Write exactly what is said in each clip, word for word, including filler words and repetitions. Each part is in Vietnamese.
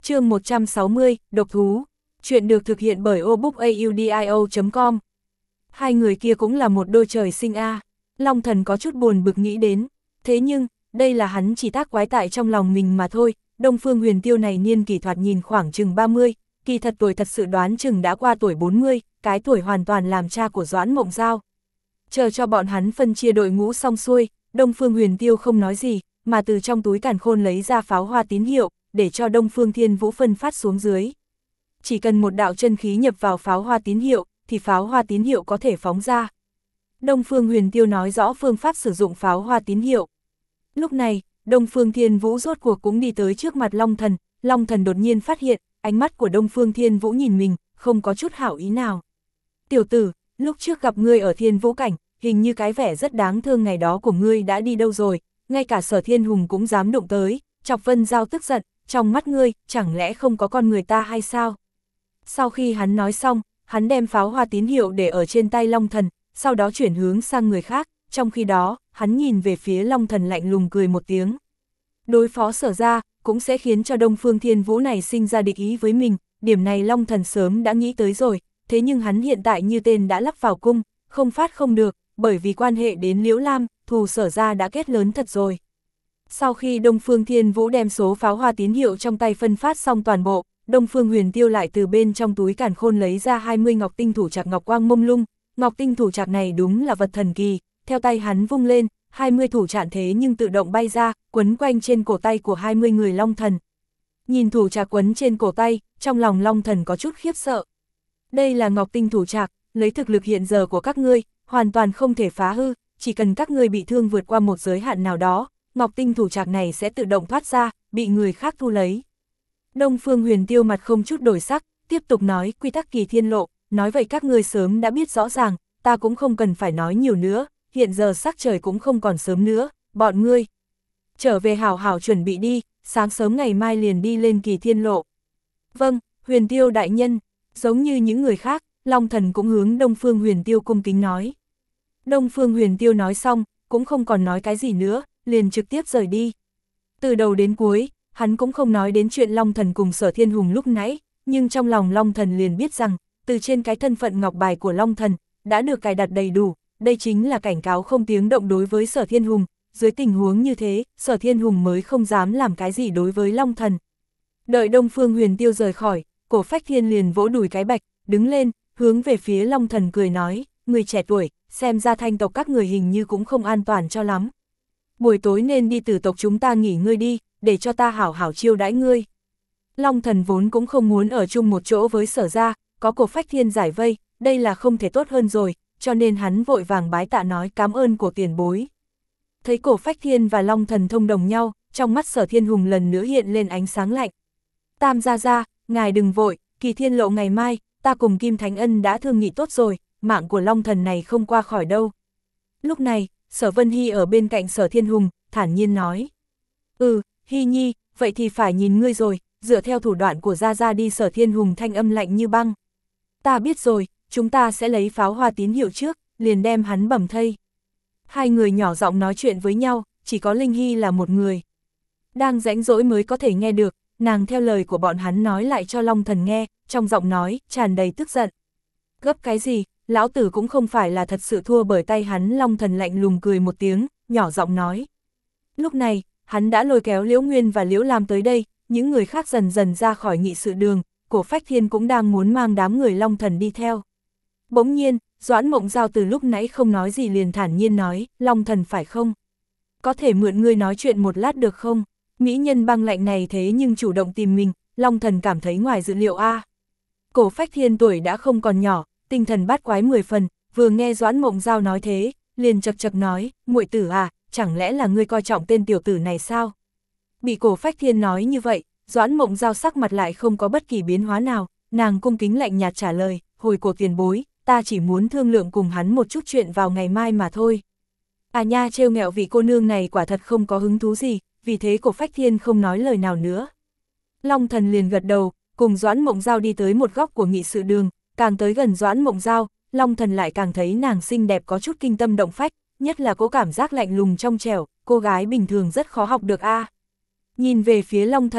Chương một trăm sáu mươi, độc thú. Chuyện được thực hiện bởi obookaudio chấm com. Hai người kia cũng là một đôi trời sinh a. Long Thần có chút buồn bực nghĩ đến. Thế nhưng, đây là hắn chỉ tác quái tại trong lòng mình mà thôi. Đông Phương Huyền Tiêu này niên kỷ thoạt nhìn khoảng chừng ba mươi, kỳ thật tuổi thật sự đoán chừng đã qua tuổi bốn mươi, cái tuổi hoàn toàn làm cha của Doãn Mộng Giao. Chờ cho bọn hắn phân chia đội ngũ xong xuôi, Đông Phương Huyền Tiêu không nói gì, mà từ trong túi càn khôn lấy ra pháo hoa tín hiệu, để cho Đông Phương Thiên Vũ phân phát xuống dưới. Chỉ cần một đạo chân khí nhập vào pháo hoa tín hiệu, thì pháo hoa tín hiệu có thể phóng ra. Đông Phương Huyền Tiêu nói rõ phương pháp sử dụng pháo hoa tín hiệu. Lúc này, Đông Phương Thiên Vũ rốt cuộc cũng đi tới trước mặt Long Thần, Long Thần đột nhiên phát hiện, ánh mắt của Đông Phương Thiên Vũ nhìn mình, không có chút hảo ý nào. Tiểu tử, lúc trước gặp ngươi ở Thiên Vũ Cảnh, hình như cái vẻ rất đáng thương ngày đó của ngươi đã đi đâu rồi, ngay cả Sở Thiên Hùng cũng dám đụng tới, chọc Vân Giao tức giận, trong mắt ngươi, chẳng lẽ không có con người ta hay sao? Sau khi hắn nói xong, hắn đem pháo hoa tín hiệu để ở trên tay Long Thần, sau đó chuyển hướng sang người khác, trong khi đó, hắn nhìn về phía Long Thần lạnh lùng cười một tiếng. Đối phó Sở ra, cũng sẽ khiến cho Đông Phương Thiên Vũ này sinh ra địch ý với mình, điểm này Long Thần sớm đã nghĩ tới rồi, thế nhưng hắn hiện tại như tên đã lắp vào cung, không phát không được, bởi vì quan hệ đến Liễu Lam, thù Sở ra đã kết lớn thật rồi. Sau khi Đông Phương Thiên Vũ đem số pháo hoa tín hiệu trong tay phân phát xong toàn bộ, Đông Phương Huyền Tiêu lại từ bên trong túi càn khôn lấy ra hai mươi ngọc tinh thủ trạc ngọc quang mông lung, ngọc tinh thủ trạc này đúng là vật thần kỳ, theo tay hắn vung lên, hai mươi thủ trạc thế nhưng tự động bay ra, quấn quanh trên cổ tay của hai mươi người Long Thần. Nhìn thủ trạc quấn trên cổ tay, trong lòng Long Thần có chút khiếp sợ. Đây là ngọc tinh thủ trạc, lấy thực lực hiện giờ của các ngươi, hoàn toàn không thể phá hư, chỉ cần các ngươi bị thương vượt qua một giới hạn nào đó, ngọc tinh thủ trạc này sẽ tự động thoát ra, bị người khác thu lấy. Đông Phương Huyền Tiêu mặt không chút đổi sắc, tiếp tục nói quy tắc kỳ thiên lộ, nói vậy các ngươi sớm đã biết rõ ràng, ta cũng không cần phải nói nhiều nữa, hiện giờ sắc trời cũng không còn sớm nữa, bọn ngươi trở về hảo hảo chuẩn bị đi, sáng sớm ngày mai liền đi lên kỳ thiên lộ. Vâng, Huyền Tiêu đại nhân, giống như những người khác, Long Thần cũng hướng Đông Phương Huyền Tiêu cung kính nói. Đông Phương Huyền Tiêu nói xong, cũng không còn nói cái gì nữa, liền trực tiếp rời đi. Từ đầu đến cuối, hắn cũng không nói đến chuyện Long Thần cùng Sở Thiên Hùng lúc nãy, nhưng trong lòng Long Thần liền biết rằng, từ trên cái thân phận ngọc bài của Long Thần, đã được cài đặt đầy đủ, đây chính là cảnh cáo không tiếng động đối với Sở Thiên Hùng, dưới tình huống như thế, Sở Thiên Hùng mới không dám làm cái gì đối với Long Thần. Đợi Đông Phương Huyền Tiêu rời khỏi, Cổ Phách Thiên liền vỗ đùi cái bạch, đứng lên, hướng về phía Long Thần cười nói, người trẻ tuổi, xem ra thanh tộc các người hình như cũng không an toàn cho lắm. Buổi tối nên đi tử tộc chúng ta nghỉ ngơi đi, để cho ta hảo hảo chiêu đãi ngươi. Long Thần vốn cũng không muốn ở chung một chỗ với Sở ra, có Cổ Phách Thiên giải vây, đây là không thể tốt hơn rồi, cho nên hắn vội vàng bái tạ nói cảm ơn của tiền bối. Thấy Cổ Phách Thiên và Long Thần thông đồng nhau, trong mắt Sở Thiên Hùng lần nữa hiện lên ánh sáng lạnh. Tam gia gia, ngài đừng vội, kỳ thiên lộ ngày mai, ta cùng Kim Thánh Ân đã thương nghị tốt rồi, mạng của Long Thần này không qua khỏi đâu. Lúc này, Sở Vân Hy ở bên cạnh Sở Thiên Hùng, thản nhiên nói. Ừ, Hy Nhi, vậy thì phải nhìn ngươi rồi, dựa theo thủ đoạn của Gia Gia đi. Sở Thiên Hùng thanh âm lạnh như băng. Ta biết rồi, chúng ta sẽ lấy pháo hoa tín hiệu trước, liền đem hắn bầm thây. Hai người nhỏ giọng nói chuyện với nhau, chỉ có Linh Hy là một người. Đang rãnh rỗi mới có thể nghe được, nàng theo lời của bọn hắn nói lại cho Long Thần nghe, trong giọng nói, tràn đầy tức giận. Gấp cái gì, lão tử cũng không phải là thật sự thua bởi tay hắn. Long Thần lạnh lùng cười một tiếng, nhỏ giọng nói. Lúc này, hắn đã lôi kéo Liễu Nguyên và Liễu Lam tới đây, những người khác dần dần ra khỏi nghị sự đường, Cổ Phách Thiên cũng đang muốn mang đám người Long Thần đi theo. Bỗng nhiên, Doãn Mộng Giao từ lúc nãy không nói gì liền thản nhiên nói, Long Thần phải không? Có thể mượn ngươi nói chuyện một lát được không? Mỹ nhân băng lạnh này thế nhưng chủ động tìm mình, Long Thần cảm thấy ngoài dự liệu a. À. Cổ Phách Thiên tuổi đã không còn nhỏ, tinh thần bát quái mười phần, vừa nghe Doãn Mộng Giao nói thế, liền chật chật nói, muội tử à, chẳng lẽ là ngươi coi trọng tên tiểu tử này sao? Bị Cổ Phách Thiên nói như vậy, Doãn Mộng Giao sắc mặt lại không có bất kỳ biến hóa nào, nàng cung kính lạnh nhạt trả lời, hồi Cổ tiền bối, ta chỉ muốn thương lượng cùng hắn một chút chuyện vào ngày mai mà thôi. À nha, trêu nghẹo vị cô nương này quả thật không có hứng thú gì, vì thế Cổ Phách Thiên không nói lời nào nữa. Long Thần liền gật đầu, cùng Doãn Mộng Giao đi tới một góc của nghị sự đường, càng tới gần Doãn Mộng Giao, Long Thần lại càng thấy nàng xinh đẹp có chút kinh tâm động phách, nhất là có cảm giác lạnh lùng trong trẻo, cô gái bình thường rất khó học được a. À. Nhìn về phía Long Thần,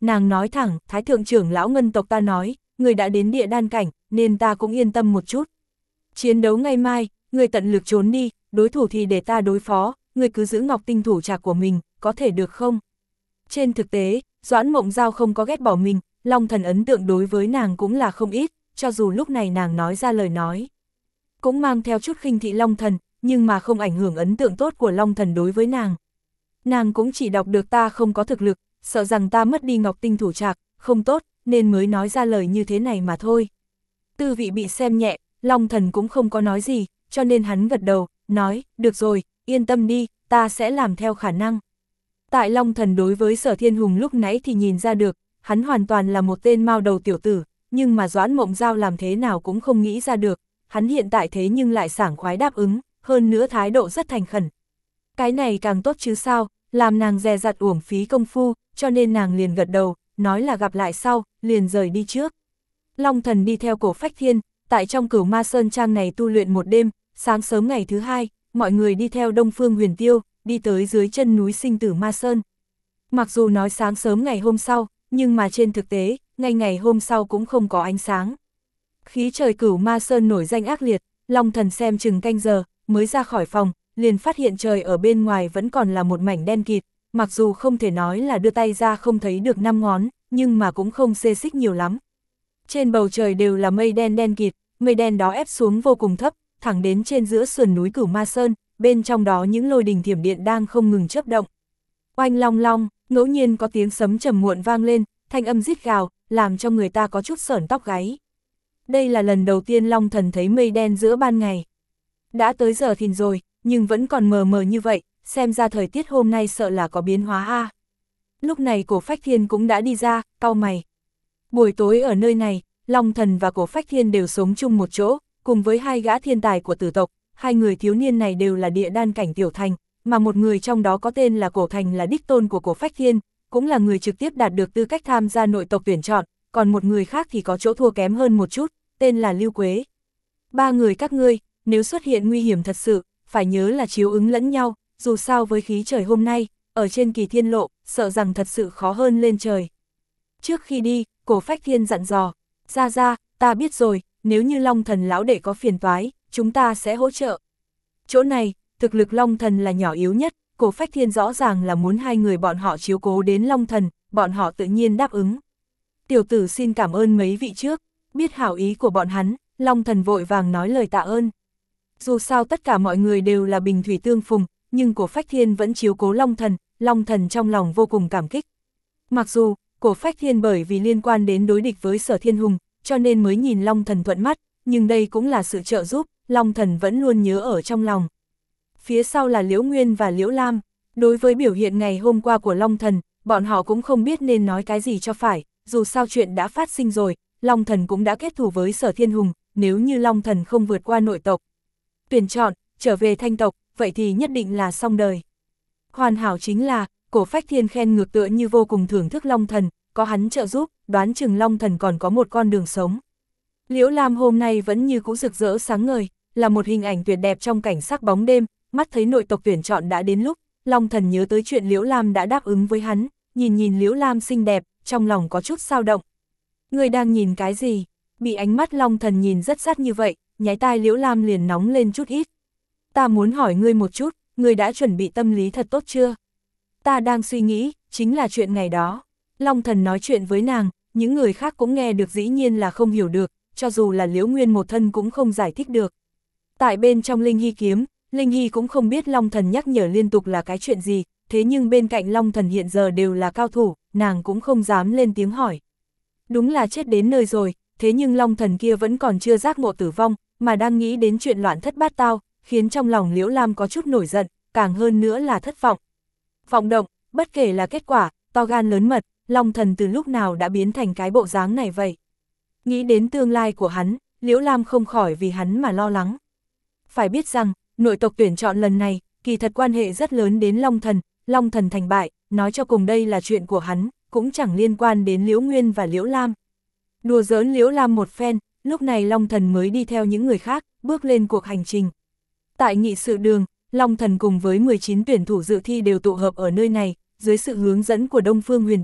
nàng nói thẳng, Thái thượng trưởng lão ngân tộc ta nói, người đã đến địa đan cảnh, nên ta cũng yên tâm một chút. Chiến đấu ngày mai, người tận lực trốn đi, đối thủ thì để ta đối phó, người cứ giữ ngọc tinh thủ trạc của mình, có thể được không? Trên thực tế, Doãn Mộng Giao không có ghét bỏ mình, Long Thần ấn tượng đối với nàng cũng là không ít, cho dù lúc này nàng nói ra lời nói. Cũng mang theo chút khinh thị Long Thần, nhưng mà không ảnh hưởng ấn tượng tốt của Long Thần đối với nàng. Nàng cũng chỉ đọc được ta không có thực lực, sợ rằng ta mất đi ngọc tinh thủ trạc, không tốt, nên mới nói ra lời như thế này mà thôi. Tư vị bị xem nhẹ, Long Thần cũng không có nói gì, cho nên hắn gật đầu, nói, được rồi, yên tâm đi, ta sẽ làm theo khả năng. Tại Long Thần đối với Sở Thiên Hùng lúc nãy thì nhìn ra được, hắn hoàn toàn là một tên mao đầu tiểu tử, nhưng mà Doãn Mộng Giao làm thế nào cũng không nghĩ ra được, hắn hiện tại thế nhưng lại sảng khoái đáp ứng, hơn nữa thái độ rất thành khẩn. Cái này càng tốt chứ sao, làm nàng dè dặt uổng phí công phu, cho nên nàng liền gật đầu, nói là gặp lại sau, liền rời đi trước. Long Thần đi theo Cổ Phách Thiên, tại trong Cửu Ma Sơn Trang này tu luyện một đêm, sáng sớm ngày thứ hai, mọi người đi theo Đông Phương Huyền Tiêu, đi tới dưới chân núi Sinh Tử Ma Sơn. Mặc dù nói sáng sớm ngày hôm sau, nhưng mà trên thực tế, ngay ngày hôm sau cũng không có ánh sáng. Khí trời Cửu Ma Sơn nổi danh ác liệt, Long Thần xem chừng canh giờ, mới ra khỏi phòng, liền phát hiện trời ở bên ngoài vẫn còn là một mảnh đen kịt, mặc dù không thể nói là đưa tay ra không thấy được năm ngón, nhưng mà cũng không xê xích nhiều lắm. Trên bầu trời đều là mây đen đen kịt, mây đen đó ép xuống vô cùng thấp, thẳng đến trên giữa sườn núi Cửu Ma Sơn, bên trong đó những lôi đình thiểm điện đang không ngừng chớp động. Oanh long long, ngẫu nhiên có tiếng sấm trầm muộn vang lên, thanh âm rít gào, làm cho người ta có chút sởn tóc gáy. Đây là lần đầu tiên Long Thần thấy mây đen giữa ban ngày. Đã tới giờ thìn rồi, nhưng vẫn còn mờ mờ như vậy, xem ra thời tiết hôm nay sợ là có biến hóa a. Lúc này Cổ Phách Thiên cũng đã đi ra, cau mày. Buổi tối ở nơi này, Long Thần và Cổ Phách Thiên đều sống chung một chỗ, cùng với hai gã thiên tài của tử tộc, hai người thiếu niên này đều là địa đan cảnh tiểu thành, mà một người trong đó có tên là Cổ Thành là đích tôn của Cổ Phách Thiên, cũng là người trực tiếp đạt được tư cách tham gia nội tộc tuyển chọn, còn một người khác thì có chỗ thua kém hơn một chút, tên là Lưu Quế. Ba người các ngươi, nếu xuất hiện nguy hiểm thật sự, phải nhớ là chiếu ứng lẫn nhau, dù sao với khí trời hôm nay, ở trên Kỳ Thiên Lộ, sợ rằng thật sự khó hơn lên trời. Trước khi đi, Cổ Phách Thiên dặn dò, ra ra, ta biết rồi, nếu như Long Thần lão đệ có phiền toái, chúng ta sẽ hỗ trợ. Chỗ này, thực lực Long Thần là nhỏ yếu nhất, Cổ Phách Thiên rõ ràng là muốn hai người bọn họ chiếu cố đến Long Thần, bọn họ tự nhiên đáp ứng. Tiểu tử xin cảm ơn mấy vị trước, biết hảo ý của bọn hắn, Long Thần vội vàng nói lời tạ ơn. Dù sao tất cả mọi người đều là bình thủy tương phùng, nhưng Cổ Phách Thiên vẫn chiếu cố Long Thần, Long Thần trong lòng vô cùng cảm kích. Mặc dù, Cổ Phách Thiên bởi vì liên quan đến đối địch với Sở Thiên Hùng, cho nên mới nhìn Long Thần thuận mắt, nhưng đây cũng là sự trợ giúp, Long Thần vẫn luôn nhớ ở trong lòng. Phía sau là Liễu Nguyên và Liễu Lam, đối với biểu hiện ngày hôm qua của Long Thần, bọn họ cũng không biết nên nói cái gì cho phải, dù sao chuyện đã phát sinh rồi, Long Thần cũng đã kết thù với Sở Thiên Hùng, nếu như Long Thần không vượt qua nội tộc, tuyển chọn, trở về thanh tộc, vậy thì nhất định là xong đời. Hoàn hảo chính là, Cổ Phách Thiên khen ngược tựa như vô cùng thưởng thức Long Thần, có hắn trợ giúp, đoán chừng Long Thần còn có một con đường sống. Liễu Lam hôm nay vẫn như cũ rực rỡ sáng ngời, là một hình ảnh tuyệt đẹp trong cảnh sắc bóng đêm, mắt thấy nội tộc tuyển chọn đã đến lúc, Long Thần nhớ tới chuyện Liễu Lam đã đáp ứng với hắn, nhìn nhìn Liễu Lam xinh đẹp, trong lòng có chút dao động. Người đang nhìn cái gì? Bị ánh mắt Long Thần nhìn rất sát như vậy, nháy tai Liễu Lam liền nóng lên chút ít. Ta muốn hỏi ngươi một chút, ngươi đã chuẩn bị tâm lý thật tốt chưa? Ta đang suy nghĩ, chính là chuyện ngày đó. Long Thần nói chuyện với nàng, những người khác cũng nghe được dĩ nhiên là không hiểu được, cho dù là Liễu Nguyên một thân cũng không giải thích được. Tại bên trong Linh Hy kiếm, Linh Hy cũng không biết Long Thần nhắc nhở liên tục là cái chuyện gì, thế nhưng bên cạnh Long Thần hiện giờ đều là cao thủ, nàng cũng không dám lên tiếng hỏi. Đúng là chết đến nơi rồi, thế nhưng Long Thần kia vẫn còn chưa giác ngộ tử vong, mà đang nghĩ đến chuyện loạn thất bát tao, khiến trong lòng Liễu Lam có chút nổi giận, càng hơn nữa là thất vọng. Vọng động, bất kể là kết quả, to gan lớn mật, Long Thần từ lúc nào đã biến thành cái bộ dáng này vậy? Nghĩ đến tương lai của hắn, Liễu Lam không khỏi vì hắn mà lo lắng. Phải biết rằng, nội tộc tuyển chọn lần này, kỳ thật quan hệ rất lớn đến Long Thần, Long Thần thành bại, nói cho cùng đây là chuyện của hắn, cũng chẳng liên quan đến Liễu Nguyên và Liễu Lam. Đùa giỡn Liễu Lam một phen, lúc này Long Thần mới đi theo những người khác, bước lên cuộc hành trình. Tại nghị sự đường, Long Thần cùng với mười chín tuyển thủ dự thi đều tụ hợp ở nơi này, dưới sự hướng dẫn của Đông Phương Huyền Tiêu,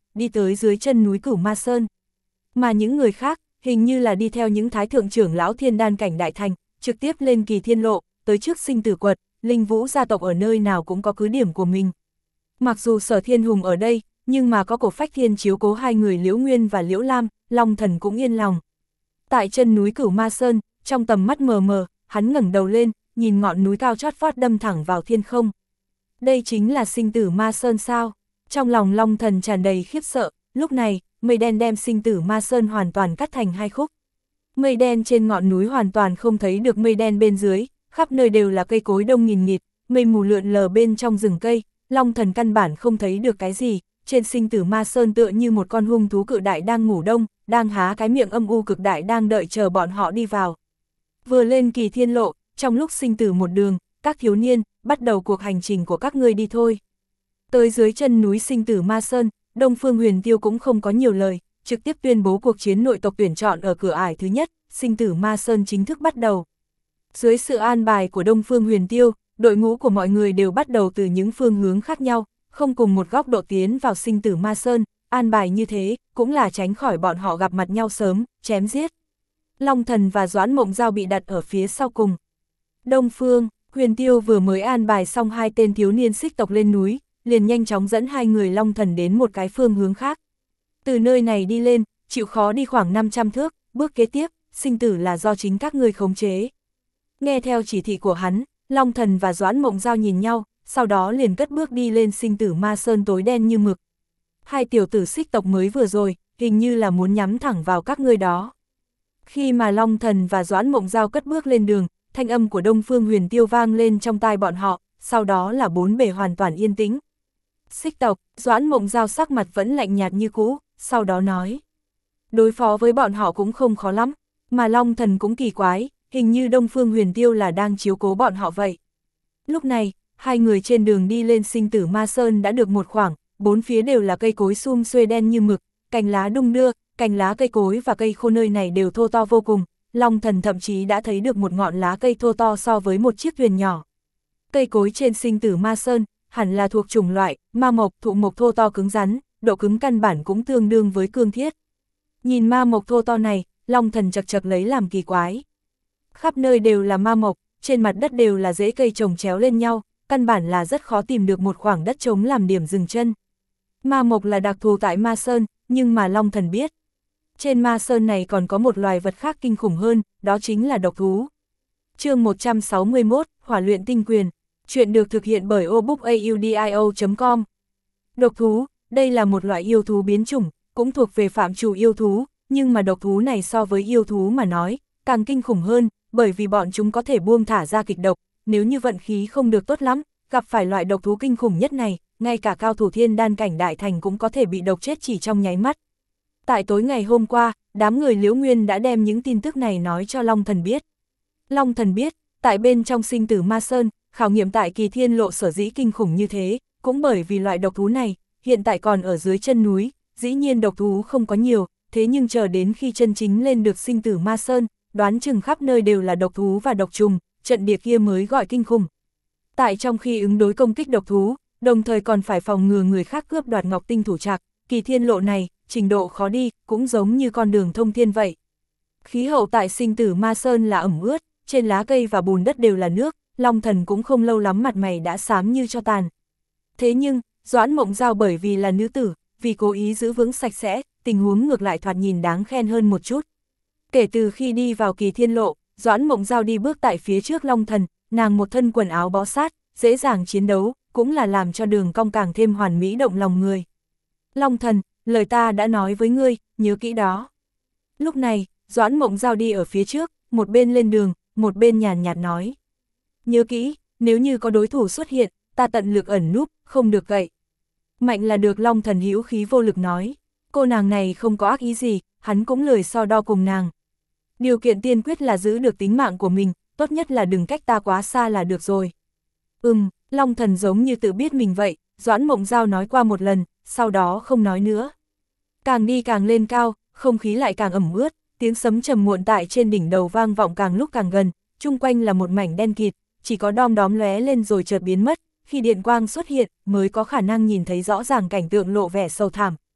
đi tới dưới chân núi Cửu Ma Sơn. Mà những người khác, hình như là đi theo những thái thượng trưởng lão thiên đan cảnh đại thành, trực tiếp lên Kỳ Thiên Lộ, tới trước sinh tử quật, Linh Vũ gia tộc ở nơi nào cũng có cứ điểm của mình. Mặc dù Sở Thiên Hùng ở đây, nhưng mà có Cổ Phách Thiên chiếu cố hai người Liễu Nguyên và Liễu Lam, Long Thần cũng yên lòng. Tại chân núi Cửu Ma Sơn, trong tầm mắt mờ mờ, hắn ngẩng đầu lên, nhìn ngọn núi cao chót vót đâm thẳng vào thiên không. Đây chính là sinh tử Ma Sơn sao? Trong lòng Long Thần tràn đầy khiếp sợ, lúc này, mây đen đem sinh tử Ma Sơn hoàn toàn cắt thành hai khúc. Mây đen trên ngọn núi hoàn toàn không thấy được mây đen bên dưới, khắp nơi đều là cây cối đông nghìn nghịt, mây mù lượn lờ bên trong rừng cây, Long Thần căn bản không thấy được cái gì, trên sinh tử Ma Sơn tựa như một con hung thú cự đại đang ngủ đông, đang há cái miệng âm u cực đại đang đợi chờ bọn họ đi vào. Vừa lên Kỳ Thiên Lộ, trong lúc sinh tử một đường, các thiếu niên, bắt đầu cuộc hành trình của các ngươi đi thôi. Tới dưới chân núi sinh tử Ma Sơn, Đông Phương Huyền Tiêu cũng không có nhiều lời, trực tiếp tuyên bố cuộc chiến nội tộc tuyển chọn ở cửa ải thứ nhất, sinh tử Ma Sơn chính thức bắt đầu. Dưới sự an bài của Đông Phương Huyền Tiêu, đội ngũ của mọi người đều bắt đầu từ những phương hướng khác nhau, không cùng một góc độ tiến vào sinh tử Ma Sơn, an bài như thế, cũng là tránh khỏi bọn họ gặp mặt nhau sớm, chém giết. Long Thần và Doãn Mộng Giao bị đặt ở phía sau cùng. Đông Phương, Huyền Tiêu vừa mới an bài xong hai tên thiếu niên xích tộc lên núi, liền nhanh chóng dẫn hai người Long Thần đến một cái phương hướng khác. Từ nơi này đi lên, chịu khó đi khoảng năm trăm thước, bước kế tiếp, sinh tử là do chính các ngươi khống chế. Nghe theo chỉ thị của hắn, Long Thần và Doãn Mộng Giao nhìn nhau, sau đó liền cất bước đi lên sinh tử Ma Sơn tối đen như mực. Hai tiểu tử xích tộc mới vừa rồi, hình như là muốn nhắm thẳng vào các ngươi đó. Khi mà Long Thần và Doãn Mộng Giao cất bước lên đường, thanh âm của Đông Phương Huyền Tiêu vang lên trong tai bọn họ, sau đó là bốn bề hoàn toàn yên tĩnh. Xích tộc, Doãn Mộng Giao sắc mặt vẫn lạnh nhạt như cũ, sau đó nói. Đối phó với bọn họ cũng không khó lắm, mà Long Thần cũng kỳ quái, hình như Đông Phương Huyền Tiêu là đang chiếu cố bọn họ vậy. Lúc này, hai người trên đường đi lên sinh tử Ma Sơn đã được một khoảng, bốn phía đều là cây cối sum xuê đen như mực, cành lá đung đưa, cành lá cây cối và cây khô nơi này đều thô to vô cùng, Long Thần thậm chí đã thấy được một ngọn lá cây thô to so với một chiếc thuyền nhỏ. Cây cối trên sinh tử Ma Sơn, hẳn là thuộc chủng loại, ma mộc, thụ mộc thô to cứng rắn, độ cứng căn bản cũng tương đương với cương thiết. Nhìn ma mộc thô to này, Long Thần chật chật lấy làm kỳ quái. Khắp nơi đều là ma mộc, trên mặt đất đều là rễ cây trồng chéo lên nhau, căn bản là rất khó tìm được một khoảng đất trống làm điểm dừng chân. Ma mộc là đặc thù tại Ma Sơn, nhưng mà Long Thần biết. Trên Ma Sơn này còn có một loài vật khác kinh khủng hơn, đó chính là độc thú. Chương một trăm sáu mươi mốt, Hỏa luyện tinh quyền. Chuyện được thực hiện bởi obookaudio chấm com. Độc thú, đây là một loại yêu thú biến chủng, cũng thuộc về phạm trù yêu thú, nhưng mà độc thú này so với yêu thú mà nói, càng kinh khủng hơn, bởi vì bọn chúng có thể buông thả ra kịch độc, nếu như vận khí không được tốt lắm, gặp phải loại độc thú kinh khủng nhất này, ngay cả cao thủ thiên đan cảnh đại thành cũng có thể bị độc chết chỉ trong nháy mắt. Tại tối ngày hôm qua, đám người Liễu Nguyên đã đem những tin tức này nói cho Long Thần biết. Long Thần biết, tại bên trong sinh tử Ma Sơn, khảo nghiệm tại Kỳ Thiên Lộ sở dĩ kinh khủng như thế, cũng bởi vì loại độc thú này, hiện tại còn ở dưới chân núi, dĩ nhiên độc thú không có nhiều, thế nhưng chờ đến khi chân chính lên được sinh tử Ma Sơn, đoán chừng khắp nơi đều là độc thú và độc trùng, trận địa kia mới gọi kinh khủng. Tại trong khi ứng đối công kích độc thú, đồng thời còn phải phòng ngừa người khác cướp đoạt Ngọc Tinh thủ trạc, Kỳ Thiên Lộ này, trình độ khó đi, cũng giống như con đường thông thiên vậy. Khí hậu tại sinh tử Ma Sơn là ẩm ướt, trên lá cây và bùn đất đều là nước, Long Thần cũng không lâu lắm mặt mày đã xám như cho tàn. Thế nhưng, Doãn Mộng Giao bởi vì là nữ tử, vì cố ý giữ vững sạch sẽ, tình huống ngược lại thoạt nhìn đáng khen hơn một chút. Kể từ khi đi vào Kỳ Thiên Lộ, Doãn Mộng Giao đi bước tại phía trước Long Thần, nàng một thân quần áo bó sát, dễ dàng chiến đấu, cũng là làm cho đường cong càng thêm hoàn mỹ động lòng người. Long Thần, lời ta đã nói với ngươi, nhớ kỹ đó. Lúc này, Doãn Mộng Giao đi ở phía trước, một bên lên đường, một bên nhàn nhạt nói. Nhớ kỹ, nếu như có đối thủ xuất hiện, ta tận lực ẩn núp, không được gậy. Mạnh là được, Long Thần hữu khí vô lực nói. Cô nàng này không có ác ý gì, hắn cũng lười so đo cùng nàng. Điều kiện tiên quyết là giữ được tính mạng của mình, tốt nhất là đừng cách ta quá xa là được rồi. Ừm, Long Thần giống như tự biết mình vậy, Doãn Mộng Giao nói qua một lần, sau đó không nói nữa. Càng đi càng lên cao, không khí lại càng ẩm ướt, tiếng sấm trầm muộn tại trên đỉnh đầu vang vọng càng lúc càng gần, chung quanh là một mảnh đen kịt, chỉ có đom đóm lóe lên rồi chợt biến mất, khi điện quang xuất hiện mới có khả năng nhìn thấy rõ ràng cảnh tượng lộ vẻ sâu thẳm.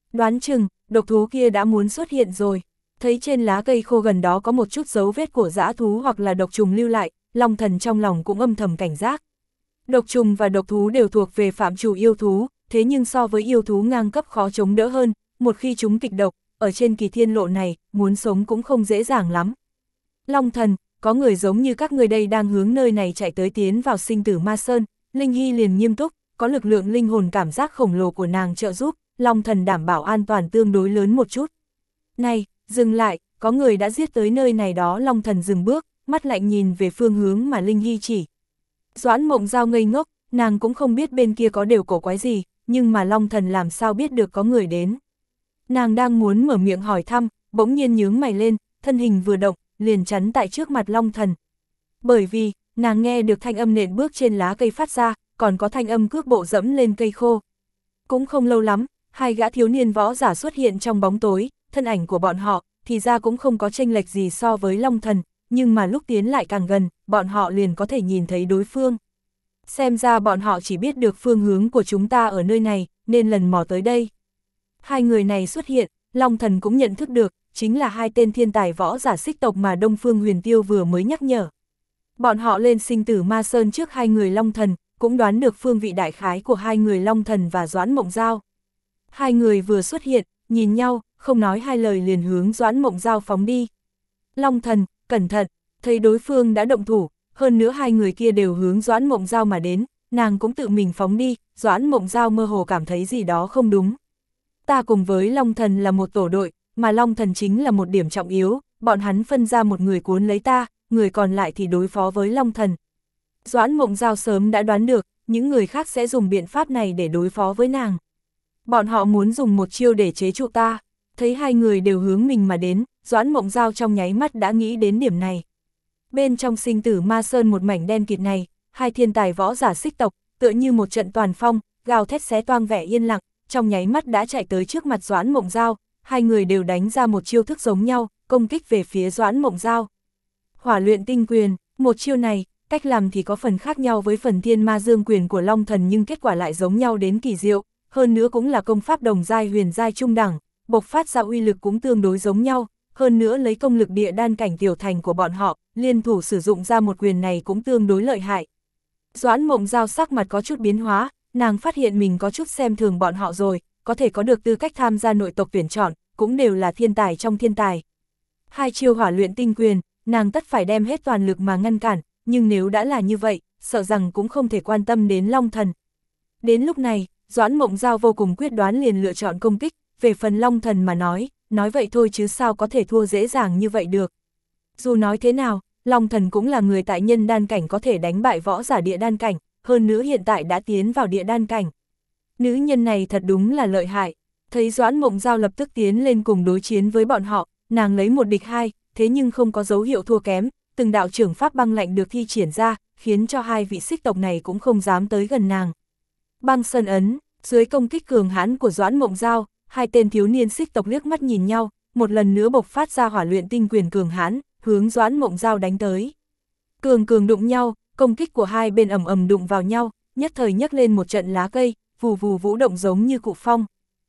Đoán chừng, độc thú kia đã muốn xuất hiện rồi. Thấy trên lá cây khô gần đó có một chút dấu vết của dã thú hoặc là độc trùng lưu lại, Long Thần trong lòng cũng âm thầm cảnh giác. Độc trùng và độc thú đều thuộc về phạm trù yêu thú, thế nhưng so với yêu thú ngang cấp khó chống đỡ hơn, một khi chúng kịch độc, ở trên kỳ thiên lộ này, muốn sống cũng không dễ dàng lắm. Long Thần, có người giống như các người đây đang hướng nơi này chạy tới tiến vào sinh tử ma sơn, Linh Hy liền nghiêm túc, có lực lượng linh hồn cảm giác khổng lồ của nàng trợ giúp, Long Thần đảm bảo an toàn tương đối lớn một chút. Này, dừng lại, có người đã giết tới nơi này đó. Long Thần dừng bước, mắt lạnh nhìn về phương hướng mà Linh Hy chỉ. Doãn Mộng Giao ngây ngốc, nàng cũng không biết bên kia có điều cổ quái gì, nhưng mà Long Thần làm sao biết được có người đến. Nàng đang muốn mở miệng hỏi thăm, bỗng nhiên nhướng mày lên, thân hình vừa động, liền chắn tại trước mặt Long Thần. Bởi vì, nàng nghe được thanh âm nện bước trên lá cây phát ra, còn có thanh âm cước bộ dẫm lên cây khô. Cũng không lâu lắm, hai gã thiếu niên võ giả xuất hiện trong bóng tối, thân ảnh của bọn họ, thì ra cũng không có chênh lệch gì so với Long Thần, nhưng mà lúc tiến lại càng gần, bọn họ liền có thể nhìn thấy đối phương. Xem ra bọn họ chỉ biết được phương hướng của chúng ta ở nơi này, nên lần mò tới đây. Hai người này xuất hiện, Long Thần cũng nhận thức được, chính là hai tên thiên tài võ giả xích tộc mà Đông Phương Huyền Tiêu vừa mới nhắc nhở. Bọn họ lên sinh tử ma sơn trước hai người Long Thần, cũng đoán được phương vị đại khái của hai người Long Thần và Doãn Mộng Giao. Hai người vừa xuất hiện, nhìn nhau, không nói hai lời liền hướng Doãn Mộng Giao phóng đi. Long Thần, cẩn thận, thấy đối phương đã động thủ, hơn nữa hai người kia đều hướng Doãn Mộng Giao mà đến, nàng cũng tự mình phóng đi, Doãn Mộng Giao mơ hồ cảm thấy gì đó không đúng. Ta cùng với Long Thần là một tổ đội, mà Long Thần chính là một điểm trọng yếu, bọn hắn phân ra một người cuốn lấy ta, người còn lại thì đối phó với Long Thần. Doãn Mộng Giao sớm đã đoán được, những người khác sẽ dùng biện pháp này để đối phó với nàng. Bọn họ muốn dùng một chiêu để chế trụ ta, thấy hai người đều hướng mình mà đến, Doãn Mộng Giao trong nháy mắt đã nghĩ đến điểm này. Bên trong sinh tử ma sơn một mảnh đen kịt này, hai thiên tài võ giả xích tộc, tựa như một trận toàn phong, gào thét xé toang vẻ yên lặng, trong nháy mắt đã chạy tới trước mặt Doãn Mộng Giao, hai người đều đánh ra một chiêu thức giống nhau, công kích về phía Doãn Mộng Giao. Hỏa luyện tinh quyền, một chiêu này, cách làm thì có phần khác nhau với phần thiên ma dương quyền của Long Thần nhưng kết quả lại giống nhau đến kỳ diệu, hơn nữa cũng là công pháp đồng giai huyền giai trung đẳng, bộc phát ra uy lực cũng tương đối giống nhau, hơn nữa lấy công lực địa đan cảnh tiểu thành của bọn họ, liên thủ sử dụng ra một quyền này cũng tương đối lợi hại. Doãn Mộng Giao sắc mặt có chút biến hóa, nàng phát hiện mình có chút xem thường bọn họ rồi, có thể có được tư cách tham gia nội tộc tuyển chọn, cũng đều là thiên tài trong thiên tài. Hai chiêu hỏa luyện tinh quyền, nàng tất phải đem hết toàn lực mà ngăn cản, nhưng nếu đã là như vậy, sợ rằng cũng không thể quan tâm đến Long Thần. Đến lúc này, Doãn Mộng Giao vô cùng quyết đoán liền lựa chọn công kích, về phần Long Thần mà nói, nói vậy thôi chứ sao có thể thua dễ dàng như vậy được. Dù nói thế nào, Long Thần cũng là người tại nhân đan cảnh có thể đánh bại võ giả địa đan cảnh, hơn nữa hiện tại đã tiến vào địa đan cảnh. Nữ nhân này thật đúng là lợi hại, thấy Doãn Mộng Giao lập tức tiến lên cùng đối chiến với bọn họ, nàng lấy một địch hai, thế nhưng không có dấu hiệu thua kém, từng đạo trưởng pháp băng lạnh được thi triển ra, khiến cho hai vị xích tộc này cũng không dám tới gần nàng. Băng sơn ấn, dưới công kích cường hãn của Doãn Mộng Giao, hai tên thiếu niên xích tộc liếc mắt nhìn nhau, một lần nữa bộc phát ra hỏa luyện tinh quyền cường hãn, hướng Doãn Mộng Giao đánh tới. Cường cường đụng nhau, công kích của hai bên ầm ầm đụng vào nhau, nhất thời nhấc lên một trận lá cây, vù vù vũ động giống như cụ phong.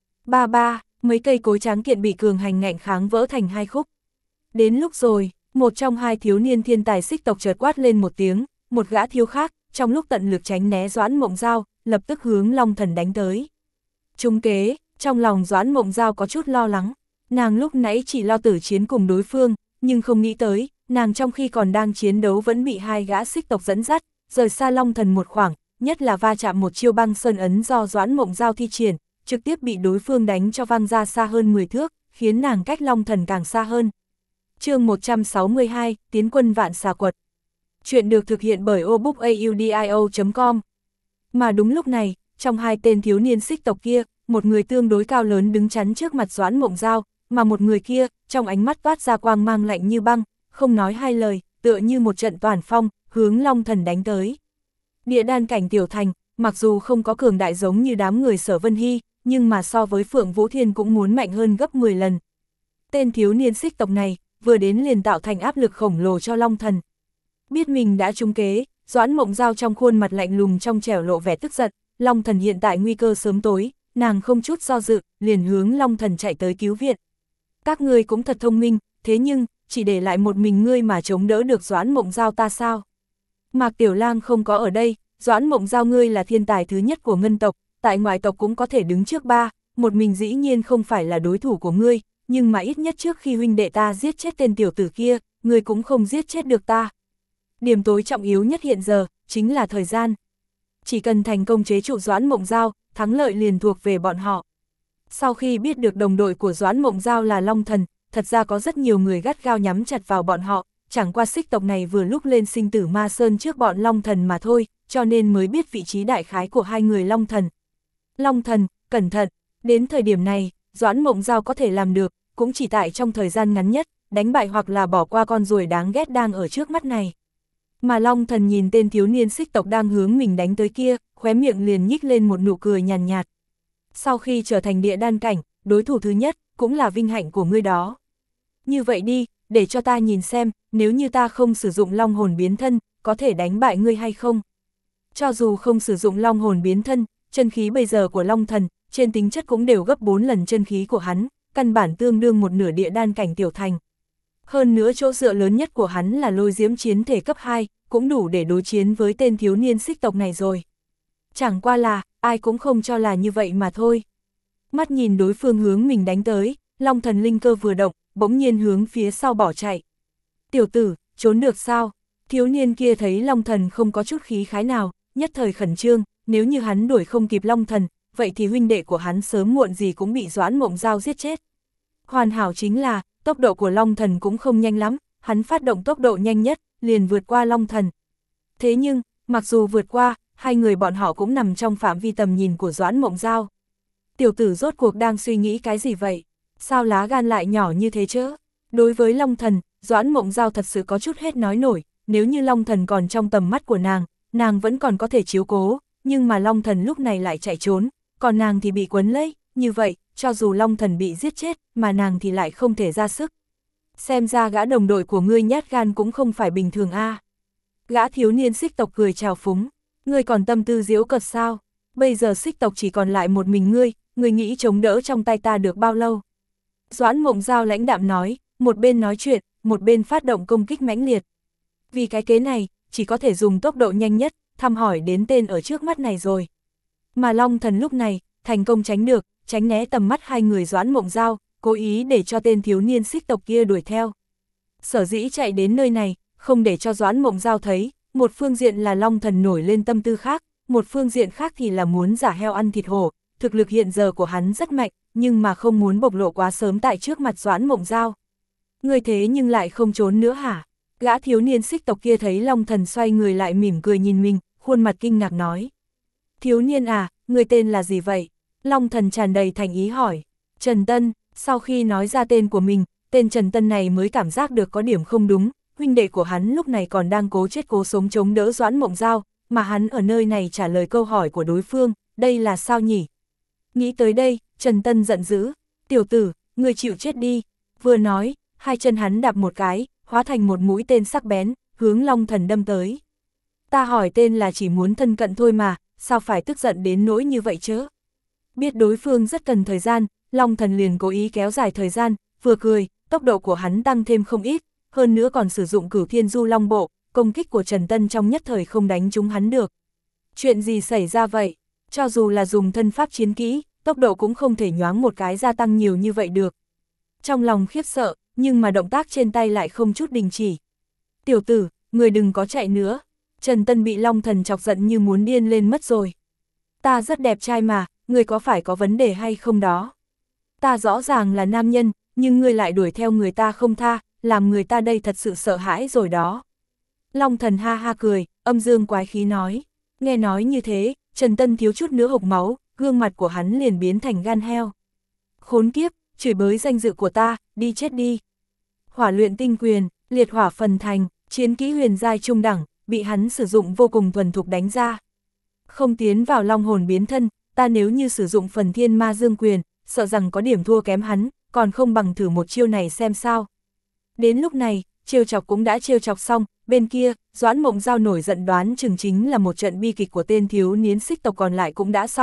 Ba ba, mấy cây cối tráng kiện bị cường hành ngạnh kháng vỡ thành hai khúc. Đến lúc rồi, một trong hai thiếu niên thiên tài xích tộc chợt quát lên một tiếng, một gã thiếu khác, trong lúc tận lực tránh né Doãn Mộng Giao, lập tức hướng Long Thần đánh tới. Trúng kế, trong lòng Doãn Mộng Giao có chút lo lắng, nàng lúc nãy chỉ lo tử chiến cùng đối phương, nhưng không nghĩ tới, nàng trong khi còn đang chiến đấu vẫn bị hai gã xích tộc dẫn dắt, rời xa Long Thần một khoảng, nhất là va chạm một chiêu băng sơn ấn do Doãn Mộng Giao thi triển, trực tiếp bị đối phương đánh cho văng ra xa hơn mười thước, khiến nàng cách Long Thần càng xa hơn. Chương một trăm sáu mươi hai, Tiến quân vạn xà quật. Chuyện được thực hiện bởi obookaudio chấm com. Mà đúng lúc này, trong hai tên thiếu niên xích tộc kia, một người tương đối cao lớn đứng chắn trước mặt Doãn Mộng Giao, mà một người kia, trong ánh mắt toát ra quang mang lạnh như băng, không nói hai lời, tựa như một trận toàn phong, hướng Long Thần đánh tới. Địa đan cảnh tiểu thành, mặc dù không có cường đại giống như đám người Sở Vân Hy, nhưng mà so với Phượng Vũ Thiên cũng muốn mạnh hơn gấp mười lần. Tên thiếu niên xích tộc này, vừa đến liền tạo thành áp lực khổng lồ cho Long Thần. Biết mình đã trúng kế, Doãn Mộng Giao trong khuôn mặt lạnh lùng trong trẻo lộ vẻ tức giận, Long Thần hiện tại nguy cơ sớm tối, nàng không chút do dự, liền hướng Long Thần chạy tới cứu viện. Các ngươi cũng thật thông minh, thế nhưng, chỉ để lại một mình ngươi mà chống đỡ được Doãn Mộng Giao ta sao? Mạc Tiểu Lang không có ở đây, Doãn Mộng Giao ngươi là thiên tài thứ nhất của ngân tộc, tại ngoại tộc cũng có thể đứng trước ba, một mình dĩ nhiên không phải là đối thủ của ngươi, nhưng mà ít nhất trước khi huynh đệ ta giết chết tên tiểu tử kia, ngươi cũng không giết chết được ta. Điểm tối trọng yếu nhất hiện giờ, chính là thời gian. Chỉ cần thành công chế trụ Doãn Mộng Giao, thắng lợi liền thuộc về bọn họ. Sau khi biết được đồng đội của Doãn Mộng Giao là Long Thần, thật ra có rất nhiều người gắt gao nhắm chặt vào bọn họ, chẳng qua xích tộc này vừa lúc lên sinh tử ma sơn trước bọn Long Thần mà thôi, cho nên mới biết vị trí đại khái của hai người Long Thần. Long Thần, cẩn thận, đến thời điểm này, Doãn Mộng Giao có thể làm được, cũng chỉ tại trong thời gian ngắn nhất, đánh bại hoặc là bỏ qua con ruồi đáng ghét đang ở trước mắt này. Mà Long Thần nhìn tên thiếu niên xích tộc đang hướng mình đánh tới kia, khóe miệng liền nhích lên một nụ cười nhàn nhạt, nhạt. Sau khi trở thành địa đan cảnh, đối thủ thứ nhất, cũng là vinh hạnh của ngươi đó. Như vậy đi, để cho ta nhìn xem, nếu như ta không sử dụng long hồn biến thân, có thể đánh bại ngươi hay không? Cho dù không sử dụng long hồn biến thân, chân khí bây giờ của Long Thần, trên tính chất cũng đều gấp bốn lần chân khí của hắn, căn bản tương đương một nửa địa đan cảnh tiểu thành. Hơn nữa chỗ dựa lớn nhất của hắn là lôi diễm chiến thể cấp hai, cũng đủ để đối chiến với tên thiếu niên xích tộc này rồi. Chẳng qua là, ai cũng không cho là như vậy mà thôi. Mắt nhìn đối phương hướng mình đánh tới, Long Thần linh cơ vừa động, bỗng nhiên hướng phía sau bỏ chạy. Tiểu tử, trốn được sao? Thiếu niên kia thấy Long Thần không có chút khí khái nào, nhất thời khẩn trương, nếu như hắn đuổi không kịp Long Thần, vậy thì huynh đệ của hắn sớm muộn gì cũng bị Doãn Mộng Giao giết chết. Hoàn hảo chính là, tốc độ của Long Thần cũng không nhanh lắm, hắn phát động tốc độ nhanh nhất, liền vượt qua Long Thần. Thế nhưng, mặc dù vượt qua, hai người bọn họ cũng nằm trong phạm vi tầm nhìn của Doãn Mộng Giao. Tiểu tử rốt cuộc đang suy nghĩ cái gì vậy? Sao lá gan lại nhỏ như thế chứ? Đối với Long Thần, Doãn Mộng Giao thật sự có chút hết nói nổi, nếu như Long Thần còn trong tầm mắt của nàng, nàng vẫn còn có thể chiếu cố, nhưng mà Long Thần lúc này lại chạy trốn, còn nàng thì bị quấn lấy, như vậy, cho dù Long Thần bị giết chết, mà nàng thì lại không thể ra sức. Xem ra gã đồng đội của ngươi nhát gan cũng không phải bình thường a. À. Gã thiếu niên xích tộc cười chào phúng, ngươi còn tâm tư giễu cợt sao? Bây giờ xích tộc chỉ còn lại một mình ngươi, ngươi nghĩ chống đỡ trong tay ta được bao lâu? Doãn Mộng Giao lãnh đạm nói, một bên nói chuyện, một bên phát động công kích mãnh liệt. Vì cái kế này, chỉ có thể dùng tốc độ nhanh nhất, thăm hỏi đến tên ở trước mắt này rồi. Mà Long Thần lúc này, thành công tránh được, tránh né tầm mắt hai người Doãn Mộng Giao, cố ý để cho tên thiếu niên xích tộc kia đuổi theo. Sở dĩ chạy đến nơi này, không để cho Doãn Mộng Giao thấy, một phương diện là Long Thần nổi lên tâm tư khác, một phương diện khác thì là muốn giả heo ăn thịt hổ, thực lực hiện giờ của hắn rất mạnh, nhưng mà không muốn bộc lộ quá sớm tại trước mặt Doãn Mộng Giao. Người thế nhưng lại không trốn nữa hả? Gã thiếu niên xích tộc kia thấy Long Thần xoay người lại mỉm cười nhìn mình, khuôn mặt kinh ngạc nói. Thiếu niên à, người tên là gì vậy? Long Thần tràn đầy thành ý hỏi. Trần Tân, sau khi nói ra tên của mình, tên Trần Tân này mới cảm giác được có điểm không đúng, huynh đệ của hắn lúc này còn đang cố chết cố sống chống đỡ Doãn Mộng Giao, mà hắn ở nơi này trả lời câu hỏi của đối phương, đây là sao nhỉ? Nghĩ tới đây, Trần Tân giận dữ, tiểu tử, người chịu chết đi, vừa nói, hai chân hắn đạp một cái, hóa thành một mũi tên sắc bén, hướng Long Thần đâm tới. Ta hỏi tên là chỉ muốn thân cận thôi mà, sao phải tức giận đến nỗi như vậy chứ? Biết đối phương rất cần thời gian, Long Thần liền cố ý kéo dài thời gian, vừa cười, tốc độ của hắn tăng thêm không ít, hơn nữa còn sử dụng Cửu Thiên Du Long Bộ, công kích của Trần Tân trong nhất thời không đánh trúng hắn được. Chuyện gì xảy ra vậy? Cho dù là dùng thân pháp chiến kỹ, tốc độ cũng không thể nhoáng một cái gia tăng nhiều như vậy được. Trong lòng khiếp sợ, nhưng mà động tác trên tay lại không chút đình chỉ. Tiểu tử, người đừng có chạy nữa. Trần Tân bị Long Thần chọc giận như muốn điên lên mất rồi. Ta rất đẹp trai mà, người có phải có vấn đề hay không đó? Ta rõ ràng là nam nhân, nhưng người lại đuổi theo người ta không tha, làm người ta đây thật sự sợ hãi rồi đó. Long Thần ha ha cười, âm dương quái khí nói. Nghe nói như thế, Trần Tân thiếu chút nữa hộc máu, gương mặt của hắn liền biến thành gan heo. Khốn kiếp, chửi bới danh dự của ta, đi chết đi. Hỏa luyện tinh quyền, liệt hỏa phần thành, chiến kỹ huyền giai trung đẳng, bị hắn sử dụng vô cùng thuần thục đánh ra. Không tiến vào long hồn biến thân, ta nếu như sử dụng phần thiên ma dương quyền, sợ rằng có điểm thua kém hắn, còn không bằng thử một chiêu này xem sao. Đến lúc này, trêu chọc cũng đã trêu chọc xong, bên kia, Doãn Mộng Giao nổi giận đoán chừng chính là một trận bi kịch của tên thiếu niên xích tộc còn lại cũng đã xong,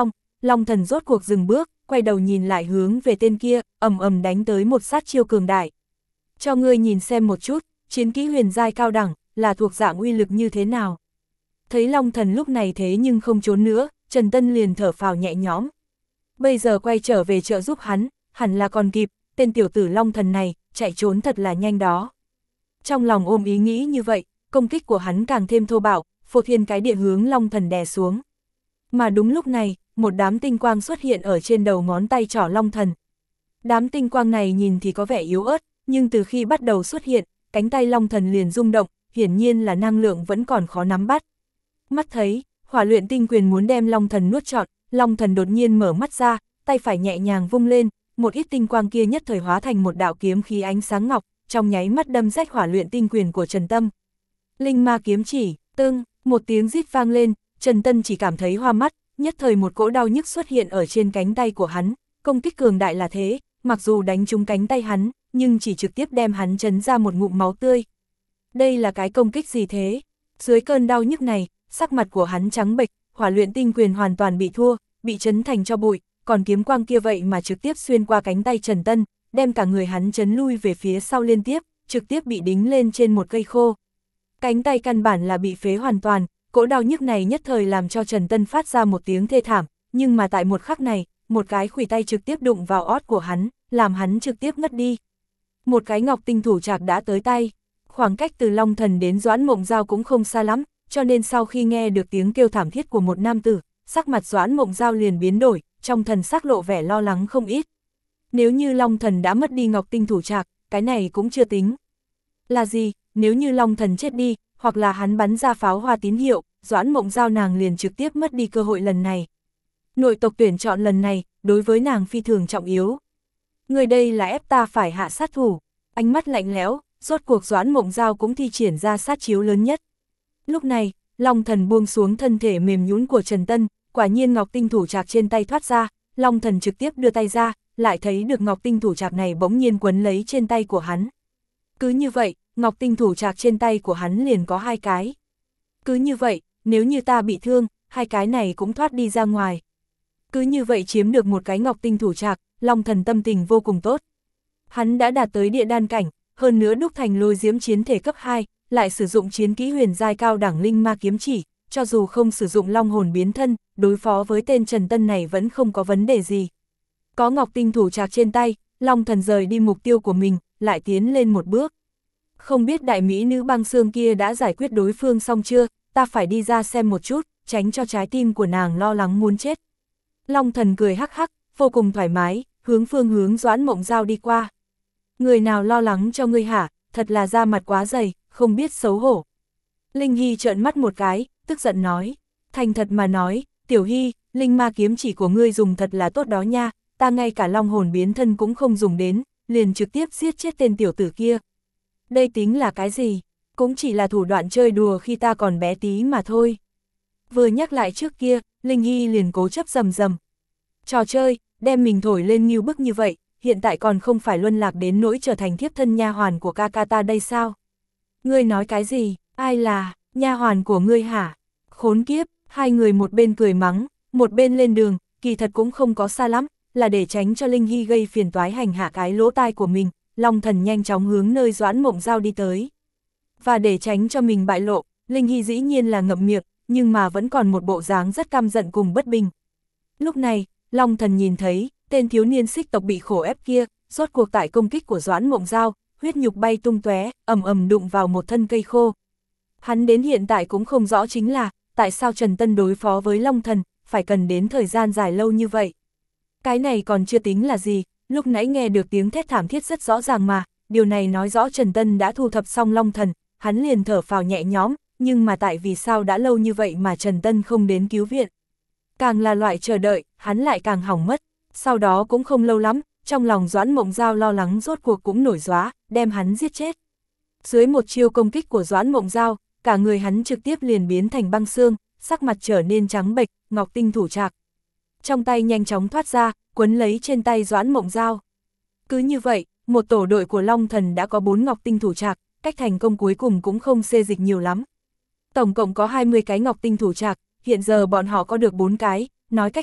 Long Thần rốt cuộc dừng bước, quay đầu nhìn lại hướng về tên kia, ầm ầm đánh tới một sát chiêu cường đại. Cho ngươi nhìn xem một chút, chiến kỹ huyền giai cao đẳng, là thuộc dạng uy lực như thế nào. Thấy Long Thần lúc này thế nhưng không trốn nữa, Trần Tân liền thở phào nhẹ nhõm. Bây giờ quay trở về trợ giúp hắn, hẳn là còn kịp, tên tiểu tử Long Thần này, chạy trốn thật là nhanh đó. Trong lòng ôm ý nghĩ như vậy, công kích của hắn càng thêm thô bạo, phô thiên cái địa hướng Long Thần đè xuống. Mà đúng lúc này, một đám tinh quang xuất hiện ở trên đầu ngón tay trỏ Long Thần. Đám tinh quang này nhìn thì có vẻ yếu ớt, nhưng từ khi bắt đầu xuất hiện, cánh tay Long Thần liền rung động, hiển nhiên là năng lượng vẫn còn khó nắm bắt. Mắt thấy, hỏa luyện tinh quyền muốn đem Long Thần nuốt trọn, Long Thần đột nhiên mở mắt ra, tay phải nhẹ nhàng vung lên, một ít tinh quang kia nhất thời hóa thành một đạo kiếm khí ánh sáng ngọc, trong nháy mắt đâm rách hỏa luyện tinh quyền của Trần Tâm. Linh ma kiếm chỉ, tưng, một tiếng rít vang lên, Trần Tân chỉ cảm thấy hoa mắt, nhất thời một cỗ đau nhức xuất hiện ở trên cánh tay của hắn, công kích cường đại là thế, mặc dù đánh trúng cánh tay hắn, nhưng chỉ trực tiếp đem hắn chấn ra một ngụm máu tươi. Đây là cái công kích gì thế? Dưới cơn đau nhức này, sắc mặt của hắn trắng bệch, hỏa luyện tinh quyền hoàn toàn bị thua, bị chấn thành cho bụi, còn kiếm quang kia vậy mà trực tiếp xuyên qua cánh tay Trần Tân, đem cả người hắn chấn lui về phía sau liên tiếp, trực tiếp bị đính lên trên một cây khô. Cánh tay căn bản là bị phế hoàn toàn, cỗ đau nhức này nhất thời làm cho Trần Tân phát ra một tiếng thê thảm, nhưng mà tại một khắc này, một cái khuỷu tay trực tiếp đụng vào ót của hắn, làm hắn trực tiếp ngất đi. Một cái ngọc tinh thủ trạc đã tới tay, khoảng cách từ Long Thần đến Doãn Mộng Giao cũng không xa lắm, cho nên sau khi nghe được tiếng kêu thảm thiết của một nam tử, sắc mặt Doãn Mộng Giao liền biến đổi, trong thần sắc lộ vẻ lo lắng không ít. Nếu như Long Thần đã mất đi ngọc tinh thủ trạc, cái này cũng chưa tính. Là gì, nếu như Long Thần chết đi, hoặc là hắn bắn ra pháo hoa tín hiệu, Doãn Mộng Giao nàng liền trực tiếp mất đi cơ hội lần này. Nội tộc tuyển chọn lần này, đối với nàng phi thường trọng yếu. Người đây là ép ta phải hạ sát thủ, ánh mắt lạnh lẽo, rốt cuộc Doãn Mộng Giao cũng thi triển ra sát chiếu lớn nhất. Lúc này, Long Thần buông xuống thân thể mềm nhũn của Trần Tân, quả nhiên ngọc tinh thủ trạc trên tay thoát ra, Long Thần trực tiếp đưa tay ra, lại thấy được ngọc tinh thủ trạc này bỗng nhiên quấn lấy trên tay của hắn. Cứ như vậy, ngọc tinh thủ trạc trên tay của hắn liền có hai cái. Cứ như vậy, nếu như ta bị thương, hai cái này cũng thoát đi ra ngoài. Cứ như vậy chiếm được một cái ngọc tinh thủ trạc, Long Thần tâm tình vô cùng tốt. Hắn đã đạt tới địa đan cảnh, hơn nữa đúc thành lôi diễm chiến thể cấp hai, lại sử dụng chiến kỹ huyền giai cao đẳng linh ma kiếm chỉ, cho dù không sử dụng long hồn biến thân, đối phó với tên Trần Tân này vẫn không có vấn đề gì. Có ngọc tinh thủ trạc trên tay, Long Thần rời đi mục tiêu của mình, lại tiến lên một bước. Không biết đại mỹ nữ băng xương kia đã giải quyết đối phương xong chưa, ta phải đi ra xem một chút, tránh cho trái tim của nàng lo lắng muốn chết. Long Thần cười hắc hắc, vô cùng thoải mái, hướng phương hướng Doãn Mộng Giao đi qua. Người nào lo lắng cho ngươi hả, thật là da mặt quá dày, không biết xấu hổ. Linh Hy trợn mắt một cái, tức giận nói, thành thật mà nói, Tiểu Hy, linh ma kiếm chỉ của ngươi dùng thật là tốt đó nha, ta ngay cả long hồn biến thân cũng không dùng đến, liền trực tiếp giết chết tên tiểu tử kia. Đây tính là cái gì, cũng chỉ là thủ đoạn chơi đùa khi ta còn bé tí mà thôi. Vừa nhắc lại trước kia, Linh Hy liền cố chấp rầm rầm. Trò chơi, đem mình thổi lên như bức như vậy, hiện tại còn không phải luân lạc đến nỗi trở thành thiếp thân nha hoàn của ca ca ta đây sao? Ngươi nói cái gì, ai là, nha hoàn của ngươi hả? Khốn kiếp, hai người một bên cười mắng, một bên lên đường, kỳ thật cũng không có xa lắm, là để tránh cho Linh Hy gây phiền toái hành hạ cái lỗ tai của mình, Long Thần nhanh chóng hướng nơi Doãn Mộng Giao đi tới. Và để tránh cho mình bại lộ, Linh Hy dĩ nhiên là ngậm miệng, nhưng mà vẫn còn một bộ dáng rất căm giận cùng bất bình. Lúc này, Long Thần nhìn thấy, tên thiếu niên xích tộc bị khổ ép kia, rốt cuộc tại công kích của Doãn Mộng Giao, huyết nhục bay tung tóe, ầm ầm đụng vào một thân cây khô. Hắn đến hiện tại cũng không rõ chính là, tại sao Trần Tân đối phó với Long Thần, phải cần đến thời gian dài lâu như vậy. Cái này còn chưa tính là gì, lúc nãy nghe được tiếng thét thảm thiết rất rõ ràng mà, điều này nói rõ Trần Tân đã thu thập xong Long Thần, hắn liền thở phào nhẹ nhõm, nhưng mà tại vì sao đã lâu như vậy mà Trần Tân không đến cứu viện. Càng là loại chờ đợi, hắn lại càng hỏng mất, sau đó cũng không lâu lắm, trong lòng Doãn Mộng Giao lo lắng rốt cuộc cũng nổi gióa, đem hắn giết chết. Dưới một chiêu công kích của Doãn Mộng Giao, cả người hắn trực tiếp liền biến thành băng xương, sắc mặt trở nên trắng bệch, ngọc tinh thủ trạc. Trong tay nhanh chóng thoát ra, quấn lấy trên tay Doãn Mộng Giao. Cứ như vậy, một tổ đội của Long Thần đã có bốn ngọc tinh thủ trạc, cách thành công cuối cùng cũng không xê dịch nhiều lắm. Tổng cộng có hai mươi cái ngọc tinh thủ trạc, hiện giờ bọn họ có được bốn cái, nói cách khác,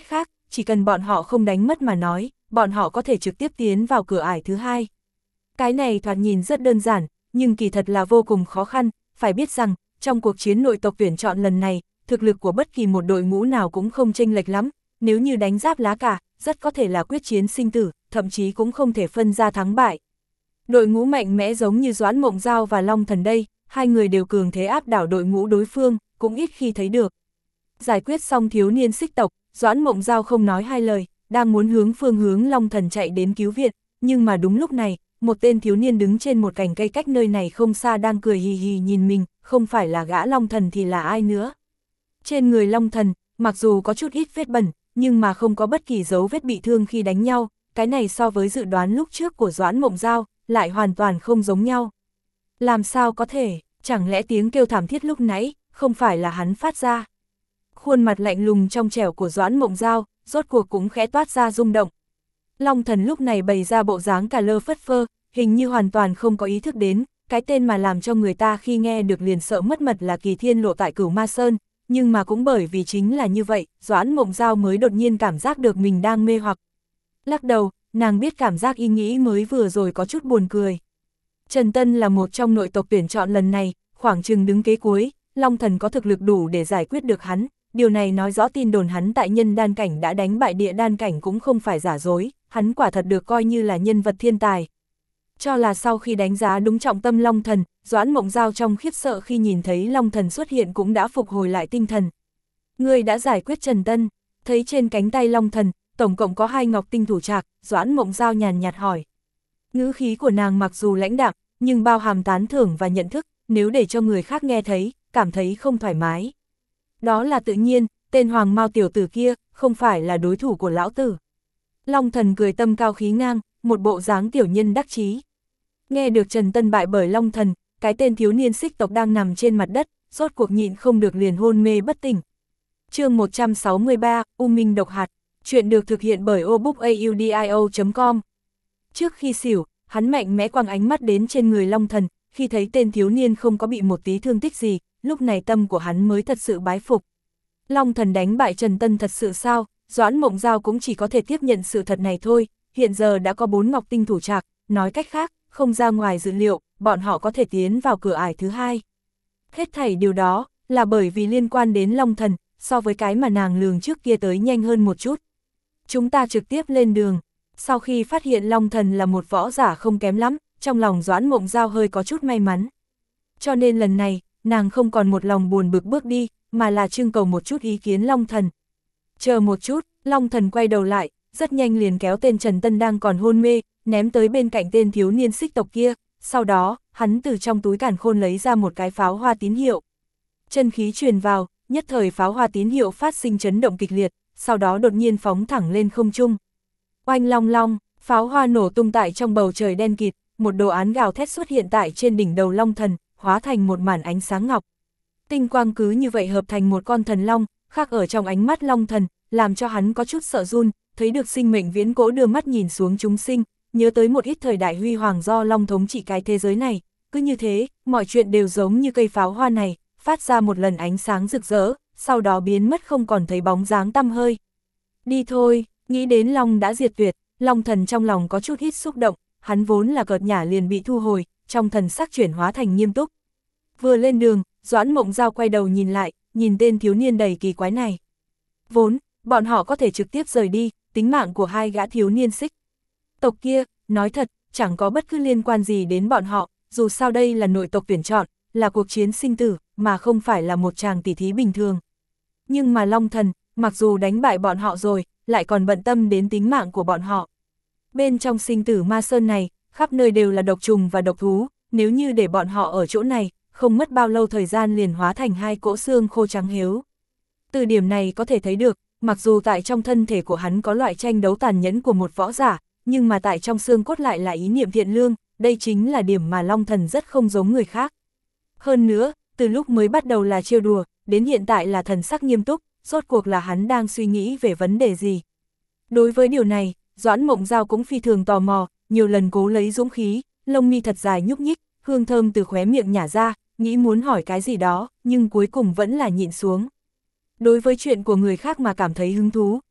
chỉ cần bọn họ không đánh mất mà nói, bọn họ có thể trực tiếp tiến vào cửa ải thứ hai. Cái này thoạt nhìn rất đơn giản, nhưng kỳ thật là vô cùng khó khăn, phải biết rằng, trong cuộc chiến nội tộc tuyển chọn lần này, thực lực của bất kỳ một đội ngũ nào cũng không chênh lệch lắm, nếu như đánh giáp lá cả, rất có thể là quyết chiến sinh tử, thậm chí cũng không thể phân ra thắng bại. Đội ngũ mạnh mẽ giống như Doãn Mộng Giao và Long Thần đây, hai người đều cường thế áp đảo đội ngũ đối phương, cũng ít khi thấy được. Giải quyết xong thiếu niên xích tộc, Doãn Mộng Giao không nói hai lời, đang muốn hướng phương hướng Long Thần chạy đến cứu viện, nhưng mà đúng lúc này, một tên thiếu niên đứng trên một cành cây cách nơi này không xa đang cười hì hì nhìn mình, không phải là gã Long Thần thì là ai nữa. Trên người Long Thần, mặc dù có chút ít vết bẩn, nhưng mà không có bất kỳ dấu vết bị thương khi đánh nhau, cái này so với dự đoán lúc trước của Doãn Mộng Giao, lại hoàn toàn không giống nhau. Làm sao có thể, chẳng lẽ tiếng kêu thảm thiết lúc nãy, không phải là hắn phát ra. Khuôn mặt lạnh lùng trong trẻo của Doãn Mộng Giao, rốt cuộc cũng khẽ toát ra rung động. Long Thần lúc này bày ra bộ dáng cà lơ phất phơ, hình như hoàn toàn không có ý thức đến, cái tên mà làm cho người ta khi nghe được liền sợ mất mật là Kỳ Thiên Lộ tại Cửu Ma Sơn, nhưng mà cũng bởi vì chính là như vậy, Doãn Mộng Giao mới đột nhiên cảm giác được mình đang mê hoặc. Lắc đầu, nàng biết cảm giác ý nghĩ mới vừa rồi có chút buồn cười. Trần Tân là một trong nội tộc tuyển chọn lần này, khoảng chừng đứng kế cuối, Long Thần có thực lực đủ để giải quyết được hắn, điều này nói rõ tin đồn hắn tại nhân đan cảnh đã đánh bại địa đan cảnh cũng không phải giả dối, hắn quả thật được coi như là nhân vật thiên tài. Cho là sau khi đánh giá đúng trọng tâm Long Thần, Doãn Mộng Giao trong khiếp sợ khi nhìn thấy Long Thần xuất hiện cũng đã phục hồi lại tinh thần. Người đã giải quyết Trần Tân, thấy trên cánh tay Long Thần, tổng cộng có hai ngọc tinh thủ trạc, Doãn Mộng Giao nhàn nhạt hỏi. Ngữ khí của nàng mặc dù lãnh đạm, nhưng bao hàm tán thưởng và nhận thức, nếu để cho người khác nghe thấy, cảm thấy không thoải mái. Đó là tự nhiên, tên Hoàng Mao tiểu tử kia, không phải là đối thủ của lão tử. Long Thần cười tâm cao khí ngang, một bộ dáng tiểu nhân đắc chí. Nghe được Trần Tân bại bởi Long Thần, cái tên thiếu niên xích tộc đang nằm trên mặt đất, rốt cuộc nhịn không được liền hôn mê bất tỉnh. Chương một trăm sáu mươi ba, U Minh độc hạt, chuyện được thực hiện bởi obookaudio chấm com. Trước khi xỉu, hắn mạnh mẽ quăng ánh mắt đến trên người Long Thần, khi thấy tên thiếu niên không có bị một tí thương tích gì, lúc này tâm của hắn mới thật sự bái phục. Long Thần đánh bại Trần Tân thật sự sao? Doãn Mộng Giao cũng chỉ có thể tiếp nhận sự thật này thôi, hiện giờ đã có bốn ngọc tinh thủ trạc, nói cách khác, không ra ngoài dự liệu, bọn họ có thể tiến vào cửa ải thứ hai. Hết thảy điều đó, là bởi vì liên quan đến Long Thần, so với cái mà nàng lường trước kia tới nhanh hơn một chút. Chúng ta trực tiếp lên đường, sau khi phát hiện Long Thần là một võ giả không kém lắm, trong lòng Doãn Mộng Giao hơi có chút may mắn. Cho nên lần này, nàng không còn một lòng buồn bực bước đi, mà là trưng cầu một chút ý kiến Long Thần. Chờ một chút, Long Thần quay đầu lại, rất nhanh liền kéo tên Trần Tân đang còn hôn mê, ném tới bên cạnh tên thiếu niên xích tộc kia, sau đó, hắn từ trong túi càn khôn lấy ra một cái pháo hoa tín hiệu. Chân khí truyền vào, nhất thời pháo hoa tín hiệu phát sinh chấn động kịch liệt, sau đó đột nhiên phóng thẳng lên không trung. Oanh long long, pháo hoa nổ tung tại trong bầu trời đen kịt, một đồ án gào thét xuất hiện tại trên đỉnh đầu Long Thần, hóa thành một màn ánh sáng ngọc. Tinh quang cứ như vậy hợp thành một con thần long, khác ở trong ánh mắt Long Thần, làm cho hắn có chút sợ run, thấy được sinh mệnh viễn cổ đưa mắt nhìn xuống chúng sinh, nhớ tới một ít thời đại huy hoàng do Long thống trị cái thế giới này, cứ như thế, mọi chuyện đều giống như cây pháo hoa này, phát ra một lần ánh sáng rực rỡ, sau đó biến mất không còn thấy bóng dáng tăm hơi. Đi thôi, nghĩ đến Long đã diệt tuyệt, Long Thần trong lòng có chút ít xúc động, hắn vốn là cợt nhả liền bị thu hồi, trong thần sắc chuyển hóa thành nghiêm túc. Vừa lên đường, Doãn Mộng Giao quay đầu nhìn lại, nhìn tên thiếu niên đầy kỳ quái này. Vốn, bọn họ có thể trực tiếp rời đi, tính mạng của hai gã thiếu niên xích tộc kia, nói thật, chẳng có bất cứ liên quan gì đến bọn họ, dù sao đây là nội tộc tuyển chọn, là cuộc chiến sinh tử, mà không phải là một tràng tỉ thí bình thường. Nhưng mà Long Thần, mặc dù đánh bại bọn họ rồi, lại còn bận tâm đến tính mạng của bọn họ. Bên trong sinh tử ma sơn này, khắp nơi đều là độc trùng và độc thú, nếu như để bọn họ ở chỗ này, không mất bao lâu thời gian liền hóa thành hai cỗ xương khô trắng héo. Từ điểm này có thể thấy được, mặc dù tại trong thân thể của hắn có loại tranh đấu tàn nhẫn của một võ giả, nhưng mà tại trong xương cốt lại là ý niệm thiện lương, đây chính là điểm mà Long Thần rất không giống người khác. Hơn nữa, từ lúc mới bắt đầu là trêu đùa, đến hiện tại là thần sắc nghiêm túc, rốt cuộc là hắn đang suy nghĩ về vấn đề gì. Đối với điều này, Doãn Mộng Giao cũng phi thường tò mò, nhiều lần cố lấy dũng khí, lông mi thật dài nhúc nhích, hương thơm từ khóe miệng nhả ra, nghĩ muốn hỏi cái gì đó, nhưng cuối cùng vẫn là nhịn xuống. Đối với chuyện của người khác mà cảm thấy hứng thú,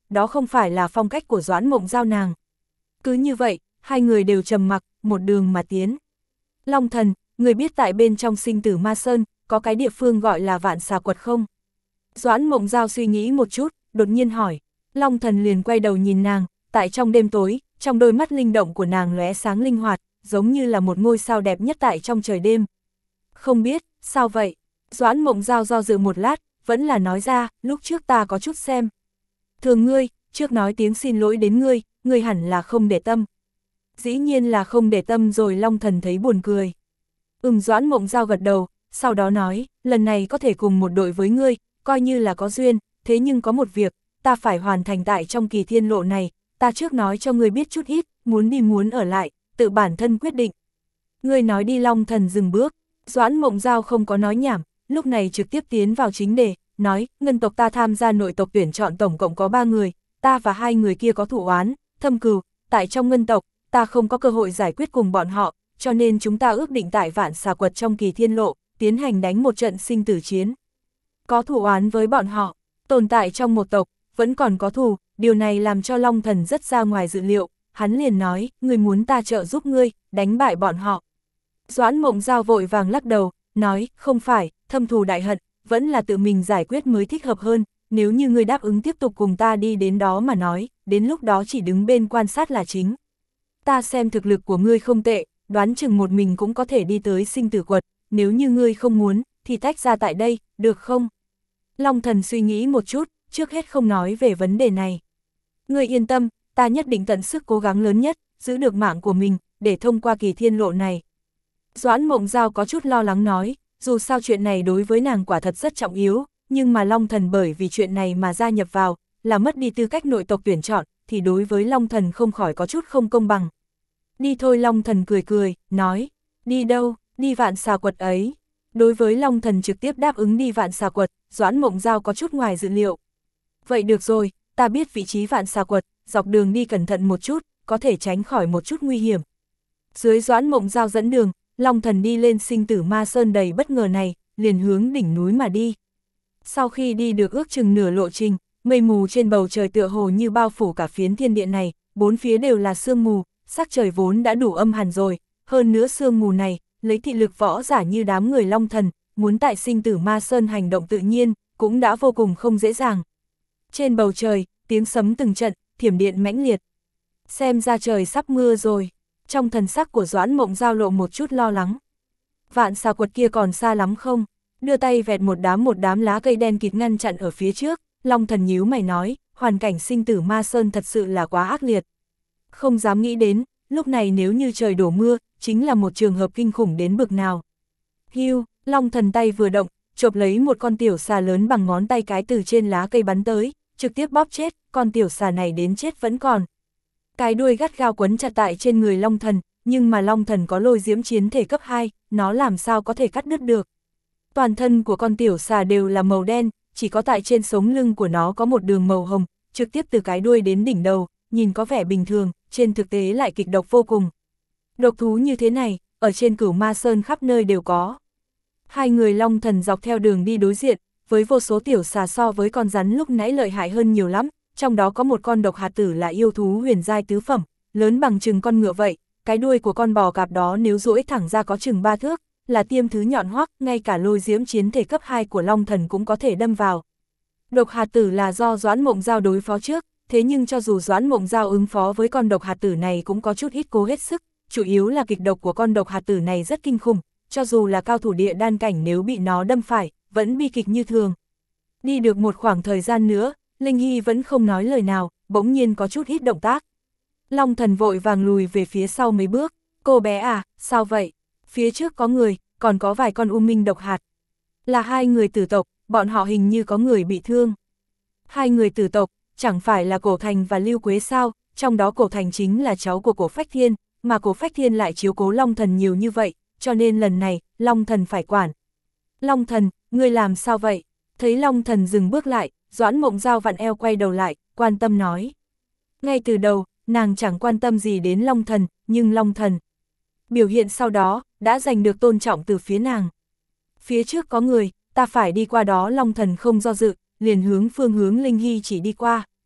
đó không phải là phong cách của Doãn Mộng Giao nàng. Cứ như vậy, hai người đều trầm mặc, một đường mà tiến. Long Thần, người biết tại bên trong Sinh Tử Ma Sơn, có cái địa phương gọi là Vạn Xà Quật không? Doãn Mộng Giao suy nghĩ một chút, đột nhiên hỏi. Long Thần liền quay đầu nhìn nàng, tại trong đêm tối, trong đôi mắt linh động của nàng lóe sáng linh hoạt, giống như là một ngôi sao đẹp nhất tại trong trời đêm. Không biết, sao vậy? Doãn Mộng Giao do dự một lát, vẫn là nói ra, lúc trước ta có chút xem. Thường ngươi, trước nói tiếng xin lỗi đến ngươi, ngươi hẳn là không để tâm. Dĩ nhiên là không để tâm rồi. Long Thần thấy buồn cười. Ừm, Doãn Mộng Giao gật đầu, sau đó nói, lần này có thể cùng một đội với ngươi, coi như là có duyên, thế nhưng có một việc, ta phải hoàn thành tại trong kỳ thiên lộ này, ta trước nói cho ngươi biết chút ít, muốn đi muốn ở lại, tự bản thân quyết định. Ngươi nói đi. Long Thần dừng bước, Doãn Mộng Giao không có nói nhảm, lúc này trực tiếp tiến vào chính đề, nói, ngân tộc ta tham gia nội tộc tuyển chọn tổng cộng có ba người, ta và hai người kia có thù oán, thâm cừu, tại trong ngân tộc, ta không có cơ hội giải quyết cùng bọn họ, cho nên chúng ta ước định tại Vạn Xà Quật trong kỳ thiên lộ, tiến hành đánh một trận sinh tử chiến. Có thù oán với bọn họ, tồn tại trong một tộc, vẫn còn có thù, điều này làm cho Long Thần rất ra ngoài dự liệu, hắn liền nói, ngươi muốn ta trợ giúp ngươi, đánh bại bọn họ. Doãn Mộng Giao vội vàng lắc đầu, nói, không phải, thâm thù đại hận, vẫn là tự mình giải quyết mới thích hợp hơn, nếu như ngươi đáp ứng tiếp tục cùng ta đi đến đó mà nói, đến lúc đó chỉ đứng bên quan sát là chính. Ta xem thực lực của ngươi không tệ, đoán chừng một mình cũng có thể đi tới Sinh Tử Quật, nếu như ngươi không muốn, thì tách ra tại đây, được không? Long Thần suy nghĩ một chút, trước hết không nói về vấn đề này. Ngươi yên tâm, ta nhất định tận sức cố gắng lớn nhất, giữ được mạng của mình, để thông qua kỳ thiên lộ này. Doãn Mộng Giao có chút lo lắng nói, dù sao chuyện này đối với nàng quả thật rất trọng yếu, nhưng mà Long Thần bởi vì chuyện này mà gia nhập vào, là mất đi tư cách nội tộc tuyển chọn, thì đối với Long Thần không khỏi có chút không công bằng. Đi thôi. Long Thần cười cười, nói, đi đâu, đi Vạn Xà Quật ấy. Đối với Long Thần trực tiếp đáp ứng đi Vạn Xà Quật, Doãn Mộng Giao có chút ngoài dự liệu. Vậy được rồi, ta biết vị trí Vạn Xà Quật, dọc đường đi cẩn thận một chút, có thể tránh khỏi một chút nguy hiểm. Dưới Doãn Mộng Giao dẫn đường, Long Thần đi lên Sinh Tử Ma Sơn đầy bất ngờ này, liền hướng đỉnh núi mà đi. Sau khi đi được ước chừng nửa lộ trình, mây mù trên bầu trời tựa hồ như bao phủ cả phiến thiên địa này, bốn phía đều là sương mù, sắc trời vốn đã đủ âm hàn rồi, hơn nữa sương mù này, lấy thị lực võ giả như đám người Long Thần, muốn tại Sinh Tử Ma Sơn hành động tự nhiên, cũng đã vô cùng không dễ dàng. Trên bầu trời, tiếng sấm từng trận, thiểm điện mãnh liệt. Xem ra trời sắp mưa rồi. Trong thần sắc của Doãn Mộng Giao lộ một chút lo lắng. Vạn Xà Quật kia còn xa lắm không? Đưa tay vẹt một đám một đám lá cây đen kịt ngăn chặn ở phía trước, Long Thần nhíu mày nói, hoàn cảnh Sinh Tử Ma Sơn thật sự là quá ác liệt. Không dám nghĩ đến, lúc này nếu như trời đổ mưa, chính là một trường hợp kinh khủng đến bực nào. Hiu, Long Thần tay vừa động, chộp lấy một con tiểu xà lớn bằng ngón tay cái từ trên lá cây bắn tới, trực tiếp bóp chết, con tiểu xà này đến chết vẫn còn. Cái đuôi gắt gao quấn chặt tại trên người Long Thần, nhưng mà Long Thần có lôi diễm chiến thể cấp hai, nó làm sao có thể cắt đứt được. Toàn thân của con tiểu xà đều là màu đen, chỉ có tại trên sống lưng của nó có một đường màu hồng, trực tiếp từ cái đuôi đến đỉnh đầu, nhìn có vẻ bình thường, trên thực tế lại kịch độc vô cùng. Độc thú như thế này, ở trên Cửu Ma Sơn khắp nơi đều có. Hai người Long Thần dọc theo đường đi đối diện, với vô số tiểu xà so với con rắn lúc nãy lợi hại hơn nhiều lắm, trong đó có một con độc hạt tử là yêu thú huyền giai tứ phẩm, lớn bằng chừng con ngựa vậy, cái đuôi của con bò cạp đó nếu duỗi thẳng ra có chừng ba thước, là tiêm thứ nhọn hoắc, ngay cả lôi diễm chiến thể cấp hai của Long Thần cũng có thể đâm vào. Độc hạt tử là do Doãn Mộng Giao đối phó trước, thế nhưng cho dù Doãn Mộng Giao ứng phó với con độc hạt tử này cũng có chút ít cố hết sức, chủ yếu là kịch độc của con độc hạt tử này rất kinh khủng, cho dù là cao thủ địa đan cảnh nếu bị nó đâm phải, vẫn bi kịch như thường. Đi được một khoảng thời gian nữa, Linh Hy vẫn không nói lời nào, bỗng nhiên có chút ít động tác. Long Thần vội vàng lùi về phía sau mấy bước, cô bé à, sao vậy? Phía trước có người, còn có vài con u minh độc hạt. Là hai người tử tộc, bọn họ hình như có người bị thương. Hai người tử tộc, chẳng phải là Cổ Thành và Lưu Quế sao, trong đó Cổ Thành chính là cháu của Cổ Phách Thiên, mà Cổ Phách Thiên lại chiếu cố Long Thần nhiều như vậy, cho nên lần này, Long Thần phải quản. Long Thần, ngươi làm sao vậy? Thấy Long Thần dừng bước lại, Doãn Mộng Giao vặn eo quay đầu lại, quan tâm nói. Ngay từ đầu, nàng chẳng quan tâm gì đến Long Thần, nhưng Long Thần biểu hiện sau đó, đã giành được tôn trọng từ phía nàng. Phía trước có người, ta phải đi qua đó. Long Thần không do dự, liền hướng phương hướng Linh Hy chỉ đi qua.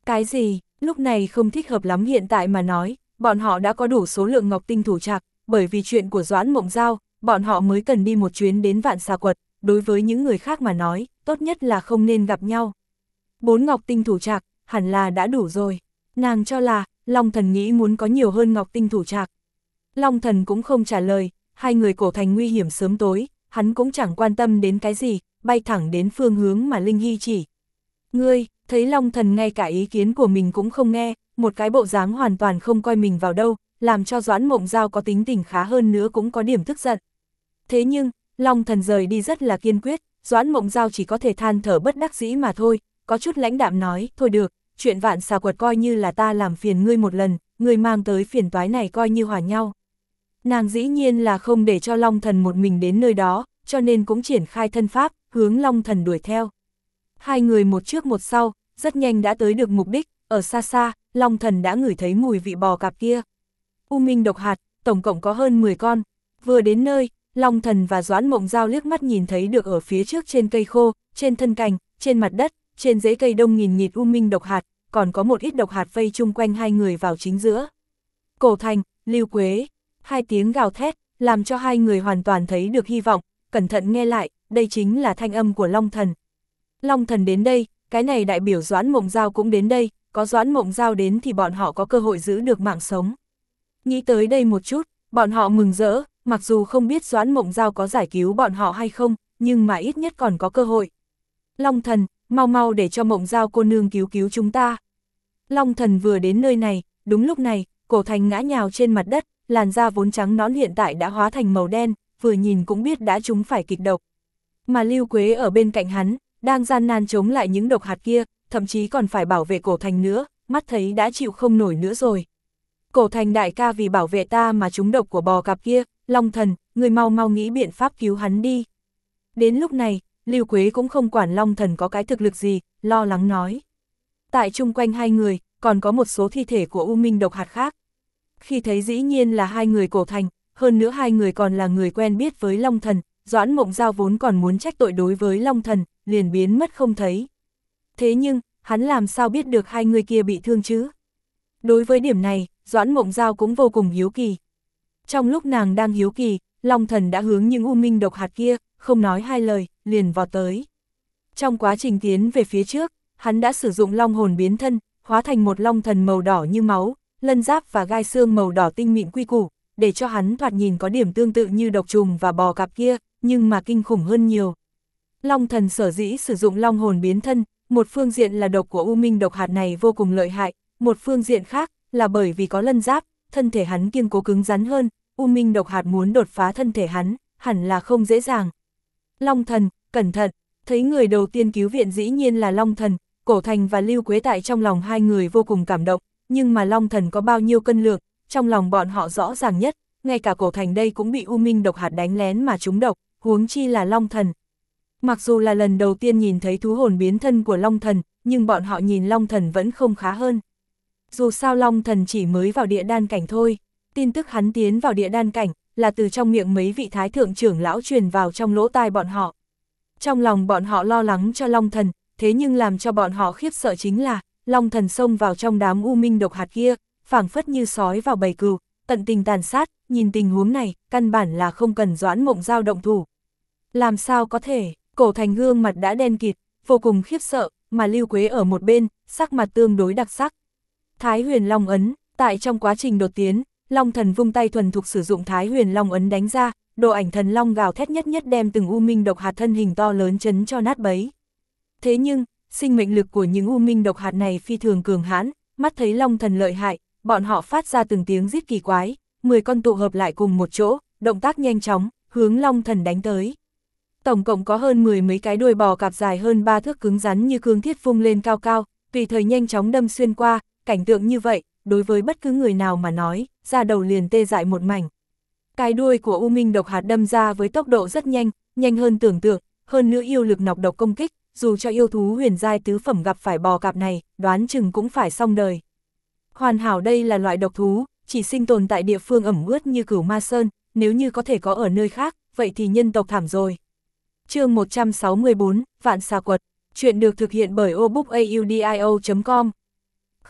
Cái gì, lúc này không thích hợp lắm hiện tại mà nói, bọn họ đã có đủ số lượng ngọc tinh thủ trạc, bởi vì chuyện của Doãn Mộng Giao, bọn họ mới cần đi một chuyến đến Vạn Xà Quật, đối với những người khác mà nói, tốt nhất là không nên gặp nhau. Bốn ngọc tinh thủ trạc, hẳn là đã đủ rồi. Nàng cho là, Long Thần nghĩ muốn có nhiều hơn ngọc tinh thủ trạc. Long Thần cũng không trả lời, hai người Cổ Thành nguy hiểm sớm tối, hắn cũng chẳng quan tâm đến cái gì, bay thẳng đến phương hướng mà Linh Hy chỉ. Ngươi, thấy Long Thần ngay cả ý kiến của mình cũng không nghe, một cái bộ dáng hoàn toàn không coi mình vào đâu, làm cho Doãn Mộng Giao có tính tình khá hơn nữa cũng có điểm tức giận. Thế nhưng, Long Thần rời đi rất là kiên quyết, Doãn Mộng Giao chỉ có thể than thở bất đắc dĩ mà thôi, có chút lãnh đạm nói, thôi được, chuyện Vạn Xà Quật coi như là ta làm phiền ngươi một lần, ngươi mang tới phiền toái này coi như hòa nhau. Nàng dĩ nhiên là không để cho Long Thần một mình đến nơi đó, cho nên cũng triển khai thân pháp, hướng Long Thần đuổi theo. Hai người một trước một sau, rất nhanh đã tới được mục đích, ở xa xa, Long Thần đã ngửi thấy mùi vị bò cạp kia. U Minh độc hạt, tổng cộng có hơn mười con. Vừa đến nơi, Long Thần và Doãn Mộng Giao liếc mắt nhìn thấy được ở phía trước trên cây khô, trên thân cành, trên mặt đất, trên rễ cây đông nghìn nghịt U Minh độc hạt, còn có một ít độc hạt vây chung quanh hai người vào chính giữa. Cổ Thành, Lưu Quế, hai tiếng gào thét, làm cho hai người hoàn toàn thấy được hy vọng, cẩn thận nghe lại, đây chính là thanh âm của Long Thần. Long Thần đến đây, cái này đại biểu Doãn Mộng Giao cũng đến đây, có Doãn Mộng Giao đến thì bọn họ có cơ hội giữ được mạng sống. Nghĩ tới đây một chút, bọn họ mừng rỡ, mặc dù không biết Doãn Mộng Giao có giải cứu bọn họ hay không, nhưng mà ít nhất còn có cơ hội. Long Thần, mau mau để cho Mộng Giao cô nương cứu cứu chúng ta. Long Thần vừa đến nơi này, đúng lúc này, Cổ Thành ngã nhào trên mặt đất, làn da vốn trắng nõn hiện tại đã hóa thành màu đen, vừa nhìn cũng biết đã trúng phải kịch độc. Mà Lưu Quế ở bên cạnh hắn, đang gian nan chống lại những độc hạt kia, thậm chí còn phải bảo vệ Cổ Thành nữa, mắt thấy đã chịu không nổi nữa rồi. Cổ Thành đại ca vì bảo vệ ta mà trúng độc của bò cạp kia, Long Thần, người mau mau nghĩ biện pháp cứu hắn đi. Đến lúc này, Lưu Quế cũng không quản Long Thần có cái thực lực gì, lo lắng nói. Tại chung quanh hai người, còn có một số thi thể của U Minh độc hạt khác. Khi thấy dĩ nhiên là hai người Cổ Thành, hơn nữa hai người còn là người quen biết với Long Thần, Doãn Mộng Giao vốn còn muốn trách tội đối với Long Thần, liền biến mất không thấy. Thế nhưng, hắn làm sao biết được hai người kia bị thương chứ? Đối với điểm này, Doãn Mộng Giao cũng vô cùng hiếu kỳ. Trong lúc nàng đang hiếu kỳ, Long Thần đã hướng những U Minh độc hạt kia, không nói hai lời, liền vọt tới. Trong quá trình tiến về phía trước, hắn đã sử dụng long hồn biến thân, hóa thành một long thần màu đỏ như máu, lân giáp và gai xương màu đỏ tinh mịn quy củ, để cho hắn thoạt nhìn có điểm tương tự như độc trùng và bò cạp kia, nhưng mà kinh khủng hơn nhiều. Long Thần sở dĩ sử dụng long hồn biến thân, một phương diện là độc của U Minh độc hạt này vô cùng lợi hại, một phương diện khác là bởi vì có lân giáp, thân thể hắn kiên cố cứng rắn hơn, U Minh độc hạt muốn đột phá thân thể hắn, hẳn là không dễ dàng. Long Thần, cẩn thận, thấy người đầu tiên cứu viện dĩ nhiên là Long Thần, Cổ Thành và Lưu Quế tại trong lòng hai người vô cùng cảm động, nhưng mà Long Thần có bao nhiêu cân lượng, trong lòng bọn họ rõ ràng nhất, ngay cả Cổ Thành đây cũng bị U Minh độc hạt đánh lén mà trúng độc, huống chi là Long Thần. Mặc dù là lần đầu tiên nhìn thấy thú hồn biến thân của Long Thần, nhưng bọn họ nhìn Long Thần vẫn không khá hơn. Dù sao Long Thần chỉ mới vào địa đan cảnh thôi, tin tức hắn tiến vào địa đan cảnh, là từ trong miệng mấy vị thái thượng trưởng lão truyền vào trong lỗ tai bọn họ. Trong lòng bọn họ lo lắng cho Long Thần, thế nhưng làm cho bọn họ khiếp sợ chính là, Long Thần xông vào trong đám U Minh độc hạt kia, phảng phất như sói vào bầy cừu, tận tình tàn sát, nhìn tình huống này, căn bản là không cần Doãn Mộng Giao động thủ. Làm sao có thể, Cổ Thành gương mặt đã đen kịt, vô cùng khiếp sợ, mà Lưu Quế ở một bên, sắc mặt tương đối đặc sắc. Thái Huyền Long Ấn, tại trong quá trình đột tiến, Long Thần vung tay thuần thục sử dụng Thái Huyền Long Ấn đánh ra, độ ảnh thần long gào thét nhất nhất đem từng U Minh độc hạt thân hình to lớn chấn cho nát bấy. Thế nhưng, sinh mệnh lực của những U Minh độc hạt này phi thường cường hãn, mắt thấy Long Thần lợi hại, bọn họ phát ra từng tiếng rít kỳ quái, mười con tụ hợp lại cùng một chỗ, động tác nhanh chóng, hướng Long Thần đánh tới. Tổng cộng có hơn mười mấy cái đuôi bò cạp dài hơn ba thước cứng rắn như cương thiết vung lên cao cao, tùy thời nhanh chóng đâm xuyên qua, cảnh tượng như vậy, đối với bất cứ người nào mà nói, da đầu liền tê dại một mảnh. Cái đuôi của U Minh độc hạt đâm ra với tốc độ rất nhanh, nhanh hơn tưởng tượng, hơn nữa yêu lực nọc độc công kích, dù cho yêu thú huyền giai tứ phẩm gặp phải bò cạp này, đoán chừng cũng phải xong đời. Hoàn hảo đây là loại độc thú, chỉ sinh tồn tại địa phương ẩm ướt như Cửu Ma Sơn, nếu như có thể có ở nơi khác, vậy thì nhân tộc thảm rồi. Chương một trăm sáu mươi bốn, Vạn Xà Quật, chuyện được thực hiện bởi obookaudio chấm com.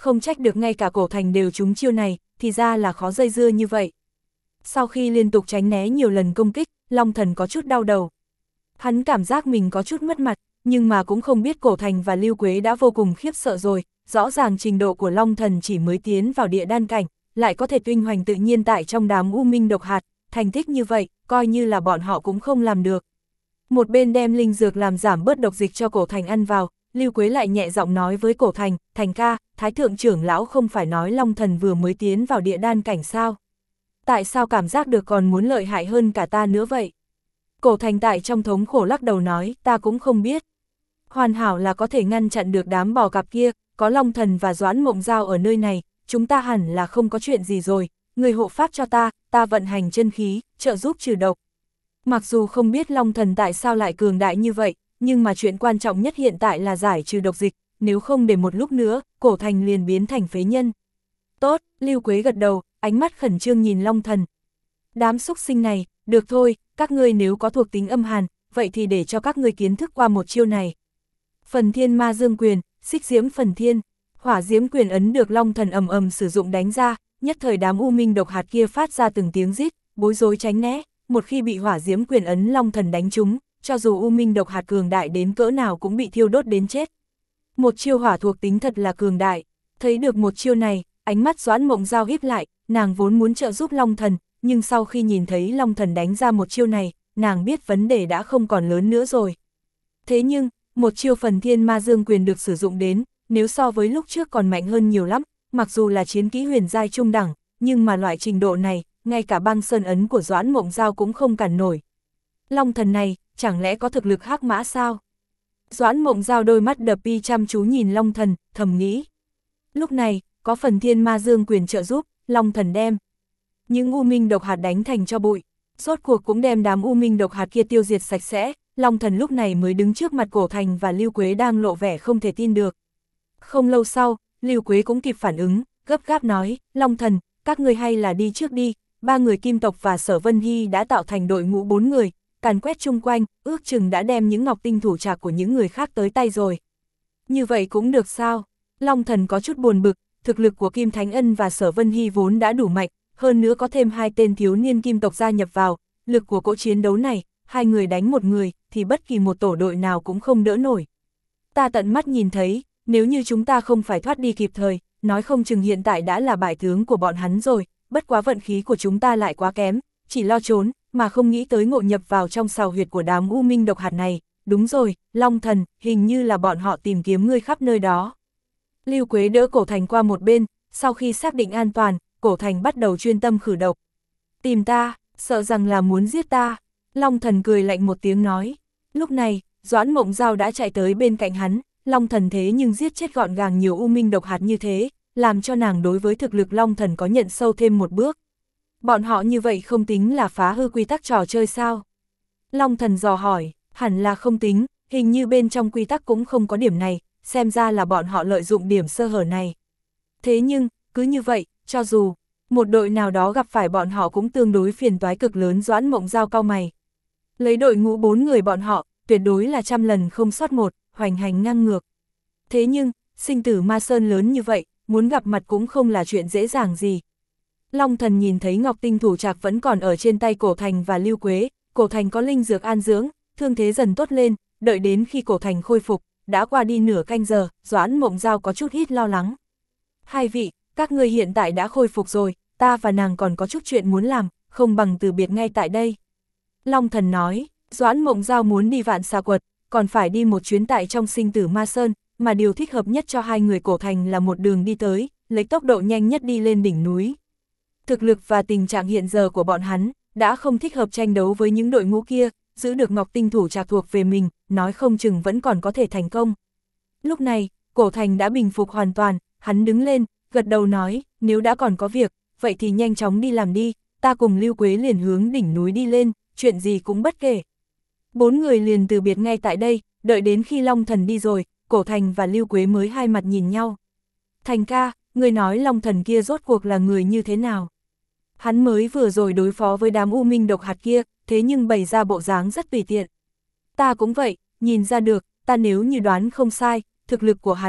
Không trách được ngay cả Cổ Thành đều trúng chiêu này, thì ra là khó dây dưa như vậy. Sau khi liên tục tránh né nhiều lần công kích, Long Thần có chút đau đầu. Hắn cảm giác mình có chút mất mặt, nhưng mà cũng không biết Cổ Thành và Lưu Quế đã vô cùng khiếp sợ rồi, rõ ràng trình độ của Long Thần chỉ mới tiến vào địa đan cảnh, lại có thể tuinh hoành tự nhiên tại trong đám u minh độc hạt, thành tích như vậy, coi như là bọn họ cũng không làm được. Một bên đem linh dược làm giảm bớt độc dịch cho Cổ Thành ăn vào, Lưu Quế lại nhẹ giọng nói với Cổ Thành, Thành ca, Thái thượng trưởng lão không phải nói Long Thần vừa mới tiến vào địa đan cảnh sao? Tại sao cảm giác được còn muốn lợi hại hơn cả ta nữa vậy? Cổ Thành tại trong thống khổ lắc đầu nói, ta cũng không biết. Hoàn hảo là có thể ngăn chặn được đám bò cạp kia, có Long Thần và Doãn Mộng Giao ở nơi này, chúng ta hẳn là không có chuyện gì rồi, người hộ pháp cho ta, ta vận hành chân khí, trợ giúp trừ độc. Mặc dù không biết Long Thần tại sao lại cường đại như vậy, nhưng mà chuyện quan trọng nhất hiện tại là giải trừ độc dịch, nếu không để một lúc nữa, Cổ Thành liền biến thành phế nhân. Tốt, Lưu Quế gật đầu, ánh mắt khẩn trương nhìn Long Thần. Đám xúc sinh này, được thôi, các ngươi nếu có thuộc tính âm hàn, vậy thì để cho các ngươi kiến thức qua một chiêu này. Phần Thiên Ma Dương Quyền, Xích Diễm Phần Thiên, Hỏa Diễm Quyền ấn được Long Thần ầm ầm sử dụng đánh ra, nhất thời đám u minh độc hạt kia phát ra từng tiếng rít, bối rối tránh né, một khi bị Hỏa Diễm Quyền ấn Long Thần đánh trúng, cho dù u minh độc hạt cường đại đến cỡ nào cũng bị thiêu đốt đến chết. Một chiêu hỏa thuộc tính thật là cường đại, thấy được một chiêu này, ánh mắt Doãn Mộng Giao híp lại, nàng vốn muốn trợ giúp Long Thần, nhưng sau khi nhìn thấy Long Thần đánh ra một chiêu này, nàng biết vấn đề đã không còn lớn nữa rồi. Thế nhưng, một chiêu Phần Thiên Ma Dương Quyền được sử dụng đến, nếu so với lúc trước còn mạnh hơn nhiều lắm, mặc dù là chiến kỹ huyền giai trung đẳng, nhưng mà loại trình độ này, ngay cả băng sơn ấn của Doãn Mộng Giao cũng không cản nổi. Long Thần này, chẳng lẽ có thực lực hắc mã sao? Doãn Mộng Giao đôi mắt đập đi chăm chú nhìn Long Thần, thầm nghĩ. Lúc này, có Phần Thiên Ma Dương Quyền trợ giúp, Long Thần đem những u minh độc hạt đánh thành cho bụi, rốt cuộc cũng đem đám u minh độc hạt kia tiêu diệt sạch sẽ, Long Thần lúc này mới đứng trước mặt Cổ Thành và Lưu Quế đang lộ vẻ không thể tin được. Không lâu sau, Lưu Quế cũng kịp phản ứng, gấp gáp nói, Long Thần, các ngươi hay là đi trước đi, ba người Kim tộc và Sở Vân Hy đã tạo thành đội ngũ bốn người, càn quét chung quanh, ước chừng đã đem những ngọc tinh thủ trạc của những người khác tới tay rồi. Như vậy cũng được sao? Long Thần có chút buồn bực, thực lực của Kim Thánh Ân và Sở Vân Hy vốn đã đủ mạnh, hơn nữa có thêm hai tên thiếu niên kim tộc gia nhập vào, lực của cỗ chiến đấu này, hai người đánh một người, thì bất kỳ một tổ đội nào cũng không đỡ nổi. Ta tận mắt nhìn thấy, nếu như chúng ta không phải thoát đi kịp thời, nói không chừng hiện tại đã là bại tướng của bọn hắn rồi, bất quá vận khí của chúng ta lại quá kém, chỉ lo trốn, mà không nghĩ tới ngộ nhập vào trong sào huyệt của đám u minh độc hạt này. Đúng rồi, Long Thần, hình như là bọn họ tìm kiếm ngươi khắp nơi đó. Lưu Quế đỡ Cổ Thành qua một bên, sau khi xác định an toàn, Cổ Thành bắt đầu chuyên tâm khử độc. Tìm ta, sợ rằng là muốn giết ta. Long Thần cười lạnh một tiếng nói. Lúc này, Doãn Mộng Giao đã chạy tới bên cạnh hắn, Long Thần thế nhưng giết chết gọn gàng nhiều u minh độc hạt như thế, làm cho nàng đối với thực lực Long Thần có nhận sâu thêm một bước. Bọn họ như vậy không tính là phá hư quy tắc trò chơi sao? Long Thần dò hỏi, hẳn là không tính, hình như bên trong quy tắc cũng không có điểm này, xem ra là bọn họ lợi dụng điểm sơ hở này. Thế nhưng, cứ như vậy, cho dù một đội nào đó gặp phải bọn họ cũng tương đối phiền toái cực lớn. Doãn Mộng Giao cau mày. Lấy đội ngũ bốn người bọn họ, tuyệt đối là trăm lần không sót một, hoành hành ngang ngược. Thế nhưng, sinh tử ma sơn lớn như vậy, muốn gặp mặt cũng không là chuyện dễ dàng gì. Long Thần nhìn thấy ngọc tinh thủ trạc vẫn còn ở trên tay Cổ Thành và Lưu Quế, Cổ Thành có linh dược an dưỡng, thương thế dần tốt lên, đợi đến khi Cổ Thành khôi phục, đã qua đi nửa canh giờ, Doãn Mộng Giao có chút ít lo lắng. Hai vị, các ngươi hiện tại đã khôi phục rồi, ta và nàng còn có chút chuyện muốn làm, không bằng từ biệt ngay tại đây. Long Thần nói, Doãn Mộng Giao muốn đi Vạn Xà Quật, còn phải đi một chuyến tại trong sinh tử ma sơn, mà điều thích hợp nhất cho hai người Cổ Thành là một đường đi tới, lấy tốc độ nhanh nhất đi lên đỉnh núi. Thực lực và tình trạng hiện giờ của bọn hắn, đã không thích hợp tranh đấu với những đội ngũ kia, giữ được ngọc tinh thủ trạc thuộc về mình, nói không chừng vẫn còn có thể thành công. Lúc này, Cổ Thành đã bình phục hoàn toàn, hắn đứng lên, gật đầu nói, nếu đã còn có việc, vậy thì nhanh chóng đi làm đi, ta cùng Lưu Quế liền hướng đỉnh núi đi lên, chuyện gì cũng bất kể. Bốn người liền từ biệt ngay tại đây, đợi đến khi Long Thần đi rồi, Cổ Thành và Lưu Quế mới hai mặt nhìn nhau. Thành ca, người nói Long Thần kia rốt cuộc là người như thế nào? Hắn mới vừa rồi đối phó với đám u minh độc hạt kia, thế nhưng bày ra bộ dáng rất tùy tiện. Ta cũng vậy, nhìn ra được, ta nếu như đoán không sai, thực lực của hắn,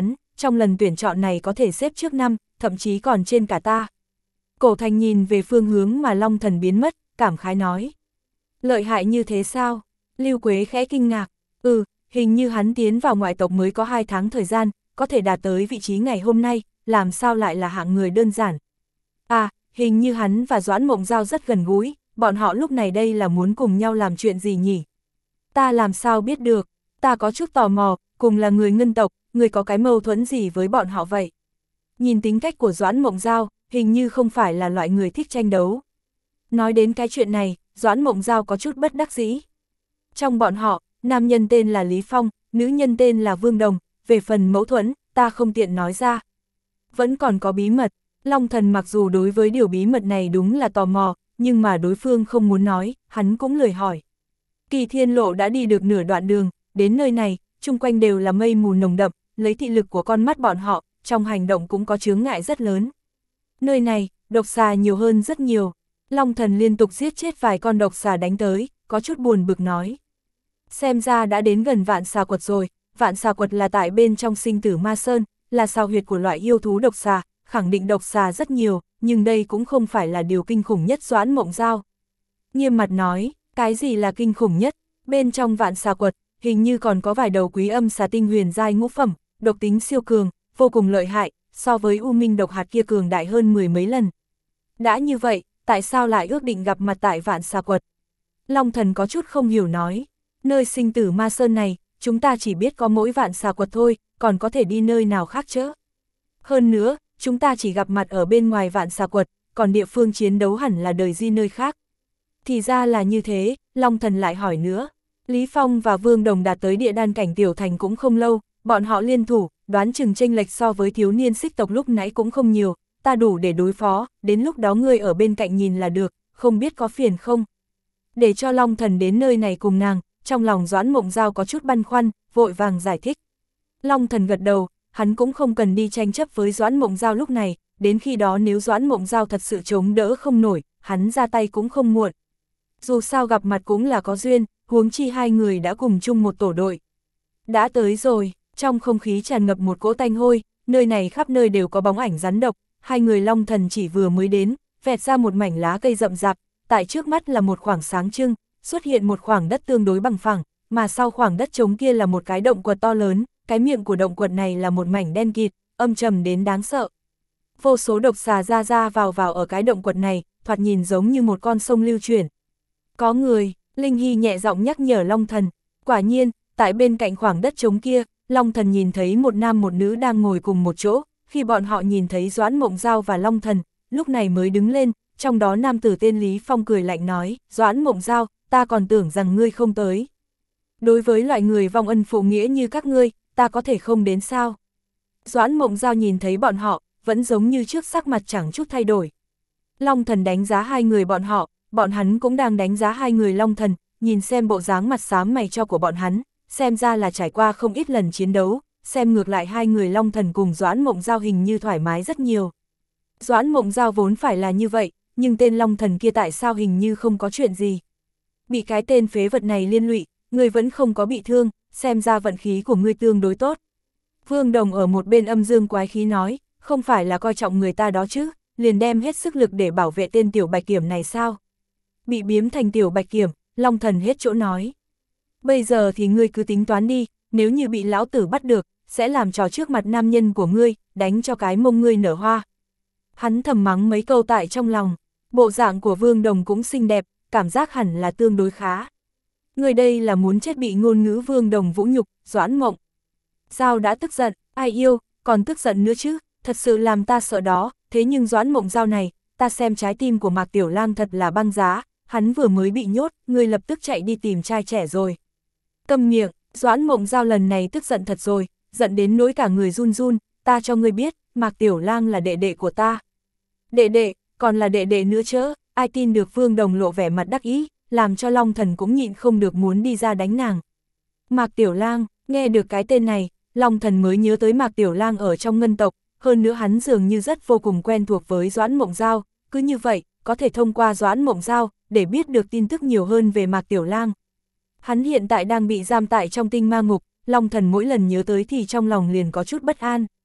trong lần tuyển chọn này có thể xếp trước năm, thậm chí còn trên cả ta. Cổ Thành nhìn về phương hướng mà Long Thần biến mất, cảm khái nói. Lợi hại như thế sao? Lưu Quế khẽ kinh ngạc. Ừ, hình như hắn tiến vào ngoại tộc mới có hai tháng thời gian, có thể đạt tới vị trí ngày hôm nay, làm sao lại là hạng người đơn giản. À, hình như hắn và Doãn Mộng Giao rất gần gũi, bọn họ lúc này đây là muốn cùng nhau làm chuyện gì nhỉ? Ta làm sao biết được, ta có chút tò mò, cùng là người Ngân tộc, người có cái mâu thuẫn gì với bọn họ vậy? Nhìn tính cách của Doãn Mộng Giao, hình như không phải là loại người thích tranh đấu. Nói đến cái chuyện này, Doãn Mộng Giao có chút bất đắc dĩ. Trong bọn họ, nam nhân tên là Lý Phong, nữ nhân tên là Vương Đồng, về phần mâu thuẫn, ta không tiện nói ra. Vẫn còn có bí mật, Long Thần mặc dù đối với điều bí mật này đúng là tò mò, nhưng mà đối phương không muốn nói, hắn cũng lười hỏi. Kỳ Thiên Lộ đã đi được nửa đoạn đường, đến nơi này, chung quanh đều là mây mù nồng đậm, lấy thị lực của con mắt bọn họ, trong hành động cũng có chướng ngại rất lớn. Nơi này, độc xà nhiều hơn rất nhiều. Long Thần liên tục giết chết vài con độc xà đánh tới, có chút buồn bực nói. Xem ra đã đến gần Vạn Xà Quật rồi, Vạn Xà Quật là tại bên trong Sinh Tử Ma Sơn, là sao huyệt của loại yêu thú độc xà, khẳng định độc xà rất nhiều, nhưng đây cũng không phải là điều kinh khủng nhất. Doãn Mộng Giao nghiêm mặt nói, cái gì là kinh khủng nhất? Bên trong Vạn Xà Quật, hình như còn có vài đầu quý âm xà tinh huyền giai ngũ phẩm, độc tính siêu cường, vô cùng lợi hại, so với U Minh độc hạt kia cường đại hơn mười mấy lần. Đã như vậy, tại sao lại ước định gặp mặt tại Vạn Xà Quật? Long Thần có chút không hiểu nói, nơi Sinh Tử Ma Sơn này, chúng ta chỉ biết có mỗi Vạn Xà Quật thôi, còn có thể đi nơi nào khác chứ? Hơn nữa, chúng ta chỉ gặp mặt ở bên ngoài Vạn Xà Quật, còn địa phương chiến đấu hẳn là đời di nơi khác. Thì ra là như thế, Long Thần lại hỏi nữa. Lý Phong và Vương Đồng đạt tới địa đan cảnh tiểu thành cũng không lâu, bọn họ liên thủ, đoán chừng chênh lệch so với thiếu niên Xích tộc lúc nãy cũng không nhiều, ta đủ để đối phó, đến lúc đó ngươi ở bên cạnh nhìn là được, không biết có phiền không? Để cho Long Thần đến nơi này cùng nàng, trong lòng Doãn Mộng Giao có chút băn khoăn, vội vàng giải thích. Long Thần gật đầu, hắn cũng không cần đi tranh chấp với Doãn Mộng Giao lúc này, đến khi đó nếu Doãn Mộng Giao thật sự chống đỡ không nổi, hắn ra tay cũng không muộn. Dù sao gặp mặt cũng là có duyên, huống chi hai người đã cùng chung một tổ đội. Đã tới rồi, trong không khí tràn ngập một cỗ tanh hôi, nơi này khắp nơi đều có bóng ảnh rắn độc, hai người Long Thần chỉ vừa mới đến, vẹt ra một mảnh lá cây rậm rạp, tại trước mắt là một khoảng sáng trưng, xuất hiện một khoảng đất tương đối bằng phẳng, mà sau khoảng đất trống kia là một cái động quật to lớn, cái miệng của động quật này là một mảnh đen kịt, âm trầm đến đáng sợ. Vô số độc xà ra ra vào vào ở cái động quật này, thoạt nhìn giống như một con sông lưu chuyển. Có người, Linh Hy nhẹ giọng nhắc nhở Long Thần, quả nhiên, tại bên cạnh khoảng đất trống kia, Long Thần nhìn thấy một nam một nữ đang ngồi cùng một chỗ, khi bọn họ nhìn thấy Doãn Mộng Giao và Long Thần, lúc này mới đứng lên, trong đó nam tử tên Lý Phong cười lạnh nói, Doãn Mộng Giao, ta còn tưởng rằng ngươi không tới. Đối với loại người vong ân phụ nghĩa như các ngươi, ta có thể không đến sao? Doãn Mộng Giao nhìn thấy bọn họ, vẫn giống như trước, sắc mặt chẳng chút thay đổi. Long Thần đánh giá hai người bọn họ, bọn hắn cũng đang đánh giá hai người Long Thần, nhìn xem bộ dáng mặt xám mày cho của bọn hắn, xem ra là trải qua không ít lần chiến đấu, xem ngược lại hai người Long Thần cùng Doãn Mộng Giao hình như thoải mái rất nhiều. Doãn Mộng Giao vốn phải là như vậy, nhưng tên Long Thần kia tại sao hình như không có chuyện gì. Bị cái tên phế vật này liên lụy, người vẫn không có bị thương, xem ra vận khí của ngươi tương đối tốt. Vương Đồng ở một bên âm dương quái khí nói, không phải là coi trọng người ta đó chứ, liền đem hết sức lực để bảo vệ tên tiểu bạch kiểm này sao? Bị biếm thành tiểu bạch kiểm, Long Thần hết chỗ nói. Bây giờ thì ngươi cứ tính toán đi, nếu như bị lão tử bắt được, sẽ làm trò trước mặt nam nhân của ngươi, đánh cho cái mông ngươi nở hoa. Hắn thầm mắng mấy câu tại trong lòng, bộ dạng của Vương Đồng cũng xinh đẹp, cảm giác hẳn là tương đối khá. Người đây là muốn chết bị ngôn ngữ Vương Đồng vũ nhục, Doãn Mộng Giao đã tức giận, ai yêu, còn tức giận nữa chứ, thật sự làm ta sợ đó, thế nhưng Doãn Mộng Giao này, ta xem trái tim của Mạc Tiểu Lang thật là băng giá, hắn vừa mới bị nhốt, người lập tức chạy đi tìm trai trẻ rồi. Câm miệng, Doãn Mộng Giao lần này tức giận thật rồi, giận đến nỗi cả người run run, ta cho ngươi biết, Mạc Tiểu Lang là đệ đệ của ta. Đệ đệ, còn là đệ đệ nữa chứ, ai tin được. Vương Đồng lộ vẻ mặt đắc ý, làm cho Long Thần cũng nhịn không được muốn đi ra đánh nàng. Mạc Tiểu Lang, nghe được cái tên này, Long Thần mới nhớ tới Mạc Tiểu Lang ở trong Ngân tộc, hơn nữa hắn dường như rất vô cùng quen thuộc với Doãn Mộng Giao, cứ như vậy, có thể thông qua Doãn Mộng Giao, để biết được tin tức nhiều hơn về Mạc Tiểu Lang. Hắn hiện tại đang bị giam tại trong tinh ma ngục, Long Thần mỗi lần nhớ tới thì trong lòng liền có chút bất an.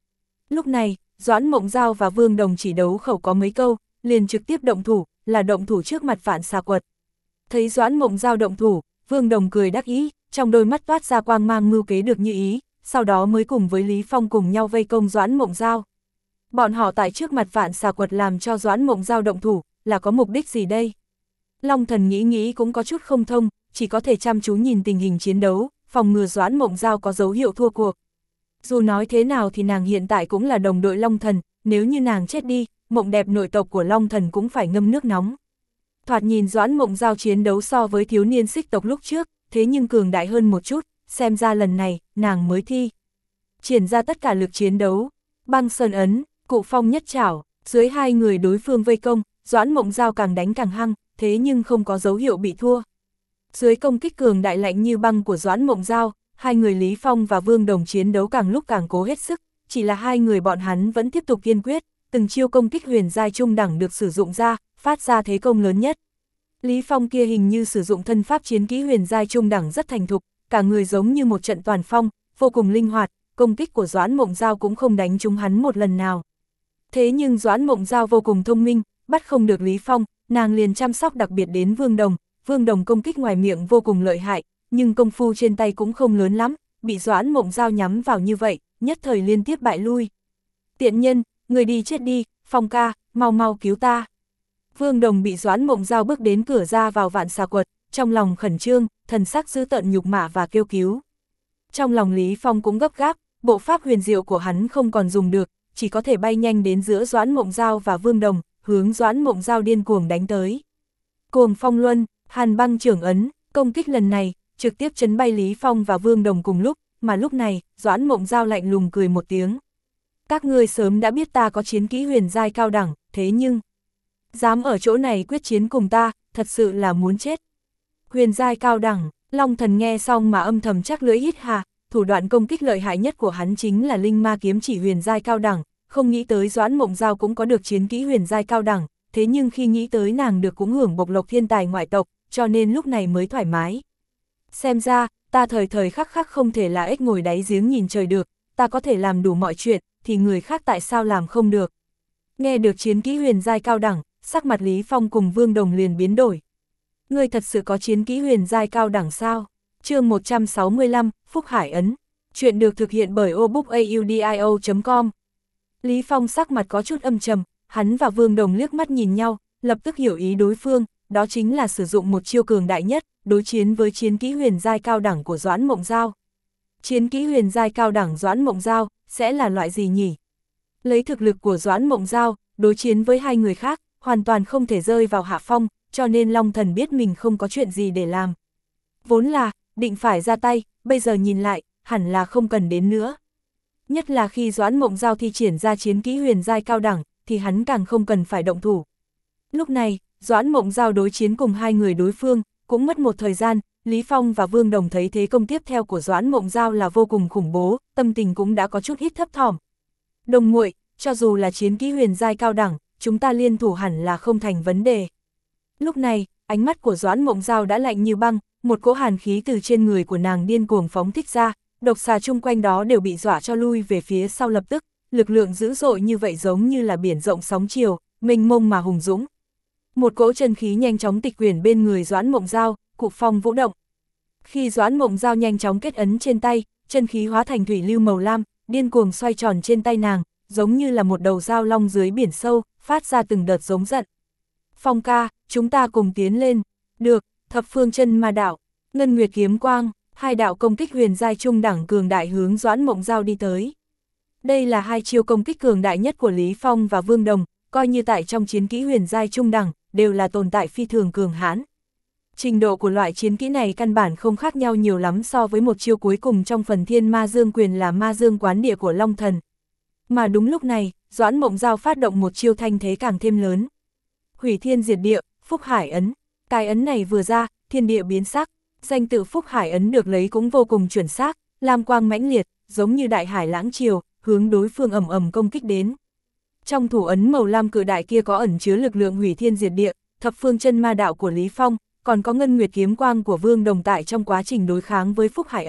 Lúc này, Doãn Mộng Giao và Vương Đồng chỉ đấu khẩu có mấy câu, liền trực tiếp động thủ, là động thủ trước mặt Vạn Xà Quật. Thấy Doãn Mộng Giao động thủ, Vương Đồng cười đắc ý, trong đôi mắt toát ra quang mang mưu kế được như ý, sau đó mới cùng với Lý Phong cùng nhau vây công Doãn Mộng Giao. Bọn họ tại trước mặt Vạn Xà Quật làm cho Doãn Mộng Giao động thủ, là có mục đích gì đây? Long Thần nghĩ nghĩ cũng có chút không thông, chỉ có thể chăm chú nhìn tình hình chiến đấu, phòng ngừa Doãn Mộng Giao có dấu hiệu thua cuộc. Dù nói thế nào thì nàng hiện tại cũng là đồng đội Long Thần, nếu như nàng chết đi, mộng đẹp nội tộc của Long Thần cũng phải ngâm nước nóng. Thoạt nhìn Doãn Mộng Giao chiến đấu so với thiếu niên xích tộc lúc trước, thế nhưng cường đại hơn một chút, xem ra lần này, nàng mới thi. Triển ra tất cả lực chiến đấu, băng sơn ấn, cụ phong nhất chảo, dưới hai người đối phương vây công, Doãn Mộng Giao càng đánh càng hăng, thế nhưng không có dấu hiệu bị thua. Dưới công kích cường đại lạnh như băng của Doãn Mộng Giao, hai người Lý Phong và Vương Đồng chiến đấu càng lúc càng cố hết sức, chỉ là hai người bọn hắn vẫn tiếp tục kiên quyết, từng chiêu công kích huyền giai trung đẳng được sử dụng ra, phát ra thế công lớn nhất. Lý Phong kia hình như sử dụng thân pháp chiến kỹ huyền giai trung đẳng rất thành thục, cả người giống như một trận toàn phong, vô cùng linh hoạt, công kích của Doãn Mộng Giao cũng không đánh trúng hắn một lần nào. Thế nhưng Doãn Mộng Giao vô cùng thông minh, bắt không được Lý Phong, nàng liền chăm sóc đặc biệt đến Vương Đồng, Vương Đồng công kích ngoài miệng vô cùng lợi hại, nhưng công phu trên tay cũng không lớn lắm, bị Doãn Mộng Giao nhắm vào như vậy, nhất thời liên tiếp bại lui. Tiện nhân, người đi chết đi, Phong ca, mau mau cứu ta. Vương Đồng bị Doãn Mộng Giao bước đến cửa ra vào Vạn Xà Quật, trong lòng khẩn trương, thần sắc dữ tợn nhục mạ và kêu cứu. Trong lòng Lý Phong cũng gấp gáp, bộ pháp huyền diệu của hắn không còn dùng được, chỉ có thể bay nhanh đến giữa Doãn Mộng Giao và Vương Đồng, hướng Doãn Mộng Giao điên cuồng đánh tới. Cuồng phong luân, hàn băng trưởng ấn, công kích lần này, trực tiếp chấn bay Lý Phong và Vương Đồng cùng lúc, mà lúc này, Doãn Mộng Giao lạnh lùng cười một tiếng. Các ngươi sớm đã biết ta có chiến kỹ huyền giai cao đẳng, thế nhưng, dám ở chỗ này quyết chiến cùng ta, thật sự là muốn chết. Huyền giai cao đẳng, Long Thần nghe xong mà âm thầm chắc lưỡi hít hà, thủ đoạn công kích lợi hại nhất của hắn chính là linh ma kiếm chỉ huyền giai cao đẳng, không nghĩ tới Doãn Mộng Giao cũng có được chiến kỹ huyền giai cao đẳng, thế nhưng khi nghĩ tới nàng được cũng hưởng bộc lộc thiên tài ngoại tộc, cho nên lúc này mới thoải mái. Xem ra, ta thời thời khắc khắc không thể là ếch ngồi đáy giếng nhìn trời được, ta có thể làm đủ mọi chuyện, thì người khác tại sao làm không được. Nghe được chiến kỹ huyền giai cao đẳng, sắc mặt Lý Phong cùng Vương Đồng liền biến đổi. Ngươi thật sự có chiến kỹ huyền giai cao đẳng sao? Chương một trăm sáu mươi lăm, Phúc Hải Ấn. Chuyện được thực hiện bởi obookaudio chấm com. Lý Phong sắc mặt có chút âm trầm, hắn và Vương Đồng liếc mắt nhìn nhau, lập tức hiểu ý đối phương, đó chính là sử dụng một chiêu cường đại nhất, đối chiến với chiến kỹ huyền giai cao đẳng của Doãn Mộng Giao. Chiến kỹ huyền giai cao đẳng Doãn Mộng Giao sẽ là loại gì nhỉ? Lấy thực lực của Doãn Mộng Giao, đối chiến với hai người khác, hoàn toàn không thể rơi vào hạ phong, cho nên Long Thần biết mình không có chuyện gì để làm. Vốn là, định phải ra tay, bây giờ nhìn lại, hẳn là không cần đến nữa. Nhất là khi Doãn Mộng Giao thi triển ra chiến kỹ huyền giai cao đẳng, thì hắn càng không cần phải động thủ. Lúc này, Doãn Mộng Giao đối chiến cùng hai người đối phương, cũng mất một thời gian, Lý Phong và Vương Đồng thấy thế công tiếp theo của Doãn Mộng Giao là vô cùng khủng bố, tâm tình cũng đã có chút hít thấp thỏm. Đồng muội, cho dù là chiến kỹ huyền giai cao đẳng, chúng ta liên thủ hẳn là không thành vấn đề. Lúc này, ánh mắt của Doãn Mộng Giao đã lạnh như băng, một cỗ hàn khí từ trên người của nàng điên cuồng phóng thích ra, độc xà chung quanh đó đều bị dọa cho lui về phía sau lập tức, lực lượng dữ dội như vậy giống như là biển rộng sóng chiều, mênh mông mà hùng dũng. Một cỗ chân khí nhanh chóng tịch quyển bên người Doãn Mộng Giao, cụ phong vũ động. Khi Doãn Mộng Giao nhanh chóng kết ấn trên tay, chân khí hóa thành thủy lưu màu lam, điên cuồng xoay tròn trên tay nàng, giống như là một đầu dao long dưới biển sâu, phát ra từng đợt giống giận. Phong ca, chúng ta cùng tiến lên. Được, thập phương chân ma đạo, ngân nguyệt kiếm quang, hai đạo công kích huyền giai trung đẳng cường đại hướng Doãn Mộng Giao đi tới. Đây là hai chiêu công kích cường đại nhất của Lý Phong và Vương Đồng, coi như tại trong chiến kỹ huyền giai trung đẳng, đều là tồn tại phi thường cường hãn. Trình độ của loại chiến kỹ này căn bản không khác nhau nhiều lắm so với một chiêu cuối cùng trong phần Thiên Ma Dương Quyền là Ma Dương Quán Địa của Long Thần. Mà đúng lúc này, Doãn Mộng Giao phát động một chiêu thanh thế càng thêm lớn. Hủy thiên diệt địa, Phúc Hải Ấn. Cái ấn này vừa ra, thiên địa biến sắc, danh tự Phúc Hải Ấn được lấy cũng vô cùng chuẩn xác, lam quang mãnh liệt, giống như đại hải lãng triều, hướng đối phương ầm ầm công kích đến. Trong thủ ấn màu lam cự đại kia có ẩn chứa lực lượng hủy thiên diệt địa, thập phương chân ma đạo của Lý Phong, còn có ngân nguyệt kiếm quang của Vương Đồng tại trong quá trình đối kháng với Phúc Hải Ấn,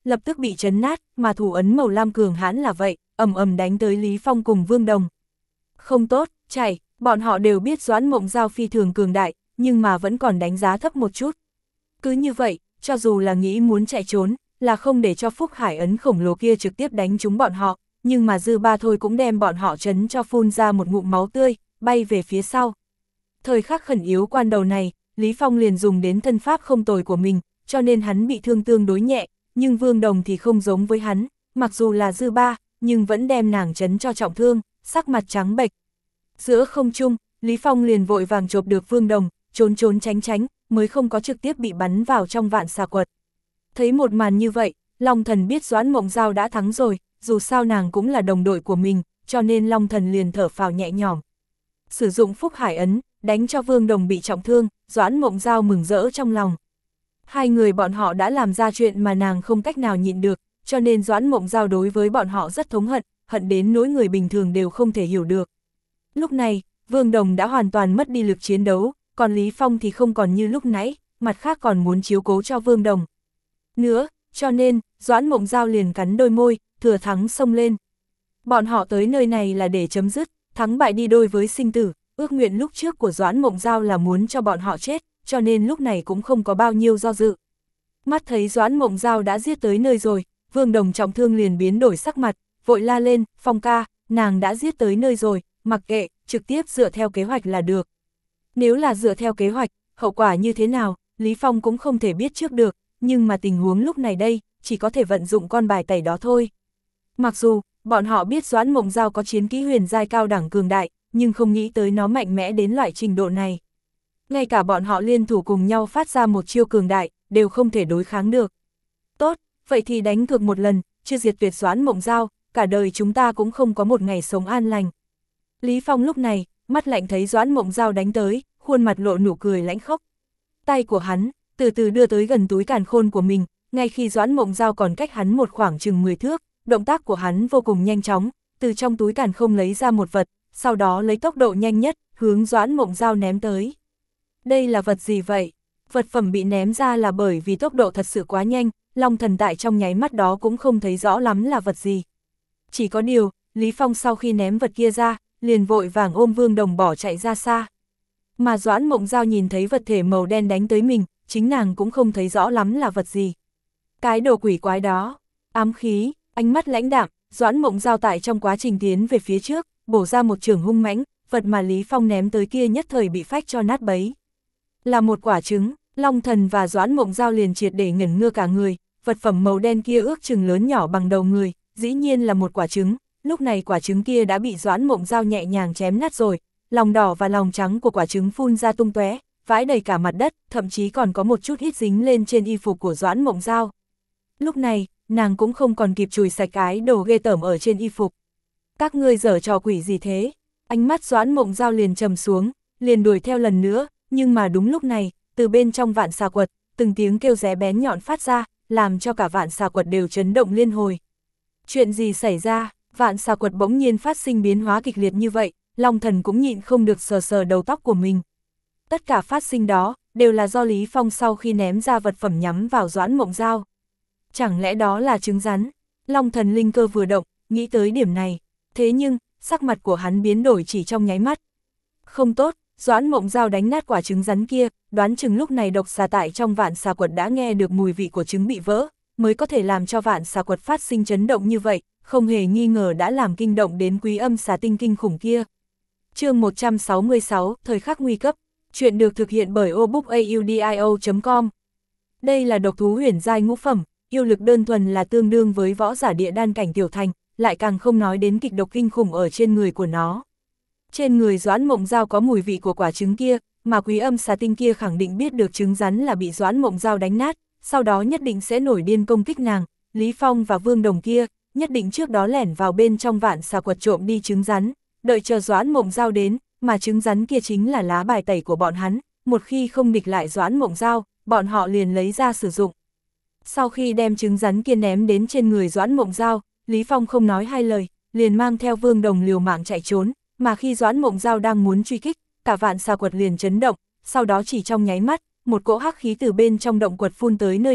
lập tức bị chấn nát, mà thủ ấn màu lam cường hãn là vậy, ầm ầm đánh tới Lý Phong cùng Vương Đồng. Không tốt, chạy, bọn họ đều biết Doãn Mộng Giao phi thường cường đại, nhưng mà vẫn còn đánh giá thấp một chút. Cứ như vậy, cho dù là nghĩ muốn chạy trốn, là không để cho Phúc Hải ấn khổng lồ kia trực tiếp đánh trúng bọn họ, nhưng mà dư ba thôi cũng đem bọn họ chấn cho phun ra một ngụm máu tươi, bay về phía sau. Thời khắc khẩn yếu quan đầu này, Lý Phong liền dùng đến thân pháp không tồi của mình, cho nên hắn bị thương tương đối nhẹ, nhưng Vương Đồng thì không giống với hắn, mặc dù là dư ba, nhưng vẫn đem nàng chấn cho trọng thương, sắc mặt trắng bệch. Giữa không trung, Lý Phong liền vội vàng chộp được Vương Đồng, trốn trốn tránh tránh, mới không có trực tiếp bị bắn vào trong vạn xà quật. Thấy một màn như vậy, Long Thần biết Doãn Mộng Giao đã thắng rồi, dù sao nàng cũng là đồng đội của mình, cho nên Long Thần liền thở phào nhẹ nhõm. Sử dụng Phúc Hải ấn, đánh cho Vương Đồng bị trọng thương, Doãn Mộng Giao mừng rỡ trong lòng. Hai người bọn họ đã làm ra chuyện mà nàng không cách nào nhịn được, cho nên Doãn Mộng Giao đối với bọn họ rất thống hận, hận đến nỗi người bình thường đều không thể hiểu được. Lúc này, Vương Đồng đã hoàn toàn mất đi lực chiến đấu, còn Lý Phong thì không còn như lúc nãy, mặt khác còn muốn chiếu cố cho Vương Đồng. Nữa, cho nên, Doãn Mộng Giao liền cắn đôi môi, thừa thắng xông lên. Bọn họ tới nơi này là để chấm dứt, thắng bại đi đôi với sinh tử, ước nguyện lúc trước của Doãn Mộng Giao là muốn cho bọn họ chết, cho nên lúc này cũng không có bao nhiêu do dự. Mắt thấy Doãn Mộng Giao đã giết tới nơi rồi, Vương Đồng trọng thương liền biến đổi sắc mặt, vội la lên, Phong ca, nàng đã giết tới nơi rồi, mặc kệ, trực tiếp dựa theo kế hoạch là được. Nếu là dựa theo kế hoạch, hậu quả như thế nào, Lý Phong cũng không thể biết trước được, nhưng mà tình huống lúc này đây, chỉ có thể vận dụng con bài tẩy đó thôi. Mặc dù, bọn họ biết Doãn Mộng Giao có chiến kỹ huyền giai cao đẳng cường đại, nhưng không nghĩ tới nó mạnh mẽ đến loại trình độ này. Ngay cả bọn họ liên thủ cùng nhau phát ra một chiêu cường đại, đều không thể đối kháng được. Tốt, vậy thì đánh cược một lần, chưa diệt tuyệt Doãn Mộng Giao, cả đời chúng ta cũng không có một ngày sống an lành. Lý Phong lúc này, mắt lạnh thấy Doãn Mộng Giao đánh tới, khuôn mặt lộ nụ cười lãnh khốc. Tay của hắn, từ từ đưa tới gần túi càn khôn của mình, ngay khi Doãn Mộng Giao còn cách hắn một khoảng chừng mười thước, động tác của hắn vô cùng nhanh chóng, từ trong túi càn khôn lấy ra một vật, sau đó lấy tốc độ nhanh nhất, hướng Doãn Mộng Giao ném tới. Đây là vật gì vậy? Vật phẩm bị ném ra là bởi vì tốc độ thật sự quá nhanh, Long Thần tại trong nháy mắt đó cũng không thấy rõ lắm là vật gì. Chỉ có điều, Lý Phong sau khi ném vật kia ra, liền vội vàng ôm Vương Đồng bỏ chạy ra xa. Mà Doãn Mộng Giao nhìn thấy vật thể màu đen đánh tới mình, chính nàng cũng không thấy rõ lắm là vật gì. Cái đồ quỷ quái đó, ám khí, ánh mắt lãnh đạm, Doãn Mộng Giao tại trong quá trình tiến về phía trước, bổ ra một chưởng hung mãnh, vật mà Lý Phong ném tới kia nhất thời bị phách cho nát bấy. Là một quả trứng, Long Thần và Doãn Mộng Giao liền triệt để ngẩn ngơ cả người, vật phẩm màu đen kia ước chừng lớn nhỏ bằng đầu người, dĩ nhiên là một quả trứng, lúc này quả trứng kia đã bị Doãn Mộng Giao nhẹ nhàng chém nát rồi, lòng đỏ và lòng trắng của quả trứng phun ra tung tóe, vãi đầy cả mặt đất, thậm chí còn có một chút ít dính lên trên y phục của Doãn Mộng Giao. Lúc này, nàng cũng không còn kịp chùi sạch cái đồ ghê tởm ở trên y phục. Các ngươi giở trò quỷ gì thế? Ánh mắt Doãn Mộng Giao liền trầm xuống, liền đuổi theo lần nữa, nhưng mà đúng lúc này, từ bên trong vạn xà quật, từng tiếng kêu ré bén nhọn phát ra, làm cho cả vạn xà quật đều chấn động liên hồi. Chuyện gì xảy ra? Vạn xà quật bỗng nhiên phát sinh biến hóa kịch liệt như vậy, Long Thần cũng nhịn không được sờ sờ đầu tóc của mình. Tất cả phát sinh đó, đều là do Lý Phong sau khi ném ra vật phẩm nhắm vào Doãn Mộng Giao. Chẳng lẽ đó là trứng rắn? Long Thần linh cơ vừa động, nghĩ tới điểm này. Thế nhưng, sắc mặt của hắn biến đổi chỉ trong nháy mắt. Không tốt, Doãn Mộng Giao đánh nát quả trứng rắn kia, đoán chừng lúc này độc xà tại trong vạn xà quật đã nghe được mùi vị của trứng bị vỡ, mới có thể làm cho vạn xà quật phát sinh chấn động như vậy, không hề nghi ngờ đã làm kinh động đến quý âm xà tinh kinh khủng kia. Chương một trăm sáu mươi sáu, thời khắc nguy cấp. Chuyện được thực hiện bởi obookaudio chấm com. Đây là độc thú huyền giai ngũ phẩm, yêu lực đơn thuần là tương đương với võ giả địa đan cảnh tiểu thành, lại càng không nói đến kịch độc kinh khủng ở trên người của nó. Trên người Doãn Mộng Giao có mùi vị của quả trứng kia, mà quý âm xà tinh kia khẳng định biết được trứng rắn là bị Doãn Mộng Giao đánh nát, sau đó nhất định sẽ nổi điên công kích nàng. Lý Phong và Vương Đồng kia, nhất định trước đó lẻn vào bên trong vạn xà quật trộm đi trứng rắn, đợi chờ Doãn Mộng Giao đến, mà trứng rắn kia chính là lá bài tẩy của bọn hắn, một khi không địch lại Doãn Mộng Giao, bọn họ liền lấy ra sử dụng. Sau khi đem trứng rắn kia ném đến trên người Doãn Mộng Giao, Lý Phong không nói hai lời, liền mang theo Vương Đồng liều mạng chạy trốn, mà khi Doãn Mộng Giao đang muốn truy kích, cả vạn xà quật liền chấn động, sau đó chỉ trong nháy mắt, một cỗ hắc khí từ bên trong động quật phun tới nơi này,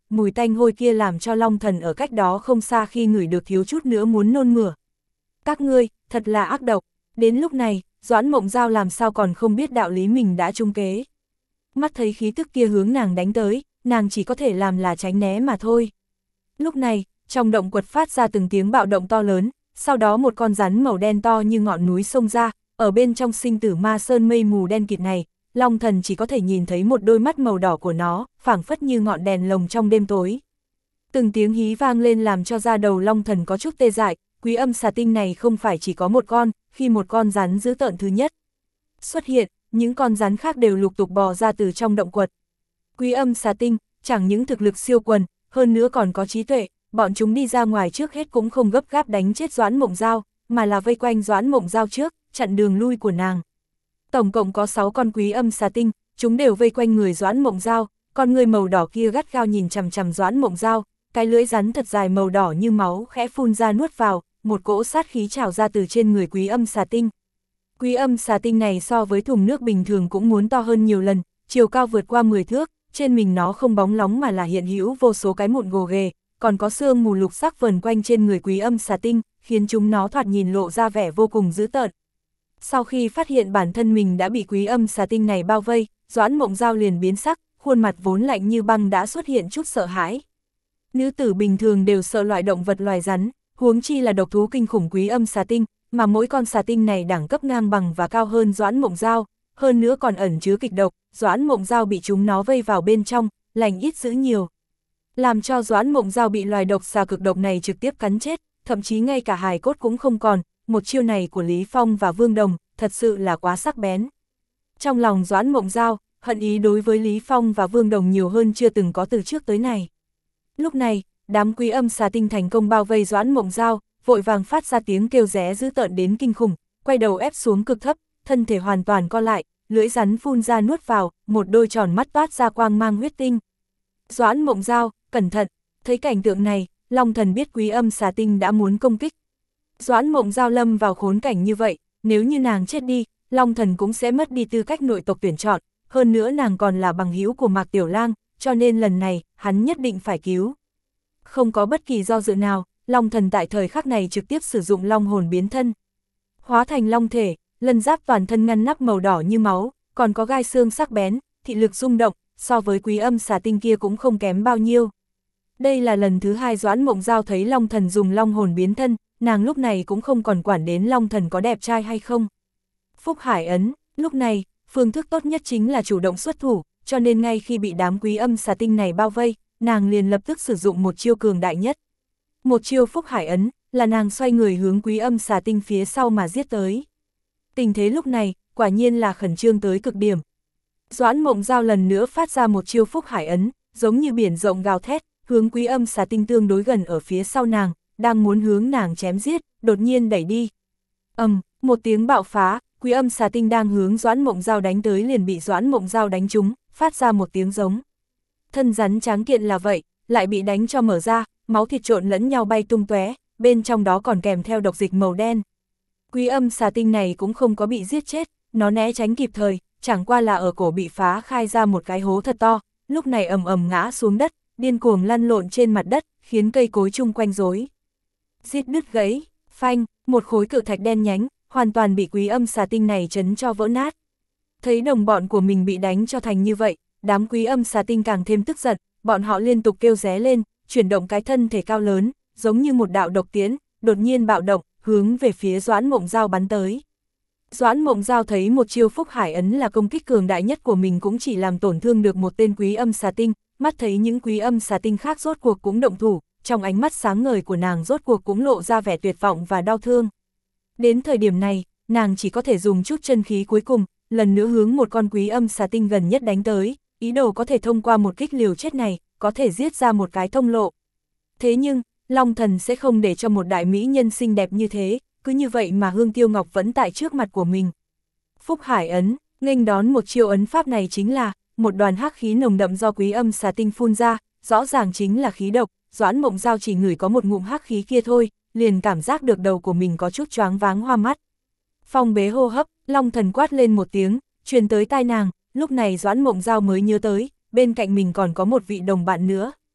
mùi tanh hôi kia làm cho Long Thần ở cách đó không xa khi ngửi được thiếu chút nữa muốn nôn mửa. Các ngươi, thật là ác độc. Đến lúc này, Doãn Mộng Giao làm sao còn không biết đạo lý mình đã trung kế. Mắt thấy khí tức kia hướng nàng đánh tới, nàng chỉ có thể làm là tránh né mà thôi. Lúc này, trong động quật phát ra từng tiếng bạo động to lớn, sau đó một con rắn màu đen to như ngọn núi xông ra, ở bên trong sinh tử ma sơn mây mù đen kịt này, Long Thần chỉ có thể nhìn thấy một đôi mắt màu đỏ của nó, phảng phất như ngọn đèn lồng trong đêm tối. Từng tiếng hí vang lên làm cho da đầu Long Thần có chút tê dại, Quý Âm Xà Tinh này không phải chỉ có một con, khi một con rắn dữ tợn thứ nhất xuất hiện, những con rắn khác đều lục tục bò ra từ trong động quật. Quý Âm Xà Tinh, chẳng những thực lực siêu quần, hơn nữa còn có trí tuệ, bọn chúng đi ra ngoài trước hết cũng không gấp gáp đánh chết Doãn Mộng Giao, mà là vây quanh Doãn Mộng Giao trước, chặn đường lui của nàng. Tổng cộng có sáu con Quý Âm Xà Tinh, chúng đều vây quanh người Doãn Mộng Giao, con người màu đỏ kia gắt gao nhìn chằm chằm Doãn Mộng Giao, cái lưỡi rắn thật dài màu đỏ như máu khẽ phun ra nuốt vào, một cỗ sát khí trào ra từ trên người Quý Âm Xà Tinh. Quý Âm Xà Tinh này so với thùng nước bình thường cũng muốn to hơn nhiều lần, chiều cao vượt qua mười thước, trên mình nó không bóng lóng mà là hiện hữu vô số cái mụn gồ ghề, còn có xương mù lục sắc vờn quanh trên người Quý Âm Xà Tinh, khiến chúng nó thoạt nhìn lộ ra vẻ vô cùng dữ tợn. Sau khi phát hiện bản thân mình đã bị Quý Âm Xà Tinh này bao vây, Doãn Mộng Giao liền biến sắc, khuôn mặt vốn lạnh như băng đã xuất hiện chút sợ hãi. Nữ tử bình thường đều sợ loại động vật loài rắn, huống chi là độc thú kinh khủng Quý Âm Xà Tinh, mà mỗi con xà tinh này đẳng cấp ngang bằng và cao hơn Doãn Mộng Giao, hơn nữa còn ẩn chứa kịch độc, Doãn Mộng Giao bị chúng nó vây vào bên trong, lành ít dữ nhiều. Làm cho Doãn Mộng Giao bị loài độc xà cực độc này trực tiếp cắn chết, thậm chí ngay cả hài cốt cũng không còn, một chiêu này của Lý Phong và Vương Đồng, thật sự là quá sắc bén. Trong lòng Doãn Mộng Giao, hận ý đối với Lý Phong và Vương Đồng nhiều hơn chưa từng có từ trước tới này. Lúc này, đám Quý Âm Xà Tinh thành công bao vây Doãn Mộng Giao, vội vàng phát ra tiếng kêu ré dữ tợn đến kinh khủng, quay đầu ép xuống cực thấp, thân thể hoàn toàn co lại, lưỡi rắn phun ra nuốt vào, một đôi tròn mắt toát ra quang mang huyết tinh. Doãn Mộng Giao, cẩn thận, thấy cảnh tượng này, Long Thần biết Quý Âm Xà Tinh đã muốn công kích. Doãn Mộng Giao lâm vào khốn cảnh như vậy, nếu như nàng chết đi, Long Thần cũng sẽ mất đi tư cách nội tộc tuyển chọn, hơn nữa nàng còn là bằng hữu của Mạc Tiểu Lang, cho nên lần này, hắn nhất định phải cứu. Không có bất kỳ do dự nào, Long Thần tại thời khắc này trực tiếp sử dụng long hồn biến thân. Hóa thành long thể, lân giáp toàn thân ngăn nắp màu đỏ như máu, còn có gai xương sắc bén, thị lực rung động, so với Quý Âm Xà Tinh kia cũng không kém bao nhiêu. Đây là lần thứ hai Doãn Mộng Giao thấy Long Thần dùng long hồn biến thân, nàng lúc này cũng không còn quản đến Long Thần có đẹp trai hay không. Phúc Hải ấn, lúc này, phương thức tốt nhất chính là chủ động xuất thủ, cho nên ngay khi bị đám Quý Âm Xà Tinh này bao vây, nàng liền lập tức sử dụng một chiêu cường đại nhất. Một chiêu Phúc Hải ấn, là nàng xoay người hướng Quý Âm Xà Tinh phía sau mà giết tới. Tình thế lúc này, quả nhiên là khẩn trương tới cực điểm. Doãn Mộng Giao lần nữa phát ra một chiêu Phúc Hải ấn, giống như biển rộng gào thét, hướng Quý Âm Xà Tinh tương đối gần ở phía sau nàng, đang muốn hướng nàng chém giết, đột nhiên đẩy đi. Ầm, um, một tiếng bạo phá, Quý Âm Xà Tinh đang hướng Doãn Mộng Giao đánh tới liền bị Doãn Mộng Giao đánh trúng, phát ra một tiếng giống. Thân rắn tráng kiện là vậy, lại bị đánh cho mở ra, máu thịt trộn lẫn nhau bay tung tóe, bên trong đó còn kèm theo độc dịch màu đen. Quý Âm Xà Tinh này cũng không có bị giết chết, nó né tránh kịp thời, chẳng qua là ở cổ bị phá khai ra một cái hố thật to, lúc này ầm ầm ngã xuống đất, điên cuồng lăn lộn trên mặt đất, khiến cây cối chung quanh rối giết đứt gãy, phanh, một khối cự thạch đen nhánh, hoàn toàn bị Quý Âm Xà Tinh này chấn cho vỡ nát. Thấy đồng bọn của mình bị đánh cho thành như vậy, đám Quý Âm Xà Tinh càng thêm tức giận, bọn họ liên tục kêu ré lên, chuyển động cái thân thể cao lớn, giống như một đạo độc tiễn, đột nhiên bạo động, hướng về phía Doãn Mộng Giao bắn tới. Doãn Mộng Giao thấy một chiêu Phúc Hải ấn là công kích cường đại nhất của mình cũng chỉ làm tổn thương được một tên Quý Âm Xà Tinh, mắt thấy những Quý Âm Xà Tinh khác rốt cuộc cũng động thủ, trong ánh mắt sáng ngời của nàng rốt cuộc cũng lộ ra vẻ tuyệt vọng và đau thương. Đến thời điểm này, nàng chỉ có thể dùng chút chân khí cuối cùng, lần nữa hướng một con Quý Âm Xà Tinh gần nhất đánh tới, ý đồ có thể thông qua một kích liều chết này, có thể giết ra một cái thông lộ. Thế nhưng, Long Thần sẽ không để cho một đại mỹ nhân xinh đẹp như thế, cứ như vậy mà Hương Tiêu Ngọc vẫn tại trước mặt của mình. Phúc Hải ấn, nghênh đón một chiêu ấn pháp này chính là một đoàn hắc khí nồng đậm do Quý Âm Xà Tinh phun ra, rõ ràng chính là khí độc. Doãn Mộng Giao chỉ ngửi có một ngụm hắc khí kia thôi, liền cảm giác được đầu của mình có chút choáng váng hoa mắt. Phong bế hô hấp, Long Thần quát lên một tiếng, truyền tới tai nàng, lúc này Doãn Mộng Giao mới nhớ tới, bên cạnh mình còn có một vị đồng bạn nữa.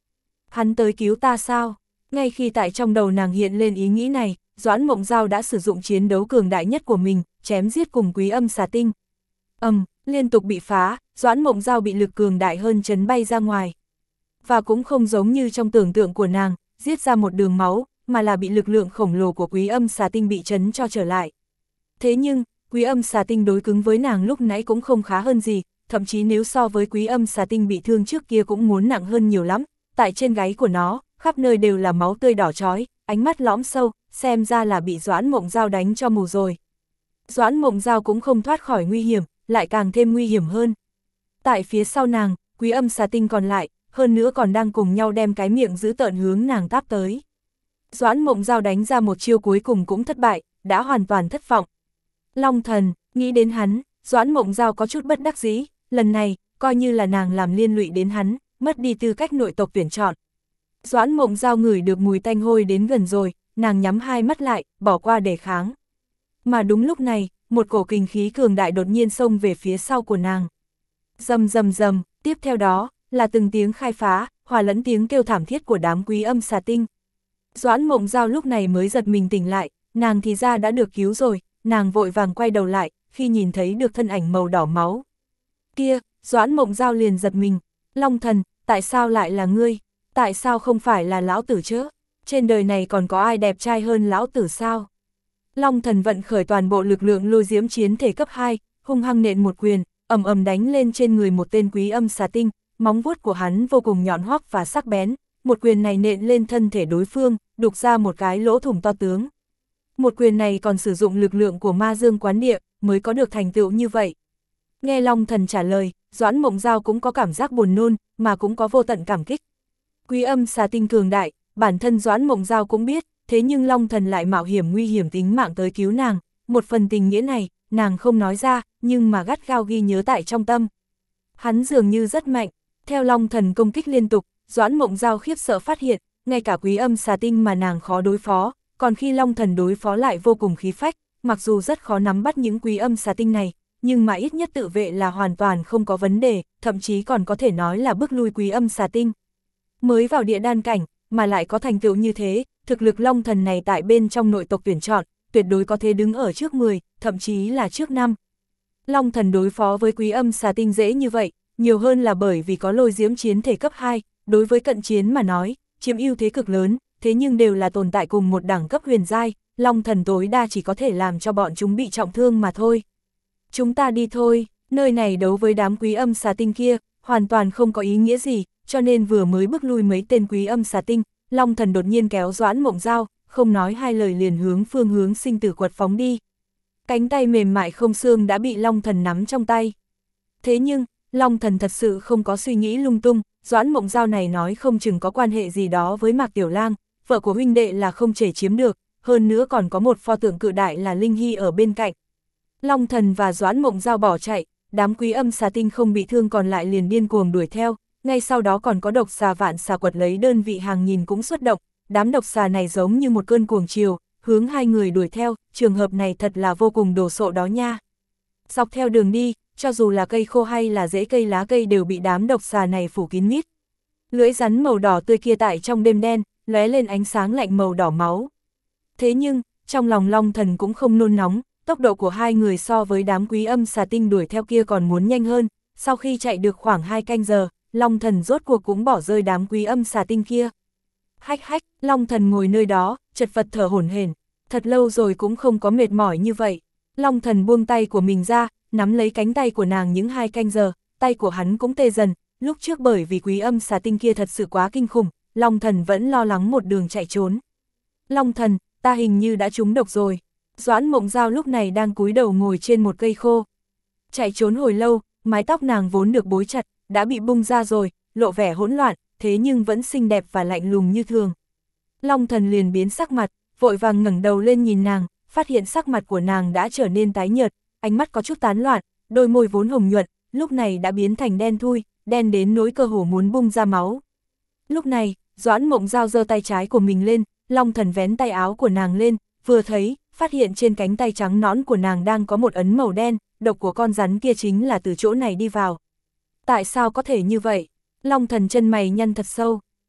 Hắn tới cứu ta sao? Ngay khi tại trong đầu nàng hiện lên ý nghĩ này, Doãn Mộng Giao đã sử dụng chiến đấu cường đại nhất của mình, chém giết cùng Quý Âm Xà Tinh. Ầm, um, liên tục bị phá, Doãn Mộng Giao bị lực cường đại hơn chấn bay ra ngoài. Và cũng không giống như trong tưởng tượng của nàng, giết ra một đường máu, mà là bị lực lượng khổng lồ của Quý Âm Xà Tinh bị chấn cho trở lại. Thế nhưng, Quý Âm Xà Tinh đối cứng với nàng lúc nãy cũng không khá hơn gì, thậm chí nếu so với Quý Âm Xà Tinh bị thương trước kia cũng muốn nặng hơn nhiều lắm, tại trên gáy của nó, khắp nơi đều là máu tươi đỏ chói, ánh mắt lõm sâu, xem ra là bị Doãn Mộng Giao đánh cho mù rồi. Doãn Mộng Giao cũng không thoát khỏi nguy hiểm, lại càng thêm nguy hiểm hơn. Tại phía sau nàng, Quý Âm Xà Tinh còn lại, hơn nữa còn đang cùng nhau đem cái miệng giữ tợn hướng nàng táp tới. Doãn Mộng Giao đánh ra một chiêu cuối cùng cũng thất bại, đã hoàn toàn thất vọng. Long Thần, nghĩ đến hắn, Doãn Mộng Giao có chút bất đắc dĩ, lần này, coi như là nàng làm liên lụy đến hắn, mất đi tư cách nội tộc tuyển chọn. Doãn Mộng Giao ngửi được mùi tanh hôi đến gần rồi, nàng nhắm hai mắt lại, bỏ qua đề kháng. Mà đúng lúc này, một cổ kình khí cường đại đột nhiên xông về phía sau của nàng. Rầm rầm rầm, tiếp theo đó, là từng tiếng khai phá, hòa lẫn tiếng kêu thảm thiết của đám Quý Âm Xà Tinh. Doãn Mộng Giao lúc này mới giật mình tỉnh lại, nàng thì ra đã được cứu rồi, nàng vội vàng quay đầu lại, khi nhìn thấy được thân ảnh màu đỏ máu. Kia, Doãn Mộng Giao liền giật mình, Long Thần, tại sao lại là ngươi? Tại sao không phải là lão tử chứ? Trên đời này còn có ai đẹp trai hơn lão tử sao? Long Thần vận khởi toàn bộ lực lượng lôi diễm chiến thể cấp hai, hung hăng nện một quyền, ầm ầm đánh lên trên người một tên Quý Âm Xà Tinh, móng vuốt của hắn vô cùng nhọn hoắc và sắc bén, một quyền này nện lên thân thể đối phương, đục ra một cái lỗ thủng to tướng. Một quyền này còn sử dụng lực lượng của Ma Dương Quán Địa, mới có được thành tựu như vậy. Nghe Long Thần trả lời, Doãn Mộng Giao cũng có cảm giác buồn nôn, mà cũng có vô tận cảm kích. Quý Âm Xà Tinh cường đại, bản thân Doãn Mộng Giao cũng biết, thế nhưng Long Thần lại mạo hiểm nguy hiểm tính mạng tới cứu nàng, một phần tình nghĩa này, nàng không nói ra, nhưng mà gắt gao ghi nhớ tại trong tâm. Hắn dường như rất mạnh, theo Long Thần công kích liên tục, Doãn Mộng Giao khiếp sợ phát hiện, ngay cả Quý Âm Xà Tinh mà nàng khó đối phó, còn khi Long Thần đối phó lại vô cùng khí phách, mặc dù rất khó nắm bắt những Quý Âm Xà Tinh này, nhưng mà ít nhất tự vệ là hoàn toàn không có vấn đề, thậm chí còn có thể nói là bức lui Quý Âm Xà Tinh. Mới vào địa đan cảnh, mà lại có thành tựu như thế, thực lực Long Thần này tại bên trong nội tộc tuyển chọn, tuyệt đối có thể đứng ở trước mười, thậm chí là trước năm. Long Thần đối phó với Quý Âm Xà Tinh dễ như vậy, nhiều hơn là bởi vì có lôi diễm chiến thể cấp hai, đối với cận chiến mà nói, chiếm ưu thế cực lớn, thế nhưng đều là tồn tại cùng một đẳng cấp huyền giai, Long Thần tối đa chỉ có thể làm cho bọn chúng bị trọng thương mà thôi. Chúng ta đi thôi, nơi này đấu với đám Quý Âm Xà Tinh kia, hoàn toàn không có ý nghĩa gì, cho nên vừa mới bước lui mấy tên Quý Âm Xà Tinh, Long Thần đột nhiên kéo Doãn Mộng Giao, không nói hai lời liền hướng phương hướng sinh tử quật phóng đi. Cánh tay mềm mại không xương đã bị Long Thần nắm trong tay. Thế nhưng, Long Thần thật sự không có suy nghĩ lung tung, Doãn Mộng Giao này nói không chừng có quan hệ gì đó với Mạc Tiểu Lang, vợ của huynh đệ là không thể chiếm được, hơn nữa còn có một pho tượng cự đại là Linh Hy ở bên cạnh. Long Thần và Doãn Mộng Giao bỏ chạy, đám Quý Âm Xà Tinh không bị thương còn lại liền điên cuồng đuổi theo, ngay sau đó còn có độc xà Vạn Xà Quật lấy đơn vị hàng nghìn cũng xuất động, đám độc xà này giống như một cơn cuồng triều, hướng hai người đuổi theo, trường hợp này thật là vô cùng đồ sộ đó nha. Dọc theo đường đi, cho dù là cây khô hay là rễ cây lá cây đều bị đám độc xà này phủ kín mít. Lưỡi rắn màu đỏ tươi kia tại trong đêm đen, lóe lên ánh sáng lạnh màu đỏ máu. Thế nhưng, trong lòng Long Thần cũng không nôn nóng, tốc độ của hai người so với đám Quý Âm Xà Tinh đuổi theo kia còn muốn nhanh hơn, sau khi chạy được khoảng hai canh giờ, Long Thần rốt cuộc cũng bỏ rơi đám Quý Âm Xà Tinh kia. Hách hách, Long Thần ngồi nơi đó, chật vật thở hổn hển, thật lâu rồi cũng không có mệt mỏi như vậy. Long Thần buông tay của mình ra, nắm lấy cánh tay của nàng những hai canh giờ, tay của hắn cũng tê dần, lúc trước bởi vì Quý Âm Xà Tinh kia thật sự quá kinh khủng, Long Thần vẫn lo lắng một đường chạy trốn. Long Thần, ta hình như đã trúng độc rồi. Doãn Mộng Giao lúc này đang cúi đầu ngồi trên một cây khô. Chạy trốn hồi lâu, mái tóc nàng vốn được bối chặt, đã bị bung ra rồi, lộ vẻ hỗn loạn, thế nhưng vẫn xinh đẹp và lạnh lùng như thường. Long Thần liền biến sắc mặt, vội vàng ngẩng đầu lên nhìn nàng, phát hiện sắc mặt của nàng đã trở nên tái nhợt, ánh mắt có chút tán loạn, đôi môi vốn hồng nhuận, lúc này đã biến thành đen thui, đen đến nỗi cơ hồ muốn bung ra máu. Lúc này, Doãn Mộng Giao giơ tay trái của mình lên, Long Thần vén tay áo của nàng lên, vừa thấy, phát hiện trên cánh tay trắng nõn của nàng đang có một ấn màu đen, độc của con rắn kia chính là từ chỗ này đi vào. Tại sao có thể như vậy? Long Thần chân mày nhăn thật sâu,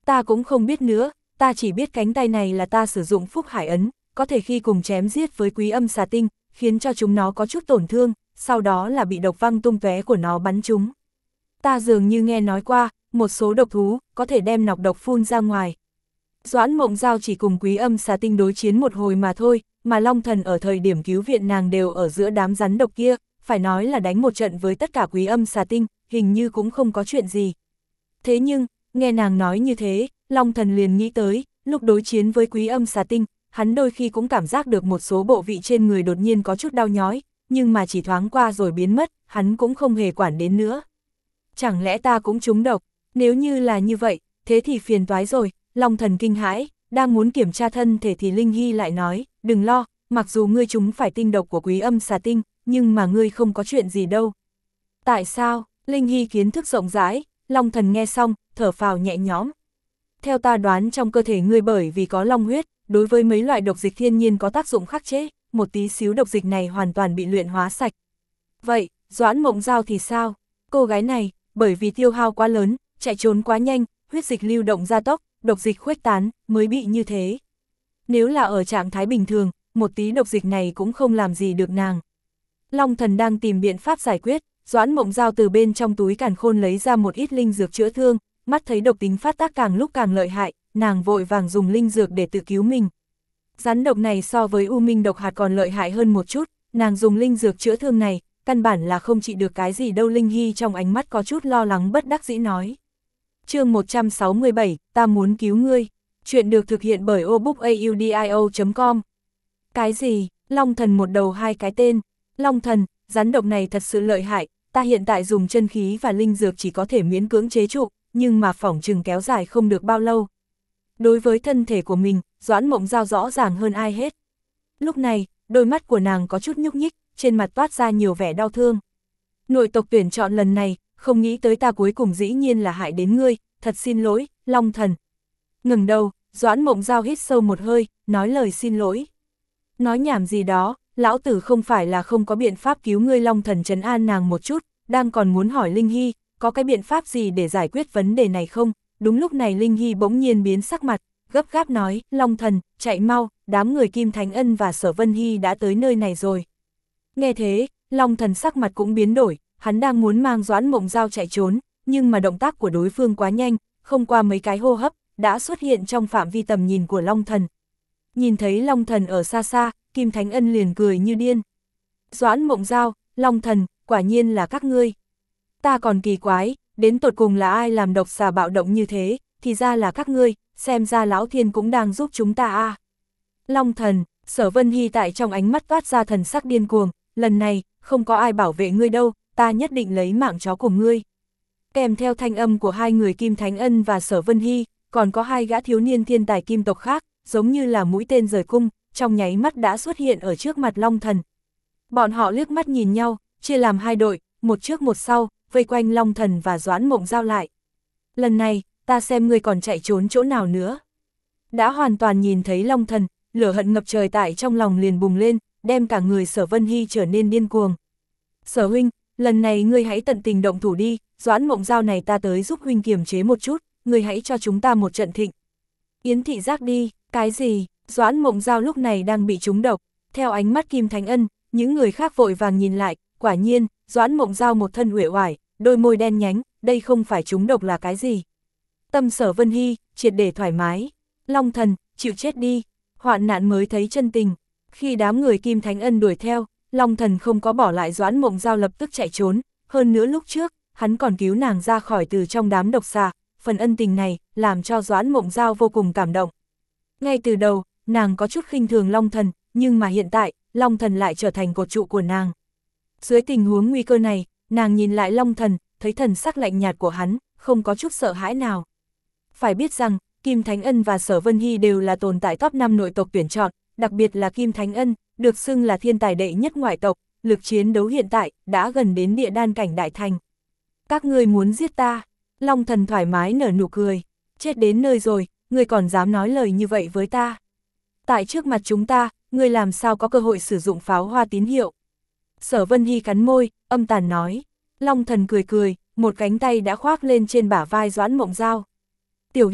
Ta cũng không biết nữa, ta chỉ biết cánh tay này là ta sử dụng phúc hải ấn, có thể khi cùng chém giết với quý âm xà tinh, khiến cho chúng nó có chút tổn thương, sau đó là bị độc văng tung tóe của nó bắn chúng. Ta dường như nghe nói qua, một số độc thú, có thể đem nọc độc phun ra ngoài. Doãn Mộng Giao chỉ cùng quý âm xà tinh đối chiến một hồi mà thôi, mà Long Thần ở thời điểm cứu viện nàng đều ở giữa đám rắn độc kia, phải nói là đánh một trận với tất cả quý âm xà tinh, hình như cũng không có chuyện gì. Thế nhưng, nghe nàng nói như thế, Long Thần liền nghĩ tới, lúc đối chiến với quý âm xà tinh, hắn đôi khi cũng cảm giác được một số bộ vị trên người đột nhiên có chút đau nhói, nhưng mà chỉ thoáng qua rồi biến mất, hắn cũng không hề quản đến nữa. Chẳng lẽ ta cũng trúng độc? Nếu như là như vậy, thế thì phiền toái rồi. Long Thần kinh hãi, đang muốn kiểm tra thân thể thì Linh Hy lại nói, đừng lo, mặc dù ngươi trúng phải tinh độc của quý âm xà tinh, nhưng mà ngươi không có chuyện gì đâu. Tại sao? Linh Hy kiến thức rộng rãi, Long Thần nghe xong, thở phào nhẹ nhõm. Theo ta đoán trong cơ thể ngươi bởi vì có long huyết, đối với mấy loại độc dịch thiên nhiên có tác dụng khắc chế, một tí xíu độc dịch này hoàn toàn bị luyện hóa sạch. Vậy, Doãn Mộng Giao thì sao? Cô gái này, bởi vì tiêu hao quá lớn, chạy trốn quá nhanh, huyết dịch lưu động gia tốc, độc dịch khuếch tán, mới bị như thế. Nếu là ở trạng thái bình thường, một tí độc dịch này cũng không làm gì được nàng. Long Thần đang tìm biện pháp giải quyết, Doãn Mộng Giao từ bên trong túi càn khôn lấy ra một ít linh dược chữa thương, mắt thấy độc tính phát tác càng lúc càng lợi hại, nàng vội vàng dùng linh dược để tự cứu mình. Rắn độc này so với u minh độc hạt còn lợi hại hơn một chút, nàng dùng linh dược chữa thương này, căn bản là không trị được cái gì đâu. Linh Hy trong ánh mắt có chút lo lắng bất đắc dĩ nói. Chương một trăm sáu mươi bảy, ta muốn cứu ngươi. Chuyện được thực hiện bởi obookaudio chấm com. Cái gì? Long Thần một đầu hai cái tên. Long Thần, rắn độc này thật sự lợi hại, ta hiện tại dùng chân khí và linh dược chỉ có thể miễn cưỡng chế trụ, nhưng mà phỏng chừng kéo dài không được bao lâu. Đối với thân thể của mình, Doãn Mộng Giao rõ ràng hơn ai hết. Lúc này, đôi mắt của nàng có chút nhúc nhích, trên mặt toát ra nhiều vẻ đau thương. Nội tộc tuyển chọn lần này, không nghĩ tới ta cuối cùng dĩ nhiên là hại đến ngươi, thật xin lỗi, Long Thần. Ngừng đầu, Doãn Mộng Giao hít sâu một hơi, nói lời xin lỗi. Nói nhảm gì đó, lão tử không phải là không có biện pháp cứu ngươi. Long Thần trấn an nàng một chút, đang còn muốn hỏi Linh Hy, có cái biện pháp gì để giải quyết vấn đề này không? Đúng lúc này Linh Hy bỗng nhiên biến sắc mặt, gấp gáp nói, Long Thần, chạy mau, đám người Kim Thánh Ân và Sở Vân Hy đã tới nơi này rồi. Nghe thế, Long Thần sắc mặt cũng biến đổi, hắn đang muốn mang Doãn Mộng Giao chạy trốn, nhưng mà động tác của đối phương quá nhanh, không qua mấy cái hô hấp, đã xuất hiện trong phạm vi tầm nhìn của Long Thần. Nhìn thấy Long Thần ở xa xa, Kim Thánh Ân liền cười như điên. Doãn Mộng Giao, Long Thần, quả nhiên là các ngươi. Ta còn kỳ quái, đến tột cùng là ai làm độc xà bạo động như thế, thì ra là các ngươi, xem ra Lão Thiên cũng đang giúp chúng ta à. Long Thần, Sở Vân Hy tại trong ánh mắt toát ra thần sắc điên cuồng, lần này, không có ai bảo vệ ngươi đâu, ta nhất định lấy mạng chó của ngươi. Kèm theo thanh âm của hai người Kim Thánh Ân và Sở Vân Hy, còn có hai gã thiếu niên thiên tài kim tộc khác, giống như là mũi tên rời cung, trong nháy mắt đã xuất hiện ở trước mặt Long Thần. Bọn họ liếc mắt nhìn nhau, chia làm hai đội, một trước một sau, vây quanh Long Thần và Doãn Mộng Giao lại. Lần này, ta xem ngươi còn chạy trốn chỗ nào nữa. Đã hoàn toàn nhìn thấy Long Thần, lửa hận ngập trời tại trong lòng liền bùng lên, đem cả người Sở Vân Hy trở nên điên cuồng. Sở huynh, lần này ngươi hãy tận tình động thủ đi, Doãn Mộng Giao này ta tới giúp huynh kiềm chế một chút, ngươi hãy cho chúng ta một trận thịnh. Yến thị giác đi, cái gì? Doãn Mộng Giao lúc này đang bị trúng độc, theo ánh mắt Kim Thánh Ân, những người khác vội vàng nhìn lại, quả nhiên, Doãn Mộng Giao một thân uể oải, đôi môi đen nhánh, đây không phải trúng độc là cái gì? Tâm Sở Vân Hy, triệt để thoải mái. Long Thần, chịu chết đi, hoạn nạn mới thấy chân tình. Khi đám người Kim Thánh Ân đuổi theo, Long Thần không có bỏ lại Doãn Mộng Giao lập tức chạy trốn, hơn nữa lúc trước, hắn còn cứu nàng ra khỏi từ trong đám độc xà, phần ân tình này, làm cho Doãn Mộng Giao vô cùng cảm động. Ngay từ đầu, nàng có chút khinh thường Long Thần, nhưng mà hiện tại, Long Thần lại trở thành cột trụ của nàng. Dưới tình huống nguy cơ này, nàng nhìn lại Long Thần, thấy thần sắc lạnh nhạt của hắn, không có chút sợ hãi nào. Phải biết rằng, Kim Thánh Ân và Sở Vân Hy đều là tồn tại top năm nội tộc tuyển chọn, đặc biệt là Kim Thánh Ân, được xưng là thiên tài đệ nhất ngoại tộc, lực chiến đấu hiện tại, đã gần đến địa đan cảnh đại thành. Các ngươi muốn giết ta? Long Thần thoải mái nở nụ cười, chết đến nơi rồi, ngươi còn dám nói lời như vậy với ta? Tại trước mặt chúng ta, ngươi làm sao có cơ hội sử dụng pháo hoa tín hiệu? Sở Vân Hy cắn môi, âm tàn nói. Long Thần cười cười, một cánh tay đã khoác lên trên bả vai Doãn Mộng Giao. Tiểu Hy,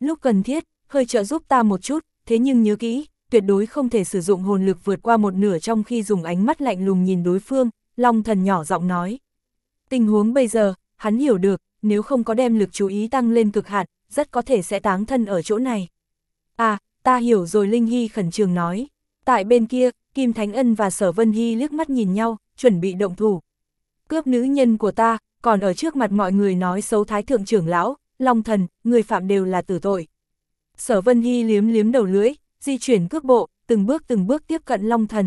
lúc cần thiết, hơi trợ giúp ta một chút, thế nhưng nhớ kỹ, tuyệt đối không thể sử dụng hồn lực vượt qua một nửa trong khi dùng ánh mắt lạnh lùng nhìn đối phương, Long Thần nhỏ giọng nói. Tình huống bây giờ, hắn hiểu được, nếu không có đem lực chú ý tăng lên cực hạn, rất có thể sẽ táng thân ở chỗ này. À, ta hiểu rồi, Linh Hy khẩn trương nói. Tại bên kia, Kim Thánh Ân và Sở Vân Hy liếc mắt nhìn nhau, chuẩn bị động thủ. Cướp nữ nhân của ta, còn ở trước mặt mọi người nói xấu Thái Thượng trưởng lão, Long Thần, người phạm đều là tử tội. Sở Vân Hy liếm liếm đầu lưỡi, di chuyển cước bộ, từng bước từng bước tiếp cận Long Thần.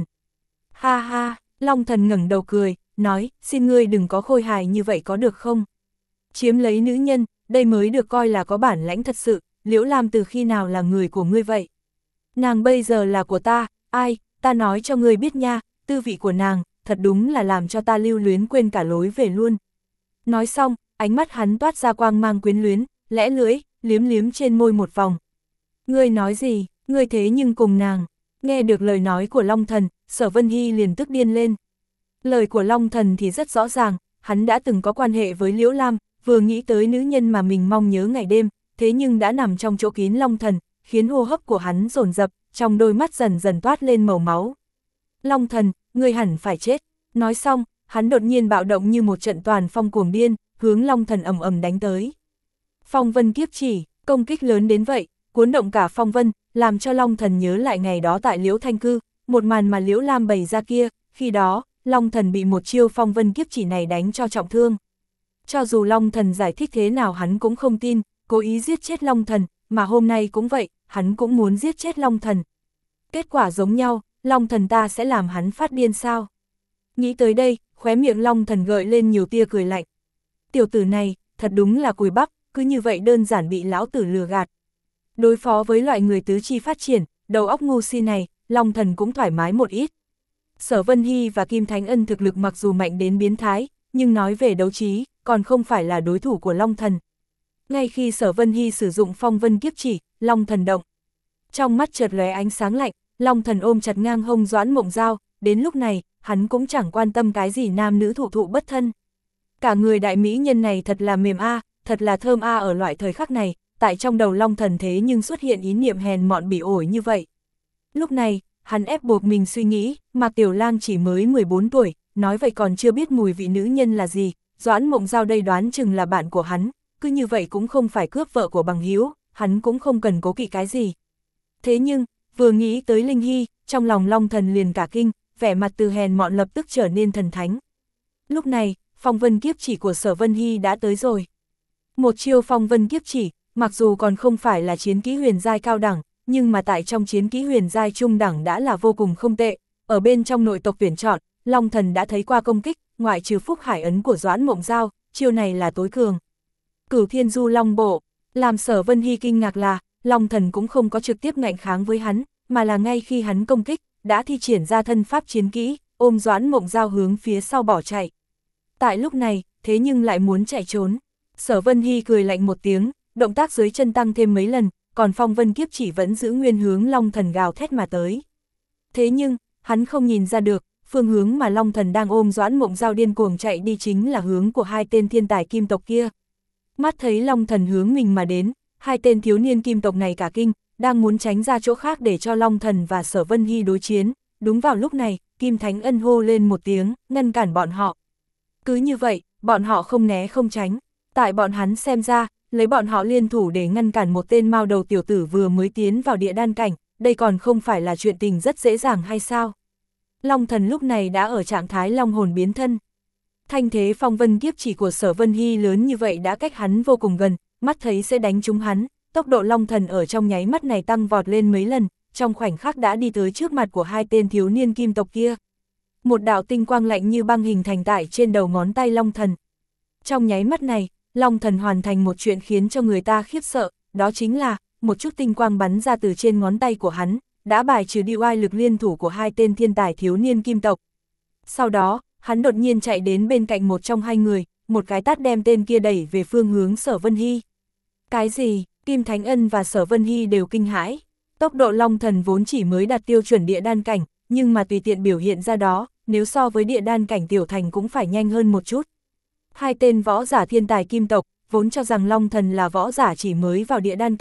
Ha ha, Long Thần ngẩng đầu cười, nói, xin ngươi đừng có khôi hài như vậy có được không? Chiếm lấy nữ nhân, đây mới được coi là có bản lãnh thật sự, Liễu Lam từ khi nào là người của ngươi vậy? Nàng bây giờ là của ta, ai, ta nói cho ngươi biết nha, tư vị của nàng, thật đúng là làm cho ta lưu luyến quên cả lối về luôn. Nói xong, ánh mắt hắn toát ra quang mang quyến luyến, lẽ lưỡi, liếm liếm trên môi một vòng. Ngươi nói gì, ngươi thế nhưng cùng nàng. Nghe được lời nói của Long Thần, Sở Vân Hy liền tức điên lên. Lời của Long Thần thì rất rõ ràng, hắn đã từng có quan hệ với Liễu Lam, vừa nghĩ tới nữ nhân mà mình mong nhớ ngày đêm, thế nhưng đã nằm trong chỗ kín Long Thần, khiến hô hấp của hắn dồn dập, trong đôi mắt dần dần toát lên màu máu. Long Thần, ngươi hẳn phải chết. Nói xong, hắn đột nhiên bạo động như một trận toàn phong cuồng điên, hướng Long Thần ầm ầm đánh tới. Phong vân kiếp chỉ, công kích lớn đến vậy, cuốn động cả phong vân, làm cho Long Thần nhớ lại ngày đó tại Liễu Thanh Cư, một màn mà Liễu Lam bày ra kia, khi đó, Long Thần bị một chiêu phong vân kiếp chỉ này đánh cho trọng thương. Cho dù Long Thần giải thích thế nào hắn cũng không tin, cố ý giết chết Long Thần, mà hôm nay cũng vậy, hắn cũng muốn giết chết Long Thần. Kết quả giống nhau, Long Thần ta sẽ làm hắn phát điên sao? Nghĩ tới đây, khóe miệng Long Thần gợi lên nhiều tia cười lạnh. Tiểu tử này, thật đúng là cùi bắp, cứ như vậy đơn giản bị lão tử lừa gạt. Đối phó với loại người tứ chi phát triển, đầu óc ngu si này, Long Thần cũng thoải mái một ít. Sở Vân Hy và Kim Thánh Ân thực lực mặc dù mạnh đến biến thái, nhưng nói về đấu trí, còn không phải là đối thủ của Long Thần. Ngay khi Sở Vân Hy sử dụng phong vân kiếp chỉ, Long Thần động. Trong mắt chợt lóe ánh sáng lạnh, Long Thần ôm chặt ngang hông Doãn Mộng Giao, đến lúc này, hắn cũng chẳng quan tâm cái gì nam nữ thụ thụ bất thân. Cả người đại mỹ nhân này thật là mềm a, thật là thơm a. Ở loại thời khắc này, tại trong đầu Long Thần thế nhưng xuất hiện ý niệm hèn mọn bỉ ổi như vậy. Lúc này, hắn ép buộc mình suy nghĩ, Mạc Tiểu Lang chỉ mới mười bốn tuổi, nói vậy còn chưa biết mùi vị nữ nhân là gì, Doãn Mộng Giao đây đoán chừng là bạn của hắn, cứ như vậy cũng không phải cướp vợ của bằng hữu, hắn cũng không cần cố kỵ cái gì. Thế nhưng, vừa nghĩ tới Linh Hy, trong lòng Long Thần liền cả kinh, vẻ mặt từ hèn mọn lập tức trở nên thần thánh. Lúc này, phong vân kiếp chỉ của Sở Vân Hy đã tới rồi. Một chiêu phong vân kiếp chỉ, mặc dù còn không phải là chiến kỹ huyền giai cao đẳng, nhưng mà tại trong chiến kỹ huyền giai trung đẳng đã là vô cùng không tệ. Ở bên trong nội tộc tuyển chọn, Long Thần đã thấy qua công kích, ngoại trừ Phúc Hải ấn của Doãn Mộng Giao, chiêu này là tối cường. Cửu Thiên Du Long Bộ, làm Sở Vân Hy kinh ngạc là, Long Thần cũng không có trực tiếp ngạnh kháng với hắn, mà là ngay khi hắn công kích, đã thi triển ra thân pháp chiến kỹ, ôm Doãn Mộng Giao hướng phía sau bỏ chạy. Tại lúc này, thế nhưng lại muốn chạy trốn. Sở Vân Hy cười lạnh một tiếng, động tác dưới chân tăng thêm mấy lần, còn phong vân kiếp chỉ vẫn giữ nguyên hướng Long Thần gào thét mà tới. Thế nhưng, hắn không nhìn ra được, phương hướng mà Long Thần đang ôm Doãn Mộng Giao điên cuồng chạy đi chính là hướng của hai tên thiên tài kim tộc kia. Mắt thấy Long Thần hướng mình mà đến, hai tên thiếu niên kim tộc này cả kinh, đang muốn tránh ra chỗ khác để cho Long Thần và Sở Vân Hy đối chiến. Đúng vào lúc này, Kim Thánh Ân hô lên một tiếng, ngăn cản bọn họ. Cứ như vậy, bọn họ không né không tránh. Tại bọn hắn xem ra, lấy bọn họ liên thủ để ngăn cản một tên mao đầu tiểu tử vừa mới tiến vào địa đan cảnh, đây còn không phải là chuyện tình rất dễ dàng hay sao? Long Thần lúc này đã ở trạng thái long hồn biến thân. Thanh thế phong vân kiếp chỉ của Sở Vân Hy lớn như vậy đã cách hắn vô cùng gần, mắt thấy sẽ đánh trúng hắn, tốc độ Long Thần ở trong nháy mắt này tăng vọt lên mấy lần, trong khoảnh khắc đã đi tới trước mặt của hai tên thiếu niên kim tộc kia. Một đạo tinh quang lạnh như băng hình thành tại trên đầu ngón tay Long Thần. Trong nháy mắt này, Long Thần hoàn thành một chuyện khiến cho người ta khiếp sợ, đó chính là, một chút tinh quang bắn ra từ trên ngón tay của hắn, đã bài trừ đi oai lực liên thủ của hai tên thiên tài thiếu niên kim tộc. Sau đó, hắn đột nhiên chạy đến bên cạnh một trong hai người, một cái tát đem tên kia đẩy về phương hướng Sở Vân Hy. Cái gì? Kim Thánh Ân và Sở Vân Hy đều kinh hãi. Tốc độ Long Thần vốn chỉ mới đạt tiêu chuẩn địa đan cảnh, nhưng mà tùy tiện biểu hiện ra đó, nếu so với địa đan cảnh tiểu thành cũng phải nhanh hơn một chút. Hai tên võ giả thiên tài kim tộc, vốn cho rằng Long Thần là võ giả chỉ mới vào địa đan cảnh,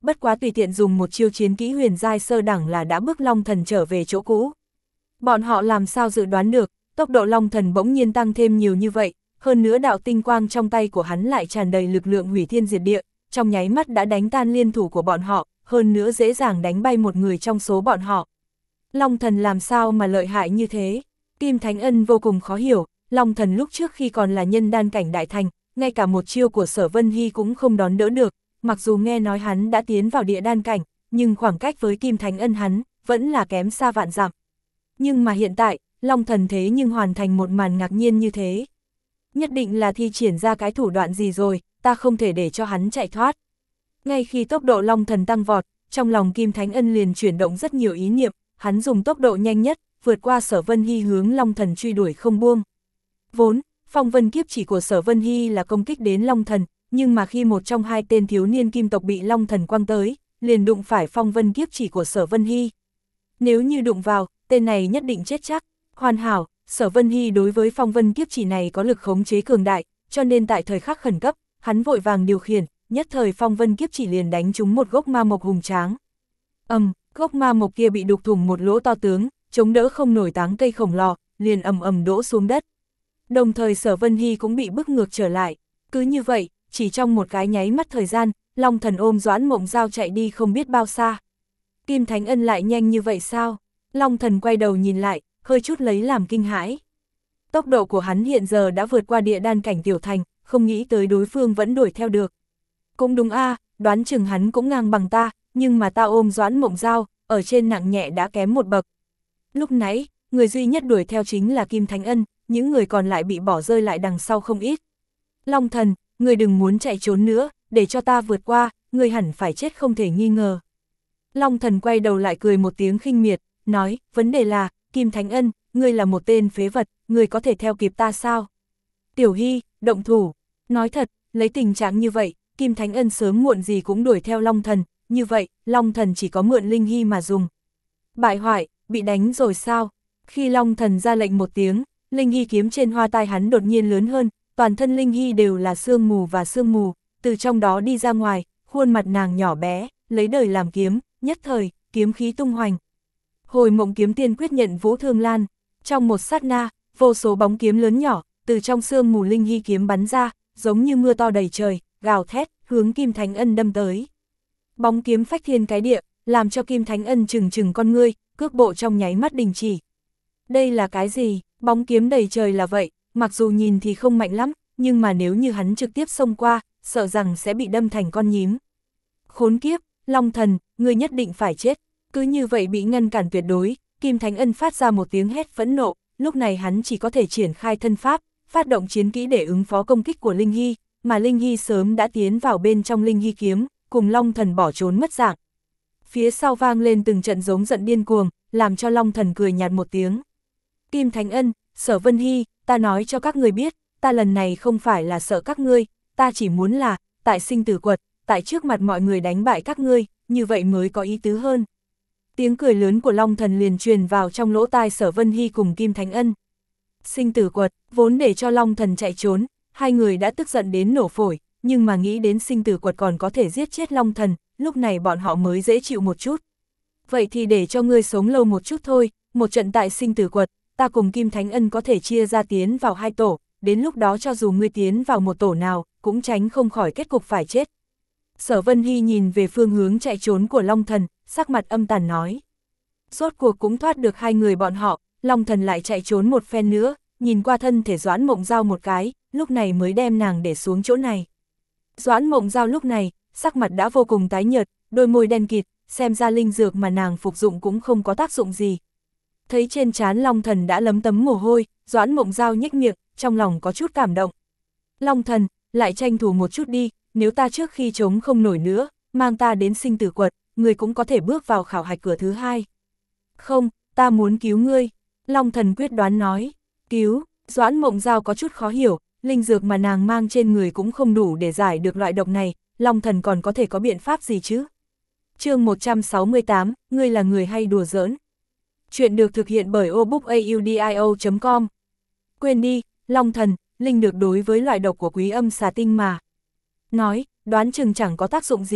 bất quá tùy tiện dùng một chiêu chiến kỹ huyền giai sơ đẳng là đã bước Long Thần trở về chỗ cũ. Bọn họ làm sao dự đoán được, tốc độ Long Thần bỗng nhiên tăng thêm nhiều như vậy, hơn nữa đạo tinh quang trong tay của hắn lại tràn đầy lực lượng hủy thiên diệt địa, trong nháy mắt đã đánh tan liên thủ của bọn họ, hơn nữa dễ dàng đánh bay một người trong số bọn họ. Long Thần làm sao mà lợi hại như thế? Kim Thánh Ân vô cùng khó hiểu, Long Thần lúc trước khi còn là nhân đan cảnh đại thành, ngay cả một chiêu của Sở Vân Hy cũng không đón đỡ được, mặc dù nghe nói hắn đã tiến vào địa đan cảnh, nhưng khoảng cách với Kim Thánh Ân hắn, vẫn là kém xa vạn dặm. Nhưng mà hiện tại, Long Thần thế nhưng hoàn thành một màn ngạc nhiên như thế. Nhất định là thi triển ra cái thủ đoạn gì rồi, ta không thể để cho hắn chạy thoát. Ngay khi tốc độ Long Thần tăng vọt, trong lòng Kim Thánh Ân liền chuyển động rất nhiều ý niệm, hắn dùng tốc độ nhanh nhất, vượt qua Sở Vân Hy hướng Long Thần truy đuổi không buông. Vốn, phong vân kiếp chỉ của Sở Vân Hy là công kích đến Long Thần, nhưng mà khi một trong hai tên thiếu niên kim tộc bị Long Thần quăng tới, liền đụng phải phong vân kiếp chỉ của Sở Vân Hy. Nếu như đụng vào, tên này nhất định chết chắc. Hoàn hảo, Sở Vân Hy đối với phong vân kiếp chỉ này có lực khống chế cường đại, cho nên tại thời khắc khẩn cấp, hắn vội vàng điều khiển, nhất thời phong vân kiếp chỉ liền đánh trúng một gốc ma mộc hùng tráng. Ầm, um, gốc ma mộc kia bị đục thủng một lỗ to tướng, chống đỡ không nổi táng cây khổng lồ, liền ầm ầm đổ xuống đất. Đồng thời Sở Vân Hy cũng bị bức ngược trở lại. Cứ như vậy, chỉ trong một cái nháy mắt thời gian, Long Thần ôm Doãn Mộng Giao chạy đi không biết bao xa. Kim Thánh Ân lại nhanh như vậy sao? Long Thần quay đầu nhìn lại, hơi chút lấy làm kinh hãi. Tốc độ của hắn hiện giờ đã vượt qua địa đan cảnh tiểu thành, không nghĩ tới đối phương vẫn đuổi theo được. Cũng đúng a, à, đoán chừng hắn cũng ngang bằng ta, nhưng mà ta ôm Doãn Mộng Giao, ở trên nặng nhẹ đã kém một bậc. Lúc nãy, người duy nhất đuổi theo chính là Kim Thánh Ân, những người còn lại bị bỏ rơi lại đằng sau không ít. Long Thần, người đừng muốn chạy trốn nữa, để cho ta vượt qua, người hẳn phải chết không thể nghi ngờ. Long Thần quay đầu lại cười một tiếng khinh miệt, nói, vấn đề là, Kim Thánh Ân, ngươi là một tên phế vật, ngươi có thể theo kịp ta sao? Tiểu Hy, động thủ. Nói thật, lấy tình trạng như vậy, Kim Thánh Ân sớm muộn gì cũng đuổi theo Long Thần, như vậy, Long Thần chỉ có mượn Linh Hy mà dùng. Bại hoại, bị đánh rồi sao? Khi Long Thần ra lệnh một tiếng, Linh Hy kiếm trên hoa tai hắn đột nhiên lớn hơn, toàn thân Linh Hy đều là sương mù và sương mù, từ trong đó đi ra ngoài, khuôn mặt nàng nhỏ bé, lấy đời làm kiếm, nhất thời, kiếm khí tung hoành. Hồi Mộng Kiếm Tiên quyết nhận Vũ Thương Lan, trong một sát na, vô số bóng kiếm lớn nhỏ, từ trong sương mù Linh Hy kiếm bắn ra, giống như mưa to đầy trời, gào thét, hướng Kim Thánh Ân đâm tới. Bóng kiếm phách thiên cái địa, làm cho Kim Thánh Ân trừng trừng con ngươi, cước bộ trong nháy mắt đình chỉ. Đây là cái gì? Bóng kiếm đầy trời là vậy, mặc dù nhìn thì không mạnh lắm, nhưng mà nếu như hắn trực tiếp xông qua, sợ rằng sẽ bị đâm thành con nhím. Khốn kiếp, Long Thần, ngươi nhất định phải chết. Cứ như vậy bị ngăn cản tuyệt đối, Kim Thánh Ân phát ra một tiếng hét phẫn nộ, lúc này hắn chỉ có thể triển khai thân pháp, phát động chiến kỹ để ứng phó công kích của Linh Hy, mà Linh Hy sớm đã tiến vào bên trong Linh Hy kiếm, cùng Long Thần bỏ trốn mất dạng. Phía sau vang lên từng trận giống giận điên cuồng, làm cho Long Thần cười nhạt một tiếng. Kim Thánh Ân, Sở Vân Hy, ta nói cho các người biết, ta lần này không phải là sợ các ngươi, ta chỉ muốn là, tại sinh tử quật, tại trước mặt mọi người đánh bại các ngươi, như vậy mới có ý tứ hơn. Tiếng cười lớn của Long Thần liền truyền vào trong lỗ tai Sở Vân Hy cùng Kim Thánh Ân. Sinh tử quật, vốn để cho Long Thần chạy trốn, hai người đã tức giận đến nổ phổi, nhưng mà nghĩ đến sinh tử quật còn có thể giết chết Long Thần, lúc này bọn họ mới dễ chịu một chút. Vậy thì để cho ngươi sống lâu một chút thôi, một trận tại sinh tử quật, ta cùng Kim Thánh Ân có thể chia ra tiến vào hai tổ, đến lúc đó cho dù ngươi tiến vào một tổ nào, cũng tránh không khỏi kết cục phải chết. Sở Vân Hy nhìn về phương hướng chạy trốn của Long Thần, sắc mặt âm tàn nói. Rốt cuộc cũng thoát được hai người bọn họ, Long Thần lại chạy trốn một phen nữa, nhìn qua thân thể Doãn Mộng Giao một cái, lúc này mới đem nàng để xuống chỗ này. Doãn Mộng Giao lúc này, sắc mặt đã vô cùng tái nhợt, đôi môi đen kịt, xem ra linh dược mà nàng phục dụng cũng không có tác dụng gì. Thấy trên trán Long Thần đã lấm tấm mồ hôi, Doãn Mộng Giao nhếch miệng, trong lòng có chút cảm động. Long Thần, lại tranh thủ một chút đi, nếu ta trước khi chống không nổi nữa, mang ta đến sinh tử quật, người cũng có thể bước vào khảo hạch cửa thứ hai. Không, ta muốn cứu ngươi, Long Thần quyết đoán nói. Cứu, Doãn Mộng Giao có chút khó hiểu, linh dược mà nàng mang trên người cũng không đủ để giải được loại độc này, Long Thần còn có thể có biện pháp gì chứ? Chương một trăm sáu mươi tám, ngươi là người hay đùa giỡn. Chuyện được thực hiện bởi obookaudio chấm com. Quên đi, Long Thần, linh được đối với loại độc của Quý Âm Xà Tinh mà. Nói, đoán chừng chẳng có tác dụng gì.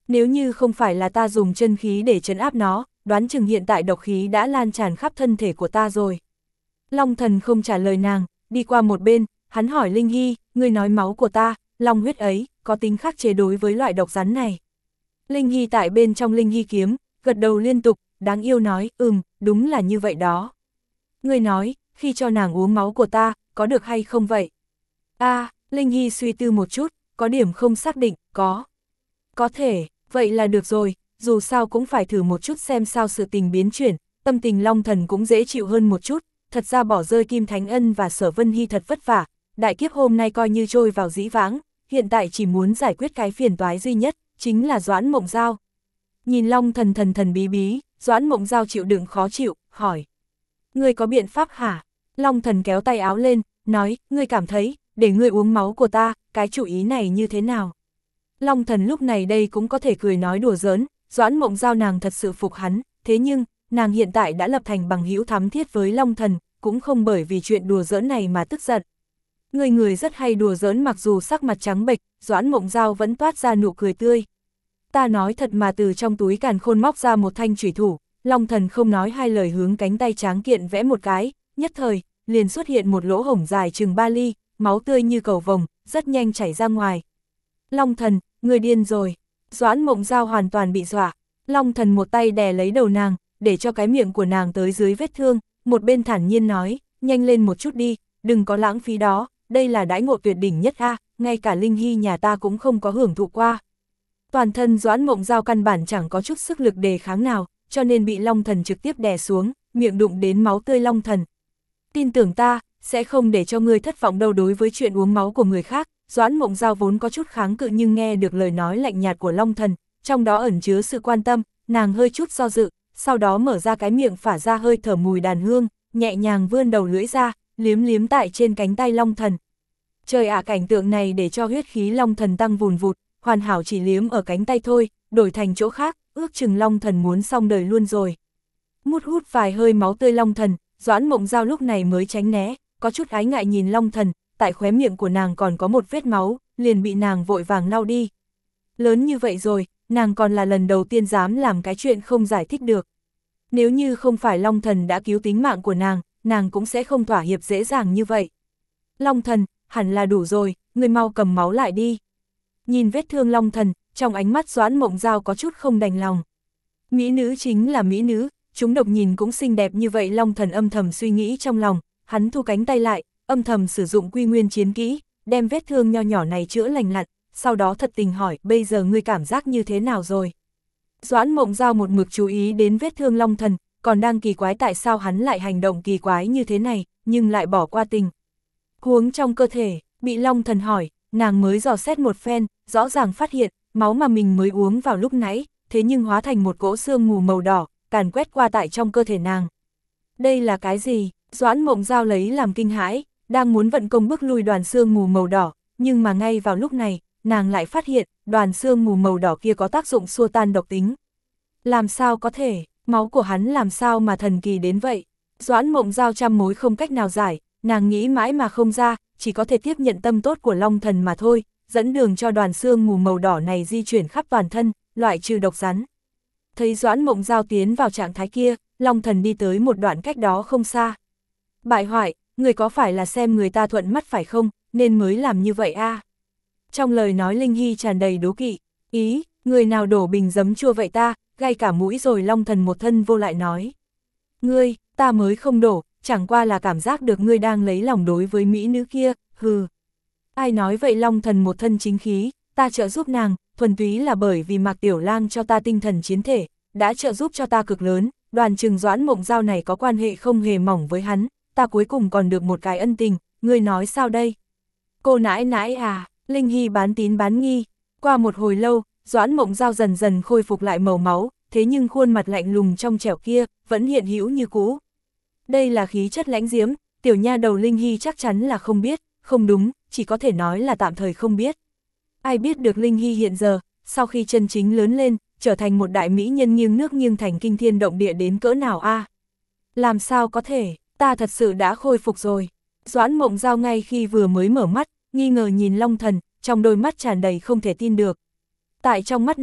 Nếu như không phải là ta dùng chân khí để trấn áp nó, đoán chừng hiện tại độc khí đã lan tràn khắp thân thể của ta rồi. Long Thần không trả lời nàng, đi qua một bên, hắn hỏi Linh Hy, ngươi nói máu của ta, long huyết ấy, có tính khắc chế đối với loại độc rắn này. Linh Hy tại bên trong Linh Hy kiếm, gật đầu liên tục, đáng yêu nói, ừm, đúng là như vậy đó. Ngươi nói, khi cho nàng uống máu của ta, có được hay không vậy? A, à, Linh Hy suy tư một chút, có điểm không xác định, có. Có thể, vậy là được rồi, dù sao cũng phải thử một chút xem sao sự tình biến chuyển, tâm tình Long Thần cũng dễ chịu hơn một chút, thật ra bỏ rơi Kim Thánh Ân và Sở Vân Hy thật vất vả, đại kiếp hôm nay coi như trôi vào dĩ vãng, hiện tại chỉ muốn giải quyết cái phiền toái duy nhất, chính là Doãn Mộng Giao. Nhìn Long Thần thần thần bí bí, Doãn Mộng Giao chịu đựng khó chịu, hỏi. Ngươi có biện pháp hả? Long Thần kéo tay áo lên, nói, ngươi cảm thấy, để ngươi uống máu của ta, cái chủ ý này như thế nào? Long Thần lúc này đây cũng có thể cười nói đùa giỡn, Doãn Mộng Giao nàng thật sự phục hắn, thế nhưng, nàng hiện tại đã lập thành bằng hữu thắm thiết với Long Thần, cũng không bởi vì chuyện đùa giỡn này mà tức giận. Người người rất hay đùa giỡn mặc dù sắc mặt trắng bệch, Doãn Mộng Giao vẫn toát ra nụ cười tươi. Ta nói thật mà từ trong túi càn khôn móc ra một thanh chủy thủ, Long Thần không nói hai lời hướng cánh tay tráng kiện vẽ một cái, nhất thời, liền xuất hiện một lỗ hổng dài chừng ba ly, máu tươi như cầu vồng, rất nhanh chảy ra ngoài. Long Thần, người điên rồi. Doãn Mộng Giao hoàn toàn bị dọa. Long Thần một tay đè lấy đầu nàng, để cho cái miệng của nàng tới dưới vết thương, một bên thản nhiên nói, nhanh lên một chút đi, đừng có lãng phí đó, đây là đãi ngộ tuyệt đỉnh nhất a, ngay cả Linh Hy nhà ta cũng không có hưởng thụ qua. Toàn thân Doãn Mộng Giao căn bản chẳng có chút sức lực đề kháng nào, cho nên bị Long Thần trực tiếp đè xuống, miệng đụng đến máu tươi Long Thần. Tin tưởng ta, sẽ không để cho ngươi thất vọng đâu. Đối với chuyện uống máu của người khác, Doãn Mộng Giao vốn có chút kháng cự nhưng nghe được lời nói lạnh nhạt của Long Thần, trong đó ẩn chứa sự quan tâm, nàng hơi chút do dự, sau đó mở ra cái miệng phả ra hơi thở mùi đàn hương, nhẹ nhàng vươn đầu lưỡi ra, liếm liếm tại trên cánh tay Long Thần. Trời ạ, cảnh tượng này để cho huyết khí Long Thần tăng vùn vụt, hoàn hảo chỉ liếm ở cánh tay thôi, đổi thành chỗ khác, ước chừng Long Thần muốn xong đời luôn rồi. Mút hút vài hơi máu tươi Long Thần, Doãn Mộng Giao lúc này mới tránh né, có chút ái ngại nhìn Long Thần, tại khóe miệng của nàng còn có một vết máu, liền bị nàng vội vàng lau đi. Lớn như vậy rồi, nàng còn là lần đầu tiên dám làm cái chuyện không giải thích được. Nếu như không phải Long Thần đã cứu tính mạng của nàng, nàng cũng sẽ không thỏa hiệp dễ dàng như vậy. Long Thần, hẳn là đủ rồi, ngươi mau cầm máu lại đi. Nhìn vết thương Long Thần, trong ánh mắt Doãn Mộng Giao có chút không đành lòng. Mỹ nữ chính là mỹ nữ, chúng độc nhìn cũng xinh đẹp như vậy. Long Thần âm thầm suy nghĩ trong lòng, hắn thu cánh tay lại, âm thầm sử dụng quy nguyên chiến kỹ, đem vết thương nho nhỏ này chữa lành lặn, sau đó thật tình hỏi, bây giờ ngươi cảm giác như thế nào rồi? Doãn Mộng Giao một mực chú ý đến vết thương Long Thần, còn đang kỳ quái tại sao hắn lại hành động kỳ quái như thế này, nhưng lại bỏ qua tình huống trong cơ thể, bị Long Thần hỏi, nàng mới dò xét một phen, rõ ràng phát hiện, máu mà mình mới uống vào lúc nãy, thế nhưng hóa thành một cỗ sương mù màu đỏ, càn quét qua tại trong cơ thể nàng. Đây là cái gì? Doãn Mộng Giao lấy làm kinh hãi, đang muốn vận công bức lui đoàn sương mù màu đỏ, nhưng mà ngay vào lúc này, nàng lại phát hiện, đoàn sương mù màu đỏ kia có tác dụng xua tan độc tính. Làm sao có thể, máu của hắn làm sao mà thần kỳ đến vậy? Doãn Mộng Giao trăm mối không cách nào giải, nàng nghĩ mãi mà không ra, chỉ có thể tiếp nhận tâm tốt của Long Thần mà thôi, dẫn đường cho đoàn sương mù màu đỏ này di chuyển khắp toàn thân, loại trừ độc rắn. Thấy Doãn Mộng Giao tiến vào trạng thái kia, Long Thần đi tới một đoạn cách đó không xa. Bại hoại, người có phải là xem người ta thuận mắt phải không, nên mới làm như vậy a? À? Trong lời nói Linh Hy tràn đầy đố kỵ, ý, người nào đổ bình giấm chua vậy ta, gai cả mũi rồi. Long Thần một thân vô lại nói. Ngươi, ta mới không đổ, chẳng qua là cảm giác được ngươi đang lấy lòng đối với mỹ nữ kia, hừ. Ai nói vậy? Long Thần một thân chính khí, ta trợ giúp nàng, thuần túy là bởi vì Mạc Tiểu Lang cho ta tinh thần chiến thể, đã trợ giúp cho ta cực lớn, đoàn chừng Doãn Mộng Giao này có quan hệ không hề mỏng với hắn, ta cuối cùng còn được một cái ân tình, ngươi nói sao đây? Cô nãi nãi à, Linh Hy bán tín bán nghi, qua một hồi lâu, Doãn Mộng Giao dần dần khôi phục lại màu máu, thế nhưng khuôn mặt lạnh lùng trong trẻo kia, vẫn hiện hữu như cũ. Đây là khí chất lãnh diễm, tiểu nha đầu Linh Hy chắc chắn là không biết, không đúng, chỉ có thể nói là tạm thời không biết. Ai biết được Linh Hy hiện giờ, sau khi chân chính lớn lên, trở thành một đại mỹ nhân nghiêng nước nghiêng thành kinh thiên động địa đến cỡ nào a? À? Làm sao có thể, ta thật sự đã khôi phục rồi. Doãn Mộng Giao ngay khi vừa mới mở mắt, nghi ngờ nhìn Long Thần, trong đôi mắt tràn đầy không thể tin được. Tại trong mắt nàng,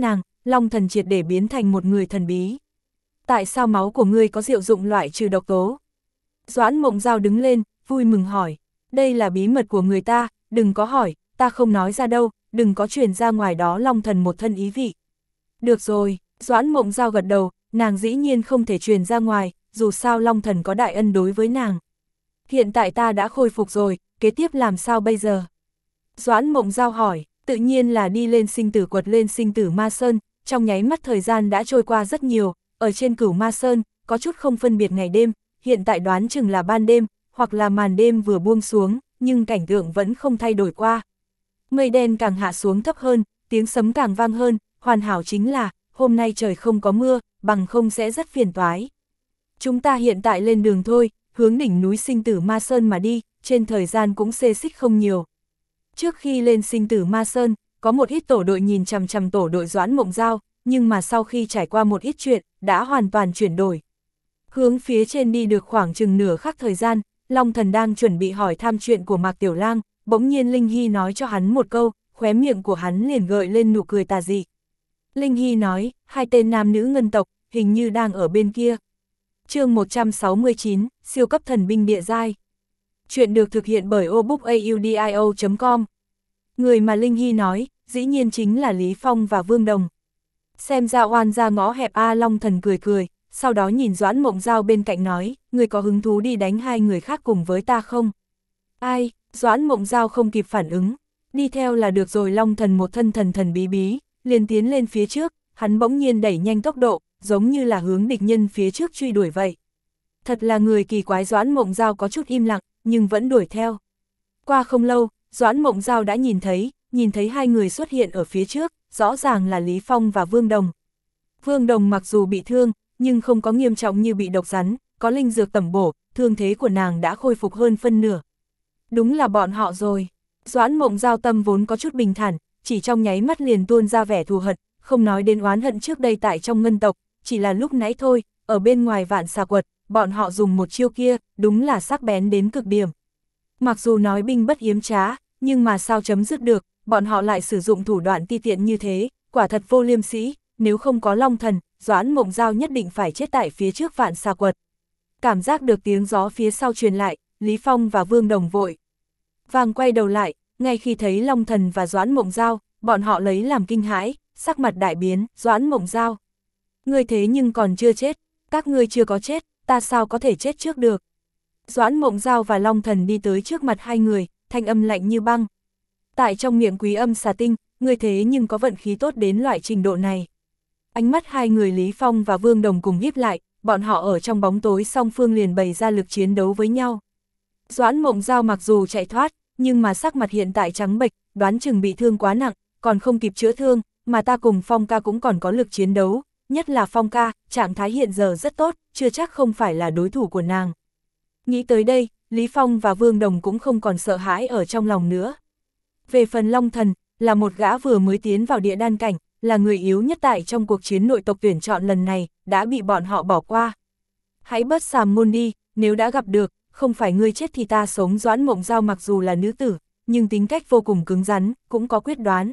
Long Thần triệt để biến thành một người thần bí. Tại sao máu của ngươi có diệu dụng loại trừ độc tố? Doãn Mộng Giao đứng lên, vui mừng hỏi. Đây là bí mật của người ta, đừng có hỏi, ta không nói ra đâu, đừng có truyền ra ngoài đó. Long Thần một thân ý vị. Được rồi, Doãn Mộng Giao gật đầu, nàng dĩ nhiên không thể truyền ra ngoài, dù sao Long Thần có đại ân đối với nàng. Hiện tại ta đã khôi phục rồi, kế tiếp làm sao bây giờ? Doãn Mộng Giao hỏi, tự nhiên là đi lên sinh tử quật, lên sinh tử ma sơn, trong nháy mắt thời gian đã trôi qua rất nhiều, ở trên Cửu Ma Sơn, có chút không phân biệt ngày đêm, hiện tại đoán chừng là ban đêm, hoặc là màn đêm vừa buông xuống, nhưng cảnh tượng vẫn không thay đổi qua. Mây đen càng hạ xuống thấp hơn, tiếng sấm càng vang hơn, hoàn hảo chính là, hôm nay trời không có mưa, bằng không sẽ rất phiền toái. Chúng ta hiện tại lên đường thôi, hướng đỉnh núi sinh tử Ma Sơn mà đi, trên thời gian cũng xê xích không nhiều. Trước khi lên sinh tử Ma Sơn, có một ít tổ đội nhìn chằm chằm tổ đội Doãn Mộng Giao, nhưng mà sau khi trải qua một ít chuyện, đã hoàn toàn chuyển đổi. Hướng phía trên đi được khoảng chừng nửa khắc thời gian, Long Thần đang chuẩn bị hỏi thăm chuyện của Mạc Tiểu Lang, bỗng nhiên Linh Hy nói cho hắn một câu, khóe miệng của hắn liền gợi lên nụ cười tà dị. Linh Hy nói, hai tên nam nữ ngân tộc, hình như đang ở bên kia. Chương một trăm sáu mươi chín, siêu cấp thần binh địa giai. Chuyện được thực hiện bởi obookaudio chấm com. Người mà Linh Hy nói, dĩ nhiên chính là Lý Phong và Vương Đồng. Xem ra oan ra ngõ hẹp A. Long Thần cười cười, sau đó nhìn Doãn Mộng Giao bên cạnh nói, người có hứng thú đi đánh hai người khác cùng với ta không? Ai? Doãn Mộng Giao không kịp phản ứng, đi theo là được rồi. Long Thần một thân thần thần bí bí, liền tiến lên phía trước, hắn bỗng nhiên đẩy nhanh tốc độ, giống như là hướng địch nhân phía trước truy đuổi vậy. Thật là người kỳ quái. Doãn Mộng Giao có chút im lặng, nhưng vẫn đuổi theo. Qua không lâu, Doãn Mộng Giao đã nhìn thấy, nhìn thấy hai người xuất hiện ở phía trước, rõ ràng là Lý Phong và Vương Đồng. Vương Đồng mặc dù bị thương, nhưng không có nghiêm trọng như bị độc rắn, có linh dược tẩm bổ, thương thế của nàng đã khôi phục hơn phân nửa. Đúng là bọn họ rồi. Doãn Mộng Giao tâm vốn có chút bình thản, chỉ trong nháy mắt liền tuôn ra vẻ thù hận, không nói đến oán hận trước đây tại trong ngân tộc, chỉ là lúc nãy thôi, ở bên ngoài Vạn Xà Quật, bọn họ dùng một chiêu kia, đúng là sắc bén đến cực điểm. Mặc dù nói binh bất yếm trá, nhưng mà sao chấm dứt được, bọn họ lại sử dụng thủ đoạn ti tiện như thế, quả thật vô liêm sỉ, nếu không có Long Thần, Doãn Mộng Giao nhất định phải chết tại phía trước Vạn Xà Quật. Cảm giác được tiếng gió phía sau truyền lại, Lý Phong và Vương Đồng vội vàng quay đầu lại, ngay khi thấy Long Thần và Doãn Mộng Giao, bọn họ lấy làm kinh hãi, sắc mặt đại biến. Doãn Mộng Giao, ngươi thế nhưng còn chưa chết, các ngươi chưa có chết, ta sao có thể chết trước được? Doãn Mộng Giao và Long Thần đi tới trước mặt hai người, thanh âm lạnh như băng. Tại trong miệng Quý Âm Xà Tinh, ngươi thế nhưng có vận khí tốt đến loại trình độ này. Ánh mắt hai người Lý Phong và Vương Đồng cùng híp lại, bọn họ ở trong bóng tối song phương liền bày ra lực chiến đấu với nhau. Doãn Mộng Giao mặc dù chạy thoát, nhưng mà sắc mặt hiện tại trắng bệch, đoán chừng bị thương quá nặng, còn không kịp chữa thương, mà ta cùng Phong ca cũng còn có lực chiến đấu, nhất là Phong ca, trạng thái hiện giờ rất tốt, chưa chắc không phải là đối thủ của nàng. Nghĩ tới đây, Lý Phong và Vương Đồng cũng không còn sợ hãi ở trong lòng nữa. Về phần Long Thần, là một gã vừa mới tiến vào địa đan cảnh, là người yếu nhất tại trong cuộc chiến nội tộc tuyển chọn lần này, đã bị bọn họ bỏ qua. Hãy bớt sàm môn đi, nếu đã gặp được, không phải ngươi chết thì ta sống. Doãn Mộng Giao mặc dù là nữ tử, nhưng tính cách vô cùng cứng rắn, cũng có quyết đoán.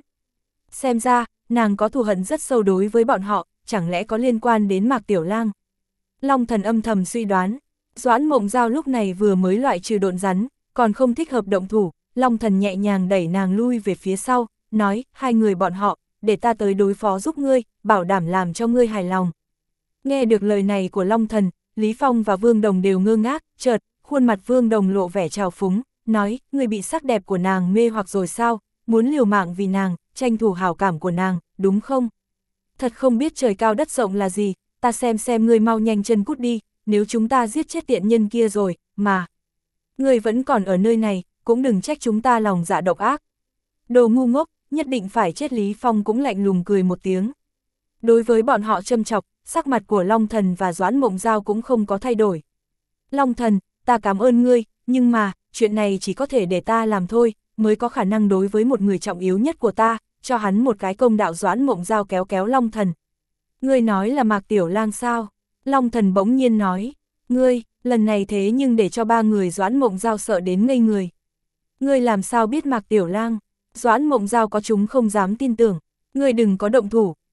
Xem ra, nàng có thù hận rất sâu đối với bọn họ, chẳng lẽ có liên quan đến Mạc Tiểu Lang? Long Thần âm thầm suy đoán, Doãn Mộng Giao lúc này vừa mới loại trừ độn rắn, còn không thích hợp động thủ. Long Thần nhẹ nhàng đẩy nàng lui về phía sau, nói, hai người bọn họ, để ta tới đối phó giúp ngươi, bảo đảm làm cho ngươi hài lòng. Nghe được lời này của Long Thần, Lý Phong và Vương Đồng đều ngơ ngác, chợt, khuôn mặt Vương Đồng lộ vẻ trào phúng, nói, ngươi bị sắc đẹp của nàng mê hoặc rồi sao, muốn liều mạng vì nàng, tranh thủ hảo cảm của nàng, đúng không? Thật không biết trời cao đất rộng là gì, ta xem xem ngươi mau nhanh chân cút đi, nếu chúng ta giết chết tiện nhân kia rồi, mà ngươi vẫn còn ở nơi này, cũng đừng trách chúng ta lòng dạ độc ác. Đồ ngu ngốc, nhất định phải chết. Lý Phong cũng lạnh lùng cười một tiếng. Đối với bọn họ châm chọc, sắc mặt của Long Thần và Doãn Mộng Giao cũng không có thay đổi. Long Thần, ta cảm ơn ngươi, nhưng mà, chuyện này chỉ có thể để ta làm thôi, mới có khả năng đối với một người trọng yếu nhất của ta, cho hắn một cái công đạo. Doãn Mộng Giao kéo kéo Long Thần. Ngươi nói là Mạc Tiểu Lang sao? Long Thần bỗng nhiên nói. Ngươi, lần này thế nhưng để cho ba người Doãn Mộng Giao sợ đến ngây người. Ngươi làm sao biết Mạc Tiểu Lang? Doãn Mộng Giao có chúng không dám tin tưởng. Ngươi đừng có động thủ.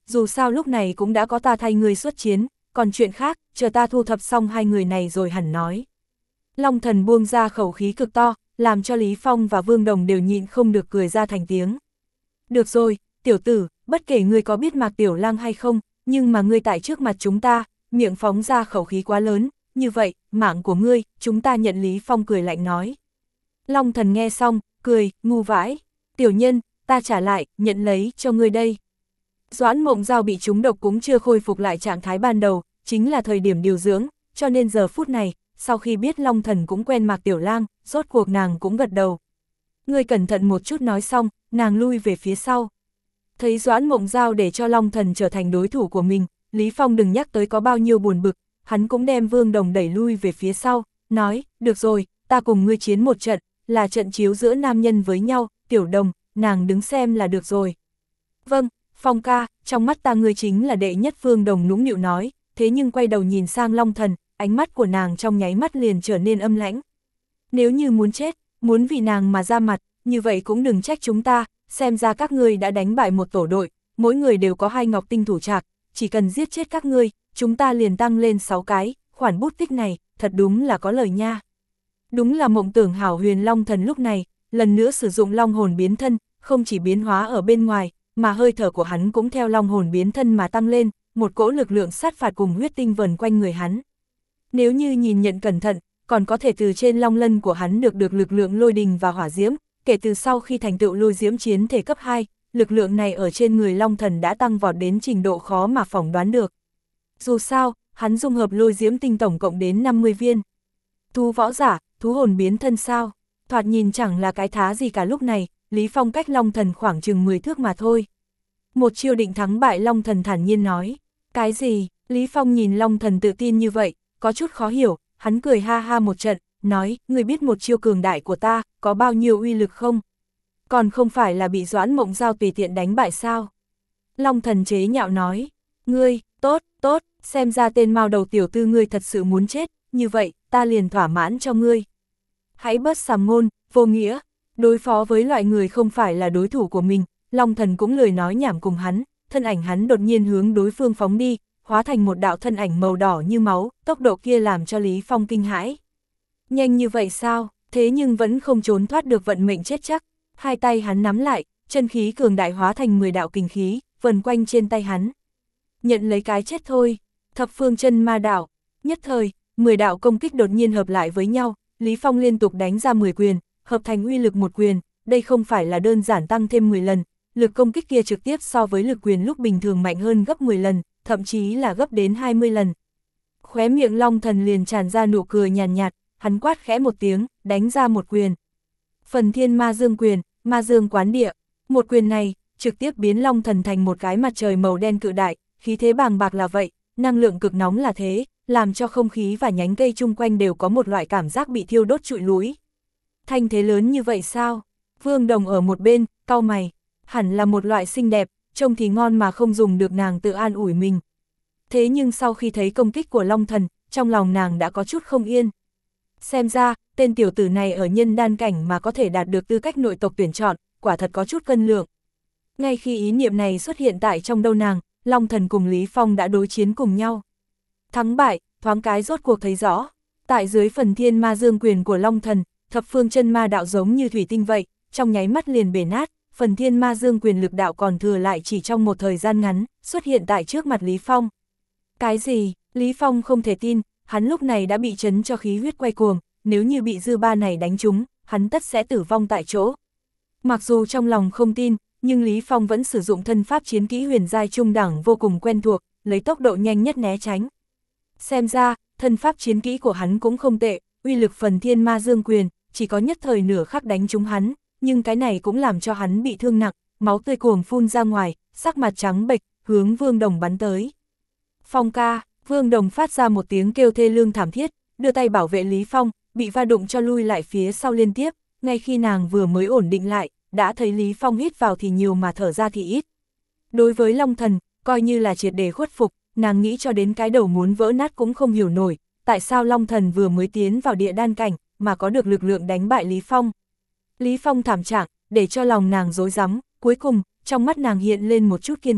dù sao lúc này cũng đã có ta thay người xuất chiến, còn chuyện khác, chờ ta thu thập xong hai người này rồi hẳn nói. Long Thần buông ra khẩu khí cực to, làm cho Lý Phong và Vương Đồng đều nhịn không được cười ra thành tiếng. Được rồi, tiểu tử, bất kể ngươi có biết Mạc Tiểu Lang hay không, nhưng mà ngươi tại trước mặt chúng ta, miệng phóng ra khẩu khí quá lớn, như vậy, mạng của ngươi, chúng ta nhận. Lý Phong cười lạnh nói. Long Thần nghe xong, cười, ngu vãi, tiểu nhân, ta trả lại, nhận lấy cho ngươi đây. Doãn Mộng Giao bị trúng độc cũng chưa khôi phục lại trạng thái ban đầu, chính là thời điểm điều dưỡng, cho nên giờ phút này, sau khi biết Long Thần cũng quen Mạc Tiểu Lang, rốt cuộc nàng cũng gật đầu. Ngươi cẩn thận một chút nói xong, nàng lui về phía sau. Thấy Doãn Mộng Giao để cho Long Thần trở thành đối thủ của mình, Lý Phong đừng nhắc tới có bao nhiêu buồn bực, hắn cũng đem Vương Đồng đẩy lui về phía sau, nói, được rồi, ta cùng ngươi chiến một trận, là trận chiếu giữa nam nhân với nhau, Tiểu Đồng, nàng đứng xem là được rồi. Vâng, Phong ca, trong mắt ta ngươi chính là đệ nhất. Vương Đồng nũng nịu nói, thế nhưng quay đầu nhìn sang Long Thần, ánh mắt của nàng trong nháy mắt liền trở nên âm lãnh. Nếu như muốn chết, muốn vì nàng mà ra mặt, như vậy cũng đừng trách chúng ta, xem ra các ngươi đã đánh bại một tổ đội, mỗi người đều có hai ngọc tinh thủ trạc, chỉ cần giết chết các ngươi, chúng ta liền tăng lên sáu cái, khoản bút tích này, thật đúng là có lời nha. Đúng là mộng tưởng hảo huyền. Long Thần lúc này, lần nữa sử dụng long hồn biến thân, không chỉ biến hóa ở bên ngoài, mà hơi thở của hắn cũng theo long hồn biến thân mà tăng lên, một cỗ lực lượng sát phạt cùng huyết tinh vần quanh người hắn. Nếu như nhìn nhận cẩn thận, còn có thể từ trên long lân của hắn được được lực lượng lôi đình và hỏa diễm, kể từ sau khi thành tựu lôi diễm chiến thể cấp hai, lực lượng này ở trên người Long Thần đã tăng vọt đến trình độ khó mà phỏng đoán được. Dù sao, hắn dung hợp lôi diễm tinh tổng cộng đến năm mươi viên. Thú võ giả, thú hồn biến thân sao? Thoạt nhìn chẳng là cái thá gì cả. Lúc này, Lý Phong cách Long Thần khoảng chừng mười thước mà thôi. Một chiêu định thắng bại. Long Thần thản nhiên nói. Cái gì? Lý Phong nhìn Long Thần tự tin như vậy, có chút khó hiểu, hắn cười ha ha một trận, nói, người biết một chiêu cường đại của ta, có bao nhiêu uy lực không? Còn không phải là bị Doãn Mộng Giao tùy tiện đánh bại sao? Long Thần chế nhạo nói, ngươi, tốt, tốt, xem ra tên mao đầu tiểu tư ngươi thật sự muốn chết, như vậy, ta liền thỏa mãn cho ngươi. Hãy bớt sàm ngôn, vô nghĩa, đối phó với loại người không phải là đối thủ của mình, Long Thần cũng lười nói nhảm cùng hắn, thân ảnh hắn đột nhiên hướng đối phương phóng đi, hóa thành một đạo thân ảnh màu đỏ như máu, tốc độ kia làm cho Lý Phong kinh hãi. Nhanh như vậy sao, thế nhưng vẫn không trốn thoát được vận mệnh chết chắc. Hai tay hắn nắm lại, chân khí cường đại hóa thành mười đạo kình khí, vần quanh trên tay hắn. Nhận lấy cái chết thôi, thập phương chân ma đạo. Nhất thời, mười đạo công kích đột nhiên hợp lại với nhau, Lý Phong liên tục đánh ra mười quyền, hợp thành uy lực một quyền, đây không phải là đơn giản tăng thêm mười lần, lực công kích kia trực tiếp so với lực quyền lúc bình thường mạnh hơn gấp mười lần, thậm chí là gấp đến hai mươi lần. Khóe miệng Long Thần liền tràn ra nụ cười nhàn nhạt, nhạt, hắn quát khẽ một tiếng, đánh ra một quyền. Phần Thiên Ma Dương Quyền, Ma Dương Quán Địa, một quyền này, trực tiếp biến Long Thần thành một cái mặt trời màu đen cự đại, khí thế bàng bạc là vậy, năng lượng cực nóng là thế, làm cho không khí và nhánh cây chung quanh đều có một loại cảm giác bị thiêu đốt trụi lũi. Thanh thế lớn như vậy sao? Vương Đồng ở một bên, cau mày, hẳn là một loại xinh đẹp, trông thì ngon mà không dùng được, nàng tự an ủi mình. Thế nhưng sau khi thấy công kích của Long Thần, trong lòng nàng đã có chút không yên. Xem ra, tên tiểu tử này ở nhân đan cảnh mà có thể đạt được tư cách nội tộc tuyển chọn, quả thật có chút cân lượng. Ngay khi ý niệm này xuất hiện tại trong đầu nàng, Long Thần cùng Lý Phong đã đối chiến cùng nhau. Thắng bại, thoáng cái rốt cuộc thấy rõ. Tại dưới Phần Thiên Ma Dương Quyền của Long Thần, thập phương chân ma đạo giống như thủy tinh vậy, trong nháy mắt liền bể nát. Phần Thiên Ma Dương Quyền lực đạo còn thừa lại chỉ trong một thời gian ngắn, xuất hiện tại trước mặt Lý Phong. Cái gì? Lý Phong không thể tin, hắn lúc này đã bị chấn cho khí huyết quay cuồng, nếu như bị dư ba này đánh trúng, hắn tất sẽ tử vong tại chỗ. Mặc dù trong lòng không tin, nhưng Lý Phong vẫn sử dụng thân pháp chiến kỹ huyền giai trung đẳng vô cùng quen thuộc, lấy tốc độ nhanh nhất né tránh. Xem ra, thân pháp chiến kỹ của hắn cũng không tệ, uy lực Phần Thiên Ma Dương Quyền, chỉ có nhất thời nửa khắc đánh trúng hắn, nhưng cái này cũng làm cho hắn bị thương nặng, máu tươi cuồng phun ra ngoài, sắc mặt trắng bệch, hướng Vương Đồng bắn tới. Phong ca, Vương Đồng phát ra một tiếng kêu thê lương thảm thiết, đưa tay bảo vệ Lý Phong, bị va đụng cho lui lại phía sau liên tiếp, ngay khi nàng vừa mới ổn định lại, đã thấy Lý Phong hít vào thì nhiều mà thở ra thì ít. Đối với Long Thần, coi như là triệt để khuất phục, nàng nghĩ cho đến cái đầu muốn vỡ nát cũng không hiểu nổi, tại sao Long Thần vừa mới tiến vào địa đan cảnh, mà có được lực lượng đánh bại Lý Phong. Lý Phong thảm trạng, để cho lòng nàng rối rắm, cuối cùng, trong mắt nàng hiện lên một chút kiên quyết,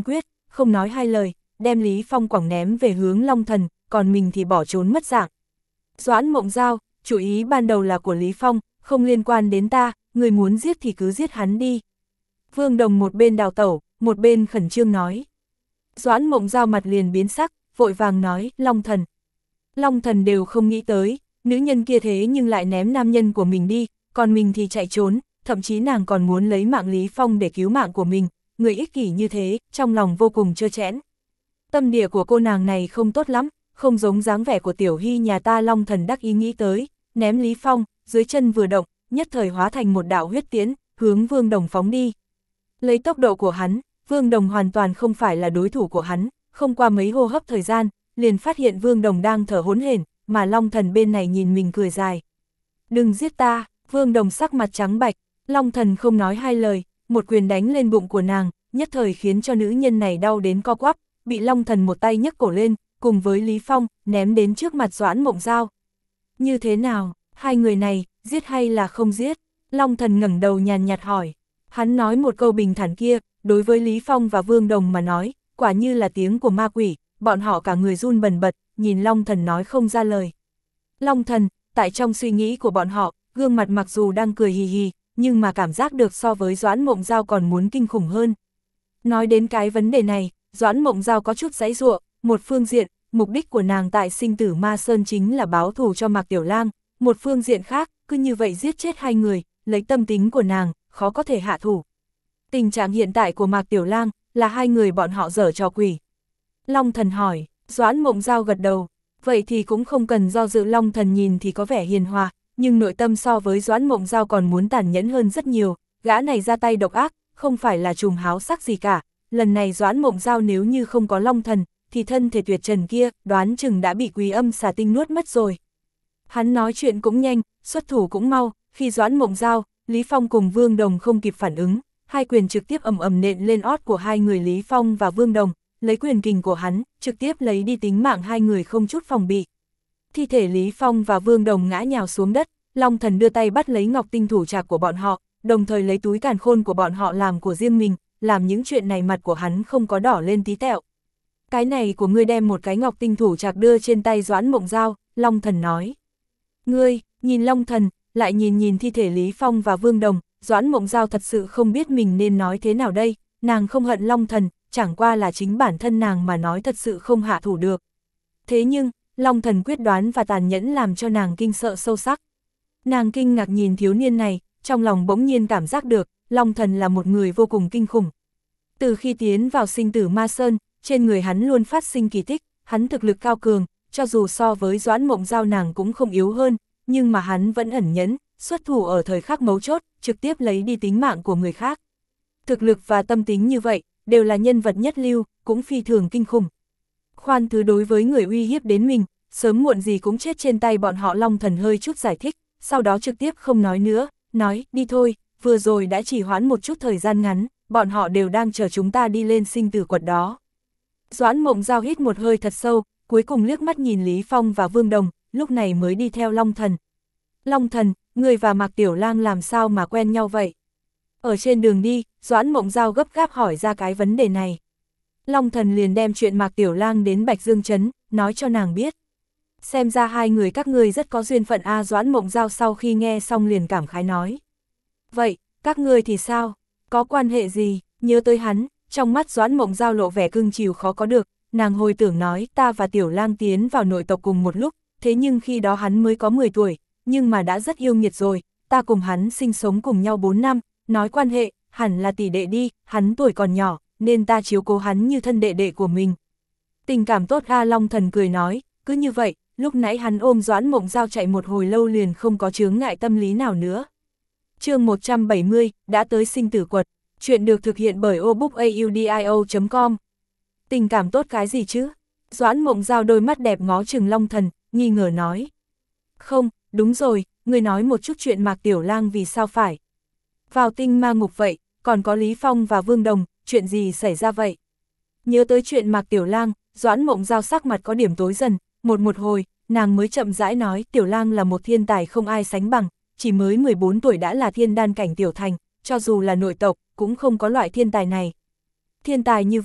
không nói hai lời, đem Lý Phong quẳng ném về hướng Long Thần, còn mình thì bỏ trốn mất dạng. Doãn Mộng Giao, chủ ý ban đầu là của Lý Phong, không liên quan đến ta, người muốn giết thì cứ giết hắn đi. Vương Đồng một bên đào tẩu, một bên khẩn trương nói. Doãn Mộng Giao mặt liền biến sắc, vội vàng nói, Long Thần. Long Thần đều không nghĩ tới, nữ nhân kia thế nhưng lại ném nam nhân của mình đi, còn mình thì chạy trốn, thậm chí nàng còn muốn lấy mạng Lý Phong để cứu mạng của mình, người ích kỷ như thế, trong lòng vô cùng trơ trẽn. Tâm địa của cô nàng này không tốt lắm, không giống dáng vẻ của Tiểu Hy nhà ta. Long Thần đắc ý nghĩ tới, ném Lý Phong, dưới chân vừa động, nhất thời hóa thành một đạo huyết tiễn, hướng Vương Đồng phóng đi. Lấy tốc độ của hắn, Vương Đồng hoàn toàn không phải là đối thủ của hắn, không qua mấy hô hấp thời gian, liền phát hiện Vương Đồng đang thở hổn hển, mà Long Thần bên này nhìn mình cười dài. Đừng giết ta, Vương Đồng sắc mặt trắng bạch, Long Thần không nói hai lời, một quyền đánh lên bụng của nàng, nhất thời khiến cho nữ nhân này đau đến co quắp, bị Long Thần một tay nhấc cổ lên, cùng với Lý Phong, ném đến trước mặt Doãn Mộng Giao. Như thế nào, hai người này, giết hay là không giết? Long Thần ngẩng đầu nhàn nhạt hỏi. Hắn nói một câu bình thản kia, đối với Lý Phong và Vương Đồng mà nói, quả như là tiếng của ma quỷ, bọn họ cả người run bần bật, nhìn Long Thần nói không ra lời. Long Thần, tại trong suy nghĩ của bọn họ, gương mặt mặc dù đang cười hì hì, nhưng mà cảm giác được so với Doãn Mộng Giao còn muốn kinh khủng hơn. Nói đến cái vấn đề này, Doãn Mộng Giao có chút giãy giụa, một phương diện, mục đích của nàng tại Sinh Tử Ma Sơn chính là báo thù cho Mạc Tiểu Lang, một phương diện khác, cứ như vậy giết chết hai người, lấy tâm tính của nàng, khó có thể hạ thủ. Tình trạng hiện tại của Mạc Tiểu Lang là hai người bọn họ dở trò quỷ. Long Thần hỏi, Doãn Mộng Giao gật đầu, vậy thì cũng không cần do dự. Long Thần nhìn thì có vẻ hiền hòa, nhưng nội tâm so với Doãn Mộng Giao còn muốn tàn nhẫn hơn rất nhiều, gã này ra tay độc ác, không phải là trùm háo sắc gì cả, lần này Doãn Mộng Giao nếu như không có Long Thần, thì thân thể tuyệt trần kia, đoán chừng đã bị Quý Âm Xà Tinh nuốt mất rồi. Hắn nói chuyện cũng nhanh, xuất thủ cũng mau, khi Doãn Mộng Giao, Lý Phong cùng Vương Đồng không kịp phản ứng, hai quyền trực tiếp ầm ầm nện lên ót của hai người Lý Phong và Vương Đồng, lấy quyền kình của hắn, trực tiếp lấy đi tính mạng hai người không chút phòng bị. Thi thể Lý Phong và Vương Đồng ngã nhào xuống đất, Long Thần đưa tay bắt lấy ngọc tinh thủ trạc của bọn họ, đồng thời lấy túi càn khôn của bọn họ làm của riêng mình, làm những chuyện này mặt của hắn không có đỏ lên tí tẹo. Cái này của ngươi, đem một cái ngọc tinh thủ trạc đưa trên tay Doãn Mộng Giao, Long Thần nói. Ngươi, nhìn Long Thần, lại nhìn nhìn thi thể Lý Phong và Vương Đồng, Doãn Mộng Giao thật sự không biết mình nên nói thế nào đây, nàng không hận Long Thần, chẳng qua là chính bản thân nàng mà nói thật sự không hạ thủ được. Thế nhưng, Long Thần quyết đoán và tàn nhẫn làm cho nàng kinh sợ sâu sắc. Nàng kinh ngạc nhìn thiếu niên này, trong lòng bỗng nhiên cảm giác được, Long Thần là một người vô cùng kinh khủng. Từ khi tiến vào Sinh Tử Ma Sơn, trên người hắn luôn phát sinh kỳ tích, hắn thực lực cao cường, cho dù so với Doãn Mộng Giao nàng cũng không yếu hơn, nhưng mà hắn vẫn ẩn nhẫn, xuất thủ ở thời khắc mấu chốt, trực tiếp lấy đi tính mạng của người khác. Thực lực và tâm tính như vậy, đều là nhân vật nhất lưu, cũng phi thường kinh khủng. Khoan thứ đối với người uy hiếp đến mình, sớm muộn gì cũng chết trên tay bọn họ. Long Thần hơi chút giải thích, sau đó trực tiếp không nói nữa, nói, đi thôi, vừa rồi đã trì hoãn một chút thời gian ngắn, bọn họ đều đang chờ chúng ta đi lên sinh tử quật đó. Doãn Mộng Giao hít một hơi thật sâu, cuối cùng liếc mắt nhìn Lý Phong và Vương Đồng, lúc này mới đi theo Long Thần. Long Thần, người và Mạc Tiểu Lang làm sao mà quen nhau vậy? Ở trên đường đi, Doãn Mộng Giao gấp gáp hỏi ra cái vấn đề này. Long Thần liền đem chuyện Mạc Tiểu Lang đến Bạch Dương Trấn, nói cho nàng biết. Xem ra hai người các ngươi rất có duyên phận a. À, Doãn Mộng Giao sau khi nghe xong liền cảm khái nói. Vậy, các ngươi thì sao? Có quan hệ gì? Nhớ tới hắn, trong mắt Doãn Mộng Giao lộ vẻ cưng chiều khó có được, nàng hồi tưởng nói, ta và Tiểu Lang tiến vào nội tộc cùng một lúc, thế nhưng khi đó hắn mới có mười tuổi, nhưng mà đã rất yêu nghiệt rồi, ta cùng hắn sinh sống cùng nhau bốn năm, nói quan hệ, hẳn là tỷ đệ đi, hắn tuổi còn nhỏ, nên ta chiếu cố hắn như thân đệ đệ của mình. Tình cảm tốt a. Long Thần cười nói, cứ như vậy, lúc nãy hắn ôm Doãn Mộng Giao chạy một hồi lâu liền không có chướng ngại tâm lý nào nữa. Chương một trăm bảy mươi, đã tới sinh tử quật, chuyện được thực hiện bởi obookaudio chấm com. Tình cảm tốt cái gì chứ? Doãn Mộng Giao đôi mắt đẹp ngó chừng Long Thần, nghi ngờ nói. Không, đúng rồi, ngươi nói một chút chuyện Mạc Tiểu Lang vì sao phải vào tinh ma ngục vậy, còn có Lý Phong và Vương Đồng, chuyện gì xảy ra vậy? Nhớ tới chuyện Mạc Tiểu Lang, Doãn Mộng Giao sắc mặt có điểm tối dần, một một hồi, nàng mới chậm rãi nói, Tiểu Lang là một thiên tài không ai sánh bằng, chỉ mới mười bốn tuổi đã là thiên đan cảnh tiểu thành, cho dù là nội tộc, cũng không có loại thiên tài này. Thiên tài như vậy,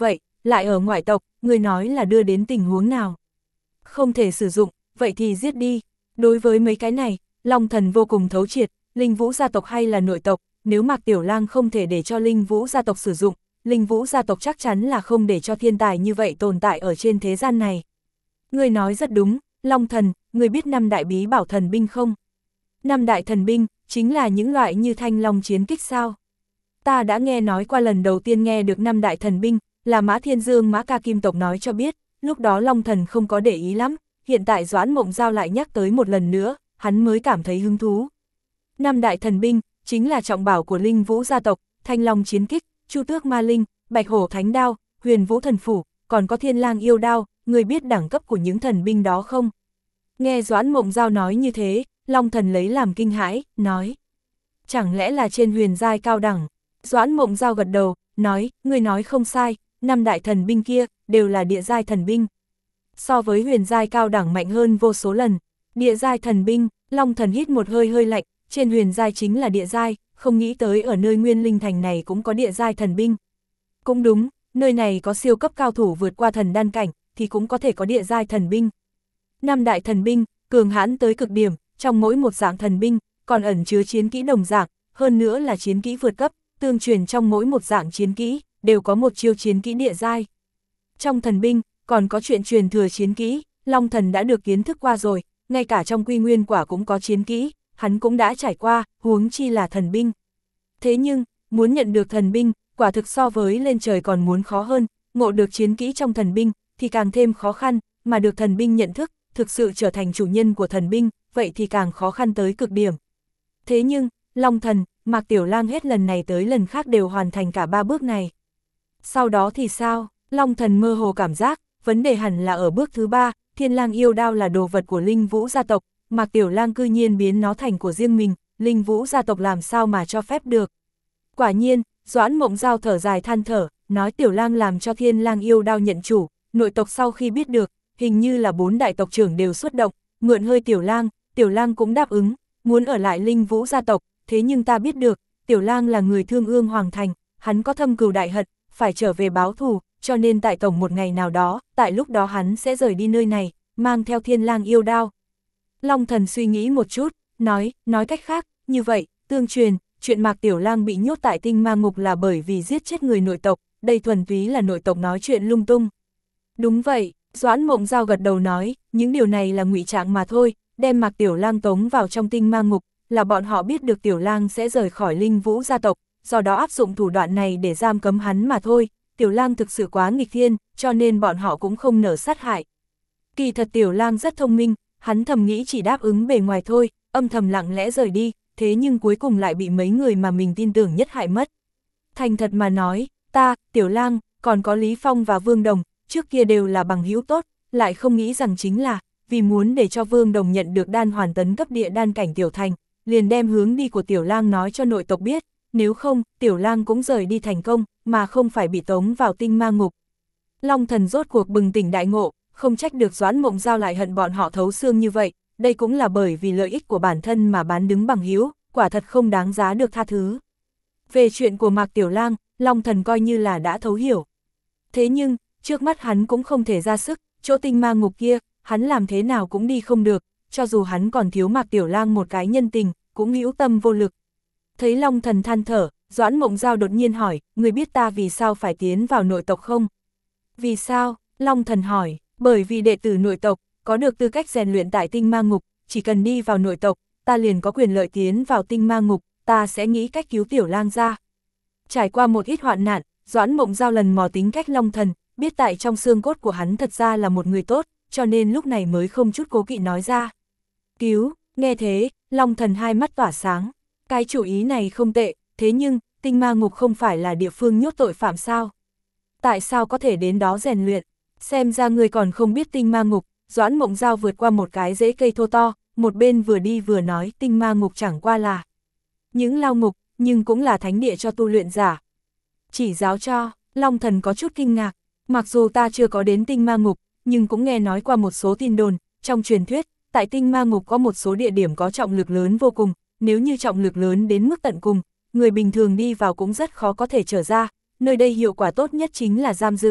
lại ở ngoại tộc, người nói là đưa đến tình huống nào. Không thể sử dụng, vậy thì giết đi. Đối với mấy cái này, Long Thần vô cùng thấu triệt, Linh Vũ gia tộc hay là nội tộc, nếu Mạc Tiểu Lang không thể để cho Linh Vũ gia tộc sử dụng, Linh Vũ gia tộc chắc chắn là không để cho thiên tài như vậy tồn tại ở trên thế gian này. Người nói rất đúng, Long Thần, người biết năm đại bí bảo thần binh không? Năm đại thần binh, chính là những loại như thanh long chiến kích sao? Ta đã nghe nói qua lần đầu tiên nghe được năm đại thần binh, là Mã Thiên Dương Mã Ca Kim tộc nói cho biết, lúc đó Long Thần không có để ý lắm, hiện tại Doãn Mộng Giao lại nhắc tới một lần nữa, hắn mới cảm thấy hứng thú. Năm đại thần binh, chính là trọng bảo của Linh Vũ gia tộc, thanh long chiến kích, Chu Tước Ma Linh, Bạch Hổ Thánh Đao, Huyền Vũ Thần Phủ, còn có Thiên Lang Yêu Đao, người biết đẳng cấp của những thần binh đó không? Nghe Doãn Mộng Giao nói như thế, Long Thần lấy làm kinh hãi, nói. Chẳng lẽ là trên huyền giai cao đẳng? Doãn Mộng Giao gật đầu, nói, người nói không sai, năm đại thần binh kia, đều là địa giai thần binh. So với huyền giai cao đẳng mạnh hơn vô số lần. Địa giai thần binh, Long Thần hít một hơi hơi lạnh, trên huyền giai chính là địa giai, không nghĩ tới ở nơi Nguyên Linh Thành này cũng có địa giai thần binh. Cũng đúng, nơi này có siêu cấp cao thủ vượt qua thần đan cảnh, thì cũng có thể có địa giai thần binh. Năm đại thần binh, cường hãn tới cực điểm, trong mỗi một dạng thần binh, còn ẩn chứa chiến kỹ đồng dạng, hơn nữa là chiến kỹ vượt cấp, tương truyền trong mỗi một dạng chiến kỹ, đều có một chiêu chiến kỹ địa giai. Trong thần binh, còn có chuyện truyền thừa chiến kỹ, Long Thần đã được kiến thức qua rồi, ngay cả trong quy nguyên quả cũng có chiến kỹ, hắn cũng đã trải qua, huống chi là thần binh. Thế nhưng, muốn nhận được thần binh, quả thực so với lên trời còn muốn khó hơn, ngộ được chiến kỹ trong thần binh, thì càng thêm khó khăn, mà được thần binh nhận thức, thực sự trở thành chủ nhân của thần binh, vậy thì càng khó khăn tới cực điểm. Thế nhưng, Long Thần, Mạc Tiểu Lang hết lần này tới lần khác đều hoàn thành cả ba bước này. Sau đó thì sao? Long Thần mơ hồ cảm giác, vấn đề hẳn là ở bước thứ ba, Thiên Lang Yêu Đao là đồ vật của Linh Vũ gia tộc, Mạc Tiểu Lang cư nhiên biến nó thành của riêng mình, Linh Vũ gia tộc làm sao mà cho phép được. Quả nhiên, Doãn Mộng Giao thở dài than thở, nói Tiểu Lang làm cho Thiên Lang Yêu Đao nhận chủ, nội tộc sau khi biết được, hình như là bốn đại tộc trưởng đều xuất động, mượn hơi Tiểu Lang, Tiểu Lang cũng đáp ứng, muốn ở lại Linh Vũ gia tộc, thế nhưng ta biết được, Tiểu Lang là người thương ương hoàng thành, hắn có thâm cừu đại hận, phải trở về báo thù, cho nên tại tổng một ngày nào đó, tại lúc đó hắn sẽ rời đi nơi này, mang theo Thiên Lang Yêu Đao. Long Thần suy nghĩ một chút, nói, nói cách khác, như vậy, tương truyền, chuyện Mạc Tiểu Lang bị nhốt tại tinh ma ngục là bởi vì giết chết người nội tộc, đây thuần túy là nội tộc nói chuyện lung tung. Đúng vậy, Doãn Mộng Giao gật đầu nói, những điều này là ngụy trạng mà thôi, đem Mạc Tiểu Lang tống vào trong tinh ma ngục, là bọn họ biết được Tiểu Lang sẽ rời khỏi Linh Vũ gia tộc, do đó áp dụng thủ đoạn này để giam cấm hắn mà thôi. Tiểu Lang thực sự quá nghịch thiên, cho nên bọn họ cũng không nỡ sát hại. Kỳ thật Tiểu Lang rất thông minh, hắn thầm nghĩ chỉ đáp ứng bề ngoài thôi, âm thầm lặng lẽ rời đi, thế nhưng cuối cùng lại bị mấy người mà mình tin tưởng nhất hại mất. Thành thật mà nói, ta, Tiểu Lang, còn có Lý Phong và Vương Đồng, trước kia đều là bằng hữu tốt, lại không nghĩ rằng chính là, vì muốn để cho Vương Đồng nhận được đan hoàn tấn cấp địa đan cảnh tiểu thành, liền đem hướng đi của Tiểu Lang nói cho nội tộc biết, nếu không, Tiểu Lang cũng rời đi thành công, mà không phải bị tống vào tinh ma ngục. Long Thần rốt cuộc bừng tỉnh đại ngộ, không trách được Doãn Mộng Giao lại hận bọn họ thấu xương như vậy, đây cũng là bởi vì lợi ích của bản thân mà bán đứng bằng hữu, quả thật không đáng giá được tha thứ. Về chuyện của Mạc Tiểu Lang, Long Thần coi như là đã thấu hiểu. Thế nhưng, trước mắt hắn cũng không thể ra sức, chỗ tinh ma ngục kia, hắn làm thế nào cũng đi không được, cho dù hắn còn thiếu Mạc Tiểu Lang một cái nhân tình, cũng hữu tâm vô lực. Thấy Long Thần than thở, Doãn Mộng Giao đột nhiên hỏi, người biết ta vì sao phải tiến vào nội tộc không? Vì sao? Long Thần hỏi, bởi vì đệ tử nội tộc, có được tư cách rèn luyện tại tinh ma ngục, chỉ cần đi vào nội tộc, ta liền có quyền lợi tiến vào tinh ma ngục, ta sẽ nghĩ cách cứu Tiểu Lang ra. Trải qua một ít hoạn nạn, Doãn Mộng Giao lần mò tính cách Long Thần, biết tại trong xương cốt của hắn thật ra là một người tốt, cho nên lúc này mới không chút cố kỵ nói ra. Cứu, nghe thế, Long Thần hai mắt tỏa sáng, cái chủ ý này không tệ, thế nhưng, tinh ma ngục không phải là địa phương nhốt tội phạm sao? Tại sao có thể đến đó rèn luyện? Xem ra người còn không biết tinh ma ngục. Doãn Mộng Giao vượt qua một cái rễ cây thô to, một bên vừa đi vừa nói tinh ma ngục chẳng qua là những lao ngục, nhưng cũng là thánh địa cho tu luyện giả. Chỉ giáo cho, Long Thần có chút kinh ngạc, mặc dù ta chưa có đến tinh ma ngục, nhưng cũng nghe nói qua một số tin đồn, trong truyền thuyết, tại tinh ma ngục có một số địa điểm có trọng lực lớn vô cùng, nếu như trọng lực lớn đến mức tận cùng, người bình thường đi vào cũng rất khó có thể trở ra, nơi đây hiệu quả tốt nhất chính là giam giữ,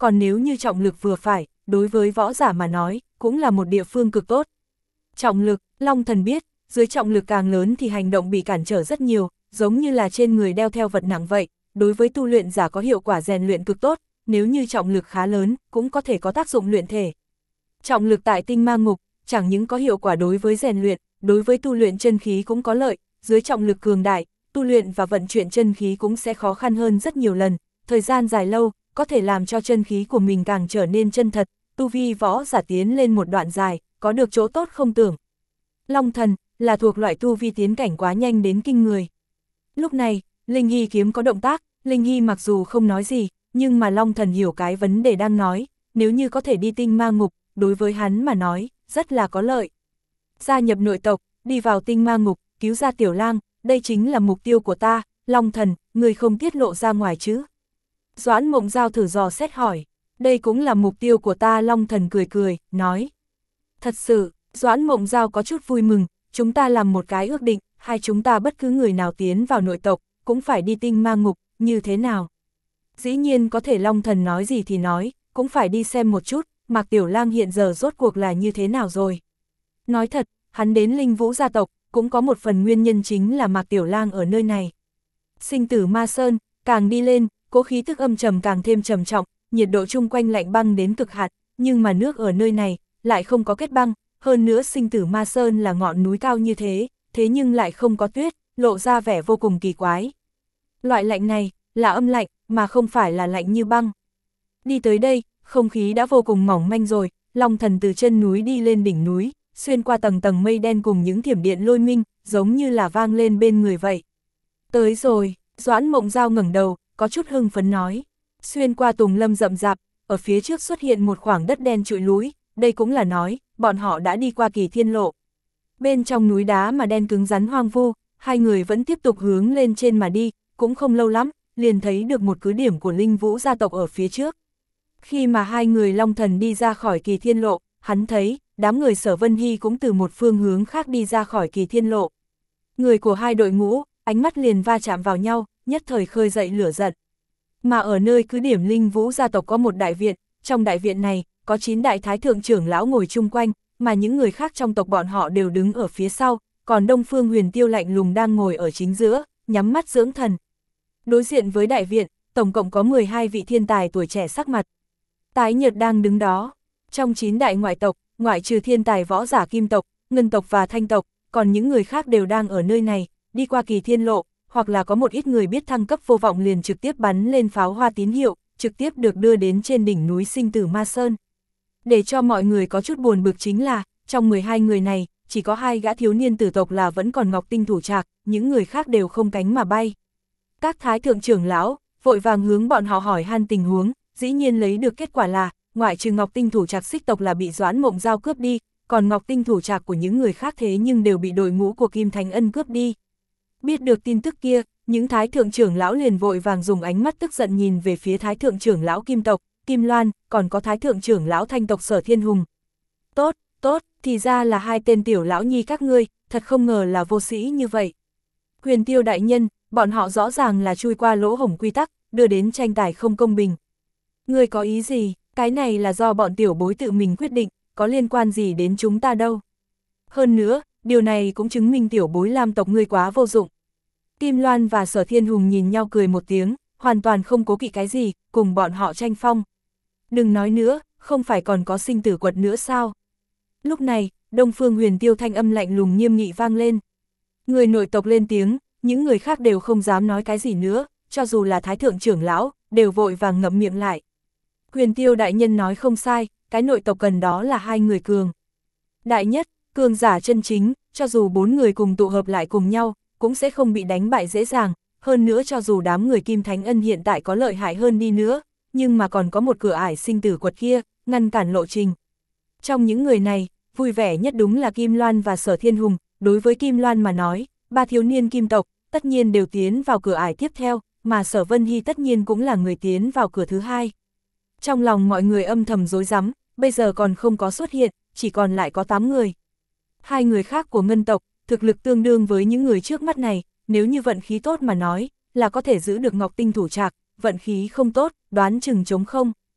còn nếu như trọng lực vừa phải, đối với võ giả mà nói, cũng là một địa phương cực tốt. Trọng lực, Long Thần biết, dưới trọng lực càng lớn thì hành động bị cản trở rất nhiều, giống như là trên người đeo theo vật nặng vậy, đối với tu luyện giả có hiệu quả rèn luyện cực tốt, nếu như trọng lực khá lớn, cũng có thể có tác dụng luyện thể. Trọng lực tại tinh ma ngục, chẳng những có hiệu quả đối với rèn luyện, đối với tu luyện chân khí cũng có lợi, dưới trọng lực cường đại, tu luyện và vận chuyển chân khí cũng sẽ khó khăn hơn rất nhiều lần, thời gian dài lâu, có thể làm cho chân khí của mình càng trở nên chân thật, tu vi võ giả tiến lên một đoạn dài, có được chỗ tốt không tưởng. Long Thần là thuộc loại tu vi tiến cảnh quá nhanh đến kinh người. Lúc này, Linh Hy kiếm có động tác, Linh Hy mặc dù không nói gì, nhưng mà Long Thần hiểu cái vấn đề đang nói, nếu như có thể đi tinh ma ngục, đối với hắn mà nói, rất là có lợi. Gia nhập nội tộc, đi vào tinh ma ngục, cứu ra Tiểu Lang, đây chính là mục tiêu của ta, Long Thần, người không tiết lộ ra ngoài chứ? Doãn Mộng Giao thử dò xét hỏi, đây cũng là mục tiêu của ta, Long Thần cười cười, nói. Thật sự, Doãn Mộng Giao có chút vui mừng, chúng ta làm một cái ước định, hai chúng ta bất cứ người nào tiến vào nội tộc, cũng phải đi tinh ma ngục, như thế nào? Dĩ nhiên có thể, Long Thần nói gì thì nói, cũng phải đi xem một chút, Mạc Tiểu Lang hiện giờ rốt cuộc là như thế nào rồi. Nói thật, hắn đến Linh Vũ gia tộc, cũng có một phần nguyên nhân chính là Mạc Tiểu Lang ở nơi này. Sinh tử ma sơn, càng đi lên, cố khí tức âm trầm càng thêm trầm trọng, nhiệt độ chung quanh lạnh băng đến cực hạn, nhưng mà nước ở nơi này lại không có kết băng, hơn nữa sinh tử ma sơn là ngọn núi cao như thế, thế nhưng lại không có tuyết, lộ ra vẻ vô cùng kỳ quái. Loại lạnh này là âm lạnh, mà không phải là lạnh như băng. Đi tới đây, không khí đã vô cùng mỏng manh rồi, Long Thần từ chân núi đi lên đỉnh núi, xuyên qua tầng tầng mây đen cùng những thiểm điện lôi minh, giống như là vang lên bên người vậy. Tới rồi, Doãn Mộng Giao ngẩng đầu, có chút hưng phấn nói. Xuyên qua tùng lâm rậm rạp, ở phía trước xuất hiện một khoảng đất đen trụi lũi, đây cũng là nói, bọn họ đã đi qua Kỳ Thiên Lộ. Bên trong núi đá mà đen cứng rắn hoang vu, hai người vẫn tiếp tục hướng lên trên mà đi, cũng không lâu lắm, liền thấy được một cứ điểm của Linh Vũ gia tộc ở phía trước. Khi mà hai người Long Thần đi ra khỏi Kỳ Thiên Lộ, hắn thấy, đám người Sở Vân Hy cũng từ một phương hướng khác đi ra khỏi Kỳ Thiên Lộ. Người của hai đội ngũ, ánh mắt liền va chạm vào nhau, nhất thời khơi dậy lửa giận. Mà ở nơi cứ điểm Linh Vũ gia tộc có một đại viện, trong đại viện này, có chín đại thái thượng trưởng lão ngồi chung quanh, mà những người khác trong tộc bọn họ đều đứng ở phía sau, còn Đông Phương Huyền Tiêu lạnh lùng đang ngồi ở chính giữa, nhắm mắt dưỡng thần. Đối diện với đại viện, tổng cộng có mười hai vị thiên tài tuổi trẻ sắc mặt. Tái Nhật đang đứng đó. Trong chín đại ngoại tộc, ngoại trừ thiên tài võ giả Kim tộc, Ngân tộc và Thanh tộc, còn những người khác đều đang ở nơi này, đi qua Kỳ Thiên Lộ, hoặc là có một ít người biết thăng cấp vô vọng liền trực tiếp bắn lên pháo hoa tín hiệu, trực tiếp được đưa đến trên đỉnh núi Sinh Tử Ma Sơn. Để cho mọi người có chút buồn bực chính là, trong mười hai người này, chỉ có hai gã thiếu niên tử tộc là vẫn còn Ngọc Tinh thủ trạc, những người khác đều không cánh mà bay. Các thái thượng trưởng lão vội vàng hướng bọn họ hỏi han tình huống, dĩ nhiên lấy được kết quả là, ngoại trừ Ngọc Tinh thủ trạc Xích tộc là bị Doãn Mộng Giao cướp đi, còn Ngọc Tinh thủ trạc của những người khác thế nhưng đều bị đội ngũ của Kim Thánh Ân cướp đi. Biết được tin tức kia, những thái thượng trưởng lão liền vội vàng dùng ánh mắt tức giận nhìn về phía thái thượng trưởng lão Kim tộc, Kim Loan, còn có thái thượng trưởng lão Thanh tộc Sở Thiên Hùng. Tốt, tốt, thì ra là hai tên tiểu lão nhi các ngươi, thật không ngờ là vô sĩ như vậy. Huyền Tiêu đại nhân, bọn họ rõ ràng là chui qua lỗ hổng quy tắc, đưa đến tranh tài không công bình. Ngươi có ý gì, cái này là do bọn tiểu bối tự mình quyết định, có liên quan gì đến chúng ta đâu. Hơn nữa, điều này cũng chứng minh tiểu bối Lam tộc ngươi quá vô dụng. Kim Loan và Sở Thiên Hùng nhìn nhau cười một tiếng, hoàn toàn không cố kỵ cái gì, cùng bọn họ tranh phong. Đừng nói nữa, không phải còn có sinh tử quật nữa sao? Lúc này, Đông Phương Huyền Tiêu thanh âm lạnh lùng nghiêm nghị vang lên. Người nội tộc lên tiếng, những người khác đều không dám nói cái gì nữa, cho dù là thái thượng trưởng lão, đều vội vàng ngậm miệng lại. Huyền Tiêu đại nhân nói không sai, cái nội tộc cần đó là hai người cường. Đại nhất, cường giả chân chính, cho dù bốn người cùng tụ hợp lại cùng nhau, cũng sẽ không bị đánh bại dễ dàng, hơn nữa cho dù đám người Kim Thánh Ân hiện tại có lợi hại hơn đi nữa, nhưng mà còn có một cửa ải sinh tử quật kia, ngăn cản lộ trình. Trong những người này, vui vẻ nhất đúng là Kim Loan và Sở Thiên Hùng, đối với Kim Loan mà nói, ba thiếu niên Kim tộc, tất nhiên đều tiến vào cửa ải tiếp theo, mà Sở Vân Hy tất nhiên cũng là người tiến vào cửa thứ hai. Trong lòng mọi người âm thầm rối rắm, bây giờ còn không có xuất hiện, chỉ còn lại có tám người. Hai người khác của Ngân tộc, thực lực tương đương với những người trước mắt này, nếu như vận khí tốt mà nói, là có thể giữ được Ngọc Tinh thủ trạc, vận khí không tốt, đoán chừng trống không.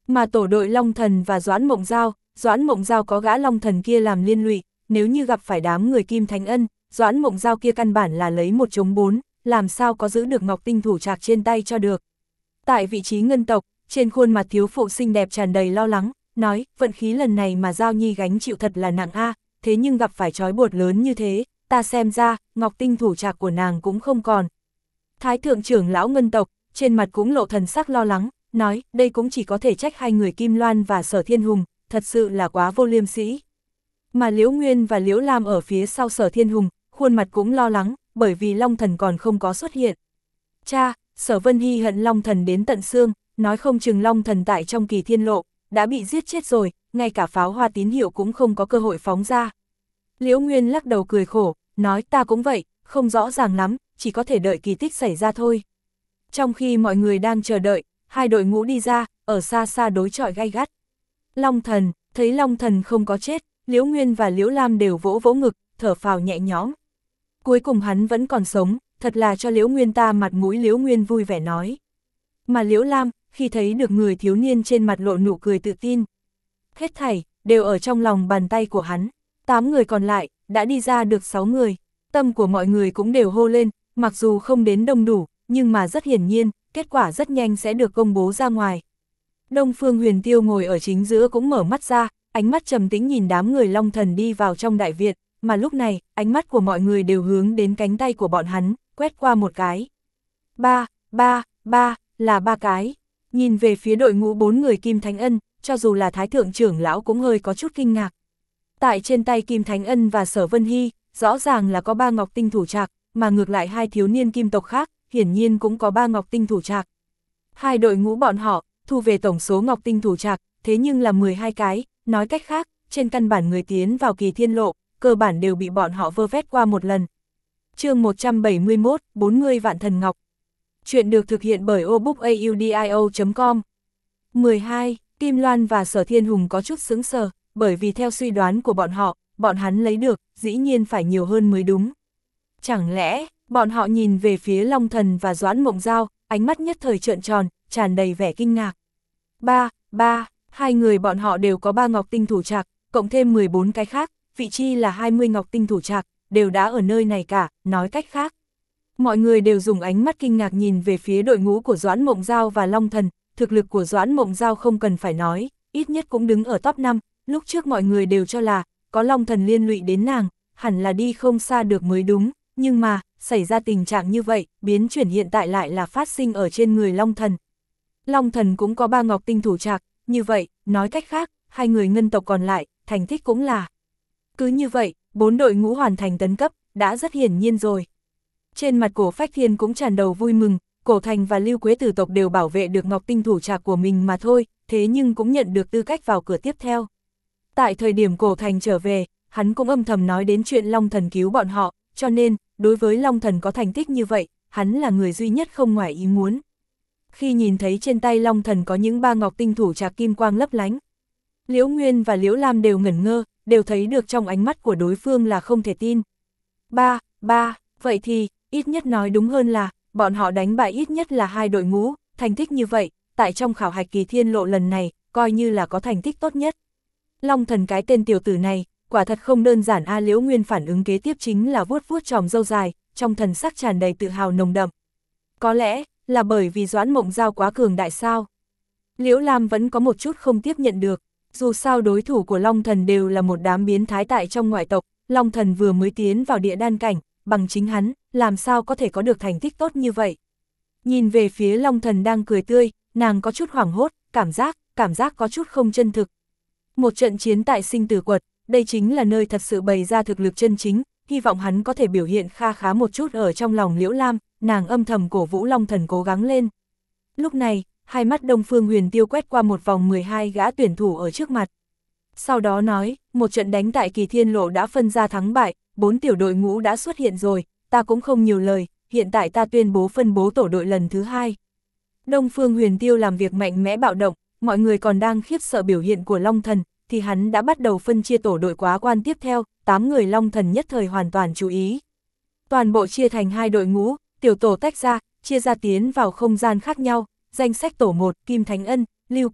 Mà tổ đội Long Thần và Doãn Mộng Giao, Doãn Mộng Giao có gã Long Thần kia làm liên lụy, nếu như gặp phải đám người Kim Thánh Ân, Doãn Mộng Giao kia căn bản là lấy một chống bốn, làm sao có giữ được ngọc tinh thủ trạc trên tay cho được. Tại vị trí ngân tộc, trên khuôn mặt thiếu phụ xinh đẹp tràn đầy lo lắng, nói, vận khí lần này mà Giao Nhi gánh chịu thật là nặng a, thế nhưng gặp phải trói buộc lớn như thế, ta xem ra, ngọc tinh thủ trạc của nàng cũng không còn. Thái thượng trưởng lão ngân tộc, trên mặt cũng lộ thần sắc lo lắng, nói, đây cũng chỉ có thể trách hai người Kim Loan và Sở Thiên Hùng, thật sự là quá vô liêm sỉ. Mà Liễu Nguyên và Liễu Lam ở phía sau Sở Thiên Hùng, khuôn mặt cũng lo lắng, bởi vì Long Thần còn không có xuất hiện. Cha, Sở Vân Hy hận Long Thần đến tận xương, nói không chừng Long Thần tại trong Kỳ Thiên Lộ, đã bị giết chết rồi, ngay cả pháo hoa tín hiệu cũng không có cơ hội phóng ra. Liễu Nguyên lắc đầu cười khổ, nói ta cũng vậy, không rõ ràng lắm, chỉ có thể đợi kỳ tích xảy ra thôi. Trong khi mọi người đang chờ đợi, hai đội ngũ đi ra, ở xa xa đối chọi gay gắt. Long Thần, thấy Long Thần không có chết, Liễu Nguyên và Liễu Lam đều vỗ vỗ ngực, thở phào nhẹ nhõm. Cuối cùng hắn vẫn còn sống, thật là cho Liễu Nguyên ta mặt mũi. Liễu Nguyên vui vẻ nói. Mà Liễu Lam, khi thấy được người thiếu niên trên mặt lộ nụ cười tự tin, hết thảy, đều ở trong lòng bàn tay của hắn. Tám người còn lại, đã đi ra được sáu người. Tâm của mọi người cũng đều hô lên, mặc dù không đến đông đủ, nhưng mà rất hiển nhiên, kết quả rất nhanh sẽ được công bố ra ngoài. Đông Phương Huyền Tiêu ngồi ở chính giữa cũng mở mắt ra, ánh mắt trầm tĩnh nhìn đám người Long Thần đi vào trong đại viện, mà lúc này, ánh mắt của mọi người đều hướng đến cánh tay của bọn hắn, quét qua một cái. Ba, ba, ba, là ba cái. Nhìn về phía đội ngũ bốn người Kim Thánh Ân, cho dù là Thái Thượng trưởng lão cũng hơi có chút kinh ngạc. Tại trên tay Kim Thánh Ân và Sở Vân Hy, rõ ràng là có ba ngọc tinh thủ trạc, mà ngược lại hai thiếu niên kim tộc khác, hiển nhiên cũng có ba ngọc tinh thủ trạc. Hai đội ngũ bọn họ, thu về tổng số ngọc tinh thủ trạc, thế nhưng là mười hai cái, nói cách khác, trên căn bản người tiến vào Kỳ Thiên Lộ, cơ bản đều bị bọn họ vơ vét qua một lần. Chương một trăm bảy mươi mốt, bốn mươi vạn thần ngọc. Chuyện được thực hiện bởi obookaudio chấm com. mười hai, Kim Loan và Sở Thiên Hùng có chút sững sờ, bởi vì theo suy đoán của bọn họ, bọn hắn lấy được, dĩ nhiên phải nhiều hơn mới đúng. Chẳng lẽ, bọn họ nhìn về phía Long Thần và Doãn Mộng Giao, ánh mắt nhất thời trợn tròn, tràn đầy vẻ kinh ngạc. Ba, ba, hai người bọn họ đều có ba ngọc tinh thủ trạc, cộng thêm mười bốn cái khác, vị chi là hai mươi ngọc tinh thủ trạc, đều đã ở nơi này cả, nói cách khác. Mọi người đều dùng ánh mắt kinh ngạc nhìn về phía đội ngũ của Doãn Mộng Giao và Long Thần, thực lực của Doãn Mộng Giao không cần phải nói, ít nhất cũng đứng ở top năm, lúc trước mọi người đều cho là, có Long Thần liên lụy đến nàng, hẳn là đi không xa được mới đúng, nhưng mà, xảy ra tình trạng như vậy, biến chuyển hiện tại lại là phát sinh ở trên người Long Thần. Long Thần cũng có ba ngọc tinh thủ trạc, như vậy, nói cách khác, hai người ngân tộc còn lại, thành tích cũng là. Cứ như vậy, bốn đội ngũ hoàn thành tấn cấp, đã rất hiển nhiên rồi. Trên mặt Cổ Phách Thiên cũng tràn đầu vui mừng, Cổ Thành và Lưu Quế Tử tộc đều bảo vệ được ngọc tinh thủ trạc của mình mà thôi, thế nhưng cũng nhận được tư cách vào cửa tiếp theo. Tại thời điểm Cổ Thành trở về, hắn cũng âm thầm nói đến chuyện Long Thần cứu bọn họ, cho nên, đối với Long Thần có thành tích như vậy, hắn là người duy nhất không ngoài ý muốn. Khi nhìn thấy trên tay Long Thần có những ba ngọc tinh thủ trạc kim quang lấp lánh, Liễu Nguyên và Liễu Lam đều ngẩn ngơ, đều thấy được trong ánh mắt của đối phương là không thể tin. Ba, ba, vậy thì, ít nhất nói đúng hơn là, bọn họ đánh bại ít nhất là hai đội ngũ, thành tích như vậy, tại trong khảo hạch Kỳ Thiên Lộ lần này, coi như là có thành tích tốt nhất. Long Thần cái tên tiểu tử này, quả thật không đơn giản a. Liễu Nguyên phản ứng kế tiếp chính là vuốt vuốt tròm râu dài, trong thần sắc tràn đầy tự hào nồng đậm. Có lẽ, là bởi vì Doãn Mộng Giao quá cường đại sao. Liễu Lam vẫn có một chút không tiếp nhận được, dù sao đối thủ của Long Thần đều là một đám biến thái tại trong ngoại tộc, Long Thần vừa mới tiến vào địa đan cảnh, bằng chính hắn, làm sao có thể có được thành tích tốt như vậy. Nhìn về phía Long Thần đang cười tươi, nàng có chút hoảng hốt, cảm giác, cảm giác có chút không chân thực. Một trận chiến tại sinh tử quật, đây chính là nơi thật sự bày ra thực lực chân chính, hy vọng hắn có thể biểu hiện kha khá một chút ở trong lòng Liễu Lam, nàng âm thầm cổ vũ Long Thần cố gắng lên. Lúc này, hai mắt Đông Phương Huyền Tiêu quét qua một vòng mười hai gã tuyển thủ ở trước mặt. Sau đó nói, một trận đánh tại Kỳ Thiên Lộ đã phân ra thắng bại, bốn tiểu đội ngũ đã xuất hiện rồi, ta cũng không nhiều lời, hiện tại ta tuyên bố phân bố tổ đội lần thứ hai. Đông Phương Huyền Tiêu làm việc mạnh mẽ bạo động, mọi người còn đang khiếp sợ biểu hiện của Long Thần, thì hắn đã bắt đầu phân chia tổ đội quá quan tiếp theo, tám người Long Thần nhất thời hoàn toàn chú ý. Toàn bộ chia thành hai đội ngũ, tiểu tổ tách ra, chia ra tiến vào không gian khác nhau, danh sách tổ một, Kim Thánh Ân, Lưu Quỳnh,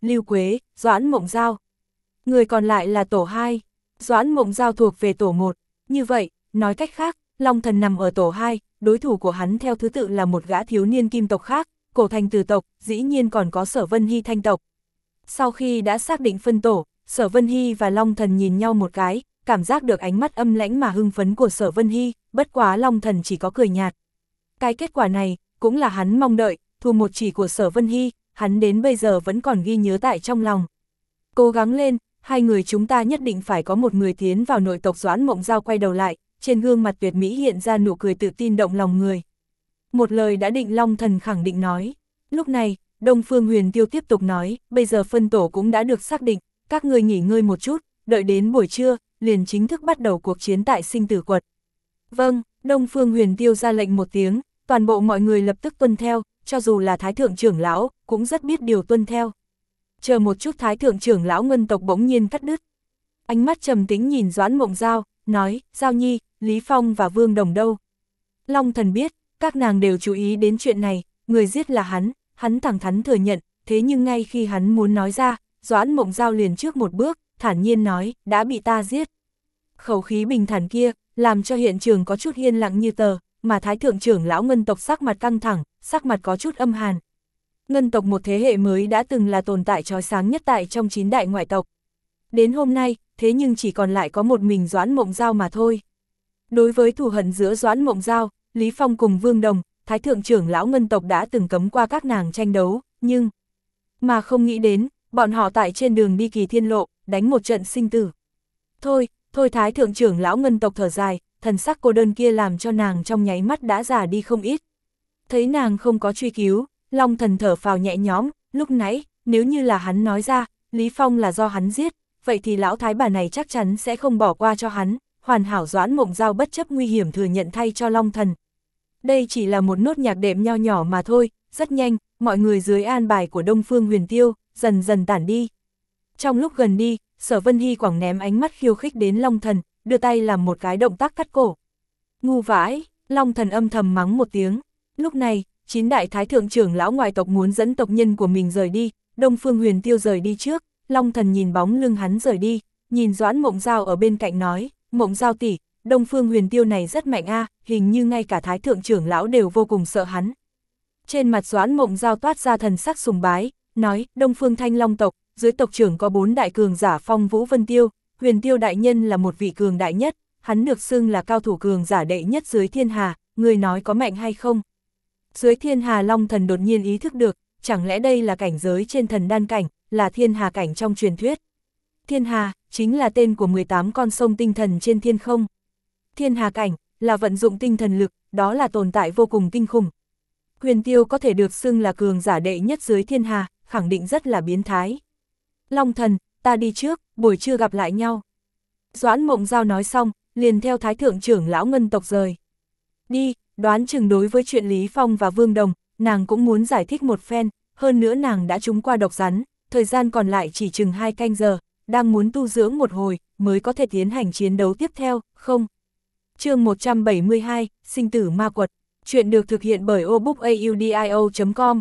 Lưu Quế, Doãn Mộng Giao. Người còn lại là tổ hai, Doãn Mộng Giao thuộc về tổ một. Như vậy, nói cách khác, Long Thần nằm ở tổ hai, đối thủ của hắn theo thứ tự là một gã thiếu niên kim tộc khác, Cổ Thành Từ tộc, dĩ nhiên còn có Sở Vân Hy Thanh tộc. Sau khi đã xác định phân tổ, Sở Vân Hy và Long Thần nhìn nhau một cái, cảm giác được ánh mắt âm lãnh mà hưng phấn của Sở Vân Hy, bất quá Long Thần chỉ có cười nhạt. Cái kết quả này, cũng là hắn mong đợi, thu một chỉ của Sở Vân Hy, hắn đến bây giờ vẫn còn ghi nhớ tại trong lòng. Cố gắng lên, hai người chúng ta nhất định phải có một người tiến vào nội tộc. Doãn Mộng Giao quay đầu lại, trên gương mặt tuyệt mỹ hiện ra nụ cười tự tin động lòng người. Một lời đã định, Long Thần khẳng định nói. Lúc này, Đông Phương Huyền Tiêu tiếp tục nói, bây giờ phân tổ cũng đã được xác định, các ngươi nghỉ ngơi một chút, đợi đến buổi trưa, liền chính thức bắt đầu cuộc chiến tại sinh tử quật. Vâng, Đông Phương Huyền Tiêu ra lệnh một tiếng, toàn bộ mọi người lập tức tuân theo, cho dù là Thái Thượng trưởng lão, cũng rất biết điều tuân theo. Chờ một chút, Thái Thượng trưởng lão Ngân tộc bỗng nhiên cắt đứt. Ánh mắt trầm tĩnh nhìn Doãn Mộng Giao, nói, Giao Nhi, Lý Phong và Vương Đồng đâu? Long Thần biết, các nàng đều chú ý đến chuyện này, người giết là hắn, hắn thẳng thắn thừa nhận, thế nhưng ngay khi hắn muốn nói ra, Doãn Mộng Giao liền trước một bước, thản nhiên nói, đã bị ta giết. Khẩu khí bình thản kia, làm cho hiện trường có chút yên lặng như tờ, mà Thái Thượng trưởng lão Ngân tộc sắc mặt căng thẳng, sắc mặt có chút âm hàn. Ngân tộc một thế hệ mới đã từng là tồn tại chói sáng nhất tại trong chín đại ngoại tộc. Đến hôm nay, thế nhưng chỉ còn lại có một mình Doãn Mộng Giao mà thôi. Đối với thù hận giữa Doãn Mộng Giao, Lý Phong cùng Vương Đồng, Thái Thượng trưởng lão Ngân tộc đã từng cấm qua các nàng tranh đấu, nhưng mà không nghĩ đến, bọn họ tại trên đường đi Kỳ Thiên Lộ, đánh một trận sinh tử. Thôi, thôi Thái Thượng trưởng lão Ngân tộc thở dài, thần sắc cô đơn kia làm cho nàng trong nháy mắt đã già đi không ít. Thấy nàng không có truy cứu, Long Thần thở phào nhẹ nhõm, lúc nãy, nếu như là hắn nói ra, Lý Phong là do hắn giết, vậy thì lão thái bà này chắc chắn sẽ không bỏ qua cho hắn, hoàn hảo. Doãn Mộng Giao bất chấp nguy hiểm thừa nhận thay cho Long Thần. Đây chỉ là một nốt nhạc đệm nho nhỏ mà thôi, rất nhanh, mọi người dưới an bài của Đông Phương Huyền Tiêu, dần dần tản đi. Trong lúc gần đi, Sở Vân Hy quẳng ném ánh mắt khiêu khích đến Long Thần, đưa tay làm một cái động tác cắt cổ. Ngu vãi, Long Thần âm thầm mắng một tiếng. Lúc này, chín đại Thái Thượng trưởng lão ngoại tộc muốn dẫn tộc nhân của mình rời đi, Đông Phương Huyền Tiêu rời đi trước, Long Thần nhìn bóng lưng hắn rời đi, nhìn Doãn Mộng Giao ở bên cạnh nói, Mộng Giao tỷ, Đông Phương Huyền Tiêu này rất mạnh a, à, hình như ngay cả Thái Thượng trưởng lão đều vô cùng sợ hắn. Trên mặt Doãn Mộng Giao toát ra thần sắc sùng bái, nói, Đông Phương Thanh Long tộc, dưới tộc trưởng có bốn đại cường giả Phong Vũ Vân Tiêu, Huyền Tiêu đại nhân là một vị cường đại nhất, hắn được xưng là cao thủ cường giả đệ nhất dưới thiên hà, người nói có mạnh hay không? Dưới thiên hà, Long Thần đột nhiên ý thức được, chẳng lẽ đây là cảnh giới trên thần đan cảnh, là thiên hà cảnh trong truyền thuyết. Thiên hà, chính là tên của mười tám con sông tinh thần trên thiên không. Thiên hà cảnh, là vận dụng tinh thần lực, đó là tồn tại vô cùng kinh khủng. Huyền Tiêu có thể được xưng là cường giả đệ nhất dưới thiên hà, khẳng định rất là biến thái. Long Thần, ta đi trước, buổi trưa gặp lại nhau. Doãn Mộng Giao nói xong, liền theo Thái Thượng trưởng lão Ngân tộc rời đi. Đoán chừng đối với chuyện Lý Phong và Vương Đồng, nàng cũng muốn giải thích một phen, hơn nữa nàng đã trúng qua độc rắn, thời gian còn lại chỉ chừng hai canh giờ, đang muốn tu dưỡng một hồi, mới có thể tiến hành chiến đấu tiếp theo, không? Chương một trăm bảy mươi hai, Sinh tử ma quật, chuyện được thực hiện bởi obookaudio chấm com.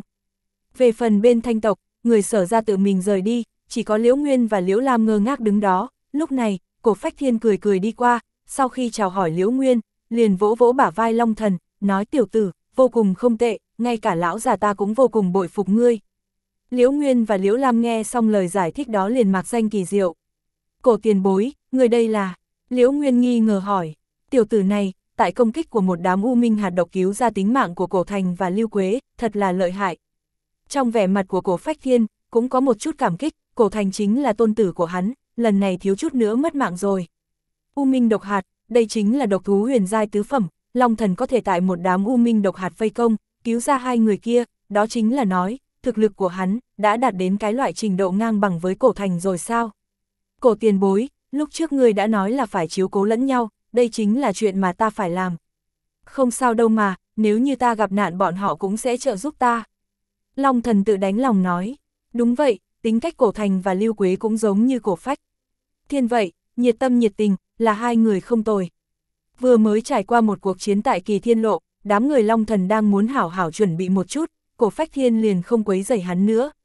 Về phần bên Thanh tộc, người Sở ra tự mình rời đi, chỉ có Liễu Nguyên và Liễu Lam ngơ ngác đứng đó, lúc này, Cổ Phách Thiên cười cười đi qua, sau khi chào hỏi Liễu Nguyên, liền vỗ vỗ bả vai Long Thần, nói tiểu tử, vô cùng không tệ, ngay cả lão già ta cũng vô cùng bội phục ngươi. Liễu Nguyên và Liễu Lam nghe xong lời giải thích đó liền mạc danh kỳ diệu. Cổ tiền bối, người đây là? Liễu Nguyên nghi ngờ hỏi, tiểu tử này, tại công kích của một đám u minh hạt độc cứu ra tính mạng của Cổ Thành và Lưu Quế, thật là lợi hại. Trong vẻ mặt của Cổ Phách Thiên, cũng có một chút cảm kích, Cổ Thành chính là tôn tử của hắn, lần này thiếu chút nữa mất mạng rồi. U minh độc hạt, đây chính là độc thú huyền giai tứ phẩm, Long Thần có thể tại một đám u minh độc hạt vây công, cứu ra hai người kia, đó chính là nói, thực lực của hắn đã đạt đến cái loại trình độ ngang bằng với Cổ Thành rồi sao? Cổ tiền bối, lúc trước ngươi đã nói là phải chiếu cố lẫn nhau, đây chính là chuyện mà ta phải làm. Không sao đâu mà, nếu như ta gặp nạn bọn họ cũng sẽ trợ giúp ta. Long Thần tự đánh lòng nói, đúng vậy, tính cách Cổ Thành và Lưu Quế cũng giống như Cổ Phách Thiên vậy, nhiệt tâm nhiệt tình, là hai người không tồi. Vừa mới trải qua một cuộc chiến tại Kỳ Thiên Lộ, đám người Long Thần đang muốn hảo hảo chuẩn bị một chút, Cổ Phách Thiên liền không quấy rầy hắn nữa,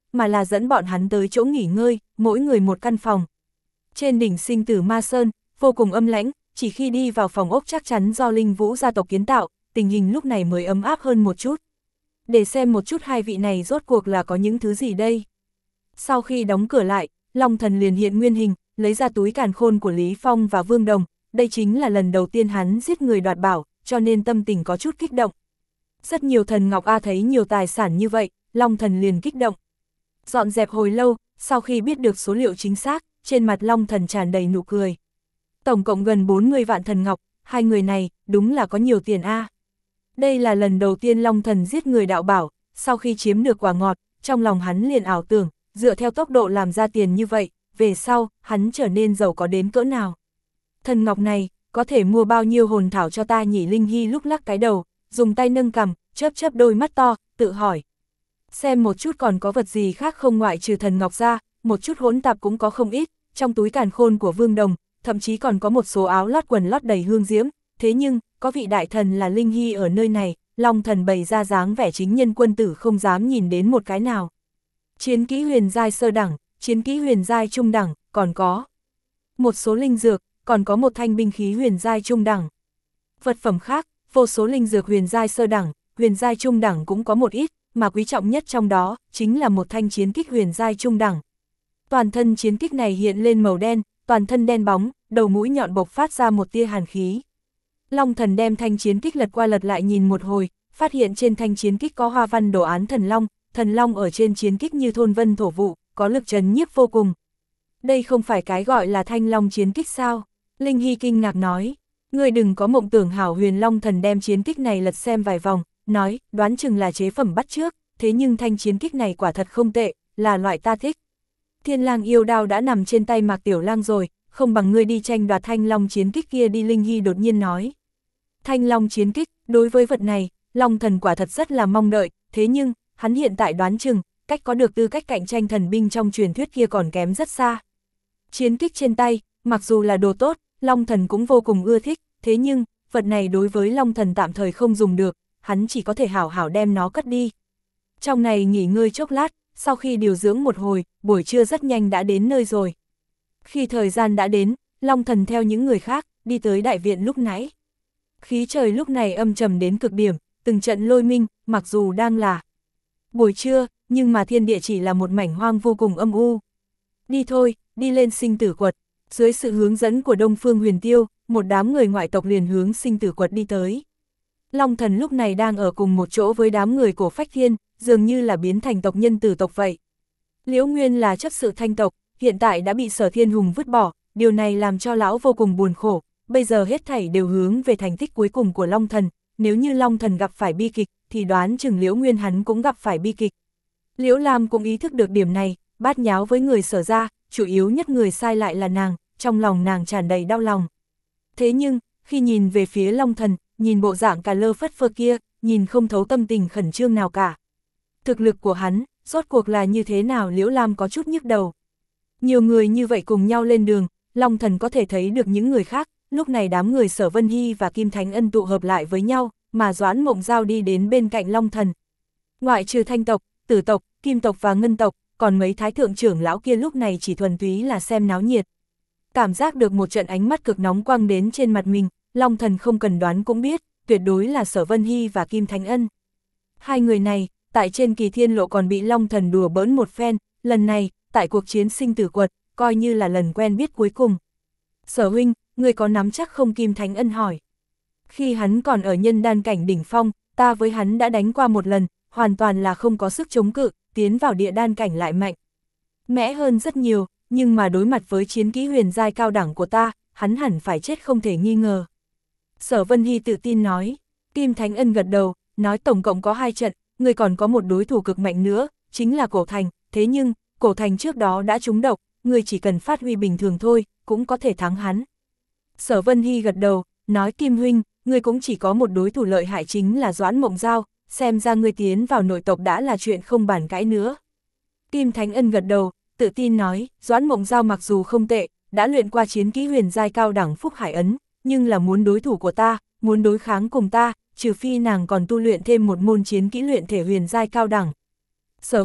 mà là dẫn bọn hắn tới chỗ nghỉ ngơi, mỗi người một căn phòng. Trên đỉnh Sinh Tử Ma Sơn, vô cùng âm lãnh, chỉ khi đi vào phòng ốc chắc chắn do Linh Vũ gia tộc kiến tạo, tình hình lúc này mới ấm áp hơn một chút. Để xem một chút hai vị này rốt cuộc là có những thứ gì đây. Sau khi đóng cửa lại, Long Thần liền hiện nguyên hình, lấy ra túi càn khôn của Lý Phong và Vương Đồng, đây chính là lần đầu tiên hắn giết người đoạt bảo, cho nên tâm tình có chút kích động. Rất nhiều thần Ngọc A thấy nhiều tài sản như vậy, Long Thần liền kích động. Dọn dẹp hồi lâu, sau khi biết được số liệu chính xác, trên mặt Long Thần tràn đầy nụ cười. Tổng cộng gần bốn mươi vạn thần Ngọc, hai người này, đúng là có nhiều tiền A. Đây là lần đầu tiên Long Thần giết người đạo bảo, sau khi chiếm được quả ngọt, trong lòng hắn liền ảo tưởng, dựa theo tốc độ làm ra tiền như vậy, về sau, hắn trở nên giàu có đến cỡ nào. Thần Ngọc này, có thể mua bao nhiêu hồn thảo cho ta nhỉ? Linh Hy lúc lắc cái đầu, dùng tay nâng cằm, chớp chớp đôi mắt to, tự hỏi. Xem một chút còn có vật gì khác không, ngoại trừ thần Ngọc ra, một chút hỗn tạp cũng có không ít, trong túi càn khôn của Vương Đồng, thậm chí còn có một số áo lót quần lót đầy hương diễm, thế nhưng, có vị đại thần là Linh Hy ở nơi này, Long Thần bày ra dáng vẻ chính nhân quân tử không dám nhìn đến một cái nào. Chiến kỹ huyền giai sơ đẳng, chiến kỹ huyền giai trung đẳng, còn có một số linh dược, còn có một thanh binh khí huyền giai trung đẳng. Vật phẩm khác, vô số linh dược huyền giai sơ đẳng, huyền giai trung đẳng cũng có một ít, mà quý trọng nhất trong đó, chính là một thanh chiến kích huyền giai trung đẳng. Toàn thân chiến kích này hiện lên màu đen, toàn thân đen bóng, đầu mũi nhọn bộc phát ra một tia hàn khí. Long Thần đem thanh chiến kích lật qua lật lại nhìn một hồi, phát hiện trên thanh chiến kích có hoa văn đồ án thần long, thần long ở trên chiến kích như thôn vân thổ vụ, có lực trấn nhiếp vô cùng. Đây không phải cái gọi là thanh long chiến kích sao? Linh Hy kinh ngạc nói, ngươi đừng có mộng tưởng hảo huyền. Long Thần đem chiến kích này lật xem vài vòng, nói, đoán chừng là chế phẩm bắt trước, thế nhưng thanh chiến kích này quả thật không tệ, là loại ta thích. Thiên lang yêu đao đã nằm trên tay Mạc Tiểu Lang rồi, không bằng ngươi đi tranh đoạt thanh long chiến kích kia đi. Linh Hy đột nhiên nói. Thanh long chiến kích, đối với vật này, Long Thần quả thật rất là mong đợi, thế nhưng, hắn hiện tại đoán chừng, cách có được tư cách cạnh tranh thần binh trong truyền thuyết kia còn kém rất xa. Chiến kích trên tay, mặc dù là đồ tốt, Long Thần cũng vô cùng ưa thích, thế nhưng, vật này đối với Long Thần tạm thời không dùng được, hắn chỉ có thể hảo hảo đem nó cất đi. Trong này nghỉ ngơi chốc lát, sau khi điều dưỡng một hồi, buổi trưa rất nhanh đã đến nơi rồi. Khi thời gian đã đến, Long Thần theo những người khác, đi tới đại viện lúc nãy. Khí trời lúc này âm trầm đến cực điểm, từng trận lôi minh, mặc dù đang là buổi trưa, nhưng mà thiên địa chỉ là một mảnh hoang vô cùng âm u. Đi thôi, đi lên Sinh Tử Quật. Dưới sự hướng dẫn của Đông Phương Huyền Tiêu, một đám người ngoại tộc liền hướng Sinh Tử Quật đi tới. Long Thần lúc này đang ở cùng một chỗ với đám người của Phách Thiên, dường như là biến thành tộc nhân tử tộc vậy. Liễu Nguyên là chấp sự thanh tộc, hiện tại đã bị Sở Thiên Hùng vứt bỏ, điều này làm cho lão vô cùng buồn khổ, bây giờ hết thảy đều hướng về thành tích cuối cùng của Long Thần, nếu như Long Thần gặp phải bi kịch, thì đoán chừng Liễu Nguyên hắn cũng gặp phải bi kịch. Liễu Lam cũng ý thức được điểm này, bát nháo với người Sở ra, chủ yếu nhất người sai lại là nàng, trong lòng nàng tràn đầy đau lòng. Thế nhưng, khi nhìn về phía Long Thần, nhìn bộ dạng cà lơ phất phơ kia, nhìn không thấu tâm tình khẩn trương nào cả. Thực lực của hắn, rốt cuộc là như thế nào? Liễu Lam có chút nhức đầu. Nhiều người như vậy cùng nhau lên đường, Long Thần có thể thấy được những người khác, lúc này đám người Sở Vân Hy và Kim Thánh Ân tụ hợp lại với nhau, mà Doãn Mộng Giao đi đến bên cạnh Long Thần. Ngoại trừ Thanh tộc, Tử tộc, Kim tộc và Ngân tộc, còn mấy thái thượng trưởng lão kia lúc này chỉ thuần túy là xem náo nhiệt. Cảm giác được một trận ánh mắt cực nóng quăng đến trên mặt mình, Long Thần không cần đoán cũng biết, tuyệt đối là Sở Vân Hy và Kim Thánh Ân. Hai người này, tại trên Kỳ Thiên Lộ còn bị Long Thần đùa bỡn một phen, lần này, tại cuộc chiến Sinh Tử Quật, coi như là lần quen biết cuối cùng. Sở huynh, người có nắm chắc không? Kim Thánh Ân hỏi. Khi hắn còn ở nhân đan cảnh đỉnh phong, ta với hắn đã đánh qua một lần, hoàn toàn là không có sức chống cự, tiến vào địa đan cảnh lại mạnh mẽ hơn rất nhiều, nhưng mà đối mặt với chiến kỹ huyền giai cao đẳng của ta, hắn hẳn phải chết không thể nghi ngờ. Sở Vân Hy tự tin nói. Kim Thánh Ân gật đầu, nói tổng cộng có hai trận, người còn có một đối thủ cực mạnh nữa, chính là Cổ Thành, thế nhưng, Cổ Thành trước đó đã trúng độc, người chỉ cần phát huy bình thường thôi, cũng có thể thắng hắn. Sở Vân Hy gật đầu, nói Kim huynh, người cũng chỉ có một đối thủ lợi hại, chính là Doãn Mộng Giao, xem ra người tiến vào nội tộc đã là chuyện không bàn cãi nữa. Kim Thánh Ân gật đầu, tự tin nói, Doãn Mộng Giao mặc dù không tệ, đã luyện qua chiến kỹ huyền giai cao đẳng Phúc Hải Ấn, nhưng là muốn đối thủ của ta, muốn đối kháng cùng ta, trừ phi nàng còn tu luyện thêm một môn chiến kỹ luyện thể huyền giai cao đẳng. Sở huynh,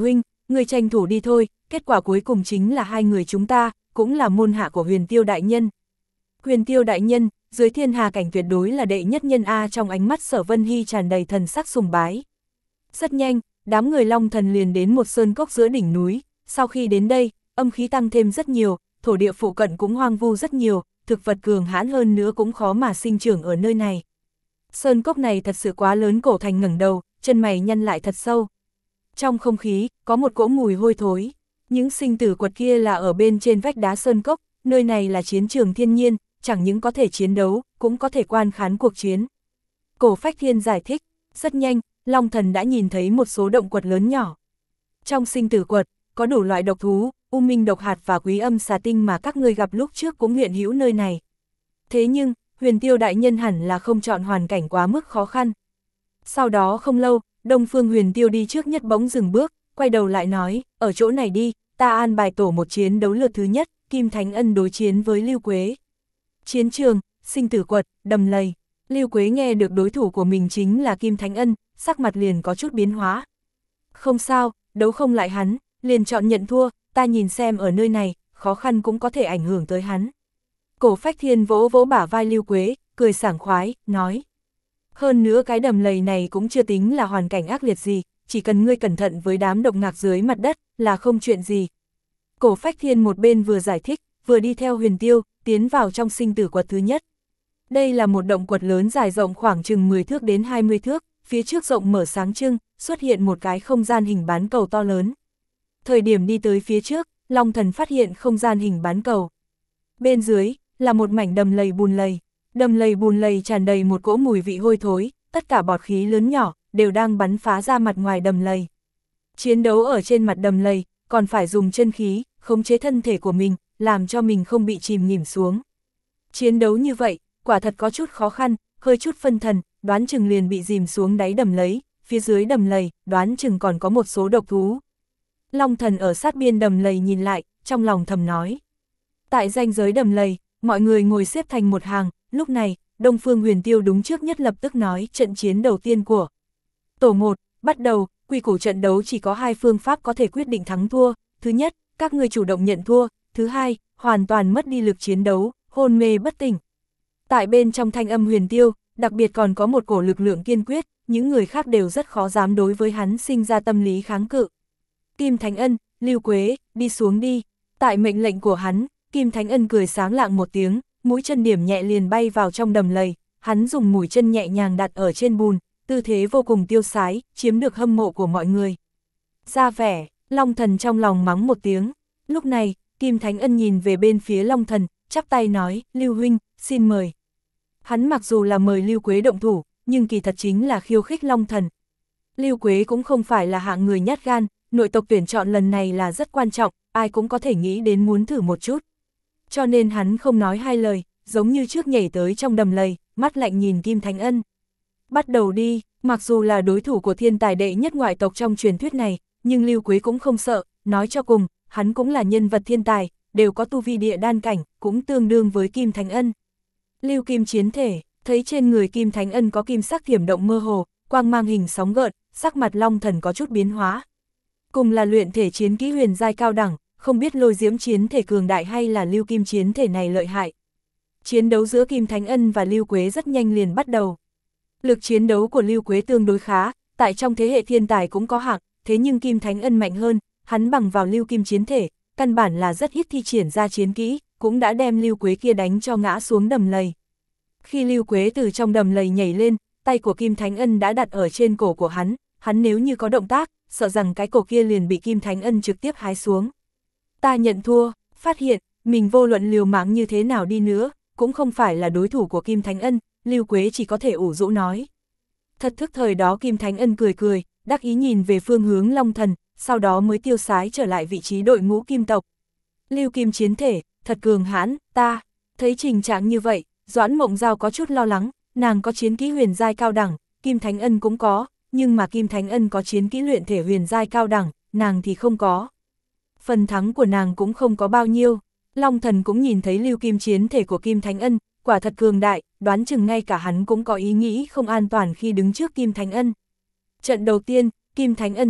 người tranh thủ đi thôi, kết quả cuối cùng chính là hai người chúng ta, cũng là môn hạ của Huyền Tiêu đại nhân. Huyền Tiêu đại nhân, dưới thiên hà cảnh tuyệt đối là đệ nhất nhân A, trong ánh mắt Sở Vân Hy tràn đầy thần sắc sùng bái. Rất nhanh, đám người Long Thần liền đến một sơn cốc giữa đỉnh núi, sau khi đến đây, âm khí tăng thêm rất nhiều, thổ địa phụ cận cũng hoang vu rất nhiều, thực vật cường hãn hơn nữa cũng khó mà sinh trưởng ở nơi này. Sơn cốc này thật sự quá lớn, Cổ Thành ngẩng đầu, chân mày nhăn lại thật sâu. Trong không khí, có một cỗ mùi hôi thối, những sinh tử quật kia là ở bên trên vách đá sơn cốc, nơi này là chiến trường thiên nhiên, chẳng những có thể chiến đấu, cũng có thể quan khán cuộc chiến. Cổ Phách Thiên giải thích, rất nhanh, Long Thần đã nhìn thấy một số động quật lớn nhỏ. Trong sinh tử quật, có đủ loại độc thú, U Minh độc hạt và Quý Âm xà tinh mà các ngươi gặp lúc trước cũng hiện hữu nơi này. Thế nhưng, Huyền Tiêu đại nhân hẳn là không chọn hoàn cảnh quá mức khó khăn. Sau đó không lâu, Đông Phương Huyền Tiêu đi trước nhất bỗng dừng bước, quay đầu lại nói, ở chỗ này đi, ta an bài tổ một chiến đấu lượt thứ nhất, Kim Thánh Ân đối chiến với Lưu Quế. Chiến trường, sinh tử quật, đầm lầy. Lưu Quế nghe được đối thủ của mình chính là Kim Thánh Ân, sắc mặt liền có chút biến hóa. Không sao, đấu không lại hắn, liền chọn nhận thua, ta nhìn xem ở nơi này, khó khăn cũng có thể ảnh hưởng tới hắn. Cổ Phách Thiên vỗ vỗ bả vai Lưu Quế, cười sảng khoái, nói. Hơn nữa cái đầm lầy này cũng chưa tính là hoàn cảnh ác liệt gì, chỉ cần ngươi cẩn thận với đám độc ngạc dưới mặt đất, là không chuyện gì. Cổ Phách Thiên một bên vừa giải thích, vừa đi theo Huyền Tiêu, tiến vào trong sinh tử quật thứ nhất. Đây là một động quật lớn dài rộng khoảng chừng mười thước đến hai mươi thước, phía trước rộng mở sáng trưng, xuất hiện một cái không gian hình bán cầu to lớn. Thời điểm đi tới phía trước, Long Thần phát hiện không gian hình bán cầu. Bên dưới, là một mảnh đầm lầy bùn lầy. Đầm lầy bùn lầy tràn đầy một cỗ mùi vị hôi thối, tất cả bọt khí lớn nhỏ, đều đang bắn phá ra mặt ngoài đầm lầy. Chiến đấu ở trên mặt đầm lầy, còn phải dùng chân khí, khống chế thân thể của mình, làm cho mình không bị chìm nghỉm xuống. Chiến đấu như vậy, quả thật có chút khó khăn, hơi chút phân thần, đoán chừng liền bị dìm xuống đáy đầm lầy, phía dưới đầm lầy, đoán chừng còn có một số độc thú. Long Thần ở sát biên đầm lầy nhìn lại, trong lòng thầm nói. Tại ranh giới đầm lầy, mọi người ngồi xếp thành một hàng, lúc này, Đông Phương Huyền Tiêu đúng trước nhất lập tức nói trận chiến đầu tiên của Tổ một, bắt đầu, quy củ trận đấu chỉ có hai phương pháp có thể quyết định thắng thua, thứ nhất, các người chủ động nhận thua, thứ hai, hoàn toàn mất đi lực chiến đấu, hôn mê bất tỉnh. Tại bên trong thanh âm Huyền Tiêu, đặc biệt còn có một cổ lực lượng kiên quyết, những người khác đều rất khó dám đối với hắn sinh ra tâm lý kháng cự. Kim Thánh Ân, Lưu Quế, đi xuống đi. Tại mệnh lệnh của hắn, Kim Thánh Ân cười sáng lạng một tiếng, mũi chân điểm nhẹ liền bay vào trong đầm lầy, hắn dùng mũi chân nhẹ nhàng đặt ở trên bùn, tư thế vô cùng tiêu sái, chiếm được hâm mộ của mọi người. Ra vẻ, Long Thần trong lòng mắng một tiếng. Lúc này, Kim Thánh Ân nhìn về bên phía Long Thần, chắp tay nói, Lưu huynh, xin mời. Hắn mặc dù là mời Lưu Quế động thủ, nhưng kỳ thật chính là khiêu khích Long Thần. Lưu Quế cũng không phải là hạng người nhát gan, nội tộc tuyển chọn lần này là rất quan trọng, ai cũng có thể nghĩ đến muốn thử một chút. Cho nên hắn không nói hai lời, giống như trước nhảy tới trong đầm lầy, mắt lạnh nhìn Kim Thánh Ân. Bắt đầu đi, mặc dù là đối thủ của thiên tài đệ nhất ngoại tộc trong truyền thuyết này, nhưng Lưu Quế cũng không sợ, nói cho cùng, hắn cũng là nhân vật thiên tài, đều có tu vi địa đan cảnh, cũng tương đương với Kim Thánh Ân. Lưu Kim chiến thể, thấy trên người Kim Thánh Ân có kim sắc thiểm động mơ hồ, quang mang hình sóng gợn, sắc mặt Long Thần có chút biến hóa. Cùng là luyện thể chiến kỹ huyền giai cao đẳng, không biết Lôi Diễm chiến thể cường đại hay là Lưu Kim chiến thể này lợi hại. Chiến đấu giữa Kim Thánh Ân và Lưu Quế rất nhanh liền bắt đầu. Lực chiến đấu của Lưu Quế tương đối khá, tại trong thế hệ thiên tài cũng có hạng, thế nhưng Kim Thánh Ân mạnh hơn, hắn bằng vào Lưu Kim chiến thể, căn bản là rất ít thi triển ra chiến kỹ, cũng đã đem Lưu Quế kia đánh cho ngã xuống đầm lầy. Khi Lưu Quế từ trong đầm lầy nhảy lên, tay của Kim Thánh Ân đã đặt ở trên cổ của hắn, hắn nếu như có động tác, sợ rằng cái cổ kia liền bị Kim Thánh Ân trực tiếp hái xuống. Ta nhận thua, phát hiện, mình vô luận liều mạng như thế nào đi nữa, cũng không phải là đối thủ của Kim Thánh Ân, Lưu Quế chỉ có thể ủ rũ nói. Thật thức thời đó Kim Thánh Ân cười cười, đắc ý nhìn về phương hướng Long Thần, sau đó mới tiêu sái trở lại vị trí đội ngũ kim tộc. Lưu Kim chiến thể, thật cường hãn, ta, thấy trình trạng như vậy, Doãn Mộng Giao có chút lo lắng, nàng có chiến kỹ huyền giai cao đẳng, Kim Thánh Ân cũng có, nhưng mà Kim Thánh Ân có chiến kỹ luyện thể huyền giai cao đẳng, nàng thì không có. Phần thắng của nàng cũng không có bao nhiêu. Long Thần cũng nhìn thấy Lưu Kim chiến thể của Kim Thánh Ân, quả thật cường đại, đoán chừng ngay cả hắn cũng có ý nghĩ không an toàn khi đứng trước Kim Thánh Ân. Trận đầu tiên, Kim Thánh Ân thắng,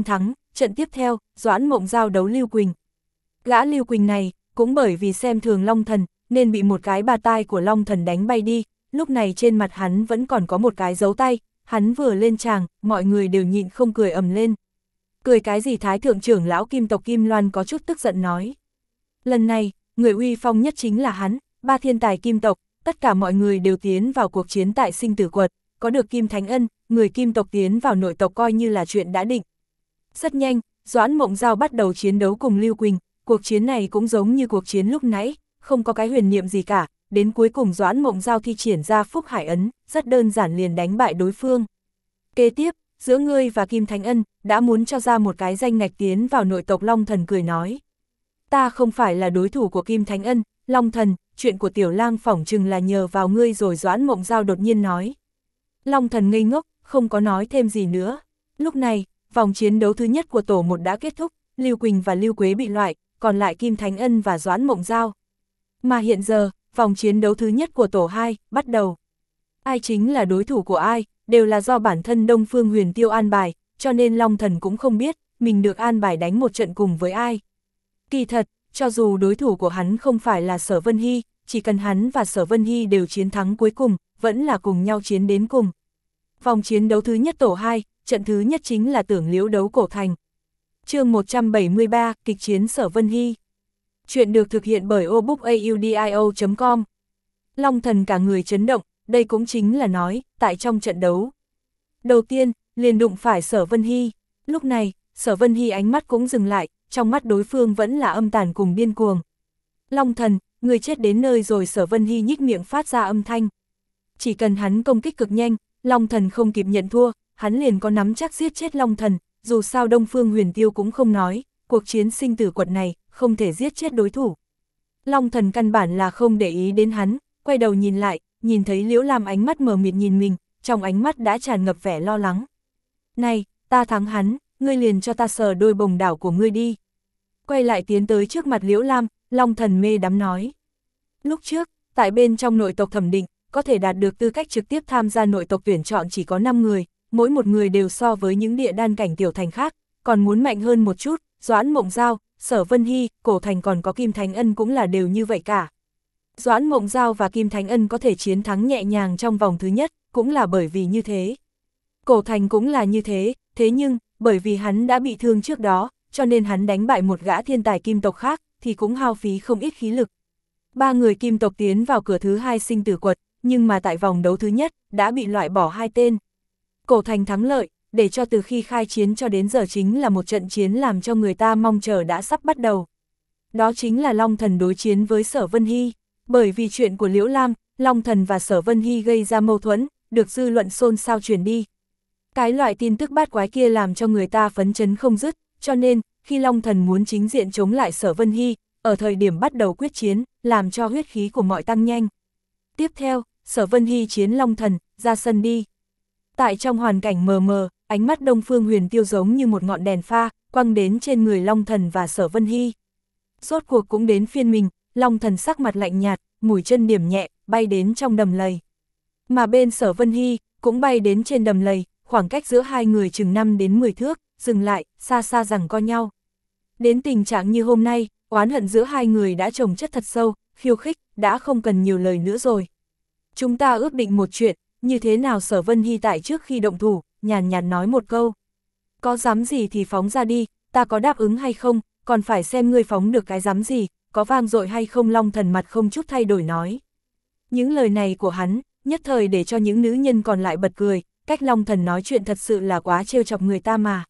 trận tiếp theo, Doãn Mộng Giao đấu Lưu Quỳnh. Gã Lưu Quỳnh này, cũng bởi vì xem thường Long Thần, nên bị một cái bà tai của Long Thần đánh bay đi, lúc này trên mặt hắn vẫn còn có một cái dấu tay, hắn vừa lên tràng, mọi người đều nhịn không cười ầm lên. Cười cái gì Thái thượng trưởng lão Kim tộc Kim Loan có chút tức giận nói. Lần này, người uy phong nhất chính là hắn, ba thiên tài Kim tộc, tất cả mọi người đều tiến vào cuộc chiến tại sinh tử quật, có được Kim Thánh Ân, người Kim tộc tiến vào nội tộc coi như là chuyện đã định. Rất nhanh, Doãn Mộng Giao bắt đầu chiến đấu cùng Lưu Quỳnh, cuộc chiến này cũng giống như cuộc chiến lúc nãy, không có cái huyền niệm gì cả, đến cuối cùng Doãn Mộng Giao thi triển ra Phúc Hải Ấn, rất đơn giản liền đánh bại đối phương. Kế tiếp, giữa ngươi và Kim Thánh Ân, đã muốn cho ra một cái danh ngạch tiến vào nội tộc. Long Thần cười nói. Ta không phải là đối thủ của Kim Thánh Ân, Long Thần, chuyện của Tiểu Lang phỏng chừng là nhờ vào ngươi rồi. Doãn Mộng Giao đột nhiên nói. Long Thần ngây ngốc, không có nói thêm gì nữa. Lúc này, vòng chiến đấu thứ nhất của tổ một đã kết thúc, Lưu Quỳnh và Lưu Quế bị loại, còn lại Kim Thánh Ân và Doãn Mộng Giao. Mà hiện giờ, vòng chiến đấu thứ nhất của tổ hai, bắt đầu. Ai chính là đối thủ của ai, đều là do bản thân Đông Phương Huyền Tiêu an bài, cho nên Long Thần cũng không biết, mình được an bài đánh một trận cùng với ai. Kỳ thật, cho dù đối thủ của hắn không phải là Sở Vân Hy, chỉ cần hắn và Sở Vân Hy đều chiến thắng cuối cùng, vẫn là cùng nhau chiến đến cùng. Vòng chiến đấu thứ nhất tổ hai, trận thứ nhất chính là Tưởng Liễu đấu cổ thành. Chương một trăm bảy mươi ba, kịch chiến Sở Vân Hy. Chuyện được thực hiện bởi obookaudio chấm com. Long Thần cả người chấn động, đây cũng chính là nói, tại trong trận đấu. Đầu tiên, liền đụng phải Sở Vân Hy. Lúc này, Sở Vân Hy ánh mắt cũng dừng lại, trong mắt đối phương vẫn là âm tàn cùng điên cuồng. Long Thần, người chết đến nơi rồi. Sở Vân Hy nhích miệng phát ra âm thanh. Chỉ cần hắn công kích cực nhanh, Long Thần không kịp nhận thua, hắn liền có nắm chắc giết chết Long Thần, dù sao Đông Phương Huyền Tiêu cũng không nói, cuộc chiến sinh tử quật này, không thể giết chết đối thủ. Long Thần căn bản là không để ý đến hắn, quay đầu nhìn lại, nhìn thấy Liễu Lam ánh mắt mờ mịt nhìn mình, trong ánh mắt đã tràn ngập vẻ lo lắng. Này, ta thắng hắn, ngươi liền cho ta sờ đôi bồng đảo của ngươi đi. Quay lại tiến tới trước mặt Liễu Lam, Long Thần mê đắm nói. Lúc trước, tại bên trong nội tộc thẩm định, có thể đạt được tư cách trực tiếp tham gia nội tộc tuyển chọn chỉ có năm người, mỗi một người đều so với những địa đan cảnh tiểu thành khác, còn muốn mạnh hơn một chút. Doãn Mộng Giao, Sở Vân Hy, cổ thành còn có Kim Thánh Ân cũng là đều như vậy cả. Doãn Mộng Giao và Kim Thánh Ân có thể chiến thắng nhẹ nhàng trong vòng thứ nhất, cũng là bởi vì như thế. Cổ thành cũng là như thế, thế nhưng, bởi vì hắn đã bị thương trước đó, cho nên hắn đánh bại một gã thiên tài kim tộc khác, thì cũng hao phí không ít khí lực. Ba người kim tộc tiến vào cửa thứ hai sinh tử quật, nhưng mà tại vòng đấu thứ nhất, đã bị loại bỏ hai tên. Cổ thành thắng lợi, để cho từ khi khai chiến cho đến giờ chính là một trận chiến làm cho người ta mong chờ đã sắp bắt đầu. Đó chính là Long Thần đối chiến với Sở Vân Hy. Bởi vì chuyện của Liễu Lam, Long Thần và Sở Vân Hy gây ra mâu thuẫn, được dư luận xôn xao truyền đi. Cái loại tin tức bát quái kia làm cho người ta phấn chấn không dứt, cho nên, khi Long Thần muốn chính diện chống lại Sở Vân Hy, ở thời điểm bắt đầu quyết chiến, làm cho huyết khí của mọi tăng nhanh. Tiếp theo, Sở Vân Hy chiến Long Thần, ra sân đi. Tại trong hoàn cảnh mờ mờ, ánh mắt Đông Phương Huyền Tiêu giống như một ngọn đèn pha, quăng đến trên người Long Thần và Sở Vân Hy. Rốt cuộc cũng đến phiên mình, Long Thần sắc mặt lạnh nhạt, mũi chân điểm nhẹ, bay đến trong đầm lầy. Mà bên Sở Vân Hy, cũng bay đến trên đầm lầy, khoảng cách giữa hai người chừng năm đến mười thước, dừng lại, xa xa giằng co nhau. Đến tình trạng như hôm nay, oán hận giữa hai người đã chồng chất thật sâu, khiêu khích, đã không cần nhiều lời nữa rồi. Chúng ta ước định một chuyện, như thế nào? Sở Vân Hy tại trước khi động thủ, nhàn nhạt nói một câu. Có dám gì thì phóng ra đi, ta có đáp ứng hay không, còn phải xem ngươi phóng được cái dám gì, có vang dội hay không. Long Thần mặt không chút thay đổi nói. Những lời này của hắn, nhất thời để cho những nữ nhân còn lại bật cười, cách Long Thần nói chuyện thật sự là quá trêu chọc người ta mà.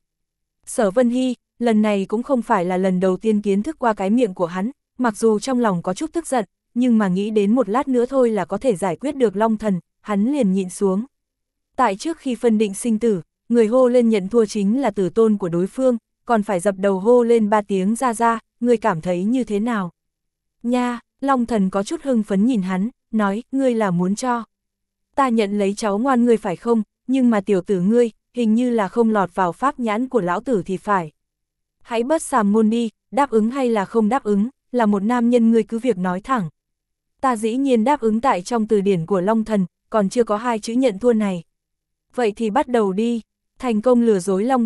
Sở Vân Hy, lần này cũng không phải là lần đầu tiên kiến thức qua cái miệng của hắn, mặc dù trong lòng có chút tức giận, nhưng mà nghĩ đến một lát nữa thôi là có thể giải quyết được Long Thần, hắn liền nhịn xuống. Tại trước khi phân định sinh tử, người hô lên nhận thua chính là tử tôn của đối phương, còn phải dập đầu hô lên ba tiếng ra ra, ngươi cảm thấy như thế nào? Nha, Long Thần có chút hưng phấn nhìn hắn, nói, ngươi là muốn cho ta nhận lấy cháu ngoan ngươi phải không, nhưng mà tiểu tử ngươi, hình như là không lọt vào pháp nhãn của lão tử thì phải. Hãy bớt sàm môn đi, đáp ứng hay là không đáp ứng, là một nam nhân ngươi cứ việc nói thẳng. Ta dĩ nhiên đáp ứng, tại trong từ điển của Long Thần, còn chưa có hai chữ nhận thua này. Vậy thì bắt đầu đi. Thành công lừa dối Long Thần,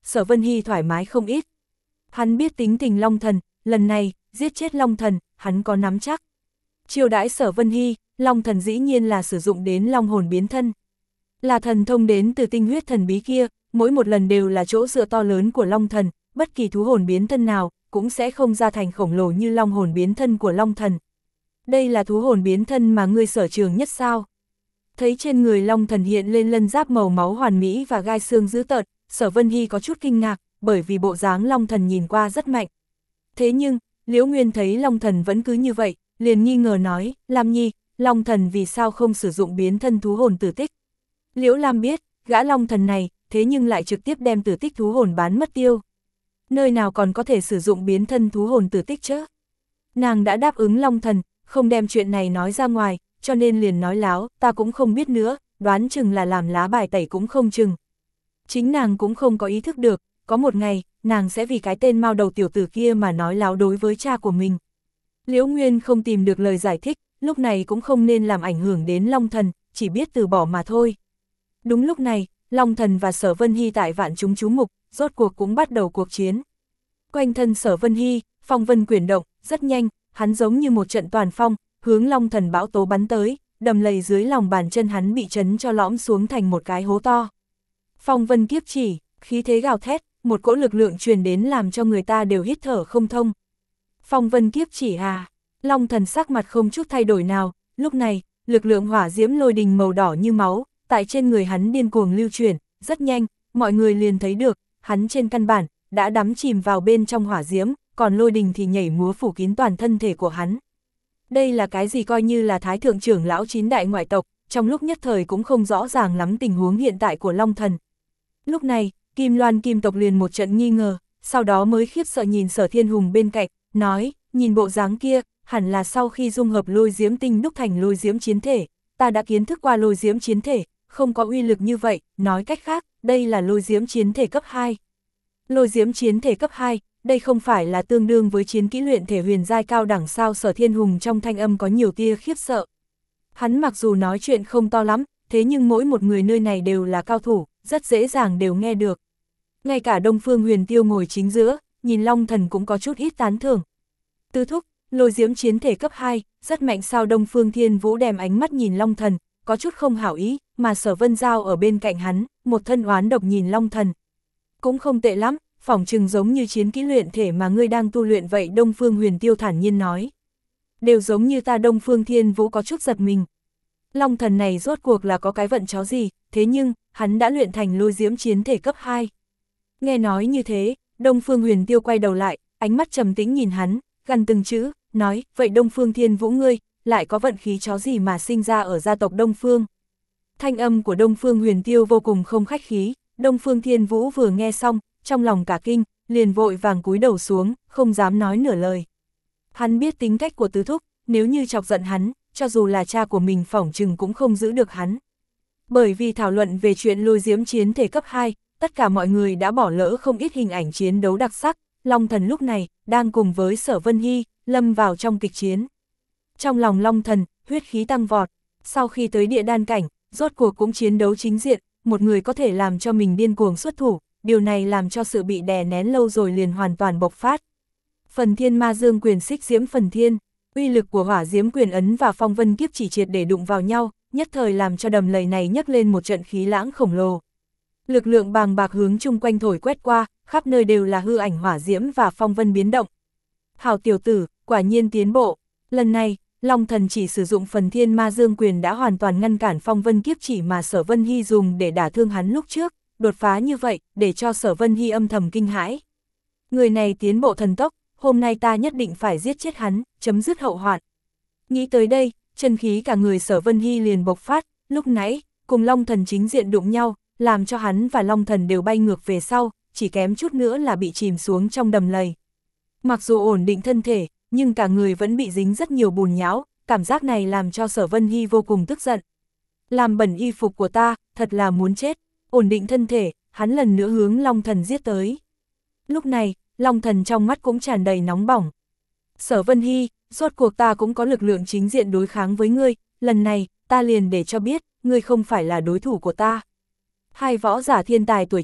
Sở Vân Hy thoải mái không ít. Hắn biết tính tình Long Thần, lần này, giết chết Long Thần, hắn có nắm chắc. Chiêu đãi Sở Vân Hy, Long Thần dĩ nhiên là sử dụng đến long hồn biến thân. Là thần thông đến từ tinh huyết thần bí kia, mỗi một lần đều là chỗ dựa to lớn của Long Thần, bất kỳ thú hồn biến thân nào, cũng sẽ không ra thành khổng lồ như long hồn biến thân của Long Thần. Đây là thú hồn biến thân mà ngươi sở trường nhất sao? Thấy trên người Long Thần hiện lên lân giáp màu máu hoàn mỹ và gai xương dữ tợn, Sở Vân Hy có chút kinh ngạc, bởi vì bộ dáng Long Thần nhìn qua rất mạnh. Thế nhưng, Liễu Nguyên thấy Long Thần vẫn cứ như vậy, liền nghi ngờ nói, Lam Nhi, Long Thần vì sao không sử dụng biến thân thú hồn tử tích? Liễu Lam biết, gã Long Thần này, thế nhưng lại trực tiếp đem tử tích thú hồn bán mất tiêu. Nơi nào còn có thể sử dụng biến thân thú hồn tử tích chứ? Nàng đã đáp ứng Long Thần, không đem chuyện này nói ra ngoài, cho nên liền nói láo, ta cũng không biết nữa, đoán chừng là làm lá bài tẩy cũng không chừng. Chính nàng cũng không có ý thức được, có một ngày, nàng sẽ vì cái tên mao đầu tiểu tử kia mà nói láo đối với cha của mình. Liễu Nguyên không tìm được lời giải thích, lúc này cũng không nên làm ảnh hưởng đến Long Thần, chỉ biết từ bỏ mà thôi. Đúng lúc này, Long Thần và Sở Vân Hy tại vạn chúng chú mục, rốt cuộc cũng bắt đầu cuộc chiến. Quanh thân Sở Vân Hy, phong vân quyển động, rất nhanh, hắn giống như một trận toàn phong, hướng Long Thần bão tố bắn tới, đầm lầy dưới lòng bàn chân hắn bị chấn cho lõm xuống thành một cái hố to. Phong vân kiếp chỉ, khí thế gào thét, một cỗ lực lượng truyền đến làm cho người ta đều hít thở không thông. Phong vân kiếp chỉ à, Long Thần sắc mặt không chút thay đổi nào, lúc này, lực lượng hỏa diễm lôi đình màu đỏ như máu, tại trên người hắn điên cuồng lưu chuyển, rất nhanh, mọi người liền thấy được, hắn trên căn bản, đã đắm chìm vào bên trong hỏa diễm, còn lôi đình thì nhảy múa phủ kín toàn thân thể của hắn. Đây là cái gì coi như là Thái Thượng trưởng lão chín đại ngoại tộc, trong lúc nhất thời cũng không rõ ràng lắm tình huống hiện tại của Long Thần. Lúc này, Kim Loan Kim tộc liền một trận nghi ngờ, sau đó mới khiếp sợ nhìn Sở Thiên Hùng bên cạnh, nói, nhìn bộ dáng kia, hẳn là sau khi dung hợp lôi diễm tinh đúc thành lôi diễm chiến thể, ta đã kiến thức qua lôi diễm chiến thể, không có uy lực như vậy, nói cách khác, đây là lôi diễm chiến thể cấp hai. Lôi diễm chiến thể cấp hai, đây không phải là tương đương với chiến kỹ luyện thể huyền giai cao đẳng sao? Sở Thiên Hùng trong thanh âm có nhiều tia khiếp sợ. Hắn mặc dù nói chuyện không to lắm, thế nhưng mỗi một người nơi này đều là cao thủ, rất dễ dàng đều nghe được. Ngay cả Đông Phương Huyền Tiêu ngồi chính giữa, nhìn Long Thần cũng có chút ít tán thưởng. Tứ thúc, lôi diễm chiến thể cấp hai, rất mạnh sao? Đông Phương Thiên Vũ đem ánh mắt nhìn Long Thần, có chút không hảo ý, mà Sở Vân Giao ở bên cạnh hắn, một thân oán độc nhìn Long Thần. Cũng không tệ lắm, phỏng chừng giống như chiến kỹ luyện thể mà ngươi đang tu luyện vậy. Đông Phương Huyền Tiêu thản nhiên nói. Đều giống như ta. Đông Phương Thiên Vũ có chút giật mình. Long Thần này rốt cuộc là có cái vận chó gì, thế nhưng, hắn đã luyện thành lôi diễm chiến thể cấp hai. Nghe nói như thế, Đông Phương Huyền Tiêu quay đầu lại, ánh mắt trầm tĩnh nhìn hắn, gằn từng chữ, nói, vậy Đông Phương Thiên Vũ ngươi, lại có vận khí chó gì mà sinh ra ở gia tộc Đông Phương. Thanh âm của Đông Phương Huyền Tiêu vô cùng không khách khí, Đông Phương Thiên Vũ vừa nghe xong, trong lòng cả kinh, liền vội vàng cúi đầu xuống, không dám nói nửa lời. Hắn biết tính cách của tứ thúc, nếu như chọc giận hắn, cho dù là cha của mình phỏng chừng cũng không giữ được hắn. Bởi vì thảo luận về chuyện lôi diễm chiến thể cấp hai, tất cả mọi người đã bỏ lỡ không ít hình ảnh chiến đấu đặc sắc. Long Thần lúc này, đang cùng với Sở Vân Hy, lâm vào trong kịch chiến. Trong lòng Long Thần, huyết khí tăng vọt, sau khi tới địa đan cảnh, rốt cuộc cũng chiến đấu chính diện, một người có thể làm cho mình điên cuồng xuất thủ, điều này làm cho sự bị đè nén lâu rồi liền hoàn toàn bộc phát. Phần Thiên Ma Dương quyền xích diễm phần thiên, uy lực của hỏa diễm quyền ấn và phong vân kiếp chỉ triệt để đụng vào nhau, nhất thời làm cho đầm lầy này nhấc lên một trận khí lãng khổng lồ. Lực lượng bàng bạc hướng chung quanh thổi quét qua, khắp nơi đều là hư ảnh hỏa diễm và phong vân biến động. Hảo tiểu tử, quả nhiên tiến bộ. Lần này, Long Thần chỉ sử dụng phần Thiên Ma Dương quyền đã hoàn toàn ngăn cản phong vân kiếp chỉ mà Sở Vân Hy dùng để đả thương hắn lúc trước, đột phá như vậy, để cho Sở Vân Hy âm thầm kinh hãi. Người này tiến bộ thần tốc, hôm nay ta nhất định phải giết chết hắn, chấm dứt hậu hoạn. Nghĩ tới đây, chân khí cả người Sở Vân Hy liền bộc phát, lúc nãy, cùng Long Thần chính diện đụng nhau, làm cho hắn và Long Thần đều bay ngược về sau, chỉ kém chút nữa là bị chìm xuống trong đầm lầy. Mặc dù ổn định thân thể, nhưng cả người vẫn bị dính rất nhiều bùn nhão, cảm giác này làm cho Sở Vân Hy vô cùng tức giận. Làm bẩn y phục của ta, thật là muốn chết. Ổn định thân thể, hắn lần nữa hướng Long Thần giết tới. Lúc này, Long Thần trong mắt cũng tràn đầy nóng bỏng. Sở Vân Hy, rốt cuộc ta cũng có lực lượng chính diện đối kháng với ngươi, lần này, ta liền để cho biết, ngươi không phải là đối thủ của ta. Hai võ giả thiên tài tuổi trẻ,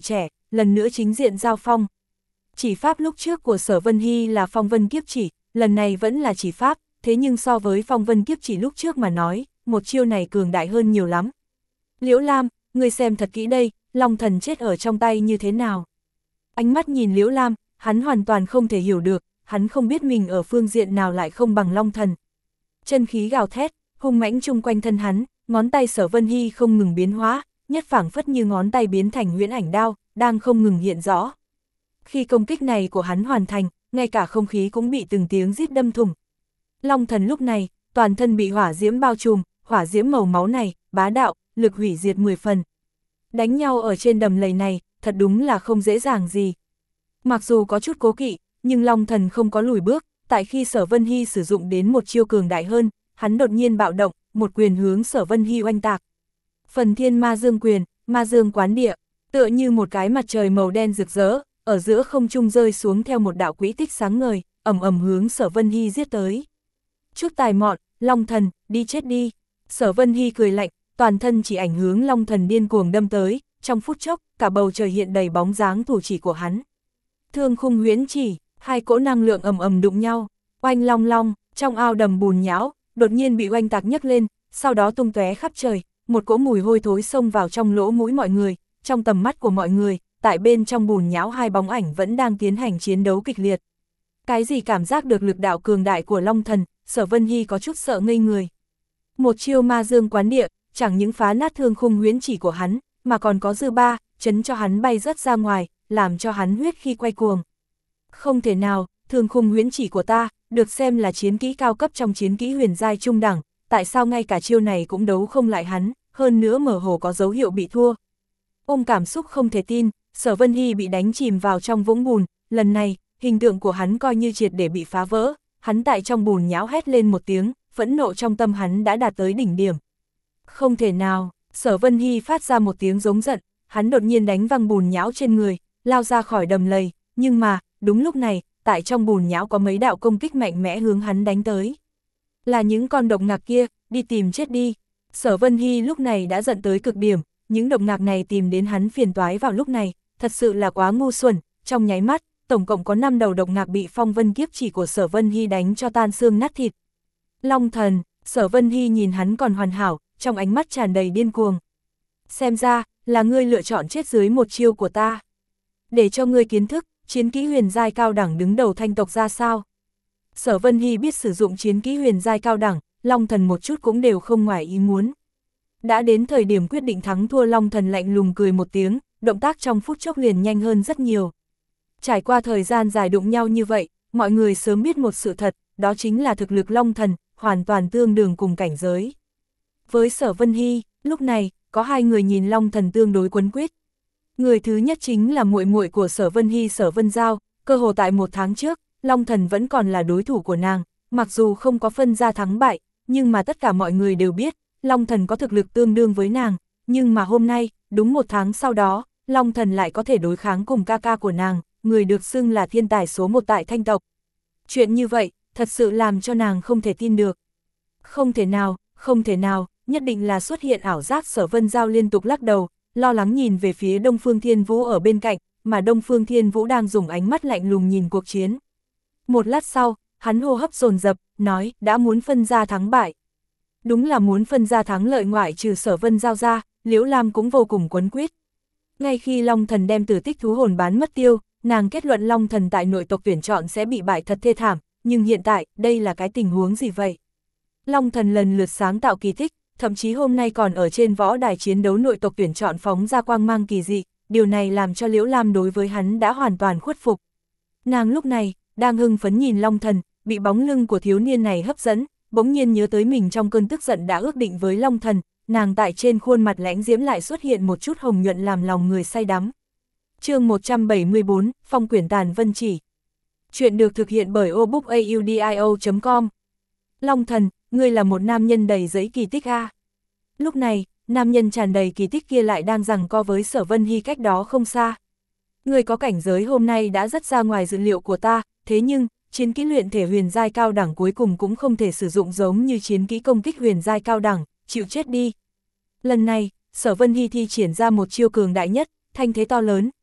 lần nữa chính diện giao phong. Chỉ pháp lúc trước của Sở Vân Hy là phong vân kiếp chỉ, lần này vẫn là chỉ pháp, thế nhưng so với phong vân kiếp chỉ lúc trước mà nói, một chiêu này cường đại hơn nhiều lắm. Liễu Lam, ngươi xem thật kỹ đây, Long Thần chết ở trong tay như thế nào? Ánh mắt nhìn Liễu Lam, hắn hoàn toàn không thể hiểu được, hắn không biết mình ở phương diện nào lại không bằng Long Thần. Chân khí gào thét, hung mãnh chung quanh thân hắn, ngón tay Sở Vân Hy không ngừng biến hóa, nhất phảng phất như ngón tay biến thành huyễn ảnh đao, đang không ngừng hiện rõ. Khi công kích này của hắn hoàn thành, ngay cả không khí cũng bị từng tiếng rít đâm thủng. Long Thần lúc này, toàn thân bị hỏa diễm bao trùm, hỏa diễm màu máu này, bá đạo, lực hủy diệt mười phần. Đánh nhau ở trên đầm lầy này, thật đúng là không dễ dàng gì. Mặc dù có chút cố kỵ, nhưng Long Thần không có lùi bước, tại khi Sở Vân Hy sử dụng đến một chiêu cường đại hơn, hắn đột nhiên bạo động, một quyền hướng Sở Vân Hy oanh tạc. Phần Thiên Ma Dương Quyền, Ma Dương Quán Địa, tựa như một cái mặt trời màu đen rực rỡ, ở giữa không trung rơi xuống theo một đạo quỹ tích sáng ngời, ầm ầm hướng Sở Vân Hy giết tới. Chút tài mọn, Long Thần, đi chết đi. Sở Vân Hy cười lạnh, toàn thân chỉ ảnh hướng Long Thần điên cuồng đâm tới, trong phút chốc, cả bầu trời hiện đầy bóng dáng thủ chỉ của hắn. Thương khung huyễn chỉ, hai cỗ năng lượng ầm ầm đụng nhau, oanh long long, trong ao đầm bùn nhão, đột nhiên bị oanh tạc nhấc lên, sau đó tung tóe khắp trời, một cỗ mùi hôi thối xông vào trong lỗ mũi mọi người, trong tầm mắt của mọi người, tại bên trong bùn nhão hai bóng ảnh vẫn đang tiến hành chiến đấu kịch liệt. Cái gì cảm giác được lực đạo cường đại của Long Thần, Sở Vân Hy có chút sợ ngây người. Một chiêu Ma Dương Quán Địa, chẳng những phá nát thương khung huyễn chỉ của hắn, mà còn có dư ba, chấn cho hắn bay rất ra ngoài, làm cho hắn huyết khi quay cuồng. Không thể nào, thương khung huyễn chỉ của ta, được xem là chiến kỹ cao cấp trong chiến kỹ huyền giai trung đẳng, tại sao ngay cả chiêu này cũng đấu không lại hắn, hơn nữa mở hồ có dấu hiệu bị thua. Ôm cảm xúc không thể tin, Sở Vân Hy bị đánh chìm vào trong vũng bùn, lần này, hình tượng của hắn coi như triệt để bị phá vỡ, hắn tại trong bùn nhão hét lên một tiếng, phẫn nộ trong tâm hắn đã đạt tới đỉnh điểm. Không thể nào, Sở Vân Hy phát ra một tiếng giống giận, hắn đột nhiên đánh văng bùn nhão trên người, lao ra khỏi đầm lầy, nhưng mà, đúng lúc này, tại trong bùn nhão có mấy đạo công kích mạnh mẽ hướng hắn đánh tới. Là những con độc ngạc kia, đi tìm chết đi. Sở Vân Hy lúc này đã giận tới cực điểm, những độc ngạc này tìm đến hắn phiền toái vào lúc này, thật sự là quá ngu xuẩn, trong nháy mắt, tổng cộng có năm đầu độc ngạc bị phong vân kiếp chỉ của Sở Vân Hy đánh cho tan xương nát thịt. Long Thần, Sở Vân Hy nhìn hắn còn hoàn hảo, trong ánh mắt tràn đầy điên cuồng. Xem ra, là ngươi lựa chọn chết dưới một chiêu của ta. Để cho ngươi kiến thức, chiến kỹ huyền giai cao đẳng đứng đầu thanh tộc ra sao. Sở Vân Hy biết sử dụng chiến kỹ huyền giai cao đẳng, Long Thần một chút cũng đều không ngoài ý muốn. Đã đến thời điểm quyết định thắng thua, Long Thần lạnh lùng cười một tiếng, động tác trong phút chốc liền nhanh hơn rất nhiều. Trải qua thời gian dài đụng nhau như vậy, mọi người sớm biết một sự thật, đó chính là thực lực Long Thần, hoàn toàn tương đương cùng cảnh giới. Với Sở Vân Hy, lúc này, có hai người nhìn Long Thần tương đối quấn quýt. Người thứ nhất chính là muội muội của Sở Vân Hy, Sở Vân Giao, cơ hồ tại một tháng trước, Long Thần vẫn còn là đối thủ của nàng, mặc dù không có phân ra thắng bại, nhưng mà tất cả mọi người đều biết, Long Thần có thực lực tương đương với nàng, nhưng mà hôm nay, đúng một tháng sau đó, Long Thần lại có thể đối kháng cùng ca ca của nàng, người được xưng là thiên tài số một tại thanh tộc. Chuyện như vậy, thật sự làm cho nàng không thể tin được. Không thể nào, không thể nào, nhất định là xuất hiện ảo giác. Sở Vân Giao liên tục lắc đầu, lo lắng nhìn về phía Đông Phương Thiên Vũ ở bên cạnh, mà Đông Phương Thiên Vũ đang dùng ánh mắt lạnh lùng nhìn cuộc chiến. Một lát sau, hắn hô hấp dồn dập, nói, đã muốn phân ra thắng bại. Đúng là muốn phân ra thắng lợi, ngoại trừ Sở Vân Giao ra, Liễu Lam cũng vô cùng quấn quýt. Ngay khi Long Thần đem Tử Tích thú hồn bán mất tiêu, nàng kết luận Long Thần tại nội tộc tuyển chọn sẽ bị bại thật thê thảm, nhưng hiện tại, đây là cái tình huống gì vậy? Long Thần lần lượt sáng tạo kỳ tích, thậm chí hôm nay còn ở trên võ đài chiến đấu nội tộc tuyển chọn phóng ra quang mang kỳ dị, điều này làm cho Liễu Lam đối với hắn đã hoàn toàn khuất phục. Nàng lúc này, đang hưng phấn nhìn Long Thần, bị bóng lưng của thiếu niên này hấp dẫn, bỗng nhiên nhớ tới mình trong cơn tức giận đã ước định với Long Thần, nàng tại trên khuôn mặt lãnh diễm lại xuất hiện một chút hồng nhuận làm lòng người say đắm. Chương một trăm bảy mươi bốn, Phong Quyển Tàn Vân Chỉ. Chuyện được thực hiện bởi obookaudio chấm com. Long Thần, ngươi là một nam nhân đầy giấy kỳ tích a. Lúc này, nam nhân tràn đầy kỳ tích kia lại đang giằng co với Sở Vân Hy cách đó không xa. Ngươi có cảnh giới hôm nay đã rất ra ngoài dự liệu của ta, thế nhưng, chiến kỹ luyện thể huyền giai cao đẳng cuối cùng cũng không thể sử dụng giống như chiến kỹ công kích huyền giai cao đẳng, chịu chết đi. Lần này, Sở Vân Hy thi triển ra một chiêu cường đại nhất, thanh thế to lớn,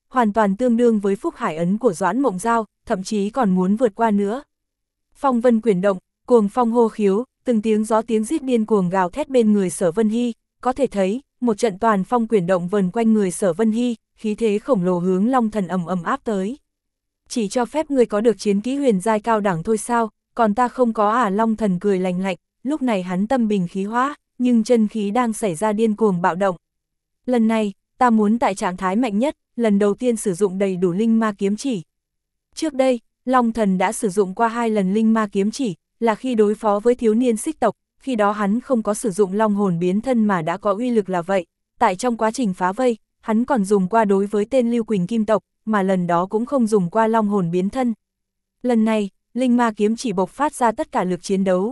hoàn toàn tương đương với Phúc Hải ấn của Doãn Mộng Giao, thậm chí còn muốn vượt qua nữa. Phong vân quyển động, cuồng phong hô khiếu, từng tiếng gió tiếng rít điên cuồng gào thét bên người Sở Vân Hy, có thể thấy, một trận toàn phong quyển động vần quanh người Sở Vân Hy, khí thế khổng lồ hướng Long Thần ầm ầm áp tới. Chỉ cho phép ngươi có được chiến kỹ huyền giai cao đẳng thôi sao, còn ta không có à? Long Thần cười lành lạnh, lúc này hắn tâm bình khí hóa, nhưng chân khí đang xảy ra điên cuồng bạo động. Lần này, ta muốn tại trạng thái mạnh nhất, lần đầu tiên sử dụng đầy đủ linh ma kiếm chỉ. Trước đây, Long Thần đã sử dụng qua hai lần linh ma kiếm chỉ, là khi đối phó với thiếu niên xích tộc, khi đó hắn không có sử dụng long hồn biến thân mà đã có uy lực là vậy. Tại trong quá trình phá vây, hắn còn dùng qua đối với tên Lưu Quỳnh Kim tộc, mà lần đó cũng không dùng qua long hồn biến thân. Lần này, linh ma kiếm chỉ bộc phát ra tất cả lực chiến đấu.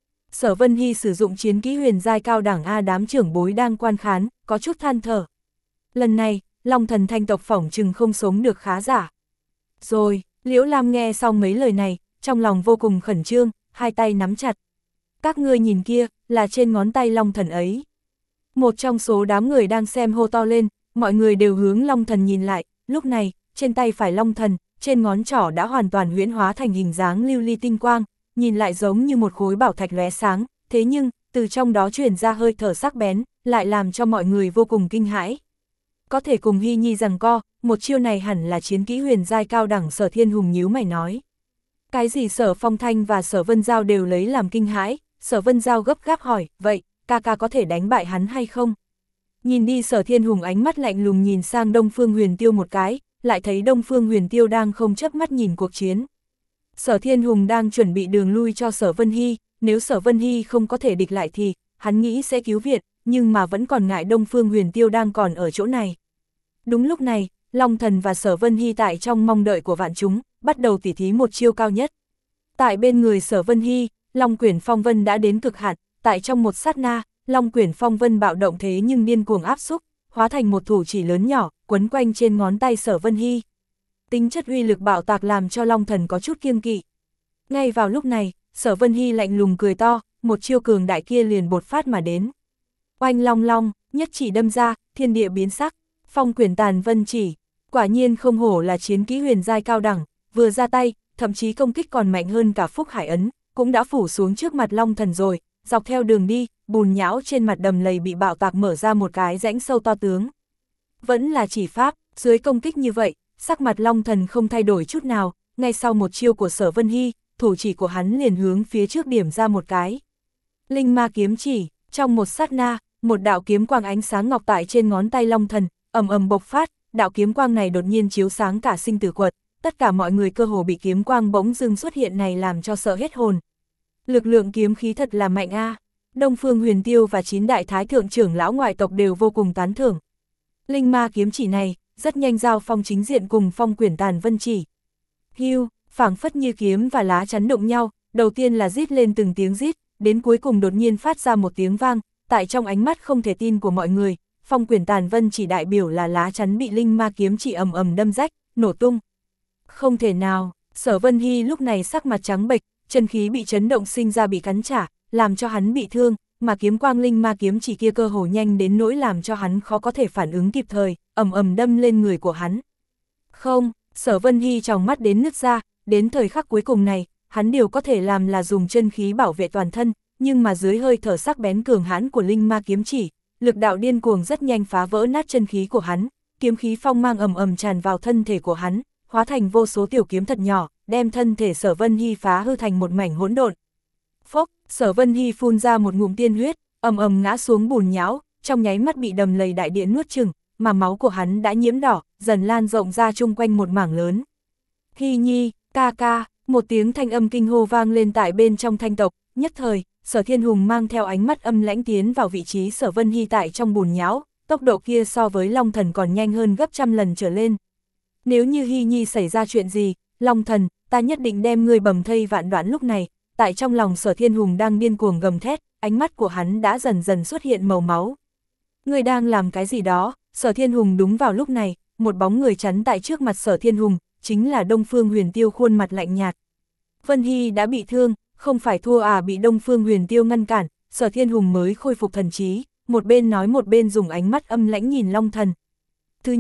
Sở Vân Hy sử dụng chiến kỹ huyền giai cao đẳng A, đám trưởng bối đang quan khán, có chút than thở. Lần này, Long Thần thanh tộc phỏng chừng không sống được khá giả. Rồi, Liễu Lam nghe xong mấy lời này, trong lòng vô cùng khẩn trương, hai tay nắm chặt. Các ngươi nhìn kia, là trên ngón tay Long Thần ấy. Một trong số đám người đang xem hô to lên, mọi người đều hướng Long Thần nhìn lại, lúc này, trên tay phải Long Thần, trên ngón trỏ đã hoàn toàn huyễn hóa thành hình dáng lưu ly tinh quang, nhìn lại giống như một khối bảo thạch lóe sáng, thế nhưng, từ trong đó truyền ra hơi thở sắc bén, lại làm cho mọi người vô cùng kinh hãi. Có thể cùng Hy Nhi giằng co, một chiêu này hẳn là chiến kỹ huyền giai cao đẳng. Sở Thiên Hùng nhíu mày nói. Cái gì Sở Phong Thanh và Sở Vân Giao đều lấy làm kinh hãi, Sở Vân Giao gấp gáp hỏi, vậy, ca ca có thể đánh bại hắn hay không? Nhìn đi, Sở Thiên Hùng ánh mắt lạnh lùng nhìn sang Đông Phương Huyền Tiêu một cái, lại thấy Đông Phương Huyền Tiêu đang không chớp mắt nhìn cuộc chiến. Sở Thiên Hùng đang chuẩn bị đường lui cho Sở Vân Hy, nếu Sở Vân Hy không có thể địch lại thì, hắn nghĩ sẽ cứu viện, nhưng mà vẫn còn ngại Đông Phương Huyền Tiêu đang còn ở chỗ này. Đúng lúc này, Long Thần và Sở Vân Hy tại trong mong đợi của vạn chúng, bắt đầu tỉ thí một chiêu cao nhất. Tại bên người Sở Vân Hy, Long Quyển Phong Vân đã đến cực hạn, tại trong một sát na, Long Quyển Phong Vân bạo động thế nhưng điên cuồng áp xúc, hóa thành một thủ chỉ lớn nhỏ, quấn quanh trên ngón tay Sở Vân Hy. Tính chất uy lực bạo tạc làm cho Long Thần có chút kiêng kỵ. Ngay vào lúc này, Sở Vân Hy lạnh lùng cười to, một chiêu cường đại kia liền bột phát mà đến. Oanh long long, nhất chỉ đâm ra, thiên địa biến sắc, phong quyển tàn vân chỉ, quả nhiên không hổ là chiến kỹ huyền giai cao đẳng, vừa ra tay, thậm chí công kích còn mạnh hơn cả Phúc Hải ấn, cũng đã phủ xuống trước mặt Long Thần rồi, dọc theo đường đi, bùn nhão trên mặt đầm lầy bị bạo tạc mở ra một cái rãnh sâu to tướng. Vẫn là chỉ pháp, dưới công kích như vậy, sắc mặt Long Thần không thay đổi chút nào, ngay sau một chiêu của Sở Vân Hy, thủ chỉ của hắn liền hướng phía trước điểm ra một cái. Linh ma kiếm chỉ, trong một sát na, một đạo kiếm quang ánh sáng ngọc tại trên ngón tay Long Thần, ầm ầm bộc phát, đạo kiếm quang này đột nhiên chiếu sáng cả sinh tử quật, tất cả mọi người cơ hồ bị kiếm quang bỗng dưng xuất hiện này làm cho sợ hết hồn. Lực lượng kiếm khí thật là mạnh a. Đông Phương Huyền Tiêu và chín đại thái thượng trưởng lão ngoại tộc đều vô cùng tán thưởng. Linh ma kiếm chỉ này, rất nhanh giao phong chính diện cùng phong quyển tàn vân chỉ. Hưu, phảng phất như kiếm và lá chắn đụng nhau, đầu tiên là rít lên từng tiếng rít, đến cuối cùng đột nhiên phát ra một tiếng vang, tại trong ánh mắt không thể tin của mọi người, phong quyển tàn vân chỉ đại biểu là lá chắn bị linh ma kiếm chỉ ầm ầm đâm rách, nổ tung. Không thể nào, Sở Vân Hy lúc này sắc mặt trắng bệch, chân khí bị chấn động sinh ra bị cắn trả, làm cho hắn bị thương, mà kiếm quang linh ma kiếm chỉ kia cơ hồ nhanh đến nỗi làm cho hắn khó có thể phản ứng kịp thời, ầm ầm đâm lên người của hắn. Không, Sở Vân Hy trong mắt đến nứt ra, đến thời khắc cuối cùng này, hắn điều có thể làm là dùng chân khí bảo vệ toàn thân, nhưng mà dưới hơi thở sắc bén cường hãn của linh ma kiếm chỉ, lực đạo điên cuồng rất nhanh phá vỡ nát chân khí của hắn, kiếm khí phong mang ầm ầm tràn vào thân thể của hắn, hóa thành vô số tiểu kiếm thật nhỏ, đem thân thể Sở Vân Hy phá hư thành một mảnh hỗn độn. Phốc, Sở Vân Hy phun ra một ngụm tiên huyết, ầm ầm ngã xuống bùn nhão, trong nháy mắt bị đầm lầy đại địa nuốt chửng, mà máu của hắn đã nhiễm đỏ, dần lan rộng ra chung quanh một mảng lớn. Hy Nhi, ca ca, một tiếng thanh âm kinh hô vang lên tại bên trong thanh tộc, nhất thời, Sở Thiên Hùng mang theo ánh mắt âm lãnh tiến vào vị trí Sở Vân Hy tại trong bùn nhão, tốc độ kia so với Long Thần còn nhanh hơn gấp trăm lần trở lên. Nếu như Hy Nhi xảy ra chuyện gì, Long Thần, ta nhất định đem ngươi bầm thây vạn đoạn. Lúc này, tại trong lòng Sở Thiên Hùng đang điên cuồng gầm thét, ánh mắt của hắn đã dần dần xuất hiện màu máu. Ngươi đang làm cái gì đó? Sở Thiên Hùng đúng vào lúc này, một bóng người chắn tại trước mặt Sở Thiên Hùng, chính là Đông Phương Huyền Tiêu khuôn mặt lạnh nhạt. Vân Hy đã bị thương, không phải thua à? Bị Đông Phương Huyền Tiêu ngăn cản, Sở Thiên Hùng mới khôi phục thần trí, một bên nói một bên dùng ánh mắt âm lãnh nhìn Long Thần. Thứ nhất,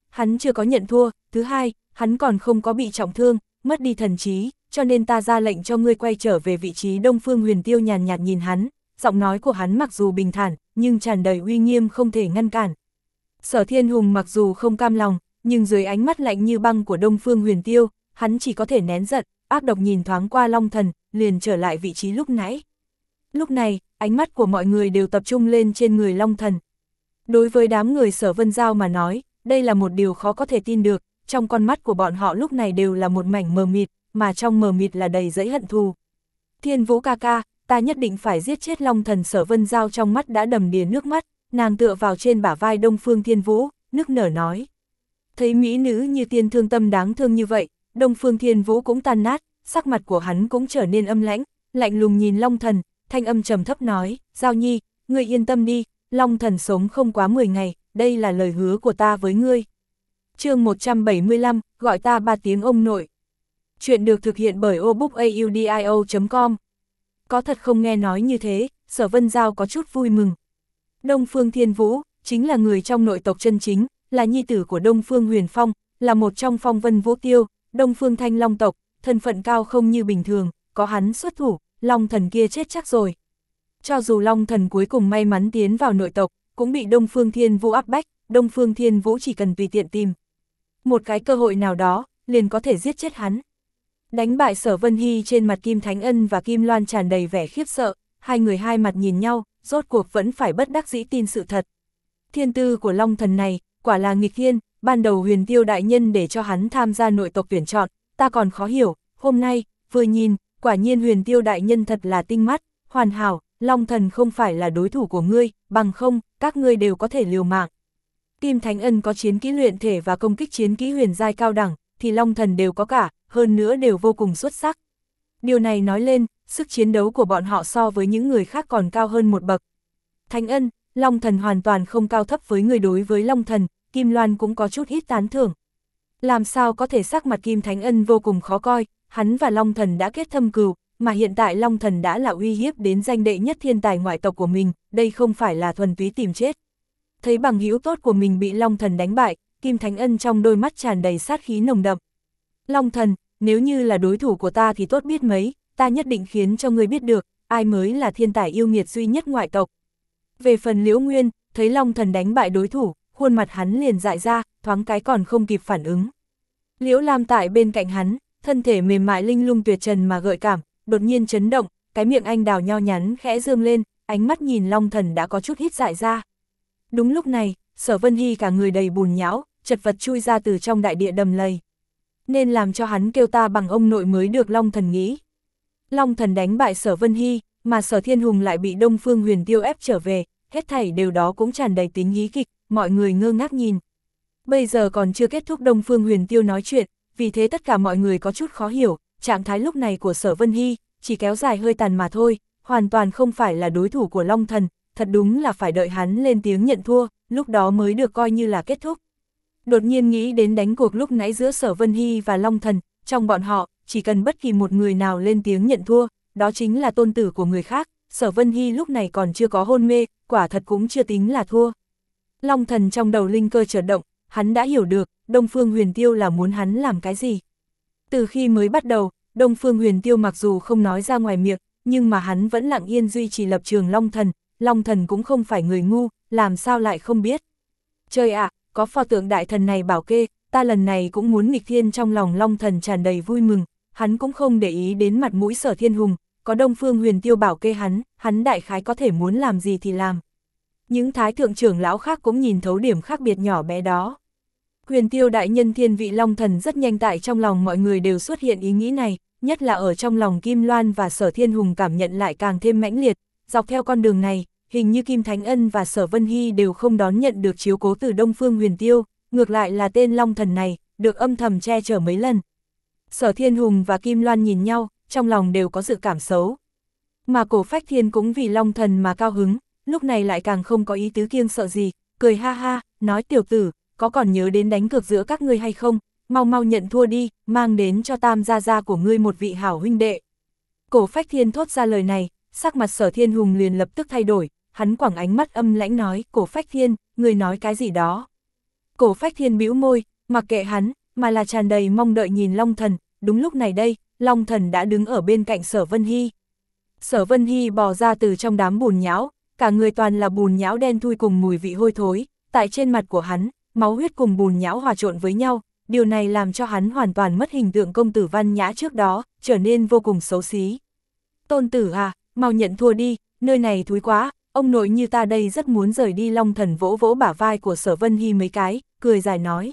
hắn chưa có nhận thua, thứ hai, hắn còn không có bị trọng thương, mất đi thần trí, cho nên ta ra lệnh cho ngươi quay trở về vị trí. Đông Phương Huyền Tiêu nhàn nhạt nhìn hắn, giọng nói của hắn mặc dù bình thản, nhưng tràn đầy uy nghiêm không thể ngăn cản. Sở Thiên Hùng mặc dù không cam lòng, nhưng dưới ánh mắt lạnh như băng của Đông Phương Huyền Tiêu, hắn chỉ có thể nén giận, ác độc nhìn thoáng qua Long Thần, liền trở lại vị trí lúc nãy. Lúc này, ánh mắt của mọi người đều tập trung lên trên người Long Thần. Đối với đám người Sở Vân Giao mà nói, đây là một điều khó có thể tin được, trong con mắt của bọn họ lúc này đều là một mảnh mờ mịt, mà trong mờ mịt là đầy dẫy hận thù. Thiên Vũ ca ca, ta nhất định phải giết chết Long Thần. Sở Vân Giao trong mắt đã đầm đìa nước mắt, nàng tựa vào trên bả vai Đông Phương Thiên Vũ, nức nở nói. Thấy mỹ nữ như tiên thương tâm đáng thương như vậy, Đông Phương Thiên Vũ cũng tan nát, sắc mặt của hắn cũng trở nên âm lãnh, lạnh lùng nhìn Long Thần, thanh âm trầm thấp nói, Giao Nhi, ngươi yên tâm đi, Long Thần sống không quá mười ngày, đây là lời hứa của ta với ngươi. Chương một trăm bảy mươi lăm, gọi ta ba tiếng ông nội. Chuyện được thực hiện bởi obookaudio chấm com. Có thật không nghe nói như thế, Sở Vân Giao có chút vui mừng. Đông Phương Thiên Vũ, chính là người trong nội tộc chân chính, là nhi tử của Đông Phương Huyền Phong, là một trong phong vân vũ tiêu, Đông Phương Thanh Long tộc, thân phận cao không như bình thường, có hắn xuất thủ, Long Thần kia chết chắc rồi. Cho dù Long Thần cuối cùng may mắn tiến vào nội tộc, cũng bị Đông Phương Thiên Vũ áp bách, Đông Phương Thiên Vũ chỉ cần tùy tiện tìm một cái cơ hội nào đó, liền có thể giết chết hắn. Đánh bại Sở Vân Hy trên mặt Kim Thánh Ân và Kim Loan tràn đầy vẻ khiếp sợ, hai người hai mặt nhìn nhau, rốt cuộc vẫn phải bất đắc dĩ tin sự thật. Thiên tư của Long Thần này, quả là nghịch thiên, ban đầu Huyền Tiêu đại nhân để cho hắn tham gia nội tộc tuyển chọn, ta còn khó hiểu, hôm nay, vừa nhìn, quả nhiên Huyền Tiêu đại nhân thật là tinh mắt, hoàn hảo, Long Thần không phải là đối thủ của ngươi, bằng không, các ngươi đều có thể liều mạng. Kim Thánh Ân có chiến kỹ luyện thể và công kích chiến kỹ huyền giai cao đẳng, thì Long Thần đều có cả, hơn nữa đều vô cùng xuất sắc. Điều này nói lên, sức chiến đấu của bọn họ so với những người khác còn cao hơn một bậc. Thánh Ân, Long Thần hoàn toàn không cao thấp với người. Đối với Long Thần, Kim Loan cũng có chút ít tán thưởng. Làm sao có thể, sắc mặt Kim Thánh Ân vô cùng khó coi, hắn và Long Thần đã kết thâm cừu, mà hiện tại Long Thần đã là uy hiếp đến danh đệ nhất thiên tài ngoại tộc của mình, đây không phải là thuần túy tìm chết. Thấy bằng hữu tốt của mình bị Long Thần đánh bại, Kim Thánh Ân trong đôi mắt tràn đầy sát khí nồng đậm. Long Thần, nếu như là đối thủ của ta thì tốt biết mấy, ta nhất định khiến cho ngươi biết được, ai mới là thiên tài yêu nghiệt duy nhất ngoại tộc. Về phần Liễu Nguyên, thấy Long Thần đánh bại đối thủ, khuôn mặt hắn liền dại ra, thoáng cái còn không kịp phản ứng. Liễu Lam tại bên cạnh hắn, thân thể mềm mại linh lung tuyệt trần mà gợi cảm, đột nhiên chấn động, cái miệng anh đào nho nhắn khẽ dương lên, ánh mắt nhìn Long Thần đã có chút hít dại ra. Đúng lúc này, Sở Vân Hy cả người đầy bùn nhão, chật vật chui ra từ trong đại địa đầm lầy. Nên làm cho hắn kêu ta bằng ông nội mới được, Long Thần nghĩ. Long Thần đánh bại Sở Vân Hy, mà Sở Thiên Hùng lại bị Đông Phương Huyền Tiêu ép trở về, hết thảy đều đó cũng tràn đầy tính hí kịch, mọi người ngơ ngác nhìn. Bây giờ còn chưa kết thúc Đông Phương Huyền Tiêu nói chuyện, vì thế tất cả mọi người có chút khó hiểu, trạng thái lúc này của Sở Vân Hy, chỉ kéo dài hơi tàn mà thôi, hoàn toàn không phải là đối thủ của Long Thần, thật đúng là phải đợi hắn lên tiếng nhận thua, lúc đó mới được coi như là kết thúc. Đột nhiên nghĩ đến đánh cuộc lúc nãy giữa Sở Vân Hy và Long Thần, trong bọn họ, chỉ cần bất kỳ một người nào lên tiếng nhận thua, đó chính là tôn tử của người khác, Sở Vân Hy lúc này còn chưa có hôn mê, quả thật cũng chưa tính là thua. Long Thần trong đầu linh cơ chợt động, hắn đã hiểu được, Đông Phương Huyền Tiêu là muốn hắn làm cái gì. Từ khi mới bắt đầu, Đông Phương Huyền Tiêu mặc dù không nói ra ngoài miệng, nhưng mà hắn vẫn lặng yên duy trì lập trường Long Thần, Long Thần cũng không phải người ngu, làm sao lại không biết. Trời ạ, à, có pho tượng đại thần này bảo kê, ta lần này cũng muốn nghịch thiên. Trong lòng Long Thần tràn đầy vui mừng, hắn cũng không để ý đến mặt mũi Sở Thiên Hùng, có Đông Phương Huyền Tiêu bảo kê hắn, hắn đại khái có thể muốn làm gì thì làm. Những thái thượng trưởng lão khác cũng nhìn thấu điểm khác biệt nhỏ bé đó. Huyền Tiêu đại nhân thiên vị Long Thần rất nhanh, tại trong lòng mọi người đều xuất hiện ý nghĩ này, nhất là ở trong lòng Kim Loan và Sở Thiên Hùng cảm nhận lại càng thêm mãnh liệt. Dọc theo con đường này, hình như Kim Thánh Ân và Sở Vân Hy đều không đón nhận được chiếu cố từ Đông Phương Huyền Tiêu, ngược lại là tên Long Thần này, được âm thầm che chở mấy lần. Sở Thiên Hùng và Kim Loan nhìn nhau, trong lòng đều có dự cảm xấu. Mà Cổ Phách Thiên cũng vì Long Thần mà cao hứng, lúc này lại càng không có ý tứ kiêng sợ gì, cười ha ha, nói tiểu tử, có còn nhớ đến đánh cược giữa các ngươi hay không, mau mau nhận thua đi, mang đến cho Tam gia gia của ngươi một vị hảo huynh đệ. Cổ Phách Thiên thốt ra lời này, sắc mặt Sở Thiên Hùng liền lập tức thay đổi, hắn quẳng ánh mắt âm lãnh nói, Cổ Phách Thiên, ngươi nói cái gì đó? Cổ Phách Thiên bĩu môi, mặc kệ hắn, mà là tràn đầy mong đợi nhìn Long Thần. Đúng lúc này đây, Long Thần đã đứng ở bên cạnh Sở Vân Hy. Sở Vân Hy bò ra từ trong đám bùn nhão, cả người toàn là bùn nhão đen thui cùng mùi vị hôi thối, tại trên mặt của hắn, máu huyết cùng bùn nhão hòa trộn với nhau, điều này làm cho hắn hoàn toàn mất hình tượng công tử văn nhã trước đó, trở nên vô cùng xấu xí. Tôn tử à, mau nhận thua đi, nơi này thúi quá, ông nội như ta đây rất muốn rời đi. Long Thần vỗ vỗ bả vai của Sở Vân Hy mấy cái, cười dài nói.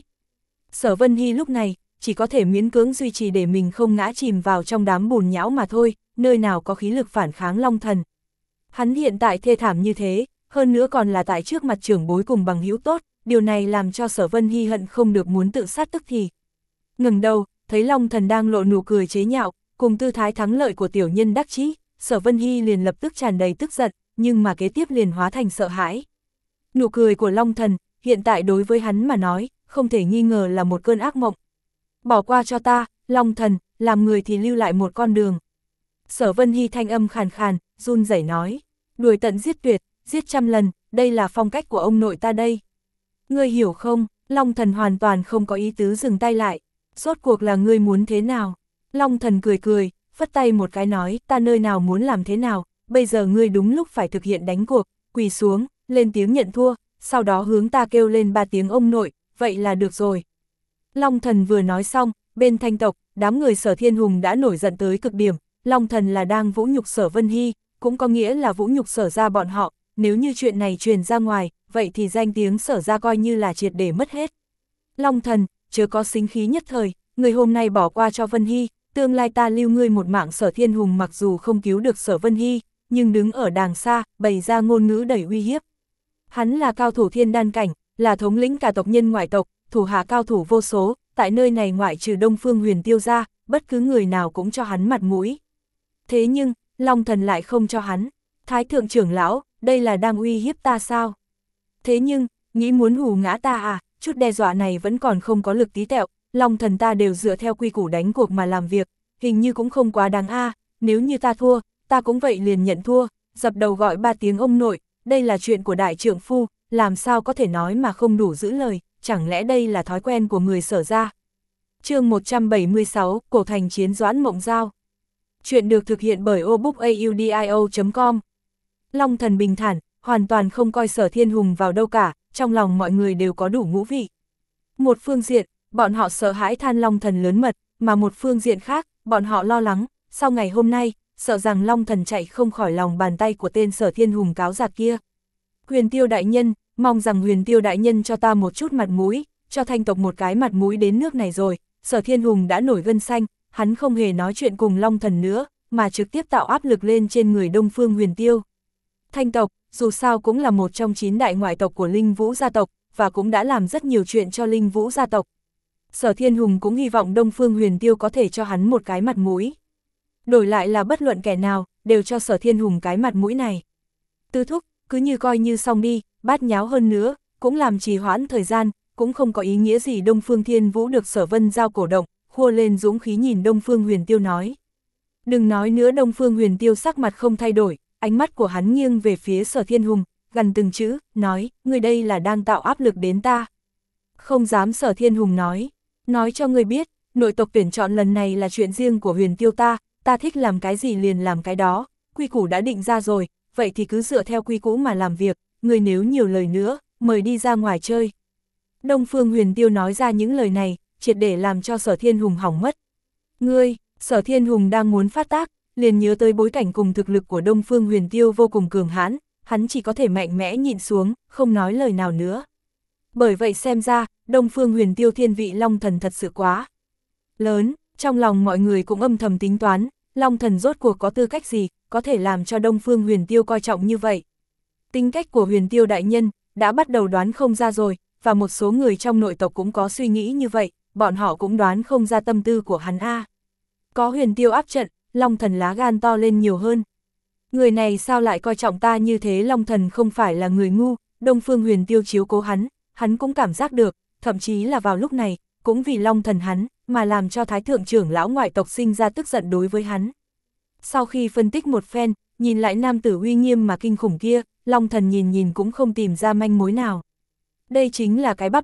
Sở Vân Hy lúc này, chỉ có thể miễn cưỡng duy trì để mình không ngã chìm vào trong đám bùn nhão mà thôi, nơi nào có khí lực phản kháng Long Thần. Hắn hiện tại thê thảm như thế, hơn nữa còn là tại trước mặt trưởng bối cùng bằng hữu tốt, điều này làm cho Sở Vân Hy hận không được muốn tự sát tức thì. Ngừng đầu, thấy Long Thần đang lộ nụ cười chế nhạo, cùng tư thái thắng lợi của tiểu nhân đắc chí, Sở Vân Hy liền lập tức tràn đầy tức giận, nhưng mà kế tiếp liền hóa thành sợ hãi. Nụ cười của Long Thần, hiện tại đối với hắn mà nói, không thể nghi ngờ là một cơn ác mộng. Bỏ qua cho ta, Long Thần, làm người thì lưu lại một con đường. Sở Vân Hy thanh âm khàn khàn, run rẩy nói, đuổi tận giết tuyệt, giết trăm lần, đây là phong cách của ông nội ta đây. Ngươi hiểu không? Long Thần hoàn toàn không có ý tứ dừng tay lại. Rốt cuộc là ngươi muốn thế nào? Long Thần cười cười, phất tay một cái nói, ta nơi nào muốn làm thế nào, bây giờ ngươi đúng lúc phải thực hiện đánh cuộc, quỳ xuống, lên tiếng nhận thua, sau đó hướng ta kêu lên ba tiếng ông nội, vậy là được rồi. Long Thần vừa nói xong, bên Thanh tộc, đám người Sở Thiên Hùng đã nổi giận tới cực điểm, Long Thần là đang vũ nhục Sở Vân Hy, cũng có nghĩa là vũ nhục Sở ra bọn họ, nếu như chuyện này truyền ra ngoài, vậy thì danh tiếng Sở ra coi như là triệt để mất hết. Long Thần, chớ có sinh khí nhất thời, người hôm nay bỏ qua cho Vân Hy, tương lai ta lưu ngươi một mạng. Sở Thiên Hùng mặc dù không cứu được Sở Vân Hy, nhưng đứng ở đàng xa, bày ra ngôn ngữ đầy uy hiếp. Hắn là cao thủ thiên đan cảnh, là thống lĩnh cả tộc nhân ngoại tộc, thủ hạ cao thủ vô số, tại nơi này ngoại trừ Đông Phương Huyền Tiêu ra, bất cứ người nào cũng cho hắn mặt mũi. Thế nhưng, Long Thần lại không cho hắn. Thái thượng trưởng lão, đây là đang uy hiếp ta sao? Thế nhưng, nghĩ muốn hù ngã ta à, chút đe dọa này vẫn còn không có lực tí tẹo, Long Thần ta đều dựa theo quy củ đánh cuộc mà làm việc, hình như cũng không quá đáng a. Nếu như ta thua, ta cũng vậy liền nhận thua, dập đầu gọi ba tiếng ông nội, đây là chuyện của đại trượng phu, làm sao có thể nói mà không đủ giữ lời, chẳng lẽ đây là thói quen của người Sở ra. Chương một trăm bảy mươi sáu, Cổ Thành Chiến Doãn Mộng Giao. Chuyện được thực hiện bởi obookaudio chấm com. Long Thần bình thản, hoàn toàn không coi Sở Thiên Hùng vào đâu cả, trong lòng mọi người đều có đủ ngũ vị. Một phương diện, bọn họ sợ hãi than Long Thần lớn mật, mà một phương diện khác, bọn họ lo lắng, sau ngày hôm nay, sợ rằng Long Thần chạy không khỏi lòng bàn tay của tên Sở Thiên Hùng cáo giặc kia. Huyền Tiêu đại nhân, mong rằng Huyền Tiêu đại nhân cho ta một chút mặt mũi, cho Thanh tộc một cái mặt mũi đến nước này rồi. Sở Thiên Hùng đã nổi gân xanh, hắn không hề nói chuyện cùng Long Thần nữa, mà trực tiếp tạo áp lực lên trên người Đông Phương Huyền Tiêu. Thanh tộc, dù sao cũng là một trong chín đại ngoại tộc của Linh Vũ gia tộc, và cũng đã làm rất nhiều chuyện cho Linh Vũ gia tộc. Sở Thiên Hùng cũng hy vọng Đông Phương Huyền Tiêu có thể cho hắn một cái mặt mũi. Đổi lại là bất luận kẻ nào, đều cho Sở Thiên Hùng cái mặt mũi này. Tư thúc, cứ như coi như xong đi, bát nháo hơn nữa, cũng làm trì hoãn thời gian, cũng không có ý nghĩa gì. Đông Phương Thiên Vũ được Sở Vân Giao cổ động, khua lên dũng khí nhìn Đông Phương Huyền Tiêu nói. Đừng nói nữa. Đông Phương Huyền Tiêu sắc mặt không thay đổi, ánh mắt của hắn nghiêng về phía Sở Thiên Hùng, gần từng chữ, nói, người đây là đang tạo áp lực đến ta. Không dám. Sở Thiên Hùng nói, nói cho người biết, nội tộc tuyển chọn lần này là chuyện riêng của Huyền Tiêu ta, ta thích làm cái gì liền làm cái đó, quy củ đã định ra rồi, vậy thì cứ dựa theo quy củ mà làm việc, người nếu nhiều lời nữa, mời đi ra ngoài chơi. Đông Phương Huyền Tiêu nói ra những lời này, triệt để làm cho Sở Thiên Hùng hỏng mất. Ngươi, Sở Thiên Hùng đang muốn phát tác, liền nhớ tới bối cảnh cùng thực lực của Đông Phương Huyền Tiêu vô cùng cường hãn, hắn chỉ có thể mạnh mẽ nhịn xuống, không nói lời nào nữa. Bởi vậy xem ra, Đông Phương Huyền Tiêu thiên vị Long Thần thật sự quá lớn, trong lòng mọi người cũng âm thầm tính toán, Long Thần rốt cuộc có tư cách gì, có thể làm cho Đông Phương Huyền Tiêu coi trọng như vậy. Tính cách của Huyền Tiêu đại nhân, đã bắt đầu đoán không ra rồi, và một số người trong nội tộc cũng có suy nghĩ như vậy, bọn họ cũng đoán không ra tâm tư của hắn a. Có Huyền Tiêu áp trận, Long Thần lá gan to lên nhiều hơn. Người này sao lại coi trọng ta như thế? Long Thần không phải là người ngu, Đông Phương Huyền Tiêu chiếu cố hắn, hắn cũng cảm giác được, thậm chí là vào lúc này, cũng vì Long Thần hắn, mà làm cho Thái thượng trưởng lão ngoại tộc sinh ra tức giận đối với hắn. Sau khi phân tích một phen, nhìn lại nam tử uy nghiêm mà kinh khủng kia, Long Thần nhìn nhìn cũng không tìm ra manh mối nào. Đây chính là cái bắp đùi,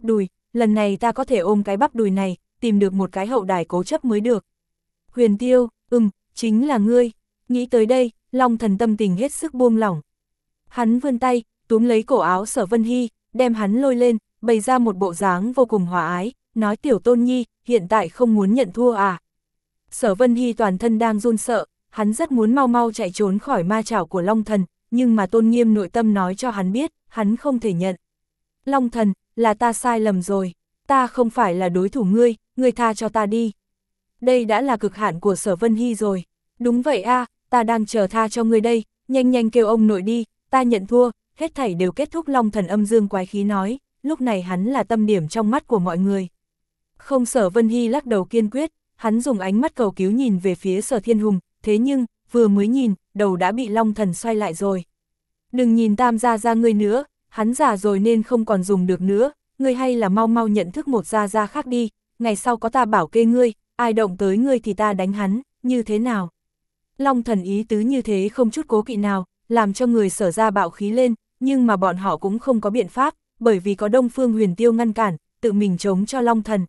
lần này ta có thể ôm cái bắp đùi này, tìm được một cái hậu đài cố chấp mới được. Huyền Tiêu, ừm, chính là ngươi. Nghĩ tới đây, Long Thần tâm tình hết sức buông lỏng. Hắn vươn tay, túm lấy cổ áo Sở Vân Hy, đem hắn lôi lên, bày ra một bộ dáng vô cùng hòa ái, nói Tiểu Tôn Nhi, hiện tại không muốn nhận thua à. Sở Vân Hy toàn thân đang run sợ, hắn rất muốn mau mau chạy trốn khỏi ma chảo của Long Thần, nhưng mà tôn nghiêm nội tâm nói cho hắn biết, hắn không thể nhận. Long Thần, là ta sai lầm rồi, ta không phải là đối thủ ngươi, ngươi tha cho ta đi. Đây đã là cực hạn của Sở Vân Hy rồi. Đúng vậy a, ta đang chờ tha cho ngươi đây, nhanh nhanh kêu ông nội đi, ta nhận thua, hết thảy đều kết thúc. Long Thần âm dương quái khí nói, lúc này hắn là tâm điểm trong mắt của mọi người. Không, Sở Vân Hy lắc đầu kiên quyết, hắn dùng ánh mắt cầu cứu nhìn về phía Sở Thiên Hùng, thế nhưng, vừa mới nhìn, đầu đã bị Long Thần xoay lại rồi. Đừng nhìn Tam gia gia ngươi nữa, hắn già rồi nên không còn dùng được nữa, ngươi hay là mau mau nhận thức một gia gia khác đi, ngày sau có ta bảo kê ngươi, ai động tới ngươi thì ta đánh hắn, như thế nào? Long Thần ý tứ như thế không chút cố kỵ nào, làm cho người Sở ra bạo khí lên, nhưng mà bọn họ cũng không có biện pháp, bởi vì có Đông Phương Huyền Tiêu ngăn cản, tự mình chống cho Long Thần.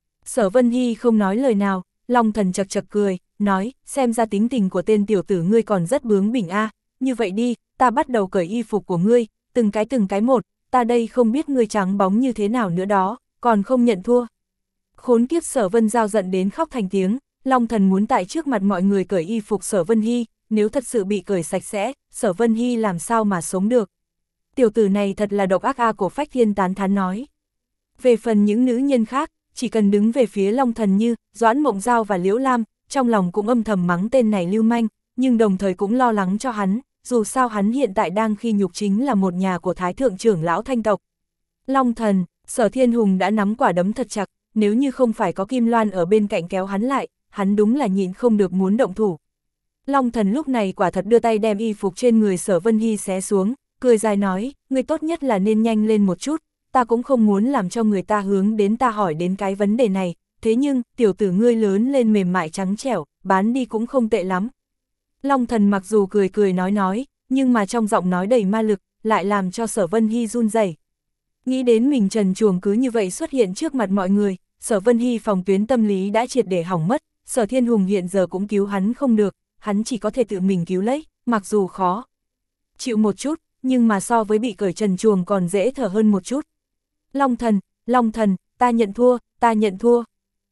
Sở Vân Hy không nói lời nào, Long Thần chật chật cười, nói, xem ra tính tình của tên tiểu tử ngươi còn rất bướng bỉnh a, như vậy đi, ta bắt đầu cởi y phục của ngươi, từng cái từng cái một, ta đây không biết ngươi trắng bóng như thế nào nữa đó, còn không nhận thua. Khốn kiếp, Sở Vân Giao giận đến khóc thành tiếng, Long Thần muốn tại trước mặt mọi người cởi y phục Sở Vân Hy, nếu thật sự bị cởi sạch sẽ, Sở Vân Hy làm sao mà sống được. Tiểu tử này thật là độc ác a, Cổ Phách Thiên tán thán nói. Về phần những nữ nhân khác, chỉ cần đứng về phía Long Thần như Doãn Mộng Giao và Liễu Lam, trong lòng cũng âm thầm mắng tên này lưu manh, nhưng đồng thời cũng lo lắng cho hắn, dù sao hắn hiện tại đang khi nhục chính là một nhà của Thái Thượng trưởng lão Thanh tộc. Long Thần, Sở Thiên Hùng đã nắm quả đấm thật chặt, nếu như không phải có Kim Loan ở bên cạnh kéo hắn lại, hắn đúng là nhịn không được muốn động thủ. Long Thần lúc này quả thật đưa tay đem y phục trên người Sở Vân Hy xé xuống, cười dài nói, ngươi tốt nhất là nên nhanh lên một chút, ta cũng không muốn làm cho người ta hướng đến ta hỏi đến cái vấn đề này, thế nhưng, tiểu tử ngươi lớn lên mềm mại trắng trẻo, bán đi cũng không tệ lắm. Long Thần mặc dù cười cười nói nói, nhưng mà trong giọng nói đầy ma lực, lại làm cho Sở Vân Hy run rẩy. Nghĩ đến mình trần truồng cứ như vậy xuất hiện trước mặt mọi người, Sở Vân Hy phòng tuyến tâm lý đã triệt để hỏng mất, Sở Thiên Hùng hiện giờ cũng cứu hắn không được, hắn chỉ có thể tự mình cứu lấy, mặc dù khó chịu một chút, nhưng mà so với bị cởi trần truồng còn dễ thở hơn một chút. Long Thần, Long Thần, ta nhận thua, ta nhận thua.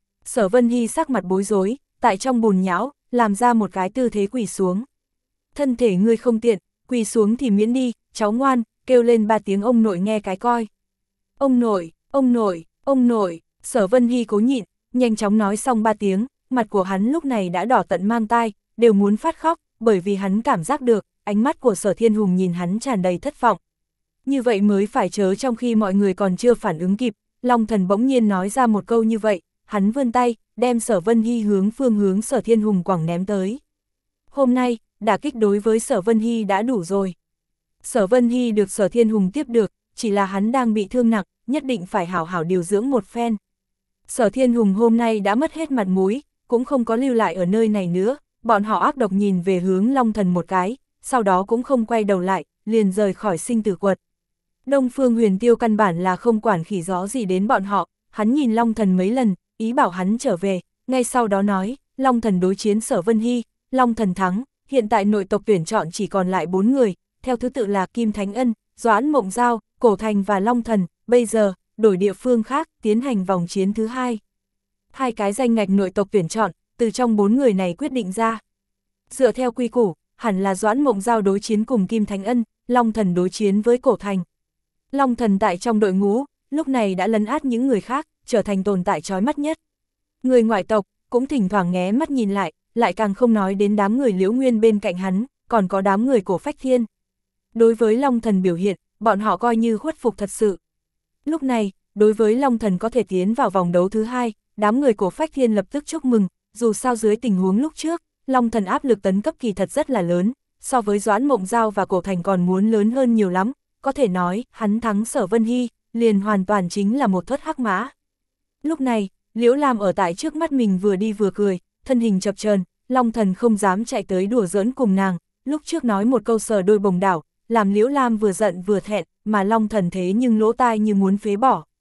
Sở Vân Hy sắc mặt bối rối, tại trong bùn nhão, làm ra một cái tư thế quỳ xuống. Thân thể ngươi không tiện, quỳ xuống thì miễn đi, cháu ngoan, kêu lên ba tiếng ông nội nghe cái coi. Ông nội, ông nội, ông nội, Sở Vân Hy cố nhịn, nhanh chóng nói xong ba tiếng, mặt của hắn lúc này đã đỏ tận mang tai, đều muốn phát khóc, bởi vì hắn cảm giác được, ánh mắt của Sở Thiên Hùng nhìn hắn tràn đầy thất vọng. Như vậy mới phải chớ. Trong khi mọi người còn chưa phản ứng kịp, Long Thần bỗng nhiên nói ra một câu như vậy, hắn vươn tay, đem Sở Vân Hy hướng phương hướng Sở Thiên Hùng quẳng ném tới. Hôm nay, đả kích đối với Sở Vân Hy đã đủ rồi. Sở Vân Hy được Sở Thiên Hùng tiếp được, chỉ là hắn đang bị thương nặng, nhất định phải hảo hảo điều dưỡng một phen. Sở Thiên Hùng hôm nay đã mất hết mặt mũi, cũng không có lưu lại ở nơi này nữa, bọn họ ác độc nhìn về hướng Long Thần một cái, sau đó cũng không quay đầu lại, liền rời khỏi sinh tử quật. Đông Phương Huyền Tiêu căn bản là không quản khỉ gió gì đến bọn họ, hắn nhìn Long Thần mấy lần, ý bảo hắn trở về, ngay sau đó nói, Long Thần đối chiến Sở Vân Hy, Long Thần thắng, hiện tại nội tộc tuyển chọn chỉ còn lại bốn người, theo thứ tự là Kim Thánh Ân, Doãn Mộng Giao, Cổ Thành và Long Thần, bây giờ, đổi địa phương khác, tiến hành vòng chiến thứ hai. Hai cái danh ngạch nội tộc tuyển chọn, từ trong bốn người này quyết định ra. Dựa theo quy củ, hẳn là Doãn Mộng Giao đối chiến cùng Kim Thánh Ân, Long Thần đối chiến với Cổ Thành. Long Thần tại trong đội ngũ, lúc này đã lấn át những người khác, trở thành tồn tại chói mắt nhất. Người ngoại tộc, cũng thỉnh thoảng nghé mắt nhìn lại, lại càng không nói đến đám người Liễu Nguyên bên cạnh hắn, còn có đám người Cổ Phách Thiên. Đối với Long Thần biểu hiện, bọn họ coi như khuất phục thật sự. Lúc này, đối với Long Thần có thể tiến vào vòng đấu thứ hai, đám người Cổ Phách Thiên lập tức chúc mừng, dù sao dưới tình huống lúc trước, Long Thần áp lực tấn cấp kỳ thật rất là lớn, so với Doãn Mộng Giao và Cổ Thành còn muốn lớn hơn nhiều lắm, có thể nói, hắn thắng Sở Vân Hy, liền hoàn toàn chính là một thất hắc mã. Lúc này, Liễu Lam ở tại trước mắt mình vừa đi vừa cười, thân hình chập chờn, Long Thần không dám chạy tới đùa giỡn cùng nàng, lúc trước nói một câu sờ đôi bồng đảo, làm Liễu Lam vừa giận vừa thẹn, mà Long Thần thế nhưng lỗ tai như muốn phế bỏ.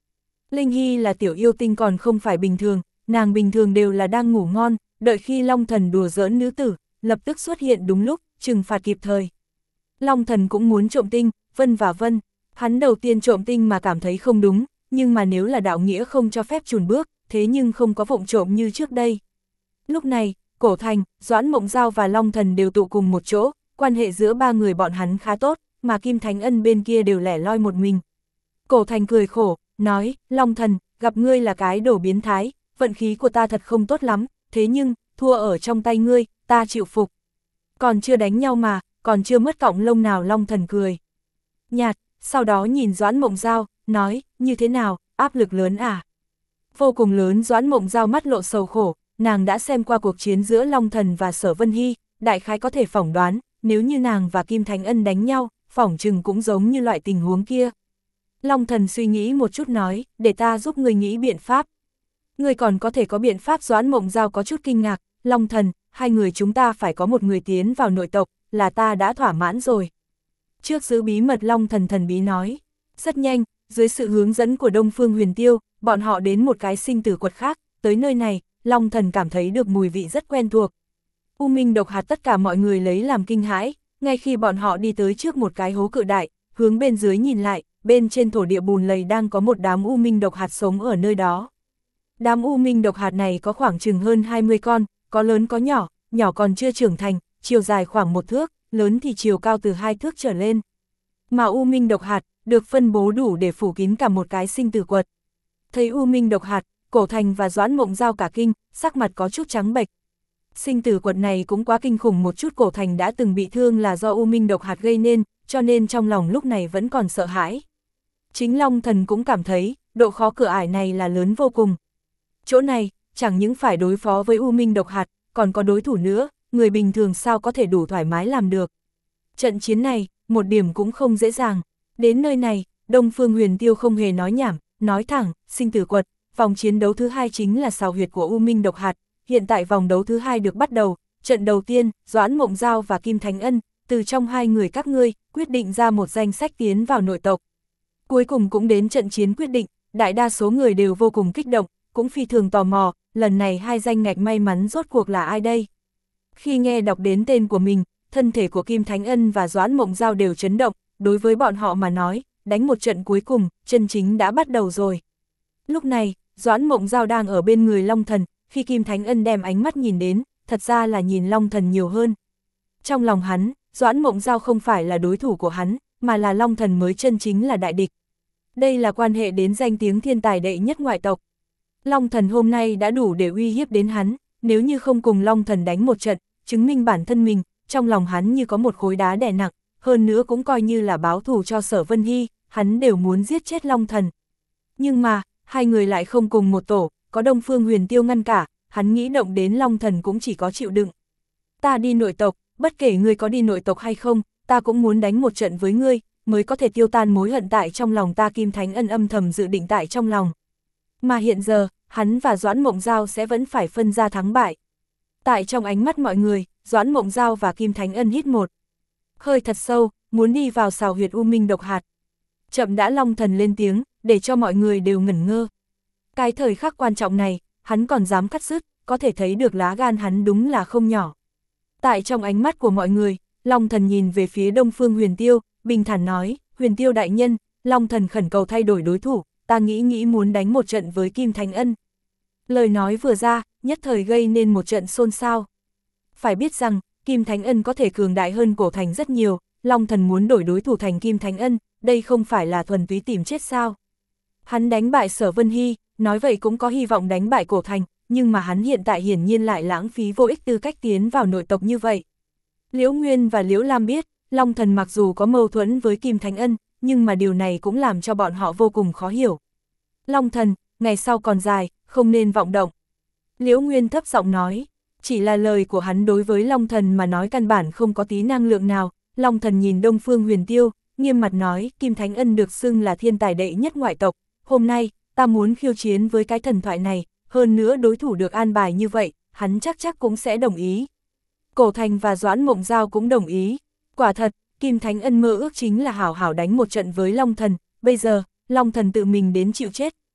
Linh Hy là tiểu yêu tinh còn không phải bình thường, nàng bình thường đều là đang ngủ ngon, đợi khi Long Thần đùa giỡn nữ tử, lập tức xuất hiện đúng lúc, trừng phạt kịp thời. Long Thần cũng muốn trộm tinh, vân và vân, hắn đầu tiên trộm tinh mà cảm thấy không đúng, nhưng mà nếu là đạo nghĩa không cho phép chùn bước, thế nhưng không có vụng trộm như trước đây. Lúc này, Cổ Thành, Doãn Mộng Giao và Long Thần đều tụ cùng một chỗ, quan hệ giữa ba người bọn hắn khá tốt, mà Kim Thánh Ân bên kia đều lẻ loi một mình. Cổ Thành cười khổ, nói, Long Thần, gặp ngươi là cái đồ biến thái, vận khí của ta thật không tốt lắm, thế nhưng, thua ở trong tay ngươi, ta chịu phục. Còn chưa đánh nhau mà, còn chưa mất cọng lông nào. Long Thần cười nhạt, sau đó nhìn Doãn Mộng Giao, nói, như thế nào, áp lực lớn à? Vô cùng lớn. Doãn Mộng Giao mắt lộ sầu khổ, nàng đã xem qua cuộc chiến giữa Long Thần và Sở Vân Hy, đại khái có thể phỏng đoán, nếu như nàng và Kim Thánh Ân đánh nhau, phỏng chừng cũng giống như loại tình huống kia. Long Thần suy nghĩ một chút nói, để ta giúp ngươi nghĩ biện pháp. Ngươi còn có thể có biện pháp? Doãn Mộng Giao có chút kinh ngạc, Long Thần, hai người chúng ta phải có một người tiến vào nội tộc, là ta đã thỏa mãn rồi. Trước giữ bí mật. Long Thần thần bí nói, rất nhanh, dưới sự hướng dẫn của Đông Phương Huyền Tiêu, bọn họ đến một cái sinh tử quật khác, tới nơi này, Long Thần cảm thấy được mùi vị rất quen thuộc. U minh độc hạt tất cả mọi người lấy làm kinh hãi, ngay khi bọn họ đi tới trước một cái hố cự đại, hướng bên dưới nhìn lại, bên trên thổ địa bùn lầy đang có một đám u minh độc hạt sống ở nơi đó. Đám u minh độc hạt này có khoảng chừng hơn hai mươi con, có lớn có nhỏ, nhỏ còn chưa trưởng thành, chiều dài khoảng một thước, lớn thì chiều cao từ hai thước trở lên. Mà u minh độc hạt được phân bố đủ để phủ kín cả một cái sinh tử quật. Thấy u minh độc hạt, Cổ Thành và Doãn Mộng Giao cả kinh, sắc mặt có chút trắng bệch. Sinh tử quật này cũng quá kinh khủng một chút. Cổ Thành đã từng bị thương là do u minh độc hạt gây nên, cho nên trong lòng lúc này vẫn còn sợ hãi. Chính Long Thần cũng cảm thấy, độ khó cửa ải này là lớn vô cùng. Chỗ này, chẳng những phải đối phó với u minh độc hạt, còn có đối thủ nữa, người bình thường sao có thể đủ thoải mái làm được. Trận chiến này, một điểm cũng không dễ dàng. Đến nơi này, Đông Phương Huyền Tiêu không hề nói nhảm, nói thẳng, sinh tử quật, vòng chiến đấu thứ hai chính là sào huyệt của u minh độc hạt. Hiện tại vòng đấu thứ hai được bắt đầu, trận đầu tiên, Doãn Mộng Giao và Kim Thánh Ân, từ trong hai người các ngươi, quyết định ra một danh sách tiến vào nội tộc. Cuối cùng cũng đến trận chiến quyết định, đại đa số người đều vô cùng kích động, cũng phi thường tò mò, lần này hai danh ngạch may mắn rốt cuộc là ai đây? Khi nghe đọc đến tên của mình, thân thể của Kim Thánh Ân và Doãn Mộng Giao đều chấn động, đối với bọn họ mà nói, đánh một trận cuối cùng, chân chính đã bắt đầu rồi. Lúc này, Doãn Mộng Giao đang ở bên người Long Thần, khi Kim Thánh Ân đem ánh mắt nhìn đến, thật ra là nhìn Long Thần nhiều hơn. Trong lòng hắn, Doãn Mộng Giao không phải là đối thủ của hắn, mà là Long Thần mới chân chính là đại địch. Đây là quan hệ đến danh tiếng thiên tài đệ nhất ngoại tộc. Long Thần hôm nay đã đủ để uy hiếp đến hắn, nếu như không cùng Long Thần đánh một trận, chứng minh bản thân mình, trong lòng hắn như có một khối đá đè nặng, hơn nữa cũng coi như là báo thù cho Sở Vân Hy, hắn đều muốn giết chết Long Thần. Nhưng mà, hai người lại không cùng một tổ, có Đông Phương Huyền Tiêu ngăn cả, hắn nghĩ động đến Long Thần cũng chỉ có chịu đựng. Ta đi nội tộc, bất kể ngươi có đi nội tộc hay không, ta cũng muốn đánh một trận với ngươi, mới có thể tiêu tan mối hận tại trong lòng ta. Kim Thánh Ân âm thầm dự định tại trong lòng. Mà hiện giờ, hắn và Doãn Mộng Giao sẽ vẫn phải phân ra thắng bại. Tại trong ánh mắt mọi người, Doãn Mộng Giao và Kim Thánh Ân hít một hơi thật sâu, muốn đi vào sào huyệt u minh độc hạt. Chậm đã. Long Thần lên tiếng, để cho mọi người đều ngẩn ngơ. Cái thời khắc quan trọng này, hắn còn dám cắt dứt, có thể thấy được lá gan hắn đúng là không nhỏ. Tại trong ánh mắt của mọi người, Long Thần nhìn về phía Đông Phương Huyền Tiêu, bình thản nói, Huyền Tiêu đại nhân, Long Thần khẩn cầu thay đổi đối thủ, ta nghĩ nghĩ muốn đánh một trận với Kim Thánh Ân. Lời nói vừa ra, nhất thời gây nên một trận xôn xao. Phải biết rằng, Kim Thánh Ân có thể cường đại hơn Cổ Thành rất nhiều, Long Thần muốn đổi đối thủ thành Kim Thánh Ân, đây không phải là thuần túy tìm chết sao. Hắn đánh bại Sở Vân Hy, nói vậy cũng có hy vọng đánh bại Cổ Thành, nhưng mà hắn hiện tại hiển nhiên lại lãng phí vô ích tư cách tiến vào nội tộc như vậy. Liễu Nguyên và Liễu Lam biết, Long Thần mặc dù có mâu thuẫn với Kim Thánh Ân, nhưng mà điều này cũng làm cho bọn họ vô cùng khó hiểu. Long Thần, ngày sau còn dài, không nên vọng động. Liễu Nguyên thấp giọng nói, chỉ là lời của hắn đối với Long Thần mà nói căn bản không có tí năng lượng nào. Long Thần nhìn Đông Phương Huyền Tiêu, nghiêm mặt nói, Kim Thánh Ân được xưng là thiên tài đệ nhất ngoại tộc, hôm nay, ta muốn khiêu chiến với cái thần thoại này, hơn nữa đối thủ được an bài như vậy, hắn chắc chắc cũng sẽ đồng ý. Cổ Thành và Doãn Mộng Giao cũng đồng ý. Quả thật, Kim Thánh Ân mơ ước chính là hảo hảo đánh một trận với Long Thần, bây giờ, Long Thần tự mình đến chịu chết,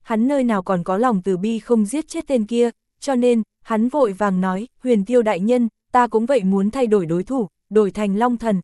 hắn nơi nào còn có lòng từ bi không giết chết tên kia, cho nên, hắn vội vàng nói, Huyền Tiêu đại nhân, ta cũng vậy muốn thay đổi đối thủ, đổi thành Long Thần.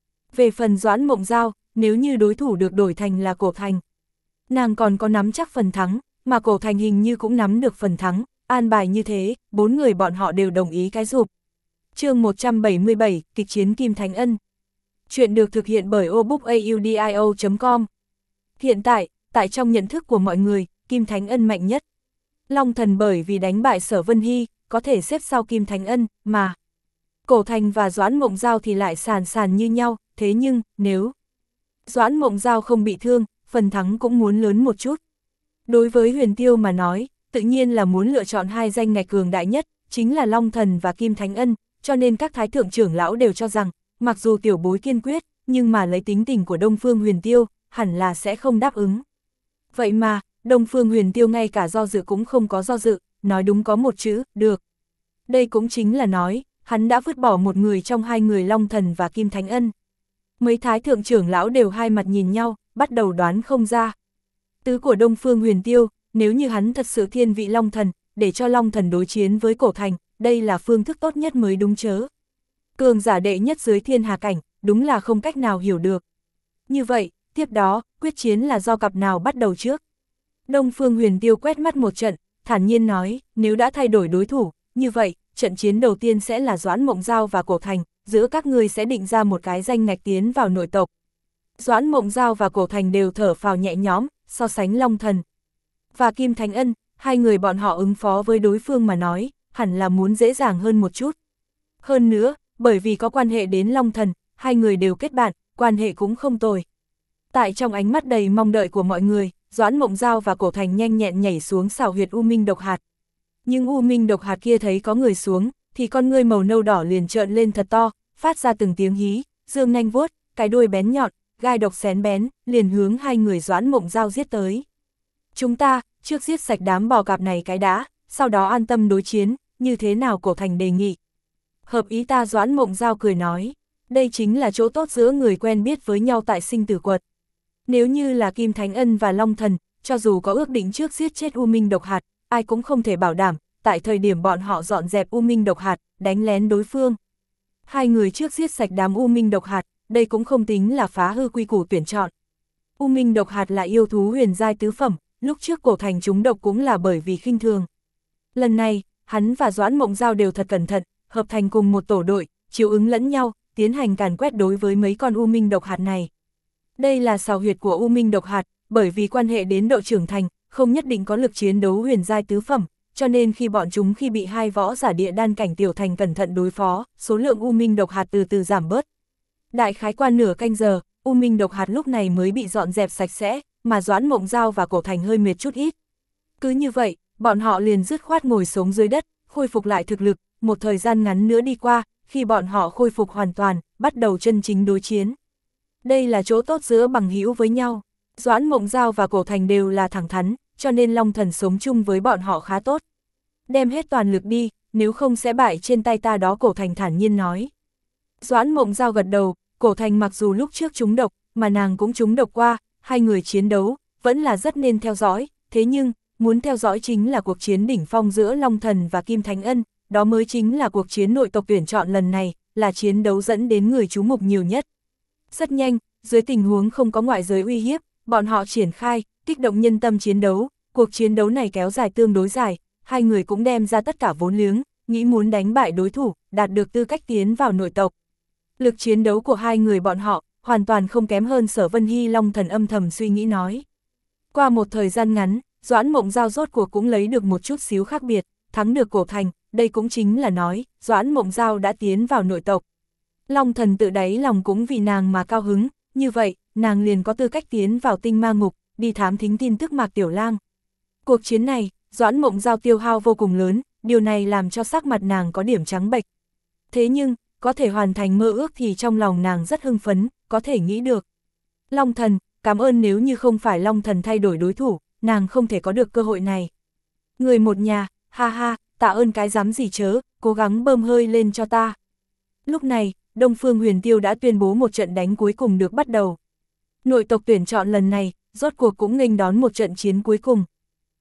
Về phần Doãn Mộng Giao, nếu như đối thủ được đổi thành là Cổ Thành, nàng còn có nắm chắc phần thắng, mà Cổ Thành hình như cũng nắm được phần thắng, an bài như thế, bốn người bọn họ đều đồng ý cái rụp. Chương một trăm bảy mươi bảy, kịch chiến Kim Thánh Ân. Chuyện được thực hiện bởi obookaudio chấm com. Hiện tại, tại trong nhận thức của mọi người, Kim Thánh Ân mạnh nhất. Long Thần bởi vì đánh bại Sở Vân Hy, có thể xếp sau Kim Thánh Ân, mà Cổ Thành và Doãn Mộng Giao thì lại sàn sàn như nhau, thế nhưng, nếu Doãn Mộng Giao không bị thương, phần thắng cũng muốn lớn một chút. Đối với Huyền Tiêu mà nói, tự nhiên là muốn lựa chọn hai danh ngạch cường đại nhất, chính là Long Thần và Kim Thánh Ân, cho nên các thái thượng trưởng lão đều cho rằng, mặc dù tiểu bối kiên quyết, nhưng mà lấy tính tình của Đông Phương Huyền Tiêu, hẳn là sẽ không đáp ứng. Vậy mà, Đông Phương Huyền Tiêu ngay cả do dự cũng không có do dự, nói đúng có một chữ, được. Đây cũng chính là nói, hắn đã vứt bỏ một người trong hai người Long Thần và Kim Thánh Ân. Mấy thái thượng trưởng lão đều hai mặt nhìn nhau, bắt đầu đoán không ra. Tứ của Đông Phương Huyền Tiêu, nếu như hắn thật sự thiên vị Long Thần, để cho Long Thần đối chiến với Cổ Thành, đây là phương thức tốt nhất mới đúng chớ. Cường giả đệ nhất dưới thiên hà cảnh, đúng là không cách nào hiểu được. Như vậy, tiếp đó, quyết chiến là do cặp nào bắt đầu trước. Đông Phương Huyền Tiêu quét mắt một trận, thản nhiên nói, nếu đã thay đổi đối thủ, như vậy, trận chiến đầu tiên sẽ là Doãn Mộng Giao và Cổ Thành, giữa các ngươi sẽ định ra một cái danh ngạch tiến vào nội tộc. Doãn Mộng Giao và Cổ Thành đều thở phào nhẹ nhõm, so sánh Long Thần và Kim Thánh Ân, hai người bọn họ ứng phó với đối phương mà nói, hẳn là muốn dễ dàng hơn một chút. Hơn nữa, bởi vì có quan hệ đến Long Thần, hai người đều kết bạn, quan hệ cũng không tồi. Tại trong ánh mắt đầy mong đợi của mọi người, Doãn Mộng Giao và Cổ Thành nhanh nhẹn nhảy xuống xảo huyệt U Minh độc hạt. Nhưng U Minh độc hạt kia thấy có người xuống, thì con ngươi màu nâu đỏ liền trợn lên thật to, phát ra từng tiếng hí, dương nanh vuốt, cái đuôi bén nhọn, gai độc xén bén, liền hướng hai người Doãn Mộng Giao giết tới. Chúng ta, trước giết sạch đám bò cạp này cái đã, sau đó an tâm đối chiến, như thế nào? Cổ Thành đề nghị. Hợp ý ta. Doãn Mộng Giao cười nói, đây chính là chỗ tốt giữa người quen biết với nhau tại sinh tử quật. Nếu như là Kim Thánh Ân và Long Thần, cho dù có ước định trước giết chết U Minh độc hạt, ai cũng không thể bảo đảm, tại thời điểm bọn họ dọn dẹp U Minh độc hạt, đánh lén đối phương. Hai người trước giết sạch đám U Minh độc hạt, đây cũng không tính là phá hư quy củ tuyển chọn. U Minh độc hạt là yêu thú huyền giai tứ phẩm, lúc trước Cổ Thành trúng độc cũng là bởi vì khinh thường. Lần này, hắn và Doãn Mộng Giao đều thật cẩn thận, hợp thành cùng một tổ đội, chiếu ứng lẫn nhau, tiến hành càn quét đối với mấy con U Minh độc hạt này. Đây là xào huyệt của U Minh độc hạt, bởi vì quan hệ đến độ trưởng thành, không nhất định có lực chiến đấu huyền giai tứ phẩm, cho nên khi bọn chúng khi bị hai võ giả địa đan cảnh tiểu thành cẩn thận đối phó, số lượng U Minh độc hạt từ từ giảm bớt. Đại khái qua nửa canh giờ, U Minh độc hạt lúc này mới bị dọn dẹp sạch sẽ, mà Doãn Mộng Giao và Cổ Thành hơi mệt chút ít. Cứ như vậy, bọn họ liền dứt khoát ngồi sống dưới đất, khôi phục lại thực lực, một thời gian ngắn nữa đi qua, khi bọn họ khôi phục hoàn toàn, bắt đầu chân chính đối chiến. Đây là chỗ tốt giữa bằng hữu với nhau. Doãn Mộng Giao và Cổ Thành đều là thẳng thắn, cho nên Long Thần sống chung với bọn họ khá tốt. Đem hết toàn lực đi, nếu không sẽ bại trên tay ta đó. Cổ Thành thản nhiên nói. Doãn Mộng Giao gật đầu, Cổ Thành mặc dù lúc trước trúng độc, mà nàng cũng trúng độc qua, hai người chiến đấu, vẫn là rất nên theo dõi, thế nhưng, muốn theo dõi chính là cuộc chiến đỉnh phong giữa Long Thần và Kim Thánh Ân, đó mới chính là cuộc chiến nội tộc tuyển chọn lần này, là chiến đấu dẫn đến người chú mục nhiều nhất. Rất nhanh, dưới tình huống không có ngoại giới uy hiếp, bọn họ triển khai, kích động nhân tâm chiến đấu, cuộc chiến đấu này kéo dài tương đối dài, hai người cũng đem ra tất cả vốn liếng, nghĩ muốn đánh bại đối thủ, đạt được tư cách tiến vào nội tộc. Lực chiến đấu của hai người bọn họ, hoàn toàn không kém hơn Sở Vân Hy. Long Thần âm thầm suy nghĩ nói. Qua một thời gian ngắn, Doãn Mộng Giao rốt cuộc cũng lấy được một chút xíu khác biệt, thắng được Cổ Thành, đây cũng chính là nói, Doãn Mộng Giao đã tiến vào nội tộc. Long Thần tự đáy lòng cũng vì nàng mà cao hứng, như vậy, nàng liền có tư cách tiến vào tinh ma ngục, đi thám thính tin tức Mạc Tiểu Lang. Cuộc chiến này, Doãn Mộng Giao tiêu hao vô cùng lớn, điều này làm cho sắc mặt nàng có điểm trắng bệch. Thế nhưng, có thể hoàn thành mơ ước thì trong lòng nàng rất hưng phấn, có thể nghĩ được. Long Thần, cảm ơn, nếu như không phải Long Thần thay đổi đối thủ, nàng không thể có được cơ hội này. Người một nhà, ha ha, tạ ơn cái dám gì chớ, cố gắng bơm hơi lên cho ta. Lúc này, Đông Phương Huyền Tiêu đã tuyên bố một trận đánh cuối cùng được bắt đầu. Nội tộc tuyển chọn lần này, rốt cuộc cũng nghênh đón một trận chiến cuối cùng.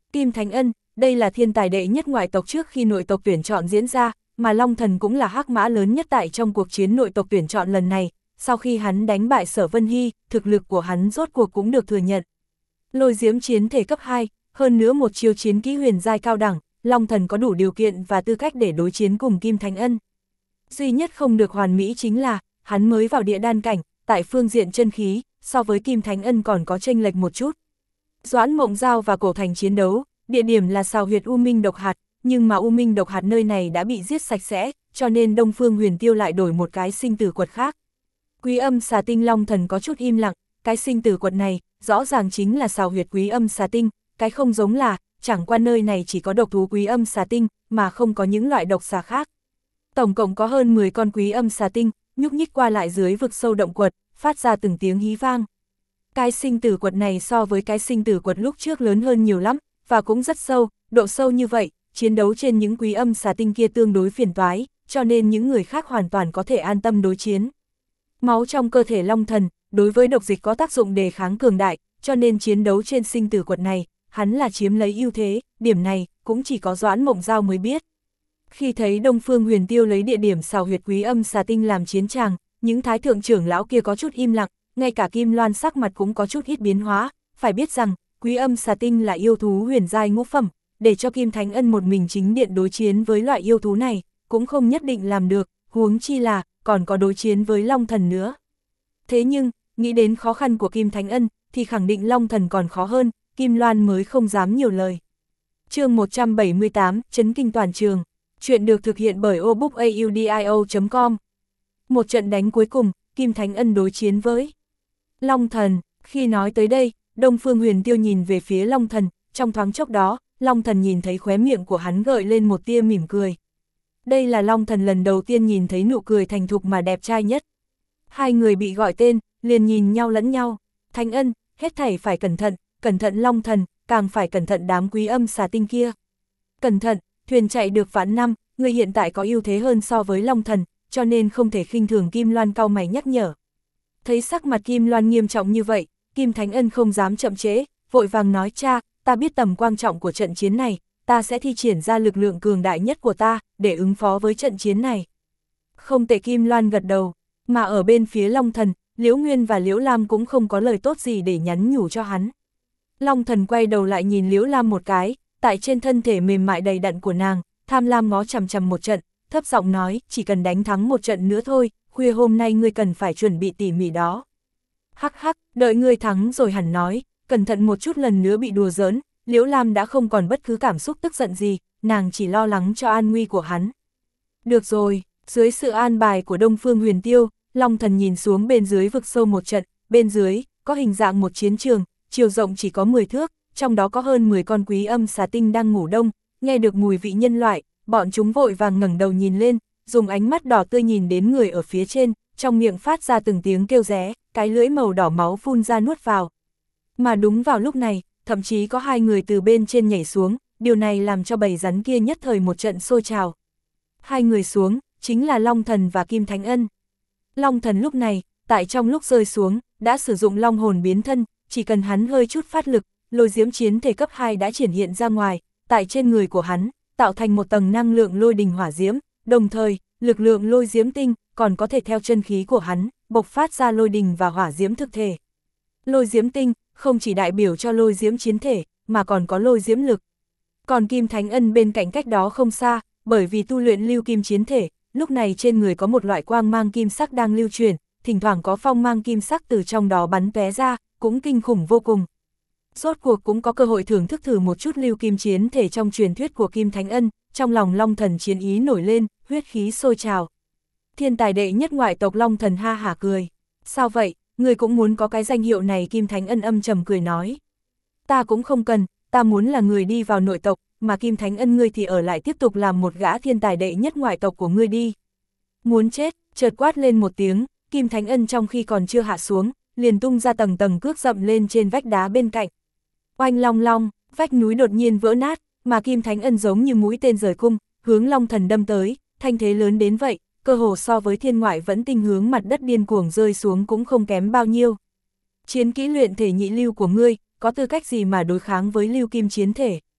Kim Thánh Ân, đây là thiên tài đệ nhất ngoại tộc trước khi nội tộc tuyển chọn diễn ra, mà Long Thần cũng là hắc mã lớn nhất tại trong cuộc chiến nội tộc tuyển chọn lần này, sau khi hắn đánh bại Sở Vân Hy, thực lực của hắn rốt cuộc cũng được thừa nhận. Lôi diễm chiến thể cấp hai, hơn nữa một chiêu chiến kỹ huyền giai cao đẳng, Long Thần có đủ điều kiện và tư cách để đối chiến cùng Kim Thánh Ân. Duy nhất không được hoàn mỹ chính là, hắn mới vào địa đan cảnh, tại phương diện chân khí, so với Kim Thánh Ân còn có chênh lệch một chút. Doãn Mộng Giao và Cổ Thành chiến đấu, địa điểm là sào huyệt U Minh độc hạt, nhưng mà U Minh độc hạt nơi này đã bị giết sạch sẽ, cho nên Đông Phương Huyền Tiêu lại đổi một cái sinh tử quật khác. Quý âm xà tinh Long Thần có chút im lặng, cái sinh tử quật này, rõ ràng chính là sào huyệt quý âm xà tinh, cái không giống là, chẳng qua nơi này chỉ có độc thú quý âm xà tinh, mà không có những loại độc xà khác. Tổng cộng có hơn mười con quý âm xà tinh, nhúc nhích qua lại dưới vực sâu động quật, phát ra từng tiếng hí vang. Cái sinh tử quật này so với cái sinh tử quật lúc trước lớn hơn nhiều lắm, và cũng rất sâu, độ sâu như vậy, chiến đấu trên những quý âm xà tinh kia tương đối phiền toái, cho nên những người khác hoàn toàn có thể an tâm đối chiến. Máu trong cơ thể Long Thần, đối với độc dịch có tác dụng đề kháng cường đại, cho nên chiến đấu trên sinh tử quật này, hắn là chiếm lấy ưu thế, điểm này cũng chỉ có Doãn Mộng Giao mới biết. Khi thấy Đông Phương Huyền Tiêu lấy địa điểm sào huyệt quý âm xà tinh làm chiến tràng, những thái thượng trưởng lão kia có chút im lặng, ngay cả Kim Loan sắc mặt cũng có chút ít biến hóa, phải biết rằng, quý âm xà tinh là yêu thú huyền giai ngũ phẩm, để cho Kim Thánh Ân một mình chính điện đối chiến với loại yêu thú này, cũng không nhất định làm được, huống chi là, còn có đối chiến với Long Thần nữa. Thế nhưng, nghĩ đến khó khăn của Kim Thánh Ân, thì khẳng định Long Thần còn khó hơn, Kim Loan mới không dám nhiều lời. Chương một trăm bảy mươi tám, Chấn kinh toàn trường. Chuyện được thực hiện bởi obookaudio chấm com. Một trận đánh cuối cùng, Kim Thánh Ân đối chiến với Long Thần. Khi nói tới đây, Đông Phương Huyền Tiêu nhìn về phía Long Thần, trong thoáng chốc đó, Long Thần nhìn thấy khóe miệng của hắn gợi lên một tia mỉm cười. Đây là Long Thần lần đầu tiên nhìn thấy nụ cười thành thục mà đẹp trai nhất. Hai người bị gọi tên, liền nhìn nhau lẫn nhau. Thánh Ân, hết thảy phải cẩn thận, cẩn thận Long Thần, càng phải cẩn thận đám quý âm xà tinh kia. Cẩn thận, thuyền chạy được vạn năm, người hiện tại có ưu thế hơn so với Long Thần, cho nên không thể khinh thường. Kim Loan cau mày nhắc nhở. Thấy sắc mặt Kim Loan nghiêm trọng như vậy, Kim Thánh Ân không dám chậm trễ, vội vàng nói: cha, ta biết tầm quan trọng của trận chiến này, ta sẽ thi triển ra lực lượng cường đại nhất của ta, để ứng phó với trận chiến này. Không tệ. Kim Loan gật đầu, mà ở bên phía Long Thần, Liễu Nguyên và Liễu Lam cũng không có lời tốt gì để nhắn nhủ cho hắn. Long Thần quay đầu lại nhìn Liễu Lam một cái, tại trên thân thể mềm mại đầy đặn của nàng, tham lam ngó chằm chằm một trận, thấp giọng nói: chỉ cần đánh thắng một trận nữa thôi, khuya hôm nay ngươi cần phải chuẩn bị tỉ mỉ đó. Hắc hắc, đợi ngươi thắng rồi hẳn nói, cẩn thận một chút lần nữa bị đùa giỡn. Liễu Lam đã không còn bất cứ cảm xúc tức giận gì, nàng chỉ lo lắng cho an nguy của hắn. Được rồi, dưới sự an bài của Đông Phương Huyền Tiêu, Long Thần nhìn xuống bên dưới vực sâu một trận, bên dưới, có hình dạng một chiến trường, chiều rộng chỉ có mười thước, trong đó có hơn mười con quý âm xà tinh đang ngủ đông, nghe được mùi vị nhân loại, bọn chúng vội vàng ngẩng đầu nhìn lên, dùng ánh mắt đỏ tươi nhìn đến người ở phía trên, trong miệng phát ra từng tiếng kêu ré, cái lưỡi màu đỏ máu phun ra nuốt vào. Mà đúng vào lúc này, thậm chí có hai người từ bên trên nhảy xuống, điều này làm cho bầy rắn kia nhất thời một trận sôi trào. Hai người xuống, chính là Long Thần và Kim Thánh Ân. Long Thần lúc này, tại trong lúc rơi xuống, đã sử dụng long hồn biến thân, chỉ cần hắn hơi chút phát lực, lôi diễm chiến thể cấp hai đã triển hiện ra ngoài, tại trên người của hắn, tạo thành một tầng năng lượng lôi đình hỏa diễm, đồng thời, lực lượng lôi diễm tinh, còn có thể theo chân khí của hắn, bộc phát ra lôi đình và hỏa diễm thực thể. Lôi diễm tinh, không chỉ đại biểu cho lôi diễm chiến thể, mà còn có lôi diễm lực. Còn Kim Thánh Ân bên cạnh cách đó không xa, bởi vì tu luyện lưu kim chiến thể, lúc này trên người có một loại quang mang kim sắc đang lưu truyền, thỉnh thoảng có phong mang kim sắc từ trong đó bắn tóe ra, cũng kinh khủng vô cùng. Rốt cuộc cũng có cơ hội thưởng thức thử một chút lưu kim chiến thể trong truyền thuyết của Kim Thánh Ân, trong lòng Long Thần chiến ý nổi lên, huyết khí sôi trào. Thiên tài đệ nhất ngoại tộc Long Thần ha hả cười. Sao vậy, người cũng muốn có cái danh hiệu này? Kim Thánh Ân âm trầm cười nói. Ta cũng không cần, ta muốn là người đi vào nội tộc, mà Kim Thánh Ân ngươi thì ở lại tiếp tục làm một gã thiên tài đệ nhất ngoại tộc của ngươi đi. Muốn chết, chợt quát lên một tiếng, Kim Thánh Ân trong khi còn chưa hạ xuống, liền tung ra tầng tầng cước dậm lên trên vách đá bên cạnh. Oanh long long, vách núi đột nhiên vỡ nát, mà Kim Thánh Ân giống như mũi tên rời cung, hướng Long Thần đâm tới, thanh thế lớn đến vậy, cơ hồ so với thiên ngoại vẫn tinh hướng mặt đất điên cuồng rơi xuống cũng không kém bao nhiêu. Chiến kỹ luyện thể nhị lưu của ngươi, có tư cách gì mà đối kháng với lưu kim chiến thể?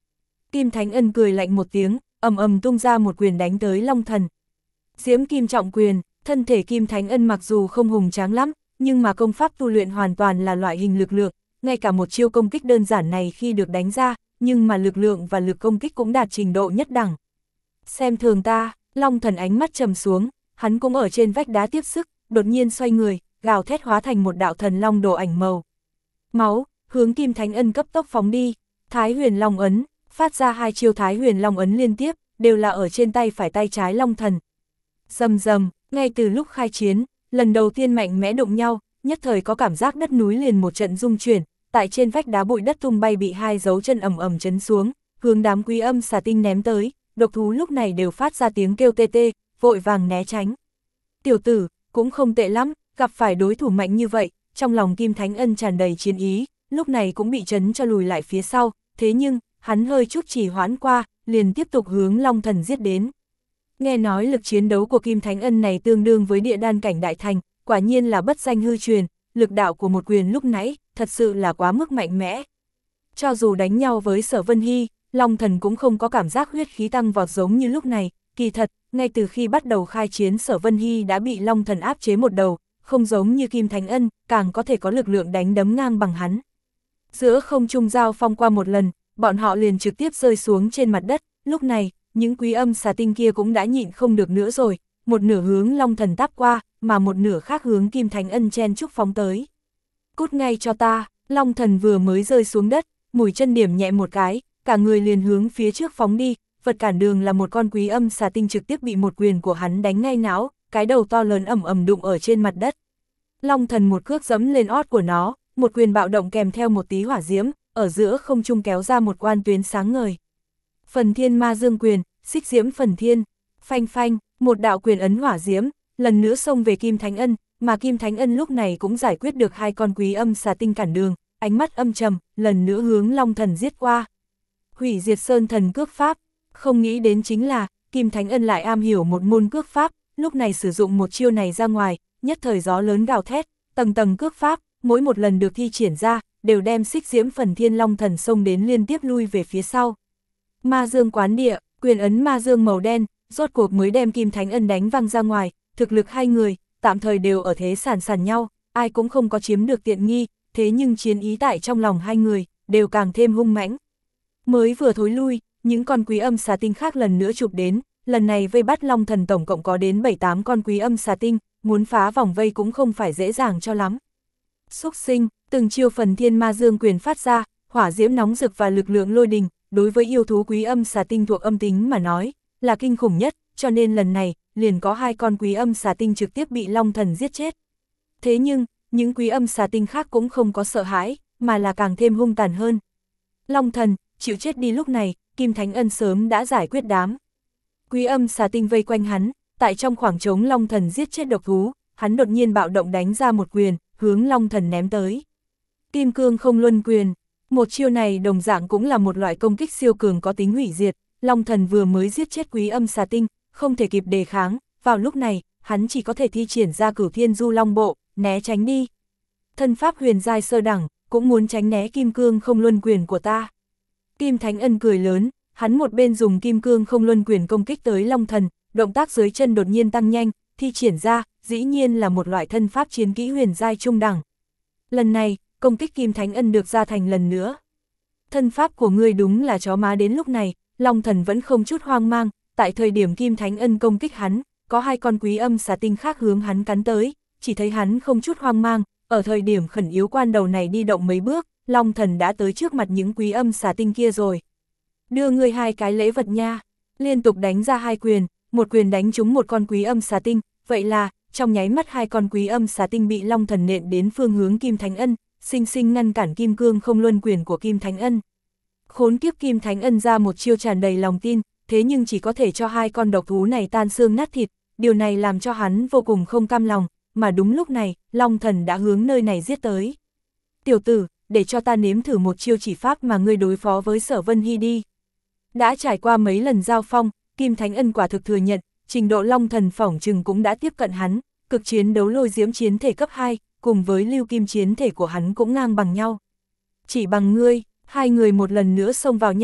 Kim Thánh Ân cười lạnh một tiếng, ầm ầm tung ra một quyền đánh tới Long Thần. Diễm Kim Trọng Quyền, thân thể Kim Thánh Ân mặc dù không hùng tráng lắm, nhưng mà công pháp tu luyện hoàn toàn là loại hình lực lượng, ngay cả một chiêu công kích đơn giản này khi được đánh ra, nhưng mà lực lượng và lực công kích cũng đạt trình độ nhất đẳng. Xem thường ta, Long Thần ánh mắt trầm xuống, hắn cũng ở trên vách đá tiếp sức, đột nhiên xoay người, gào thét hóa thành một đạo thần long đồ ảnh màu. Máu, hướng Kim Thánh Ân cấp tốc phóng đi, Thái Huyền Long ấn, phát ra hai chiêu Thái Huyền Long ấn liên tiếp, đều là ở trên tay phải tay trái Long Thần. Rầm rầm, ngay từ lúc khai chiến, lần đầu tiên mạnh mẽ đụng nhau, nhất thời có cảm giác đất núi liền một trận rung chuyển, tại trên vách đá bụi đất tung bay bị hai dấu chân ầm ầm chấn xuống, hướng đám quý âm xà tinh ném tới, độc thú lúc này đều phát ra tiếng kêu tê tê, vội vàng né tránh. Tiểu tử, cũng không tệ lắm, gặp phải đối thủ mạnh như vậy, trong lòng Kim Thánh Ân tràn đầy chiến ý, lúc này cũng bị chấn cho lùi lại phía sau, thế nhưng, hắn hơi chút chỉ hoãn qua, liền tiếp tục hướng Long Thần giết đến. Nghe nói lực chiến đấu của Kim Thánh Ân này tương đương với địa đan cảnh đại thành, quả nhiên là bất danh hư truyền, lực đạo của một quyền lúc nãy, thật sự là quá mức mạnh mẽ. Cho dù đánh nhau với Sở Vân Hy, Long Thần cũng không có cảm giác huyết khí tăng vọt giống như lúc này, kỳ thật, ngay từ khi bắt đầu khai chiến Sở Vân Hy đã bị Long Thần áp chế một đầu, không giống như Kim Thánh Ân, càng có thể có lực lượng đánh đấm ngang bằng hắn. Giữa không trung giao phong qua một lần, bọn họ liền trực tiếp rơi xuống trên mặt đất, lúc này, những quý âm xà tinh kia cũng đã nhịn không được nữa rồi, một nửa hướng Long Thần táp qua, mà một nửa khác hướng Kim Thánh Ân chen chúc phóng tới. Cút ngay cho ta, Long Thần vừa mới rơi xuống đất, mũi chân điểm nhẹ một cái, cả người liền hướng phía trước phóng đi, vật cản đường là một con quý âm xà tinh trực tiếp bị một quyền của hắn đánh ngay não, cái đầu to lớn ầm ầm đụng ở trên mặt đất. Long Thần một cước giẫm lên ót của nó, một quyền bạo động kèm theo một tí hỏa diễm, ở giữa không trung kéo ra một quan tuyến sáng ngời. Phần Thiên Ma Dương Quyền, xích diễm phần thiên, phanh phanh, một đạo quyền ấn hỏa diễm, lần nữa xông về Kim Thánh Ân, mà Kim Thánh Ân lúc này cũng giải quyết được hai con quý âm xà tinh cản đường, ánh mắt âm trầm, lần nữa hướng Long Thần giết qua. Hủy diệt sơn thần cước pháp, không nghĩ đến chính là, Kim Thánh Ân lại am hiểu một môn cước pháp, lúc này sử dụng một chiêu này ra ngoài, nhất thời gió lớn gào thét, tầng tầng cước pháp, mỗi một lần được thi triển ra, đều đem xích diễm phần thiên Long Thần xông đến liên tiếp lui về phía sau. Ma Dương Quán Địa, quyền ấn ma dương màu đen, rốt cuộc mới đem Kim Thánh Ân đánh văng ra ngoài, thực lực hai người, tạm thời đều ở thế sàn sàn nhau, ai cũng không có chiếm được tiện nghi, thế nhưng chiến ý tại trong lòng hai người, đều càng thêm hung mãnh. Mới vừa thối lui, những con quý âm xà tinh khác lần nữa chụp đến, lần này vây bắt Long Thần tổng cộng có đến bảy tám con quý âm xà tinh, muốn phá vòng vây cũng không phải dễ dàng cho lắm. Xúc sinh, từng chiêu phần thiên ma dương quyền phát ra, hỏa diễm nóng rực và lực lượng lôi đình, đối với yêu thú quý âm xà tinh thuộc âm tính mà nói, là kinh khủng nhất, cho nên lần này, liền có hai con quý âm xà tinh trực tiếp bị Long Thần giết chết. Thế nhưng, những quý âm xà tinh khác cũng không có sợ hãi, mà là càng thêm hung tàn hơn. Long Thần, chịu chết đi. Lúc này, Kim Thánh Ân sớm đã giải quyết đám quý âm xà tinh vây quanh hắn, tại trong khoảng trống Long Thần giết chết độc thú, hắn đột nhiên bạo động đánh ra một quyền, hướng Long Thần ném tới. Kim Cương Không Luân Quyền. Một chiêu này đồng dạng cũng là một loại công kích siêu cường có tính hủy diệt, Long Thần vừa mới giết chết quý âm xà tinh, không thể kịp đề kháng, vào lúc này, hắn chỉ có thể thi triển ra Cửu Thiên Du Long Bộ, né tránh đi. Thân pháp huyền giai sơ đẳng, cũng muốn tránh né Kim Cương Không Luân Quyền của ta. Kim Thánh Ân cười lớn, hắn một bên dùng Kim Cương Không Luân Quyền công kích tới Long Thần, động tác dưới chân đột nhiên tăng nhanh, thi triển ra, dĩ nhiên là một loại thân pháp chiến kỹ huyền giai trung đẳng. Lần này, công kích Kim Thánh Ân được ra thành lần nữa. Thân pháp của ngươi đúng là chó má. Đến lúc này, Long Thần vẫn không chút hoang mang, tại thời điểm Kim Thánh Ân công kích hắn, có hai con quý âm xà tinh khác hướng hắn cắn tới, chỉ thấy hắn không chút hoang mang, ở thời điểm khẩn yếu quan đầu này đi động mấy bước, Long Thần đã tới trước mặt những quý âm xà tinh kia rồi. Đưa ngươi hai cái lễ vật nha, liên tục đánh ra hai quyền, một quyền đánh trúng một con quý âm xà tinh, vậy là, trong nháy mắt hai con quý âm xà tinh bị Long Thần nện đến phương hướng Kim Thánh Ân, sinh sinh ngăn cản Kim Cương Không Luân Quyền của Kim Thánh Ân. Khốn kiếp, Kim Thánh Ân ra một chiêu tràn đầy lòng tin, thế nhưng chỉ có thể cho hai con độc thú này tan xương nát thịt, điều này làm cho hắn vô cùng không cam lòng, mà đúng lúc này, Long Thần đã hướng nơi này giết tới. Tiểu tử, để cho ta nếm thử một chiêu chỉ pháp mà ngươi đối phó với Sở Vân Hy đi. Đã trải qua mấy lần giao phong, Kim Thánh Ân quả thực thừa nhận, trình độ Long Thần phỏng chừng cũng đã tiếp cận hắn, cực chiến đấu lôi diễm chiến thể cấp hai, cùng với lưu kim chiến thể của hắn cũng ngang bằng nhau. Chỉ bằng ngươi, hai người một lần nữa xông vào nhau,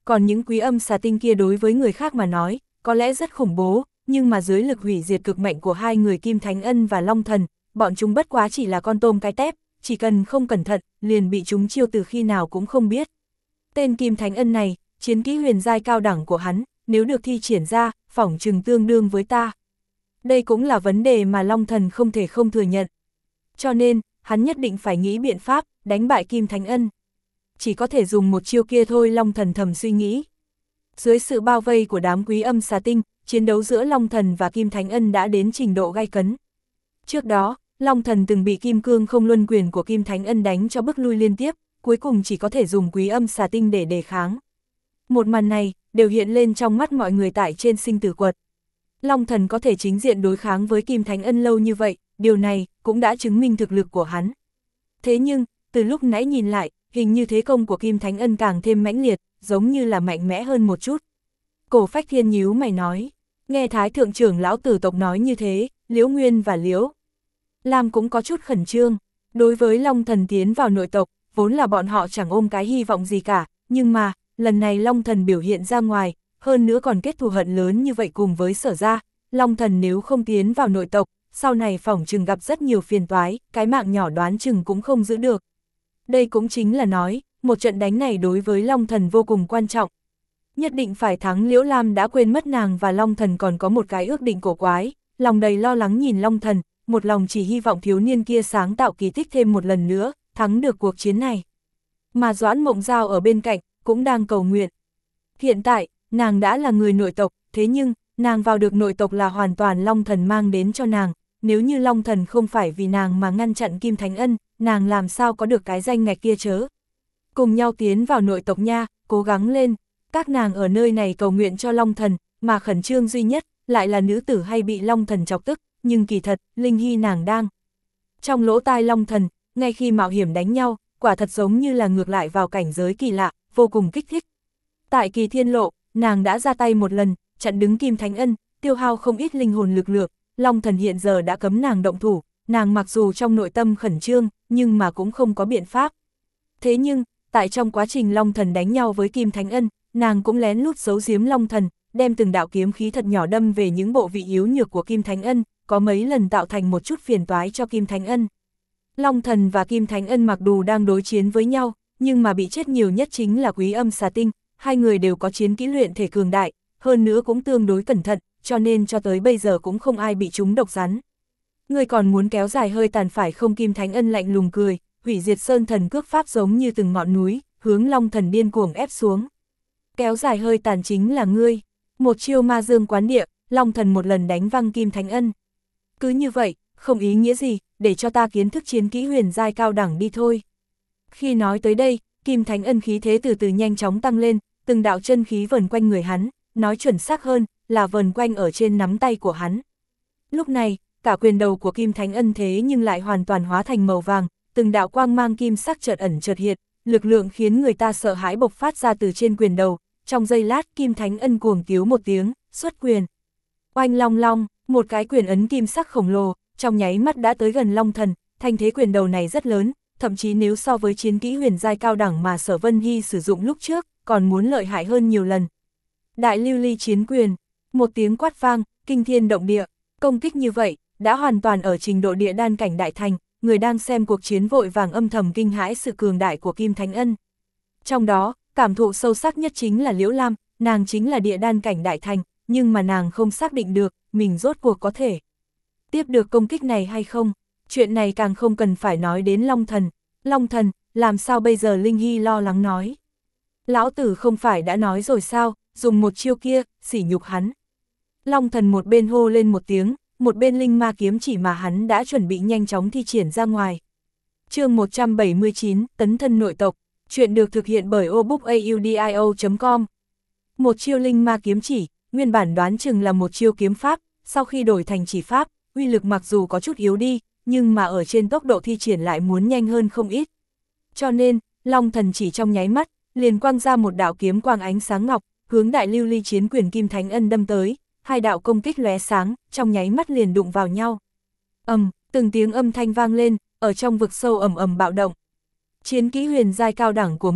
còn những quý âm xà tinh kia đối với người khác mà nói, có lẽ rất khủng bố, nhưng mà dưới lực hủy diệt cực mạnh của hai người Kim Thánh Ân và Long Thần, bọn chúng bất quá chỉ là con tôm cái tép, chỉ cần không cẩn thận, liền bị chúng chiêu từ khi nào cũng không biết. Tên Kim Thánh Ân này, chiến kỹ huyền giai cao đẳng của hắn, nếu được thi triển ra, phỏng chừng tương đương với ta. Đây cũng là vấn đề mà Long Thần không thể không thừa nhận. Cho nên, hắn nhất định phải nghĩ biện pháp, đánh bại Kim Thánh Ân. Chỉ có thể dùng một chiêu kia thôi, Long Thần thầm suy nghĩ. Dưới sự bao vây của đám quý âm xà tinh, chiến đấu giữa Long Thần và Kim Thánh Ân đã đến trình độ gay cấn. Trước đó, Long Thần từng bị kim cương không luân quyền của Kim Thánh Ân đánh cho bức lui liên tiếp, cuối cùng chỉ có thể dùng quý âm xà tinh để đề kháng. Một màn này, đều hiện lên trong mắt mọi người tại trên sinh tử quật. Long Thần có thể chính diện đối kháng với Kim Thánh Ân lâu như vậy, điều này cũng đã chứng minh thực lực của hắn. Thế nhưng, từ lúc nãy nhìn lại, hình như thế công của Kim Thánh Ân càng thêm mãnh liệt, giống như là mạnh mẽ hơn một chút. Cổ Phách Thiên nhíu mày nói, nghe Thái Thượng trưởng lão tử tộc nói như thế, Liễu Nguyên và Liễu Lam cũng có chút khẩn trương. Đối với Long Thần tiến vào nội tộc, vốn là bọn họ chẳng ôm cái hy vọng gì cả, nhưng mà, lần này Long Thần biểu hiện ra ngoài, hơn nữa còn kết thù hận lớn như vậy cùng với Sở gia, Long Thần nếu không tiến vào nội tộc, sau này phỏng chừng gặp rất nhiều phiền toái, cái mạng nhỏ đoán chừng cũng không giữ được. Đây cũng chính là nói, một trận đánh này đối với Long Thần vô cùng quan trọng. Nhất định phải thắng. Liễu Lam đã quên mất nàng và Long Thần còn có một cái ước định cổ quái, lòng đầy lo lắng nhìn Long Thần, một lòng chỉ hy vọng thiếu niên kia sáng tạo kỳ tích thêm một lần nữa, thắng được cuộc chiến này. Mà Doãn Mộng Giao ở bên cạnh, cũng đang cầu nguyện. Hiện tại, nàng đã là người nội tộc, thế nhưng, nàng vào được nội tộc là hoàn toàn Long Thần mang đến cho nàng, nếu như Long Thần không phải vì nàng mà ngăn chặn Kim Thánh Ân, nàng làm sao có được cái danh ngạch kia chớ. Cùng nhau tiến vào nội tộc nha, cố gắng lên, các nàng ở nơi này cầu nguyện cho Long Thần, mà khẩn trương duy nhất, lại là nữ tử hay bị Long Thần chọc tức, nhưng kỳ thật, Linh Hy nàng đang trong lỗ tai Long Thần, ngay khi mạo hiểm đánh nhau, quả thật giống như là ngược lại vào cảnh giới kỳ lạ, vô cùng kích thích. Tại Kỳ Thiên Lộ, nàng đã ra tay một lần, chặn đứng Kim Thánh Ân, tiêu hao không ít linh hồn lực lượng, Long Thần hiện giờ đã cấm nàng động thủ, nàng mặc dù trong nội tâm khẩn trương, nhưng mà cũng không có biện pháp. Thế nhưng, tại trong quá trình Long Thần đánh nhau với Kim Thánh Ân, nàng cũng lén lút giấu giếm Long Thần, đem từng đạo kiếm khí thật nhỏ đâm về những bộ vị yếu nhược của Kim Thánh Ân, có mấy lần tạo thành một chút phiền toái cho Kim Thánh Ân. Long Thần và Kim Thánh Ân mặc dù đang đối chiến với nhau, nhưng mà bị chết nhiều nhất chính là Quý Âm Xà Tinh, hai người đều có chiến kỹ luyện thể cường đại, hơn nữa cũng tương đối cẩn thận, cho nên cho tới bây giờ cũng không ai bị trúng độc rắn. Người còn muốn kéo dài hơi tàn phải không? Kim Thánh Ân lạnh lùng cười, hủy diệt sơn thần cước pháp giống như từng ngọn núi, hướng Long Thần điên cuồng ép xuống. Kéo dài hơi tàn chính là ngươi. Một chiêu ma dương quán địa, Long Thần một lần đánh văng Kim Thánh Ân. Cứ như vậy, không ý nghĩa gì, để cho ta kiến thức chiến kỹ huyền giai cao đẳng đi thôi. Khi nói tới đây, Kim Thánh Ân khí thế từ từ nhanh chóng tăng lên, từng đạo chân khí vần quanh người hắn, nói chuẩn xác hơn, là vần quanh ở trên nắm tay của hắn. Lúc này, cả quyền đầu của Kim Thánh Ân thế nhưng lại hoàn toàn hóa thành màu vàng, từng đạo quang mang kim sắc chợt ẩn chợt hiện, lực lượng khiến người ta sợ hãi bộc phát ra từ trên quyền đầu. Trong giây lát, Kim Thánh Ân cuồng tiếu một tiếng, xuất quyền. Oanh long long, một cái quyền ấn kim sắc khổng lồ, trong nháy mắt đã tới gần Long Thần, thanh thế quyền đầu này rất lớn, thậm chí nếu so với chiến kỹ huyền giai cao đẳng mà Sở Vân Hy sử dụng lúc trước, còn muốn lợi hại hơn nhiều lần. Đại lưu ly chiến quyền, một tiếng quát vang, kinh thiên động địa, công kích như vậy, đã hoàn toàn ở trình độ địa đan cảnh đại thành, người đang xem cuộc chiến vội vàng âm thầm kinh hãi sự cường đại của Kim Thánh Ân. Trong đó, cảm thụ sâu sắc nhất chính là Liễu Lam, nàng chính là địa đan cảnh đại thành, nhưng mà nàng không xác định được, mình rốt cuộc có thể tiếp được công kích này hay không. Chuyện này càng không cần phải nói đến Long Thần. Long Thần, làm sao bây giờ? Linh Hy lo lắng nói. Lão tử không phải đã nói rồi sao, dùng một chiêu kia, sỉ nhục hắn. Long Thần một bên hô lên một tiếng, một bên linh ma kiếm chỉ mà hắn đã chuẩn bị nhanh chóng thi triển ra ngoài. Chương một trăm bảy mươi chín, Tấn thân nội tộc. Chuyện được thực hiện bởi obookaudio chấm com. Một chiêu linh ma kiếm chỉ, nguyên bản đoán chừng là một chiêu kiếm pháp, sau khi đổi thành chỉ pháp, uy lực mặc dù có chút yếu đi, nhưng mà ở trên tốc độ thi triển lại muốn nhanh hơn không ít. Cho nên, Long Thần chỉ trong nháy mắt, liền quang ra một đạo kiếm quang ánh sáng ngọc, hướng đại lưu ly chiến quyền Kim Thánh Ân đâm tới, hai đạo công kích lóe sáng, trong nháy mắt liền đụng vào nhau. Ầm, từng tiếng âm thanh vang lên, ở trong vực sâu ầm ầm bạo động. Chiến kỹ huyền giai cao đẳng của ngươi,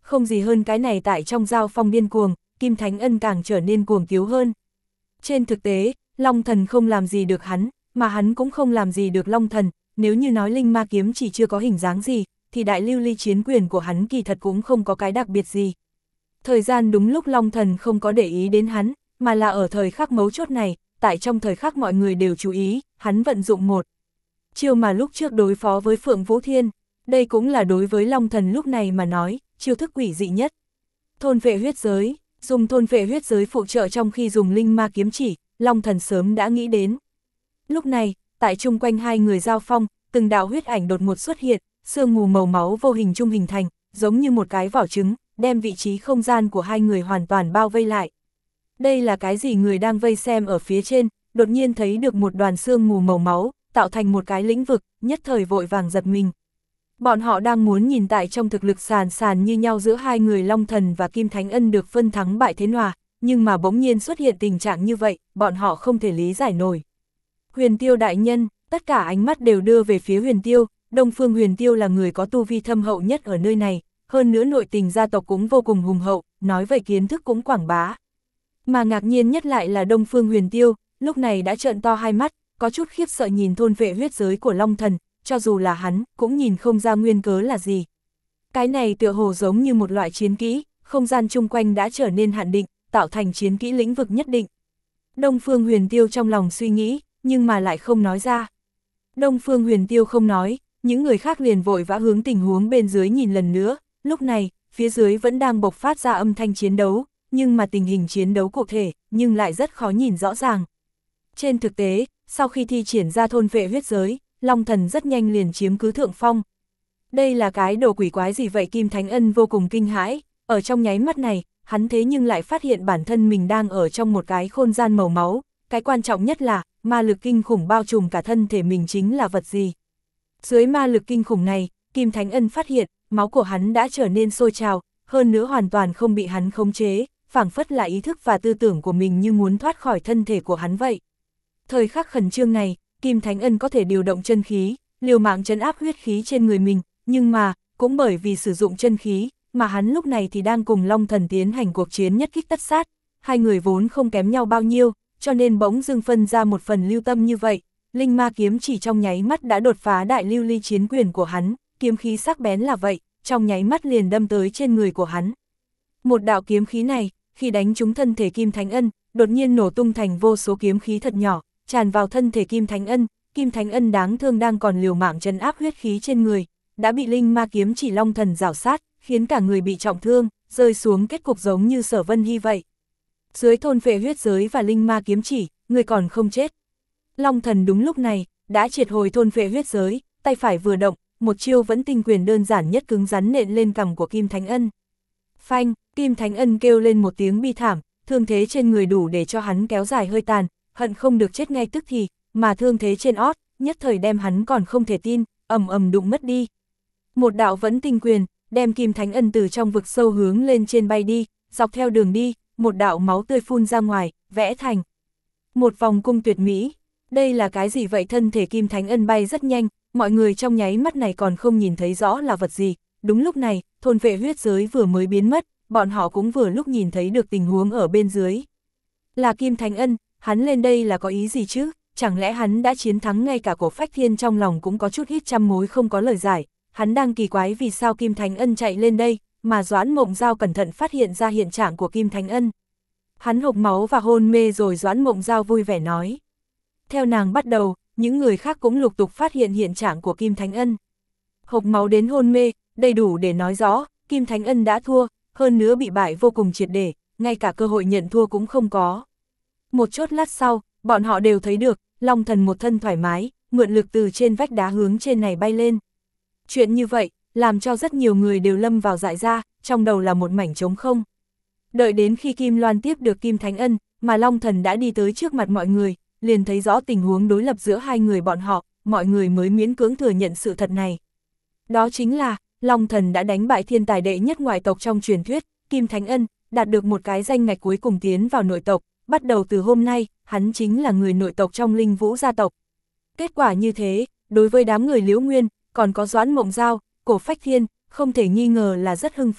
không gì hơn cái này tại trong giao phong điên cuồng, Kim Thánh Ân càng trở nên cuồng tiếu hơn. Trên thực tế, Long Thần không làm gì được hắn, mà hắn cũng không làm gì được Long Thần, nếu như nói linh ma kiếm chỉ chưa có hình dáng gì, thì đại lưu ly chiến quyền của hắn kỳ thật cũng không có cái đặc biệt gì. Thời gian đúng lúc Long Thần không có để ý đến hắn, mà là ở thời khắc mấu chốt này, tại trong thời khắc mọi người đều chú ý, hắn vận dụng một chiêu mà lúc trước đối phó với Phượng Vũ Thiên, đây cũng là đối với Long Thần lúc này mà nói, chiêu thức quỷ dị nhất. Thôn vệ huyết giới, dùng thôn vệ huyết giới phụ trợ trong khi dùng linh ma kiếm chỉ, Long Thần sớm đã nghĩ đến. Lúc này, tại chung quanh hai người giao phong, từng đạo huyết ảnh đột ngột xuất hiện, sương mù màu máu vô hình trung hình thành, giống như một cái vỏ trứng, đem vị trí không gian của hai người hoàn toàn bao vây lại. Đây là cái gì? Người đang vây xem ở phía trên, đột nhiên thấy được một đoàn sương mù màu máu, tạo thành một cái lĩnh vực, nhất thời vội vàng giật mình. Bọn họ đang muốn nhìn tại trong thực lực sàn sàn như nhau giữa hai người Long Thần và Kim Thánh Ân được phân thắng bại thế nào, nhưng mà bỗng nhiên xuất hiện tình trạng như vậy, bọn họ không thể lý giải nổi. Huyền Tiêu đại nhân, tất cả ánh mắt đều đưa về phía Huyền Tiêu, Đông Phương Huyền Tiêu là người có tu vi thâm hậu nhất ở nơi này, hơn nữa nội tình gia tộc cũng vô cùng hùng hậu, nói vậy kiến thức cũng quảng bá. Mà ngạc nhiên nhất lại là Đông Phương Huyền Tiêu, lúc này đã trợn to hai mắt, có chút khiếp sợ nhìn thôn vệ huyết giới của Long Thần, cho dù là hắn, cũng nhìn không ra nguyên cớ là gì. Cái này tựa hồ giống như một loại chiến kỹ, không gian chung quanh đã trở nên hạn định, tạo thành chiến kỹ lĩnh vực nhất định. Đông Phương Huyền Tiêu trong lòng suy nghĩ, nhưng mà lại không nói ra. Đông Phương Huyền Tiêu không nói, những người khác liền vội vã hướng tình huống bên dưới nhìn lần nữa, lúc này, phía dưới vẫn đang bộc phát ra âm thanh chiến đấu, nhưng mà tình hình chiến đấu cụ thể, nhưng lại rất khó nhìn rõ ràng. Trên thực tế, sau khi thi triển ra thôn vệ huyết giới, Long Thần rất nhanh liền chiếm cứ thượng phong. Đây là cái đồ quỷ quái gì vậy? Kim Thánh Ân vô cùng kinh hãi, ở trong nháy mắt này, hắn thế nhưng lại phát hiện bản thân mình đang ở trong một cái không gian màu máu, cái quan trọng nhất là, ma lực kinh khủng bao trùm cả thân thể mình chính là vật gì. Dưới ma lực kinh khủng này, Kim Thánh Ân phát hiện, máu của hắn đã trở nên sôi trào, hơn nữa hoàn toàn không bị hắn khống chế, phảng phất là ý thức và tư tưởng của mình như muốn thoát khỏi thân thể của hắn vậy. Thời khắc khẩn trương này, Kim Thánh Ân có thể điều động chân khí, liều mạng trấn áp huyết khí trên người mình, nhưng mà, cũng bởi vì sử dụng chân khí, mà hắn lúc này thì đang cùng Long Thần tiến hành cuộc chiến nhất kích tất sát, hai người vốn không kém nhau bao nhiêu, cho nên bỗng dưng phân ra một phần lưu tâm như vậy, linh ma kiếm chỉ trong nháy mắt đã đột phá đại lưu ly chiến quyền của hắn, kiếm khí sắc bén là vậy, trong nháy mắt liền đâm tới trên người của hắn. Một đạo kiếm khí này, khi đánh trúng thân thể Kim Thánh Ân, đột nhiên nổ tung thành vô số kiếm khí thật nhỏ, tràn vào thân thể Kim Thánh Ân, Kim Thánh Ân đáng thương đang còn liều mạng trấn áp huyết khí trên người, đã bị linh ma kiếm chỉ Long Thần rảo sát, khiến cả người bị trọng thương, rơi xuống kết cục giống như Sở Vân Hy vậy. Dưới thôn vệ huyết giới và linh ma kiếm chỉ, người còn không chết. Long Thần đúng lúc này, đã triệt hồi thôn vệ huyết giới, tay phải vừa động, một chiêu vẫn tinh quyền đơn giản nhất cứng rắn nện lên cằm của Kim Thánh Ân. Phanh, Kim Thánh Ân kêu lên một tiếng bi thảm, thương thế trên người đủ để cho hắn kéo dài hơi tàn, hận không được chết ngay tức thì, mà thương thế trên ót, nhất thời đem hắn còn không thể tin, ầm ầm đụng mất đi. Một đạo vẫn tinh quyền, đem Kim Thánh Ân từ trong vực sâu hướng lên trên bay đi, dọc theo đường đi, một đạo máu tươi phun ra ngoài, vẽ thành một vòng cung tuyệt mỹ. Đây là cái gì vậy? Thân thể Kim Thánh Ân bay rất nhanh, mọi người trong nháy mắt này còn không nhìn thấy rõ là vật gì. Đúng lúc này, thôn vệ huyết giới vừa mới biến mất, bọn họ cũng vừa lúc nhìn thấy được tình huống ở bên dưới. Là Kim Thánh Ân, hắn lên đây là có ý gì chứ? Chẳng lẽ hắn đã chiến thắng? Ngay cả Cổ Phách Thiên trong lòng cũng có chút ít trăm mối không có lời giải. Hắn đang kỳ quái vì sao Kim Thánh Ân chạy lên đây, mà Doãn Mộng Giao cẩn thận phát hiện ra hiện trạng của Kim Thánh Ân. Hắn hộc máu và hôn mê rồi. Doãn Mộng Giao vui vẻ nói. Theo nàng bắt đầu, những người khác cũng lục tục phát hiện hiện trạng của Kim Thánh Ân. Hộc máu đến hôn mê, đầy đủ để nói rõ, Kim Thánh Ân đã thua, hơn nữa bị bại vô cùng triệt để, ngay cả cơ hội nhận thua cũng không có. Một chốc lát sau, bọn họ đều thấy được, Long Thần một thân thoải mái, mượn lực từ trên vách đá hướng trên này bay lên. Chuyện như vậy, làm cho rất nhiều người đều lâm vào dại ra, trong đầu là một mảnh trống không. Đợi đến khi Kim Loan tiếp được Kim Thánh Ân, mà Long Thần đã đi tới trước mặt mọi người, liền thấy rõ tình huống đối lập giữa hai người bọn họ, mọi người mới miễn cưỡng thừa nhận sự thật này. Đó chính là, Long Thần đã đánh bại thiên tài đệ nhất ngoại tộc trong truyền thuyết, Kim Thánh Ân, đạt được một cái danh ngạch cuối cùng tiến vào nội tộc, bắt đầu từ hôm nay, hắn chính là người nội tộc trong Linh Vũ gia tộc. Kết quả như thế, đối với đám người Liễu Nguyên, còn có Doãn Mộng Giao, Cổ Phách Thiên, không thể nghi ngờ là rất hưng phấn,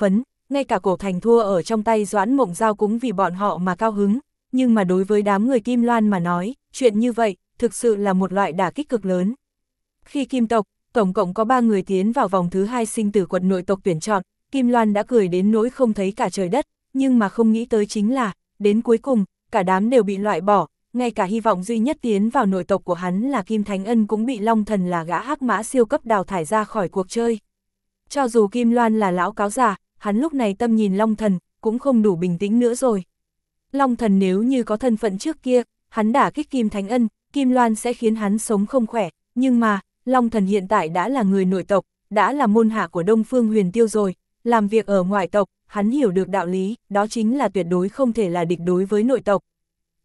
ngay cả cổ thành thua ở trong tay Doãn Mộng Giao cũng vì bọn họ mà cao hứng, nhưng mà đối với đám người Kim Loan mà nói, chuyện như vậy, thực sự là một loại đả kích cực lớn. Khi Kim tộc, tổng cộng có ba người tiến vào vòng thứ hai sinh tử quật nội tộc tuyển chọn, Kim Loan đã cười đến nỗi không thấy cả trời đất, nhưng mà không nghĩ tới chính là, đến cuối cùng, cả đám đều bị loại bỏ, ngay cả hy vọng duy nhất tiến vào nội tộc của hắn là Kim Thánh Ân cũng bị Long Thần là gã hắc mã siêu cấp đào thải ra khỏi cuộc chơi. Cho dù Kim Loan là lão cáo già, hắn lúc này tâm nhìn Long Thần, cũng không đủ bình tĩnh nữa rồi. Long Thần nếu như có thân phận trước kia, hắn đả kích Kim Thánh Ân, Kim Loan sẽ khiến hắn sống không khỏe, nhưng mà, Long Thần hiện tại đã là người nội tộc, đã là môn hạ của Đông Phương Huyền Tiêu rồi, làm việc ở ngoại tộc, hắn hiểu được đạo lý, đó chính là tuyệt đối không thể là địch đối với nội tộc.